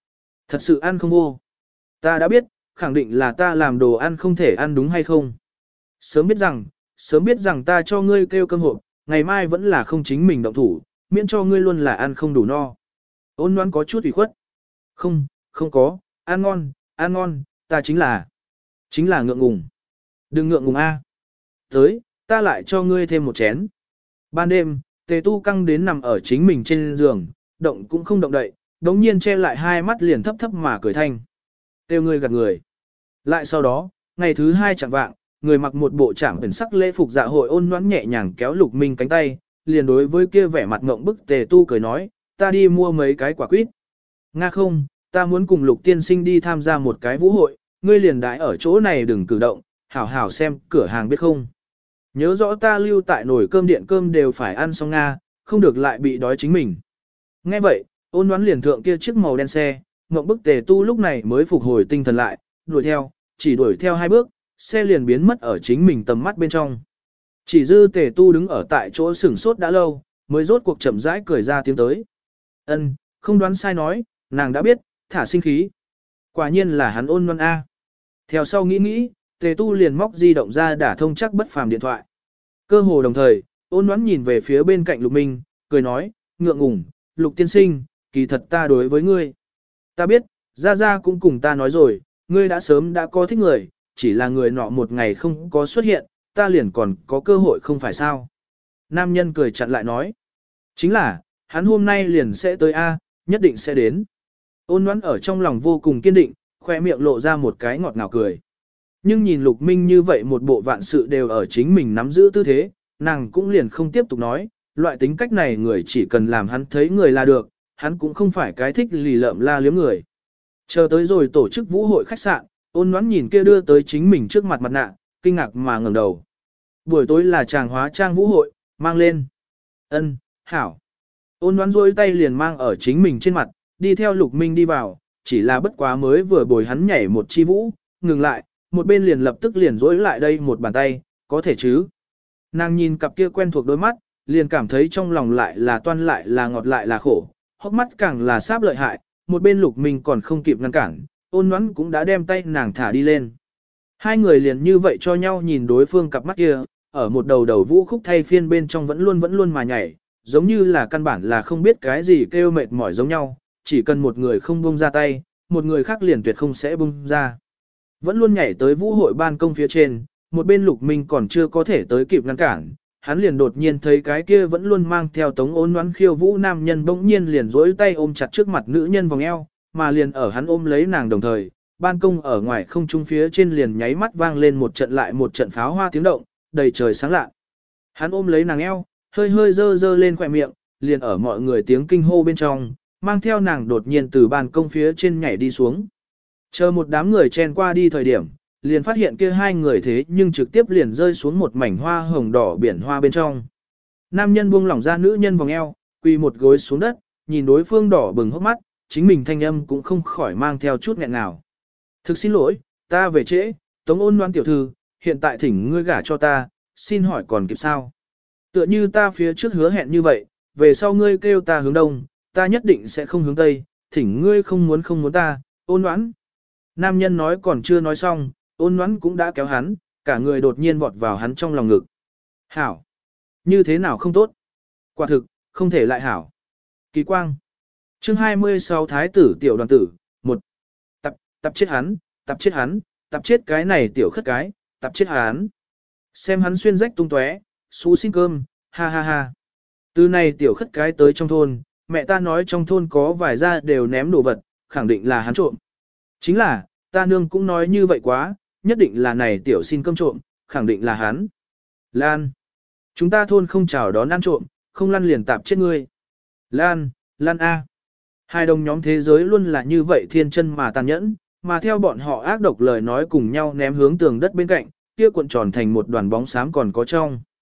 sự ăn không vô. Ta đã biết, khẳng định là ta làm đồ ăn không thể ăn đúng hay không. Sớm biết rằng ta cho ngươi kêu cơm hộp, ngày mai vẫn là không chính mình động thủ, miễn cho ngươi luôn là ăn không đủ no. Ôn Loan có chút ủy khuất. Không có, ăn ngon, ta chính là ngượng ngùng. Đừng ngượng ngùng a. Tới, ta lại cho ngươi thêm một chén. Ban đêm, Tề Tu căng đến nằm ở chính mình trên giường, động cũng không động đậy, đống nhiên che lại hai mắt liền thấp thấp mà cười thanh. Tiêu ngươi gạt người. Lại sau đó, ngày thứ hai chẳng vạng, người mặc một bộ trảm ẩn sắc lễ phục dạ hội ôn nhoãn nhẹ nhàng kéo Lục Minh cánh tay, liền đối với kia vẻ mặt ngộng bức Tề Tu cười nói, ta đi mua mấy cái quả quýt. Nga không, ta muốn cùng Lục tiên sinh đi tham gia một cái vũ hội, ngươi liền đãi ở chỗ này đừng cử động, hảo hảo xem cửa hàng biết không. Nhớ rõ ta lưu tại nồi cơm điện cơm đều phải ăn xong Nga, không được lại bị đói chính mình. Nghe vậy, ôn đoán liền thượng kia chiếc màu đen xe, ngộng bức Tề Tu lúc này mới phục hồi tinh thần lại, đuổi theo, chỉ đuổi theo 2 bước, xe liền biến mất ở chính mình tầm mắt bên trong. Chỉ dư Tề Tu đứng ở tại chỗ sửng sốt đã lâu, mới rốt cuộc chậm rãi cười ra tiếng tới. Ân, không đoán sai nói, nàng đã biết, thả sinh khí. Quả nhiên là hắn ôn đoán A. Theo sau nghĩ, Tề Tu liền móc di động ra đả thông chắc bất phàm điện thoại. Cơ hồ đồng thời, ôn đoán nhìn về phía bên cạnh Lục Minh, cười nói, ngượng ngùng, Lục tiên sinh, kỳ thật ta đối với ngươi. Ta biết, Gia Gia cũng cùng ta nói rồi, ngươi đã sớm đã có thích người, chỉ là người nọ một ngày không có xuất hiện, ta liền còn có cơ hội không phải sao. Nam nhân cười chặn lại nói, chính là, hắn hôm nay liền sẽ tới A, nhất định sẽ đến. Ôn đoán ở trong lòng vô cùng kiên định, khoe miệng lộ ra một cái ngọt ngào cười. Nhưng nhìn Lục Minh như vậy một bộ vạn sự đều ở chính mình nắm giữ tư thế, nàng cũng liền không tiếp tục nói, loại tính cách này người chỉ cần làm hắn thấy người là được, hắn cũng không phải cái thích lì lợm la liếm người. Chờ tới rồi tổ chức vũ hội khách sạn, ôn ngoãn nhìn kia đưa tới chính mình trước mặt mặt nạ, kinh ngạc mà ngẩng đầu. Buổi tối là chàng hóa trang vũ hội, mang lên. Ân, hảo. Ôn ngoãn rôi tay liền mang ở chính mình trên mặt, đi theo Lục Minh đi vào, chỉ là bất quá mới vừa bồi hắn nhảy một chi vũ, ngừng lại, một bên liền lập tức liền rỗi lại đây một bàn tay, có thể chứ. Nàng nhìn cặp kia quen thuộc đôi mắt, liền cảm thấy trong lòng lại là toan lại là ngọt lại là khổ, hốc mắt càng là sáp lợi hại, một bên Lục Minh còn không kịp ngăn cản, ôn ngoãn cũng đã đem tay nàng thả đi lên. Hai người liền như vậy cho nhau nhìn đối phương cặp mắt kia, ở một đầu đầu vũ khúc thay phiên bên trong vẫn luôn mà nhảy, giống như là căn bản là không biết cái gì kêu mệt mỏi giống nhau, chỉ cần một người không buông ra tay, một người khác liền tuyệt không sẽ buông ra. Vẫn luôn nhảy tới vũ hội ban công phía trên, một bên Lục Minh còn chưa có thể tới kịp ngăn cản, hắn liền đột nhiên thấy cái kia vẫn luôn mang theo tống ôn ngoãn khiêu vũ nam nhân bỗng nhiên liền duỗi tay ôm chặt trước mặt nữ nhân vòng eo, mà liền ở hắn ôm lấy nàng đồng thời, ban công ở ngoài không trung phía trên liền nháy mắt vang lên một trận lại một trận pháo hoa tiếng động, đầy trời sáng lạ. Hắn ôm lấy nàng eo, hơi hơi dơ dơ lên khỏe miệng, liền ở mọi người tiếng kinh hô bên trong, mang theo nàng đột nhiên từ ban công phía trên nhảy đi xuống. Chờ một đám người chen qua đi thời điểm, liền phát hiện kia hai người thế nhưng trực tiếp liền rơi xuống một mảnh hoa hồng đỏ biển hoa bên trong. Nam nhân buông lỏng ra nữ nhân vòng eo, quỳ một gối xuống đất, nhìn đối phương đỏ bừng hốc mắt, chính mình thanh âm cũng không khỏi mang theo chút nghẹn nào. Thực xin lỗi, ta về trễ, Tống ôn đoan tiểu thư, hiện tại thỉnh ngươi gả cho ta, xin hỏi còn kịp sao? Tựa như ta phía trước hứa hẹn như vậy, về sau ngươi kêu ta hướng đông, ta nhất định sẽ không hướng tây, thỉnh ngươi không muốn ta, ôn đoán. Nam nhân nói còn chưa nói xong, ôn đoán cũng đã kéo hắn, cả người đột nhiên vọt vào hắn trong lòng ngực. Hảo! Như thế nào không tốt? Quả thực, không thể lại hảo. Kỳ quang! Chương 26 Thái tử tiểu đoàn tử, 1. Tập chết hắn, tập chết hắn, tập chết cái này tiểu khất cái, tập chết hắn. Xem hắn xuyên rách tung tóe, xú xin cơm, ha ha ha. Từ này tiểu khất cái tới trong thôn, mẹ ta nói trong thôn có vài gia đều ném đồ vật, khẳng định là hắn trộm. Chính là, ta nương cũng nói như vậy quá, nhất định là này tiểu xin cơm trộm, khẳng định là hắn. Lan. Chúng ta thôn không chào đón ăn trộm, không lăn liền tạp chết ngươi. Lan, Lan A. Hai đồng nhóm thế giới luôn là như vậy thiên chân mà tàn nhẫn, mà theo bọn họ ác độc lời nói cùng nhau ném hướng tường đất bên cạnh, kia cuộn tròn thành một đoàn bóng xám còn có trong.